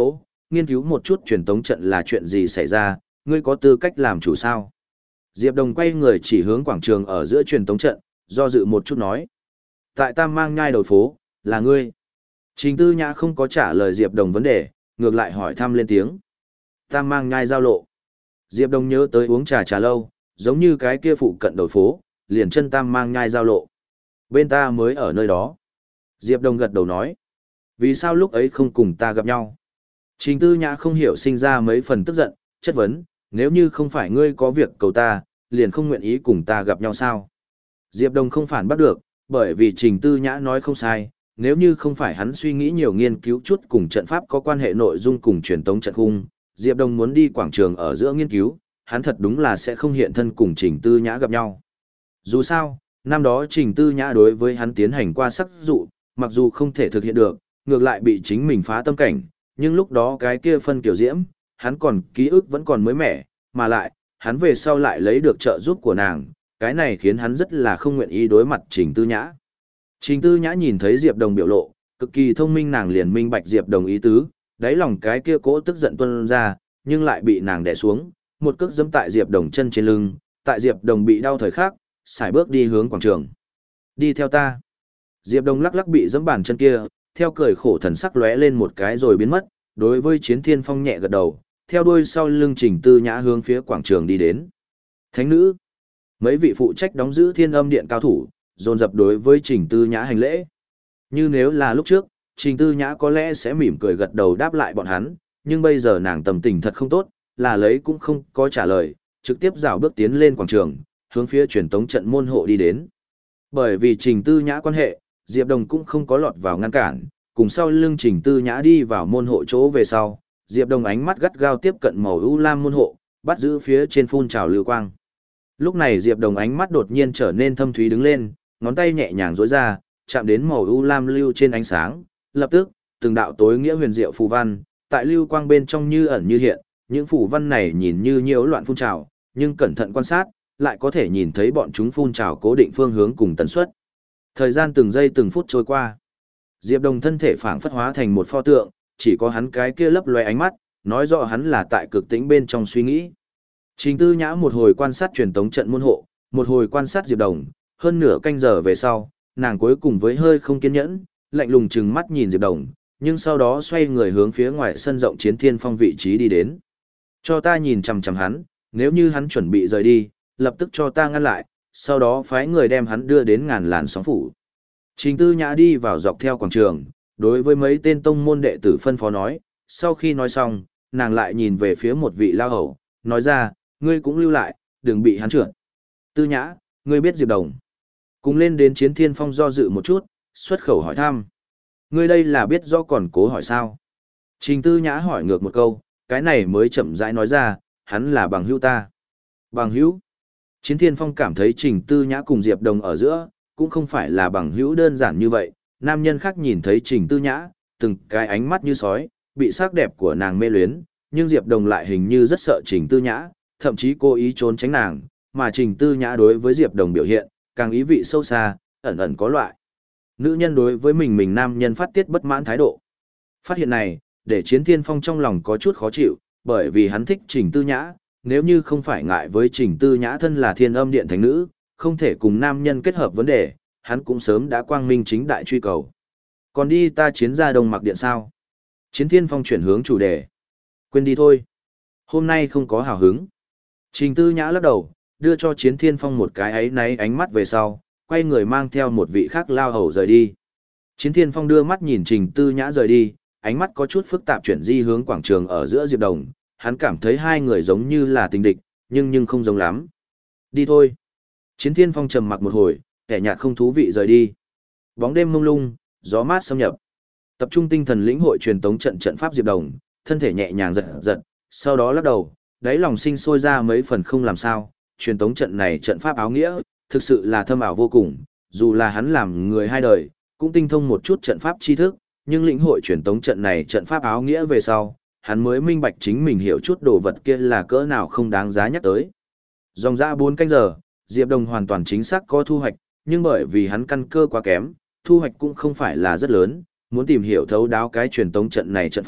nghiên cứu một chút truyền tống trận là chuyện gì xảy ra, ngươi có tư cách làm chủ sao? Diệp Đồng quay người chỉ hướng quảng trường ở giữa truyền tống trận, do dự một chút nói. Tại Tam Mang Nhai đầu phố, là ngươi. Trình Tư Nhã không có trả lời Diệp Đồng vấn đề, ngược lại hỏi thăm lên tiếng. Tam Mang Nhai giao lộ. Diệp Đồng nhớ tới uống trà trà lâu, giống như cái kia phụ cận đầu phố, liền chân Tam Mang Nhai giao lộ. Bên ta mới ở nơi đó. Diệp Đồng gật đầu nói. Vì sao lúc ấy không cùng ta gặp nhau? Trình Tư Nhã không hiểu sinh ra mấy phần tức giận, chất vấn, nếu như không phải ngươi có việc cầu ta, liền không nguyện ý cùng ta gặp nhau sao? Diệp Đồng không phản bắt được, bởi vì Trình Tư Nhã nói không sai, nếu như không phải hắn suy nghĩ nhiều nghiên cứu chút cùng trận pháp có quan hệ nội dung cùng truyền tống trận khung, Diệp Đồng muốn đi quảng trường ở giữa nghiên cứu, hắn thật đúng là sẽ không hiện thân cùng Trình Tư Nhã gặp nhau. Dù sao, năm đó Trình Tư Nhã đối với hắn tiến hành qua sắc dụ, mặc dù không thể thực hiện được, ngược lại bị chính mình phá tâm cảnh, nhưng lúc đó cái kia phân kiểu diễm, hắn còn ký ức vẫn còn mới mẻ, mà lại, hắn về sau lại lấy được trợ giúp của nàng, cái này khiến hắn rất là không nguyện ý đối mặt Trình Tư Nhã. Trình Tư Nhã nhìn thấy Diệp Đồng biểu lộ, cực kỳ thông minh, nàng liền minh bạch Diệp Đồng ý tứ, đáy lòng cái kia cỗ tức giận tuôn ra, nhưng lại bị nàng đè xuống, một cước giẫm tại Diệp Đồng chân trên lưng, tại Diệp Đồng bị đau thời khắc, sải bước đi hướng quảng trường. Đi theo ta. Diệp Đồng lắc lắc bị giẫm bàn chân kia, theo cười khổ thần sắc lóe lên một cái rồi biến mất, đối với Chiến Thiên Phong nhẹ gật đầu, theo đuôi sau lưng Trình Tư Nhã hướng phía quảng trường đi đến. Thánh nữ. Mấy vị phụ trách đóng giữ Thiên Âm Điện cao thủ, dồn dập đối với Trình Tư Nhã hành lễ. Như nếu là lúc trước, Trình Tư Nhã có lẽ sẽ mỉm cười gật đầu đáp lại bọn hắn, nhưng bây giờ nàng tâm tình thật không tốt, là lấy cũng không có trả lời, trực tiếp rảo bước tiến lên quảng trường, hướng phía truyền tống trận môn hộ đi đến. Bởi vì Trình Tư Nhã quan hệ, Diệp Đồng cũng không có lọt vào ngăn cản, cùng sau lưng Trình Tư Nhã đi vào môn hộ chỗ về sau, Diệp Đồng ánh mắt gắt gao tiếp cận màu ưu lam môn hộ, bắt giữ phía trên phun trào lưu quang. Lúc này Diệp Đồng ánh mắt đột nhiên trở nên thâm thúy đứng lên, ngón tay nhẹ nhàng duỗi ra, chạm đến màu ưu lam lưu trên ánh sáng, lập tức, từng đạo tối nghĩa huyền diệu phù văn, tại lưu quang bên trong như ẩn như hiện, những phù văn này nhìn như nhiễu loạn phun trào, nhưng cẩn thận quan sát, lại có thể nhìn thấy bọn chúng phun trào cố định phương hướng cùng tần suất. Thời gian từng giây từng phút trôi qua, Diệp Đồng thân thể phảng phất hóa thành một pho tượng, chỉ có hắn cái kia lấp loé ánh mắt, nói rõ hắn là tại cực tĩnh bên trong suy nghĩ. Trình Tư Nhã một hồi quan sát truyền tống trận môn hộ, một hồi quan sát Diệp Đồng, hơn nửa canh giờ về sau, nàng cuối cùng với hơi không kiên nhẫn, lạnh lùng trừng mắt nhìn Diệp Đồng, nhưng sau đó xoay người hướng phía ngoài sân rộng Chiến Thiên Phong vị trí đi đến. Cho ta nhìn chằm chằm hắn, nếu như hắn chuẩn bị rời đi, lập tức cho ta ngăn lại, sau đó phái người đem hắn đưa đến ngàn làn sóng phủ. Trình Tư Nhã đi vào dọc theo quảng trường, đối với mấy tên tông môn đệ tử phân phó nói, sau khi nói xong, nàng lại nhìn về phía một vị lao hầu, nói ra, ngươi cũng lưu lại, đừng bị hắn trượt. Tư Nhã, ngươi biết Diệp Đồng. Cùng lên đến Chiến Thiên Phong do dự một chút, xuất khẩu hỏi thăm. Ngươi đây là biết rõ còn cố hỏi sao? Trình Tư Nhã hỏi ngược một câu, cái này mới chậm rãi nói ra, hắn là bằng hữu ta. Bằng hữu? Chiến Thiên Phong cảm thấy Trình Tư Nhã cùng Diệp Đồng ở giữa, cũng không phải là bằng hữu đơn giản như vậy. Nam nhân khác nhìn thấy Trình Tư Nhã, từng cái ánh mắt như sói, bị sắc đẹp của nàng mê luyến, nhưng Diệp Đồng lại hình như rất sợ Trình Tư Nhã, thậm chí cố ý trốn tránh nàng, mà Trình Tư Nhã đối với Diệp Đồng biểu hiện, càng ý vị sâu xa, ẩn ẩn có loại. Nữ nhân đối với mình mình nam nhân phát tiết bất mãn thái độ. Phát hiện này, để Chiến Thiên Phong trong lòng có chút khó chịu, bởi vì hắn thích Trình Tư Nhã, nếu như không phải ngại với Trình Tư Nhã thân là Thiên Âm Điện thánh nữ, không thể cùng nam nhân kết hợp vấn đề, hắn cũng sớm đã quang minh chính đại truy cầu. Còn đi ta chiến ra Đông Mặc Điện sao? Chiến Thiên Phong chuyển hướng chủ đề. Quên đi thôi. Hôm nay không có hào hứng. Trình Tư Nhã lắc đầu, đưa cho Chiến Thiên Phong một cái ấy náy ánh mắt về sau, quay người mang theo một vị khác lao hầu rời đi. Chiến Thiên Phong đưa mắt nhìn Trình Tư Nhã rời đi, ánh mắt có chút phức tạp chuyển di hướng quảng trường ở giữa Diệp Đồng, hắn cảm thấy hai người giống như là tình địch, nhưng nhưng không giống lắm. Đi thôi. Chiến Thiên Phong trầm mặc một hồi, kẻ nhạt không thú vị rời đi. Bóng đêm mông lung, gió mát xâm nhập. Tập trung tinh thần lĩnh hội truyền tống trận trận pháp Diệp Đồng, thân thể nhẹ nhàng giật giật, sau đó lắc đầu, đáy lòng sinh sôi ra mấy phần không làm sao, truyền tống trận này trận pháp áo nghĩa, thực sự là thâm ảo vô cùng, dù là hắn làm người hai đời, cũng tinh thông một chút trận pháp tri thức, nhưng lĩnh hội truyền tống trận này trận pháp áo nghĩa về sau, hắn mới minh bạch chính mình hiểu chút đồ vật kia là cỡ nào không đáng giá nhắc tới. Dòng ra bốn canh giờ, Diệp Đồng hoàn toàn chính xác có thu hoạch, nhưng bởi vì hắn căn cơ quá kém, thu hoạch cũng không phải là rất lớn, muốn tìm hiểu thấu đáo cái truyền tống trận này trận pháp,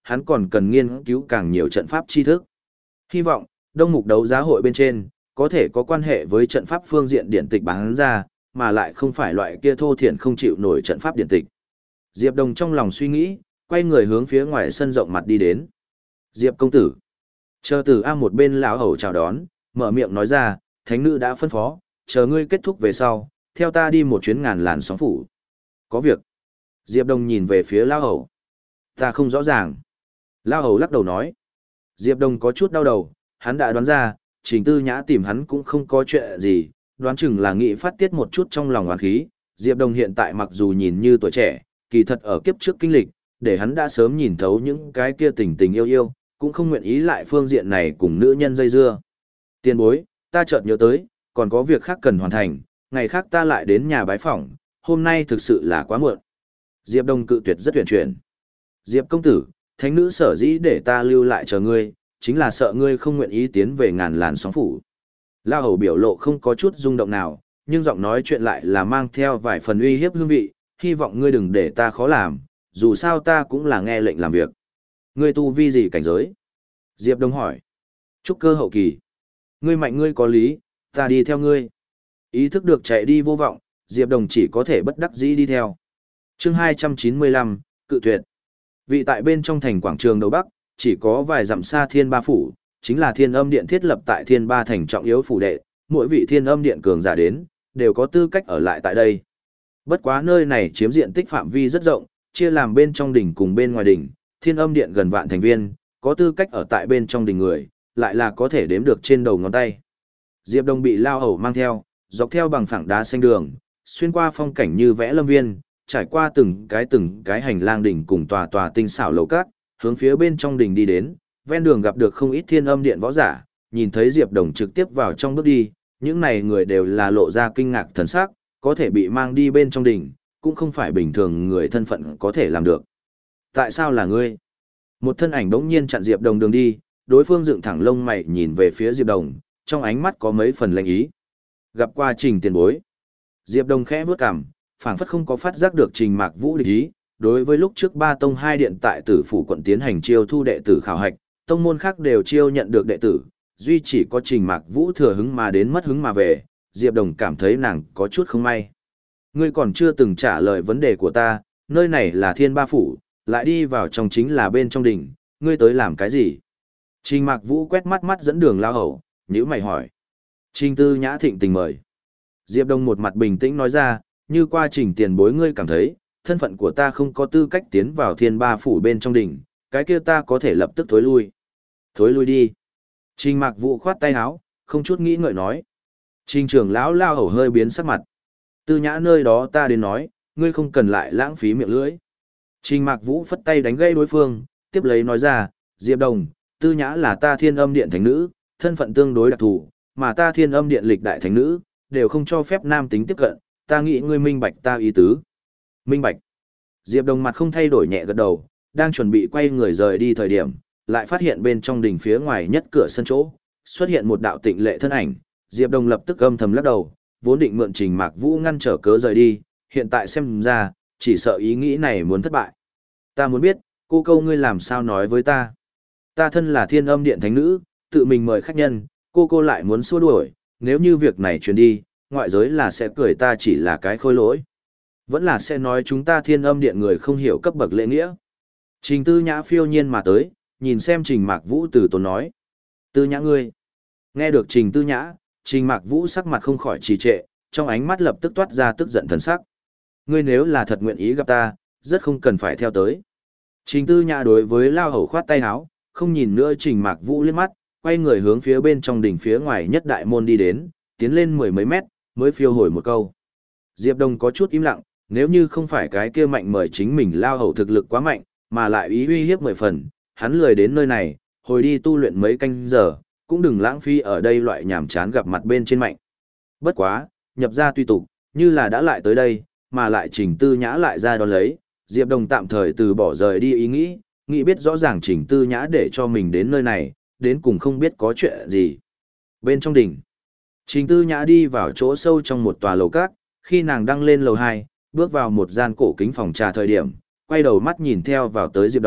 hắn còn cần nghiên cứu càng nhiều trận pháp tri thức. Hy vọng, đông mục đấu giá hội bên trên, có thể có quan hệ với trận pháp phương diện điện tịch bán ra, mà lại không phải loại kia thô thiển không chịu nổi trận pháp điện tịch. Diệp Đồng trong lòng suy nghĩ, quay người hướng phía ngoài sân rộng mặt đi đến. Diệp công tử. Chờ Tử A một bên lão hầu chào đón, mở miệng nói ra, thánh nữ đã phân phó, chờ ngươi kết thúc về sau, theo ta đi một chuyến ngàn làn sóng phủ. Có việc. Diệp Đồng nhìn về phía lão hầu. Ta không rõ ràng. Lão hầu lắc đầu nói. Diệp Đồng có chút đau đầu, hắn đã đoán ra, Trình Tư Nhã tìm hắn cũng không có chuyện gì, đoán chừng là nghĩ phát tiết một chút trong lòng oán khí. Diệp Đồng hiện tại mặc dù nhìn như tuổi trẻ, kỳ thật ở kiếp trước kinh lịch, để hắn đã sớm nhìn thấu những cái kia tình tình yêu yêu, cũng không nguyện ý lại phương diện này cùng nữ nhân dây dưa. Tiền bối, ta chợt nhớ tới, còn có việc khác cần hoàn thành, ngày khác ta lại đến nhà bái phỏng, hôm nay thực sự là quá muộn. Diệp Đông cự tuyệt rất huyền chuyển. Diệp công tử, thánh nữ sở dĩ để ta lưu lại chờ ngươi, chính là sợ ngươi không nguyện ý tiến về ngàn làn sóng phủ. La Hầu biểu lộ không có chút rung động nào, nhưng giọng nói chuyện lại là mang theo vài phần uy hiếp hương vị, hy vọng ngươi đừng để ta khó làm, dù sao ta cũng là nghe lệnh làm việc. Ngươi tu vi gì cảnh giới? Diệp Đông hỏi. Trúc cơ hậu kỳ. Ngươi mạnh ngươi có lý, ta đi theo ngươi. Ý thức được chạy đi vô vọng, Diệp Đồng chỉ có thể bất đắc dĩ đi theo. Chương hai trăm chín mươi lăm, cự tuyệt. Vị tại bên trong thành quảng trường đầu Bắc, chỉ có vài dặm xa Thiên Ba phủ, chính là Thiên Âm Điện thiết lập tại Thiên Ba thành trọng yếu phủ đệ, mỗi vị Thiên Âm Điện cường giả đến, đều có tư cách ở lại tại đây. Bất quá nơi này chiếm diện tích phạm vi rất rộng, chia làm bên trong đỉnh cùng bên ngoài đỉnh, Thiên Âm Điện gần vạn thành viên, có tư cách ở tại bên trong đỉnh người, lại là có thể đếm được trên đầu ngón tay. Diệp Đông bị lao hầu mang theo, dọc theo bằng phẳng đá xanh đường, xuyên qua phong cảnh như vẽ lâm viên, trải qua từng cái từng cái hành lang đỉnh cùng tòa tòa tinh xảo lầu các, hướng phía bên trong đỉnh đi đến, ven đường gặp được không ít Thiên Âm Điện võ giả, nhìn thấy Diệp Đông trực tiếp vào trong bước đi, những này người đều là lộ ra kinh ngạc thần sắc, có thể bị mang đi bên trong đỉnh, cũng không phải bình thường người thân phận có thể làm được. Tại sao là ngươi? Một thân ảnh bỗng nhiên chặn Diệp Đồng đường đi, đối phương dựng thẳng lông mày nhìn về phía Diệp Đồng, trong ánh mắt có mấy phần lạnh ý. Gặp qua Trình tiền bối. Diệp Đồng khẽ bước cằm, phảng phất không có phát giác được Trình Mạc Vũ địch ý, đối với lúc trước ba tông hai điện tại Tử phủ quận tiến hành chiêu thu đệ tử khảo hạch, tông môn khác đều chiêu nhận được đệ tử, duy chỉ có Trình Mạc Vũ thừa hứng mà đến mất hứng mà về, Diệp Đồng cảm thấy nàng có chút không may. Ngươi còn chưa từng trả lời vấn đề của ta, nơi này là Thiên Ba phủ, lại đi vào trong chính là bên trong đỉnh, ngươi tới làm cái gì? Trình Mạc Vũ quét mắt mắt dẫn đường lao hầu, nhíu mày hỏi. Trình Tư Nhã thịnh tình mời. Diệp Đông một mặt bình tĩnh nói ra, như qua Trình tiền bối ngươi cảm thấy, thân phận của ta không có tư cách tiến vào Thiên Ba phủ bên trong đỉnh, cái kia ta có thể lập tức thối lui. Thối lui đi. Trình Mạc Vũ khoát tay áo, không chút nghĩ ngợi nói. Trình trưởng lão lao hầu hơi biến sắc mặt. Tư Nhã nơi đó ta đến nói, ngươi không cần lại lãng phí miệng lưỡi. Trình Mạc Vũ phất tay đánh gây đối phương, tiếp lấy nói ra, Diệp Đồng, Tư Nhã là ta Thiên Âm Điện thánh nữ, thân phận tương đối đặc thù, mà ta Thiên Âm Điện lịch đại thánh nữ, đều không cho phép nam tính tiếp cận, ta nghĩ ngươi minh bạch ta ý tứ. Minh bạch. Diệp Đồng mặt không thay đổi nhẹ gật đầu, đang chuẩn bị quay người rời đi thời điểm, lại phát hiện bên trong đình phía ngoài nhất cửa sân chỗ, xuất hiện một đạo tịnh lệ thân ảnh, Diệp Đồng lập tức âm thầm lắc đầu, vốn định mượn Trình Mạc Vũ ngăn trở cớ rời đi, hiện tại xem ra, chỉ sợ ý nghĩ này muốn thất bại. Ta muốn biết, cô câu ngươi làm sao nói với ta. Ta thân là Thiên Âm Điện thánh nữ, tự mình mời khách nhân, cô cô lại muốn xua đuổi, nếu như việc này truyền đi, ngoại giới là sẽ cười ta chỉ là cái khôi lỗi. Vẫn là sẽ nói chúng ta Thiên Âm Điện người không hiểu cấp bậc lễ nghĩa. Trình Tư Nhã phiêu nhiên mà tới, nhìn xem Trình Mạc Vũ từ tốn nói. Tư Nhã ngươi. Nghe được Trình Tư Nhã, Trình Mạc Vũ sắc mặt không khỏi trì trệ, trong ánh mắt lập tức toát ra tức giận thần sắc. Ngươi nếu là thật nguyện ý gặp ta, rất không cần phải theo tới. Trình Tư Nhã đối với lao hầu khoát tay áo, không nhìn nữa Trình Mạc Vũ liếc mắt, quay người hướng phía bên trong đỉnh phía ngoài nhất đại môn đi đến, tiến lên mười mấy mét, mới phiêu hồi một câu. Diệp Đông có chút im lặng, nếu như không phải cái kia mạnh mời chính mình lao hầu thực lực quá mạnh, mà lại ý uy hiếp mười phần, hắn lười đến nơi này, hồi đi tu luyện mấy canh giờ, cũng đừng lãng phí ở đây loại nhảm chán gặp mặt bên trên mạnh. Bất quá, nhập ra tùy tục, như là đã lại tới đây, mà lại Trình Tư Nhã lại ra đón lấy, Diệp Đông tạm thời từ bỏ rời đi ý nghĩ, nghĩ biết rõ ràng Trình Tư Nhã để cho mình đến nơi này, đến cùng không biết có chuyện gì. Bên trong đỉnh, Trình Tư Nhã đi vào chỗ sâu trong một tòa lầu các, khi nàng đăng lên lầu hai, bước vào một gian cổ kính phòng trà thời điểm, quay đầu mắt nhìn theo vào tới Diệp Đông,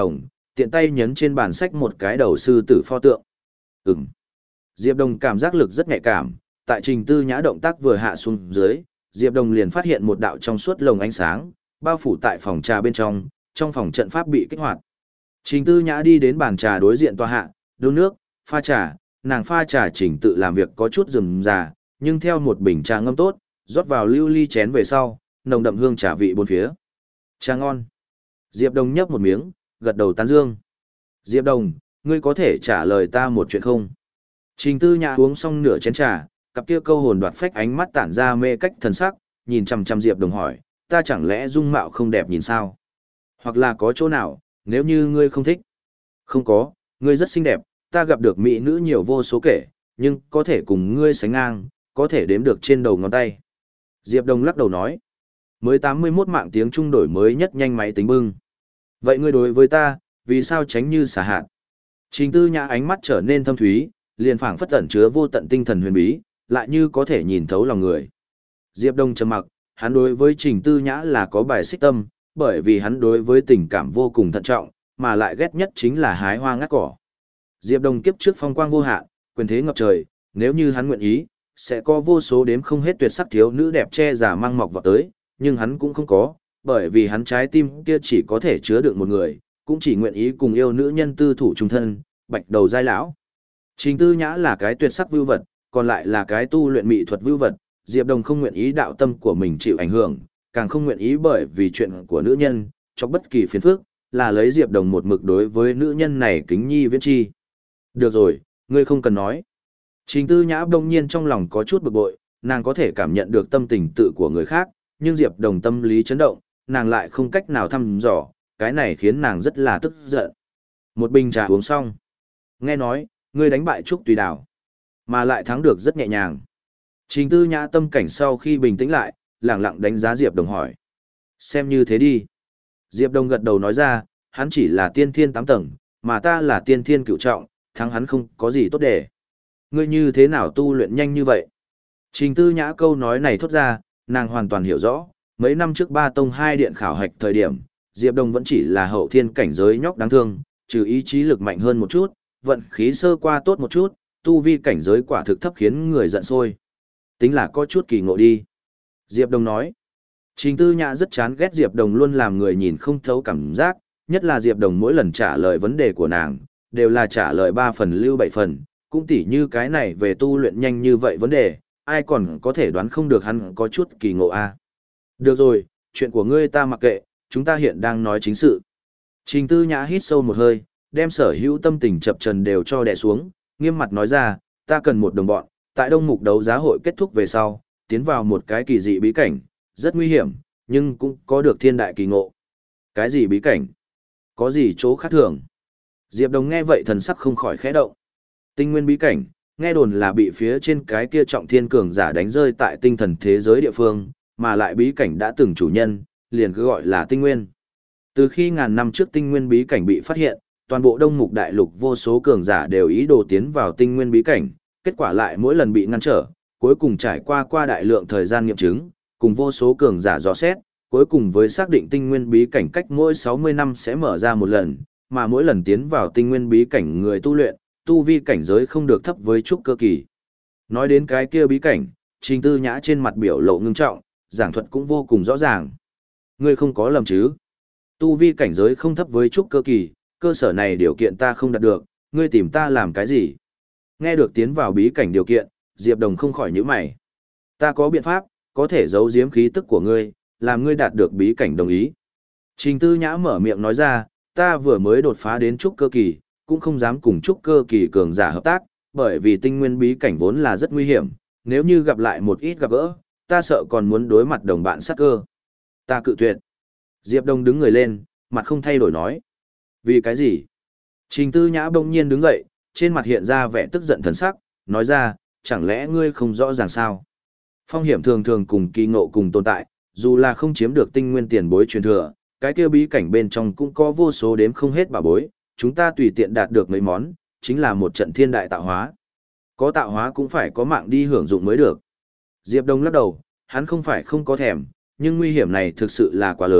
tiện tay nhấn trên bàn sách một cái đầu sư tử pho tượng. Ừm. Diệp Đồng cảm giác lực rất nhạy cảm, tại Trình Tư Nhã động tác vừa hạ xuống dưới, Diệp Đồng liền phát hiện một đạo trong suốt lồng ánh sáng, bao phủ tại phòng trà bên trong, trong phòng trận pháp bị kích hoạt. Trình Tư Nhã đi đến bàn trà đối diện tòa hạ, đun nước, pha trà, nàng pha trà chỉnh tự làm việc có chút rườm rà, nhưng theo một bình trà ngâm tốt, rót vào lưu ly chén về sau, nồng đậm hương trà vị bốn phía. Trà ngon. Diệp Đồng nhấp một miếng, gật đầu tán dương. Diệp Đồng, ngươi có thể trả lời ta một chuyện không? Trình Tư Nhã uống xong nửa chén trà, cặp kia câu hồn đoạt phách ánh mắt tản ra mê cách thần sắc, nhìn chằm chằm Diệp Đồng hỏi, ta chẳng lẽ dung mạo không đẹp nhìn sao? Hoặc là có chỗ nào, nếu như ngươi không thích? Không có, ngươi rất xinh đẹp, ta gặp được mỹ nữ nhiều vô số kể, nhưng có thể cùng ngươi sánh ngang, có thể đếm được trên đầu ngón tay. Diệp Đồng lắc đầu nói, mới tám mươi mốt mạng tiếng trung đổi mới nhất nhanh máy tính bưng. Vậy ngươi đối với ta, vì sao tránh như xả hạn? Trình Tư Nhã ánh mắt trở nên thâm thúy, liền phảng phất ẩn chứa vô tận tinh thần huyền bí, lại như có thể nhìn thấu lòng người. Diệp Đông trầm mặc, hắn đối với Trình Tư Nhã là có bài xích tâm, bởi vì hắn đối với tình cảm vô cùng thận trọng, mà lại ghét nhất chính là hái hoa ngắt cỏ. Diệp Đông kiếp trước phong quang vô hạn, quyền thế ngập trời, nếu như hắn nguyện ý, sẽ có vô số đếm không hết tuyệt sắc thiếu nữ đẹp che giả mang mọc vào tới, nhưng hắn cũng không có, bởi vì hắn trái tim kia chỉ có thể chứa được một người, cũng chỉ nguyện ý cùng yêu nữ nhân tư thủ chung thân, bạch đầu giai lão. Trình Tư Nhã là cái tuyệt sắc vưu vật, còn lại là cái tu luyện mỹ thuật vưu vật, Diệp Đồng không nguyện ý đạo tâm của mình chịu ảnh hưởng, càng không nguyện ý bởi vì chuyện của nữ nhân, cho bất kỳ phiền phức, là lấy Diệp Đồng một mực đối với nữ nhân này kính nhi viễn chi. Được rồi, ngươi không cần nói. Trình Tư Nhã đông nhiên trong lòng có chút bực bội, nàng có thể cảm nhận được tâm tình tự của người khác, nhưng Diệp Đồng tâm lý chấn động, nàng lại không cách nào thăm dò, cái này khiến nàng rất là tức giận. Một bình trà uống xong. Nghe nói, ngươi đánh bại Trúc Tùy Đào, mà lại thắng được rất nhẹ nhàng. Trình Tư Nhã tâm cảnh sau khi bình tĩnh lại, lẳng lặng đánh giá Diệp Đồng hỏi. Xem như thế đi. Diệp Đồng gật đầu nói ra, hắn chỉ là tiên thiên tám tầng, mà ta là tiên thiên cửu trọng, thắng hắn không có gì tốt để. Ngươi như thế nào tu luyện nhanh như vậy? Trình Tư Nhã câu nói này thốt ra, nàng hoàn toàn hiểu rõ, mấy năm trước ba tông hai điện khảo hạch thời điểm, Diệp Đồng vẫn chỉ là hậu thiên cảnh giới nhóc đáng thương, trừ ý chí lực mạnh hơn một chút, vận khí sơ qua tốt một chút, tu vi cảnh giới quả thực thấp khiến người giận sôi. Tính là có chút kỳ ngộ đi. Diệp Đồng nói. Trình Tư Nhã rất chán ghét Diệp Đồng luôn làm người nhìn không thấu cảm giác, nhất là Diệp Đồng mỗi lần trả lời vấn đề của nàng, đều là trả lời ba phần lưu bảy phần, cũng tỉ như cái này về tu luyện nhanh như vậy vấn đề, ai còn có thể đoán không được hắn có chút kỳ ngộ a. À? Được rồi, chuyện của ngươi ta mặc kệ, chúng ta hiện đang nói chính sự. Trình Tư Nhã hít sâu một hơi, đem sở hữu tâm tình chập trần đều cho đè xuống, nghiêm mặt nói ra, ta cần một đồng bọn, tại Đông Mục đấu giá hội kết thúc về sau, tiến vào một cái kỳ dị bí cảnh, rất nguy hiểm, nhưng cũng có được thiên đại kỳ ngộ. Cái gì bí cảnh? Có gì chỗ khác thường? Diệp Đồng nghe vậy thần sắc không khỏi khẽ động. Tinh nguyên bí cảnh, nghe đồn là bị phía trên cái kia trọng thiên cường giả đánh rơi tại tinh thần thế giới địa phương, mà lại bí cảnh đã từng chủ nhân, liền cứ gọi là tinh nguyên. Từ khi ngàn năm trước tinh nguyên bí cảnh bị phát hiện, toàn bộ Đông Mục đại lục vô số cường giả đều ý đồ tiến vào tinh nguyên bí cảnh, kết quả lại mỗi lần bị ngăn trở, cuối cùng trải qua qua đại lượng thời gian nghiệm chứng, cùng vô số cường giả dò xét, cuối cùng với xác định tinh nguyên bí cảnh cách mỗi sáu mươi năm sẽ mở ra một lần, mà mỗi lần tiến vào tinh nguyên bí cảnh người tu luyện, tu vi cảnh giới không được thấp với trúc cơ kỳ. Nói đến cái kia bí cảnh, Trình Tư Nhã trên mặt biểu lộ ngưng trọng, giảng thuật cũng vô cùng rõ ràng. Ngươi không có lầm chứ? Tu vi cảnh giới không thấp với trúc cơ kỳ, cơ sở này điều kiện ta không đạt được, ngươi tìm ta làm cái gì? Nghe được tiến vào bí cảnh điều kiện, Diệp Đồng không khỏi nhíu mày. Ta có biện pháp, có thể giấu giếm khí tức của ngươi, làm ngươi đạt được bí cảnh đồng ý. Trình Tư Nhã mở miệng nói ra, ta vừa mới đột phá đến trúc cơ kỳ, cũng không dám cùng trúc cơ kỳ cường giả hợp tác, bởi vì tinh nguyên bí cảnh vốn là rất nguy hiểm, nếu như gặp lại một ít gặp gỡ, ta sợ còn muốn đối mặt đồng bạn sát cơ. Ta cự tuyệt. Diệp Đông đứng người lên, mặt không thay đổi nói. Vì cái gì? Trình Tư Nhã bỗng nhiên đứng dậy, trên mặt hiện ra vẻ tức giận thần sắc, nói ra, chẳng lẽ ngươi không rõ ràng sao? Phong hiểm thường thường cùng kỳ ngộ cùng tồn tại, dù là không chiếm được tinh nguyên tiền bối truyền thừa, cái kia bí cảnh bên trong cũng có vô số đếm không hết bảo bối, chúng ta tùy tiện đạt được mấy món, chính là một trận thiên đại tạo hóa. Có tạo hóa cũng phải có mạng đi hưởng dụng mới được. Diệp Đông lắc đầu, hắn không phải không có thèm, nhưng nguy hiểm này thực sự là quá lớn,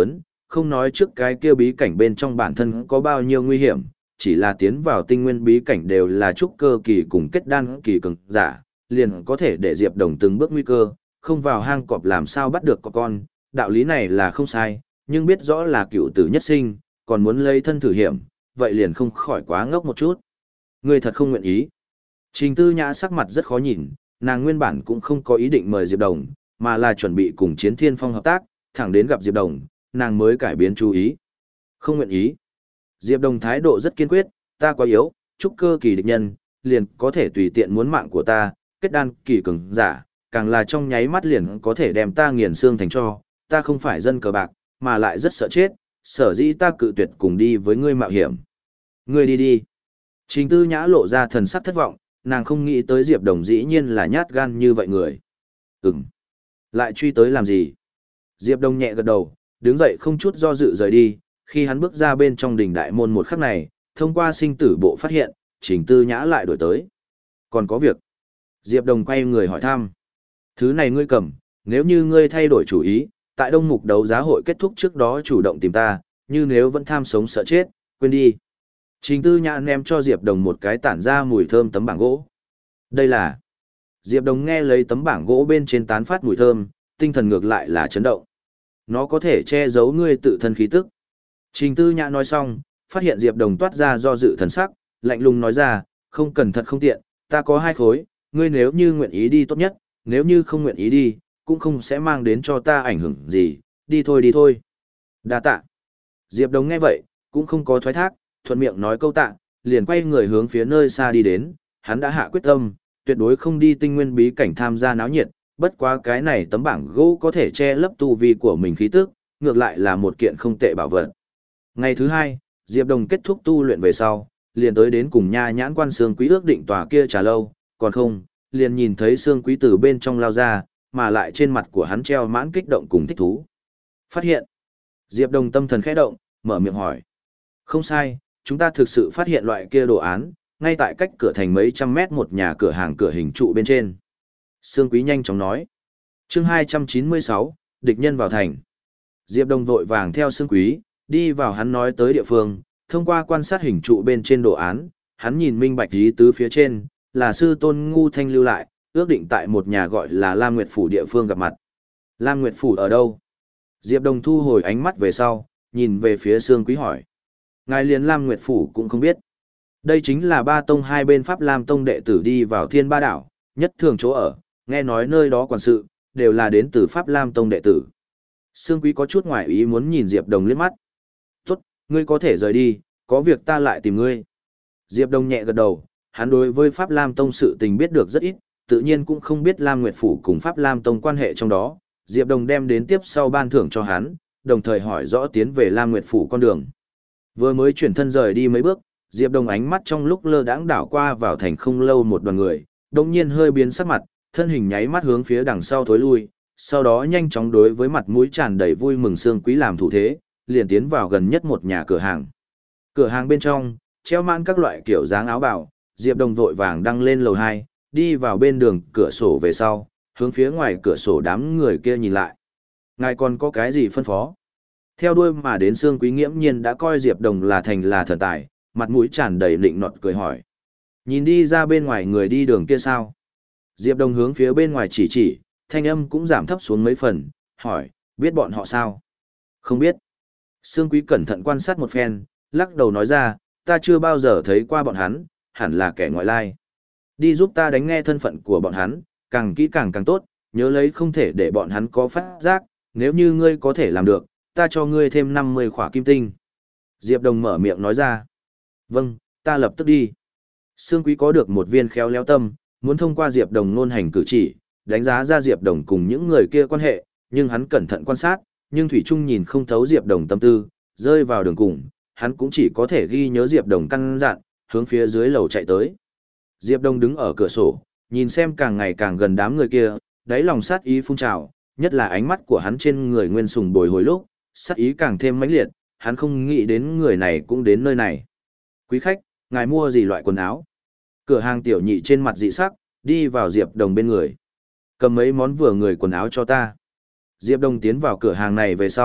không nói trước cái kia bí cảnh bên trong bản thân có bao nhiêu nguy hiểm, chỉ là tiến vào tinh nguyên bí cảnh đều là trúc cơ kỳ cùng kết đan kỳ cường giả, liền có thể để Diệp Đồng từng bước nguy cơ, không vào hang cọp làm sao bắt được có con, đạo lý này là không sai, nhưng biết rõ là cựu tử nhất sinh, còn muốn lấy thân thử hiểm, vậy liền không khỏi quá ngốc một chút. Ngươi thật không nguyện ý. Trình Tư Nhã sắc mặt rất khó nhìn, nàng nguyên bản cũng không có ý định mời Diệp Đồng, mà là chuẩn bị cùng Chiến Thiên Phong hợp tác, thẳng đến gặp Diệp Đồng, nàng mới cải biến chú ý. Không nguyện ý. Diệp Đồng thái độ rất kiên quyết, ta quá yếu, trúc cơ kỳ địch nhân, liền có thể tùy tiện muốn mạng của ta, kết đan kỳ cường giả, càng là trong nháy mắt liền có thể đem ta nghiền xương thành tro, ta không phải dân cờ bạc, mà lại rất sợ chết, sở dĩ ta cự tuyệt cùng đi với ngươi mạo hiểm. Ngươi đi đi. Trình Tư Nhã lộ ra thần sắc thất vọng, nàng không nghĩ tới Diệp Đồng dĩ nhiên là nhát gan như vậy người. Ừm. Lại truy tới làm gì? Diệp Đồng nhẹ gật đầu, đứng dậy không chút do dự rời đi, khi hắn bước ra bên trong đình đại môn một khắc này, thông qua sinh tử bộ phát hiện, Trình Tư Nhã lại đổi tới. Còn có việc. Diệp Đồng quay người hỏi thăm. Thứ này ngươi cầm, nếu như ngươi thay đổi chủ ý, tại Đông Mục đấu giá hội kết thúc trước đó chủ động tìm ta, như nếu vẫn tham sống sợ chết, quên đi. Trình Tư Nhã ném cho Diệp Đồng một cái tản ra mùi thơm tấm bảng gỗ. Đây là... Diệp Đồng nghe lấy tấm bảng gỗ bên trên tán phát mùi thơm, tinh thần ngược lại là chấn động. Nó có thể che giấu ngươi tự thân khí tức. Trình Tư Nhã nói xong, phát hiện Diệp Đồng toát ra do dự thần sắc, lạnh lùng nói ra, không cần thật không tiện, ta có hai khối, ngươi nếu như nguyện ý đi tốt nhất, nếu như không nguyện ý đi, cũng không sẽ mang đến cho ta ảnh hưởng gì, đi thôi đi thôi. Đa tạ. Diệp Đồng nghe vậy, cũng không có thoái thác, thuận miệng nói câu tạ, liền quay người hướng phía nơi xa đi đến, hắn đã hạ quyết tâm, tuyệt đối không đi tinh nguyên bí cảnh tham gia náo nhiệt, bất quá cái này tấm bảng gỗ có thể che lấp tu vi của mình khí tức, ngược lại là một kiện không tệ bảo vật. Ngày thứ hai, Diệp Đồng kết thúc tu luyện về sau, liền tới đến cùng Nha Nhãn Quan Sương Quý ước định tòa kia trà lâu, còn không, liền nhìn thấy Sương Quý từ bên trong lao ra, mà lại trên mặt của hắn treo mãn kích động cùng thích thú. Phát hiện. Diệp Đồng tâm thần khẽ động, mở miệng hỏi. Không sai, chúng ta thực sự phát hiện loại kia đồ án, ngay tại cách cửa thành mấy trăm mét một nhà cửa hàng cửa hình trụ bên trên. Sương Quý nhanh chóng nói. Chương hai trăm chín mươi sáu, địch nhân vào thành. Diệp Đồng vội vàng theo Sương Quý, đi vào hắn nói tới địa phương, thông qua quan sát hình trụ bên trên đồ án, hắn nhìn minh bạch ý tứ phía trên, là sư tôn Ngu Thanh lưu lại, ước định tại một nhà gọi là Lam Nguyệt Phủ địa phương gặp mặt. Lam Nguyệt Phủ ở đâu? Diệp Đồng thu hồi ánh mắt về sau, nhìn về phía Sương Quý hỏi. Ngài liền Lam Nguyệt Phủ cũng không biết. Đây chính là ba tông hai bên Pháp Lam tông đệ tử đi vào Thiên Ba Đảo, nhất thường chỗ ở, nghe nói nơi đó quản sự, đều là đến từ Pháp Lam tông đệ tử. Sương Quý có chút ngoài ý muốn nhìn Diệp Đồng liếc mắt. Tốt, ngươi có thể rời đi, có việc ta lại tìm ngươi. Diệp Đồng nhẹ gật đầu, hắn đối với Pháp Lam tông sự tình biết được rất ít, tự nhiên cũng không biết Lam Nguyệt Phủ cùng Pháp Lam tông quan hệ trong đó. Diệp Đồng đem đến tiếp sau ban thưởng cho hắn, đồng thời hỏi rõ tiến về Lam Nguyệt Phủ con đường. Vừa mới chuyển thân rời đi mấy bước, Diệp Đồng ánh mắt trong lúc lơ đãng đảo qua vào thành không lâu một đoàn người, đột nhiên hơi biến sắc mặt, thân hình nháy mắt hướng phía đằng sau thối lui, sau đó nhanh chóng đối với mặt mũi tràn đầy vui mừng Sương Quý làm thủ thế, liền tiến vào gần nhất một nhà cửa hàng. Cửa hàng bên trong, treo mãn các loại kiểu dáng áo bào, Diệp Đồng vội vàng đăng lên lầu hai, đi vào bên đường cửa sổ về sau, hướng phía ngoài cửa sổ đám người kia nhìn lại. Ngài còn có cái gì phân phó? Theo đuôi mà đến Sương Quý nghiễm nhiên đã coi Diệp Đồng là thành là thần tài, mặt mũi tràn đầy lịnh nọt cười hỏi. Nhìn đi ra bên ngoài người đi đường kia sao? Diệp Đồng hướng phía bên ngoài chỉ chỉ, thanh âm cũng giảm thấp xuống mấy phần, hỏi, biết bọn họ sao? Không biết. Sương Quý cẩn thận quan sát một phen, lắc đầu nói ra, ta chưa bao giờ thấy qua bọn hắn, hẳn là kẻ ngoại lai. Đi giúp ta đánh nghe thân phận của bọn hắn, càng kỹ càng càng tốt, nhớ lấy không thể để bọn hắn có phát giác, nếu như ngươi có thể làm được, ta cho ngươi thêm năm mươi khỏa kim tinh. Diệp Đồng mở miệng nói ra. Vâng, ta lập tức đi. Sương Quý có được một viên khéo léo tâm, muốn thông qua Diệp Đồng nôn hành cử chỉ, đánh giá ra Diệp Đồng cùng những người kia quan hệ, nhưng hắn cẩn thận quan sát, nhưng Thủy Trung nhìn không thấu Diệp Đồng tâm tư, rơi vào đường cùng, hắn cũng chỉ có thể ghi nhớ Diệp Đồng căn dặn, hướng phía dưới lầu chạy tới. Diệp Đồng đứng ở cửa sổ, nhìn xem càng ngày càng gần đám người kia, đáy lòng sát ý phun trào, nhất là ánh mắt của hắn trên người Nguyên Sùng bồi hồi lúc, sát ý càng thêm mãnh liệt, hắn không nghĩ đến người này cũng đến nơi này. Quý khách, ngài mua gì loại quần áo? Cửa hàng tiểu nhị trên mặt dị sắc, đi vào Diệp Đồng bên người. Cầm mấy món vừa người quần áo cho ta. Diệp Đồng tiến vào cửa hàng này về sau,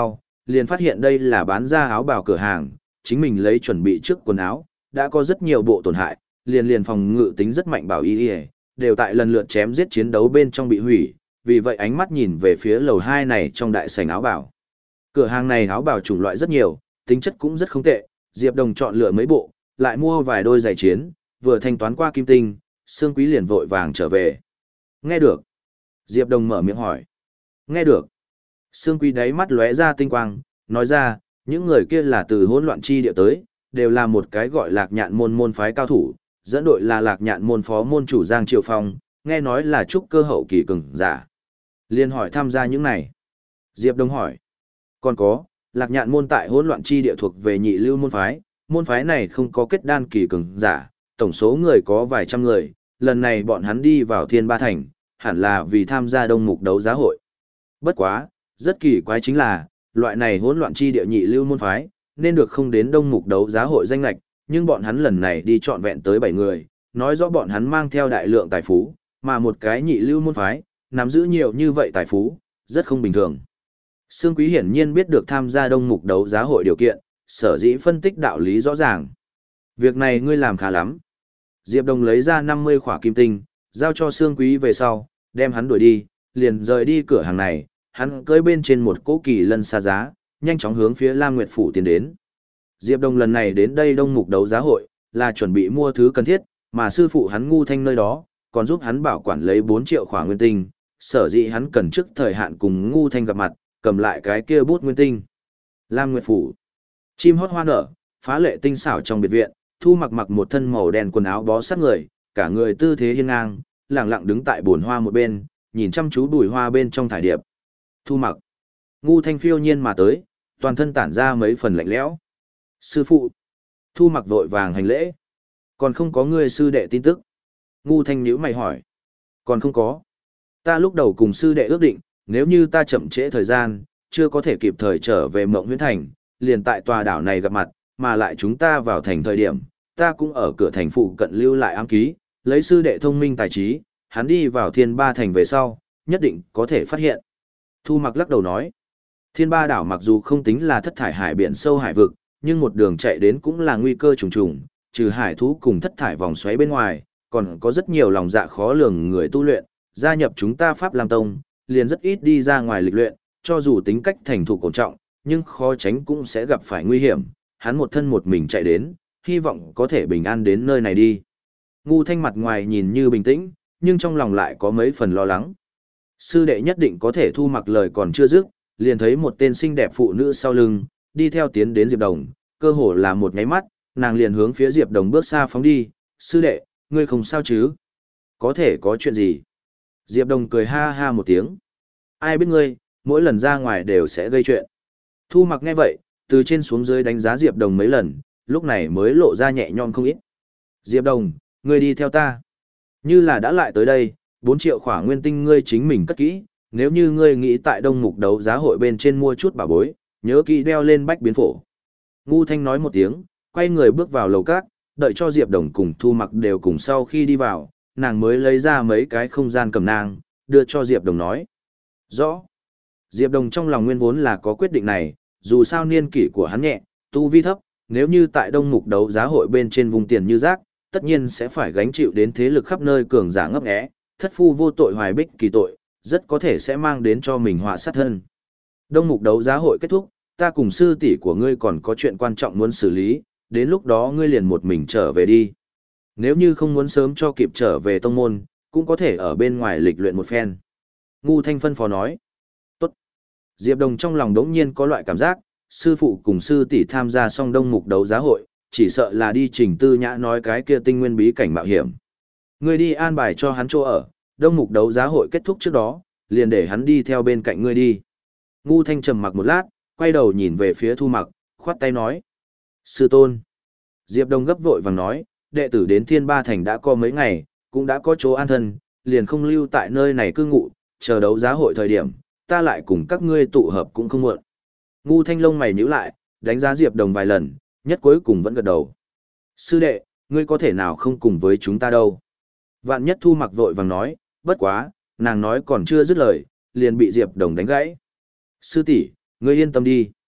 liền phát hiện đây là bán ra áo bào cửa hàng, chính mình lấy chuẩn bị trước quần áo, đã có rất nhiều bộ tổn hại, liền liền phòng ngự tính rất mạnh bảo y, đều tại lần lượt chém giết chiến đấu bên trong bị hủy, vì vậy ánh mắt nhìn về phía lầu hai này trong đại sảnh áo bào. Cửa hàng này áo bào chủng loại rất nhiều, tính chất cũng rất không tệ, Diệp Đồng chọn lựa mấy bộ, lại mua vài đôi giày chiến, vừa thanh toán qua kim tinh, Sương Quý liền vội vàng trở về. Nghe được. Diệp Đồng mở miệng hỏi. Nghe được. Sương Quý đáy mắt lóe ra tinh quang, nói ra, những người kia là từ hỗn loạn chi địa tới, đều là một cái gọi Lạc Nhạn môn môn phái cao thủ, dẫn đội là Lạc Nhạn môn phó môn chủ Giang Triều Phong, nghe nói là trúc cơ hậu kỳ cường giả. Liên hỏi tham gia những này. Diệp Đồng hỏi. Còn có, Lạc Nhạn môn tại hỗn loạn chi địa thuộc về nhị lưu môn phái, môn phái này không có kết đan kỳ cường giả, tổng số người có vài trăm người, lần này bọn hắn đi vào Thiên Ba Thành, hẳn là vì tham gia đông mục đấu giá hội. Bất quá, rất kỳ quái chính là, loại này hỗn loạn chi địa nhị lưu môn phái, nên được không đến đông mục đấu giá hội danh lạch, nhưng bọn hắn lần này đi trọn vẹn tới bảy người, nói rõ bọn hắn mang theo đại lượng tài phú, mà một cái nhị lưu môn phái, nắm giữ nhiều như vậy tài phú, rất không bình thường. Sương Quý hiển nhiên biết được tham gia đông mục đấu giá hội điều kiện, sở dĩ phân tích đạo lý rõ ràng. Việc này ngươi làm khá lắm. Diệp Đồng lấy ra năm mươi khỏa kim tinh, giao cho Sương Quý về sau, đem hắn đuổi đi, liền rời đi cửa hàng này, hắn cưỡi bên trên một cỗ kỳ lân xa giá, nhanh chóng hướng phía Lam Nguyệt Phủ tiến đến. Diệp Đồng lần này đến đây đông mục đấu giá hội, là chuẩn bị mua thứ cần thiết, mà sư phụ hắn Ngu Thanh nơi đó, còn giúp hắn bảo quản lấy bốn triệu khỏa nguyên tinh, sở dĩ hắn cần trước thời hạn cùng Ngu Thanh gặp mặt, cầm lại cái kia bút nguyên tinh. Lam Nguyệt Phủ. Chim hót hoa nở, phá lệ tinh xảo trong biệt viện, Thu Mặc mặc một thân màu đen quần áo bó sát người, cả người tư thế hiên ngang, lẳng lặng đứng tại bồn hoa một bên, nhìn chăm chú bùi hoa bên trong thải điệp. Thu Mặc. Ngu Thanh phiêu nhiên mà tới, toàn thân tản ra mấy phần lạnh lẽo. Sư phụ. Thu Mặc vội vàng hành lễ. Còn không có người sư đệ tin tức. Ngu Thanh nhíu mày hỏi. Còn không có. Ta lúc đầu cùng sư đệ ước định, nếu như ta chậm trễ thời gian, chưa có thể kịp thời trở về Mộng Huyễn Thành, liền tại tòa đảo này gặp mặt, mà lại chúng ta vào thành thời điểm, ta cũng ở cửa thành phụ cận lưu lại ám ký, lấy sư đệ thông minh tài trí, hắn đi vào Thiên Ba Thành về sau, nhất định có thể phát hiện. Thu Mặc lắc đầu nói, Thiên Ba đảo mặc dù không tính là thất thải hải biển sâu hải vực, nhưng một đường chạy đến cũng là nguy cơ trùng trùng, trừ hải thú cùng thất thải vòng xoáy bên ngoài, còn có rất nhiều lòng dạ khó lường người tu luyện, gia nhập chúng ta Pháp Lam Tông, liền rất ít đi ra ngoài lịch luyện, cho dù tính cách thành thục cổ trọng, nhưng khó tránh cũng sẽ gặp phải nguy hiểm, hắn một thân một mình chạy đến, hy vọng có thể bình an đến nơi này đi. Ngu Thanh mặt ngoài nhìn như bình tĩnh, nhưng trong lòng lại có mấy phần lo lắng. Sư đệ nhất định có thể. Thu Mặc lời còn chưa dứt, liền thấy một tên xinh đẹp phụ nữ sau lưng, đi theo tiến đến Diệp Đồng, cơ hồ là một nháy mắt, nàng liền hướng phía Diệp Đồng bước xa phóng đi, sư đệ, ngươi không sao chứ? Có thể có chuyện gì? Diệp Đồng cười ha ha một tiếng. Ai biết ngươi, mỗi lần ra ngoài đều sẽ gây chuyện. Thu Mặc nghe vậy, từ trên xuống dưới đánh giá Diệp Đồng mấy lần, lúc này mới lộ ra nhẹ nhõm không ít. Diệp Đồng, ngươi đi theo ta. Như là đã lại tới đây, bốn triệu khỏa nguyên tinh ngươi chính mình cất kỹ, nếu như ngươi nghĩ tại đông mục đấu giá hội bên trên mua chút bảo bối, nhớ kỹ đeo lên bách biến phổ. Ngu Thanh nói một tiếng, quay người bước vào lầu các, đợi cho Diệp Đồng cùng Thu Mặc đều cùng sau khi đi vào, nàng mới lấy ra mấy cái không gian cầm nang, đưa cho Diệp Đồng nói. Rõ. Diệp Đồng trong lòng nguyên vốn là có quyết định này, dù sao niên kỷ của hắn nhẹ, tu vi thấp, nếu như tại đông mục đấu giá hội bên trên vùng tiền như rác, tất nhiên sẽ phải gánh chịu đến thế lực khắp nơi cường giả ngấp nghé, thất phu vô tội hoài bích kỳ tội, rất có thể sẽ mang đến cho mình họa sát thân. Đông mục đấu giá hội kết thúc, ta cùng sư tỷ của ngươi còn có chuyện quan trọng muốn xử lý, đến lúc đó ngươi liền một mình trở về đi. Nếu như không muốn sớm cho kịp trở về tông môn, cũng có thể ở bên ngoài lịch luyện một phen. Ngu Thanh phân phó nói. Tốt. Diệp Đồng trong lòng đống nhiên có loại cảm giác, sư phụ cùng sư tỷ tham gia xong đông mục đấu giá hội, chỉ sợ là đi Trình Tư Nhã nói cái kia tinh nguyên bí cảnh mạo hiểm. Ngươi đi an bài cho hắn chỗ ở, đông mục đấu giá hội kết thúc trước đó, liền để hắn đi theo bên cạnh ngươi đi. Ngu Thanh trầm mặc một lát, quay đầu nhìn về phía Thu Mặc, khoát tay nói. Sư tôn. Diệp Đồng gấp vội vàng nói, đệ tử đến Thiên Ba Thành đã có mấy ngày, cũng đã có chỗ an thân, liền không lưu tại nơi này cư ngụ, chờ đấu giá hội thời điểm, ta lại cùng các ngươi tụ hợp cũng không muộn. Ngu Thanh lông mày nhíu lại, đánh giá Diệp Đồng vài lần, nhất cuối cùng vẫn gật đầu. Sư đệ, ngươi có thể nào không cùng với chúng ta đâu? Vạn Nhất Thu Mặc vội vàng nói, bất quá, nàng nói còn chưa dứt lời, liền bị Diệp Đồng đánh gãy. Sư tỷ, ngươi yên tâm đi.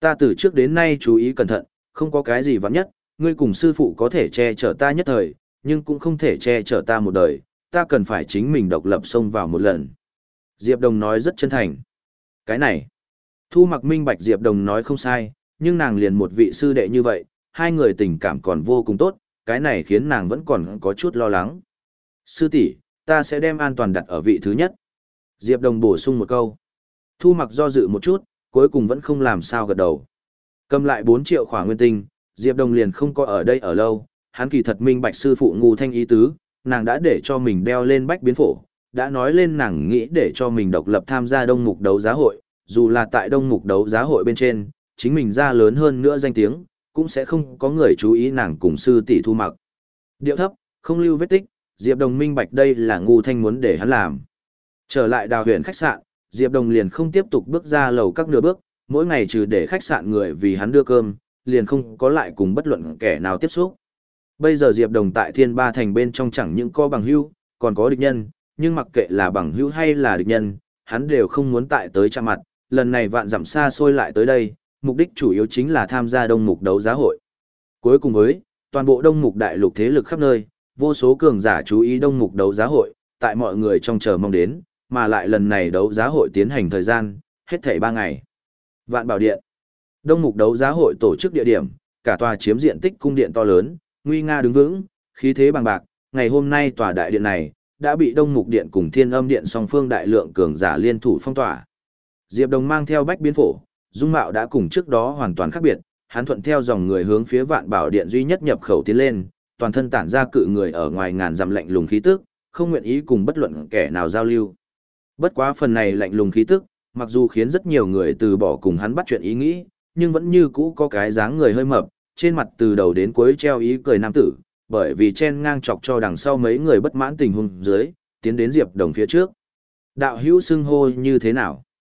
Ta từ trước đến nay chú ý cẩn thận, không có cái gì vắn nhất, ngươi cùng sư phụ có thể che chở ta nhất thời, nhưng cũng không thể che chở ta một đời, ta cần phải chính mình độc lập xông vào một lần. Diệp Đồng nói rất chân thành. Cái này, Thu Mặc minh bạch Diệp Đồng nói không sai, nhưng nàng liền một vị sư đệ như vậy, hai người tình cảm còn vô cùng tốt, cái này khiến nàng vẫn còn có chút lo lắng. Sư tỷ, ta sẽ đem an toàn đặt ở vị thứ nhất. Diệp Đồng bổ sung một câu. Thu Mặc do dự một chút, cuối cùng vẫn không làm sao gật đầu. Cầm lại bốn triệu khỏa nguyên tinh, Diệp Đồng liền không có ở đây ở lâu, hắn kỳ thật minh bạch sư phụ ngu thanh ý tứ, nàng đã để cho mình đeo lên bách biến phổ, đã nói lên nàng nghĩ để cho mình độc lập tham gia đông mục đấu giá hội, dù là tại đông mục đấu giá hội bên trên, chính mình ra lớn hơn nữa danh tiếng, cũng sẽ không có người chú ý nàng cùng sư tỷ Thu Mặc. Điệu thấp, không lưu vết tích, Diệp Đồng minh bạch đây là ngu thanh muốn để hắn làm. Trở lại đào huyền khách sạn, Diệp Đồng liền không tiếp tục bước ra lầu các nửa bước, mỗi ngày trừ để khách sạn người vì hắn đưa cơm, liền không có lại cùng bất luận kẻ nào tiếp xúc. Bây giờ Diệp Đồng tại Thiên Ba Thành bên trong chẳng những có bằng hữu, còn có địch nhân, nhưng mặc kệ là bằng hữu hay là địch nhân, hắn đều không muốn tại tới chạm mặt, lần này vạn dặm xa xôi lại tới đây, mục đích chủ yếu chính là tham gia đông mục đấu giá hội. Cuối cùng với, toàn bộ đông mục đại lục thế lực khắp nơi, vô số cường giả chú ý đông mục đấu giá hội, tại mọi người trong chờ mong đến, mà lại lần này đấu giá hội tiến hành thời gian, hết thảy ba ngày. Vạn Bảo Điện. Đông mục đấu giá hội tổ chức địa điểm, cả tòa chiếm diện tích cung điện to lớn, nguy nga đứng vững, khí thế bằng bạc, ngày hôm nay tòa đại điện này đã bị Đông Mục Điện cùng Thiên Âm Điện song phương đại lượng cường giả liên thủ phong tỏa. Diệp Đồng mang theo bách biến phổ, dung mạo đã cùng trước đó hoàn toàn khác biệt, hắn thuận theo dòng người hướng phía Vạn Bảo Điện duy nhất nhập khẩu tiến lên, toàn thân tản ra cự người ở ngoài ngàn dặm lạnh lùng khí tức, không nguyện ý cùng bất luận kẻ nào giao lưu. Bất quá phần này lạnh lùng khí tức, mặc dù khiến rất nhiều người từ bỏ cùng hắn bắt chuyện ý nghĩ, nhưng vẫn như cũ có cái dáng người hơi mập, trên mặt từ đầu đến cuối treo ý cười nam tử, bởi vì chen ngang chọc cho đằng sau mấy người bất mãn tình huống dưới, tiến đến Diệp Đồng phía trước. Đạo hữu xưng hô như thế nào?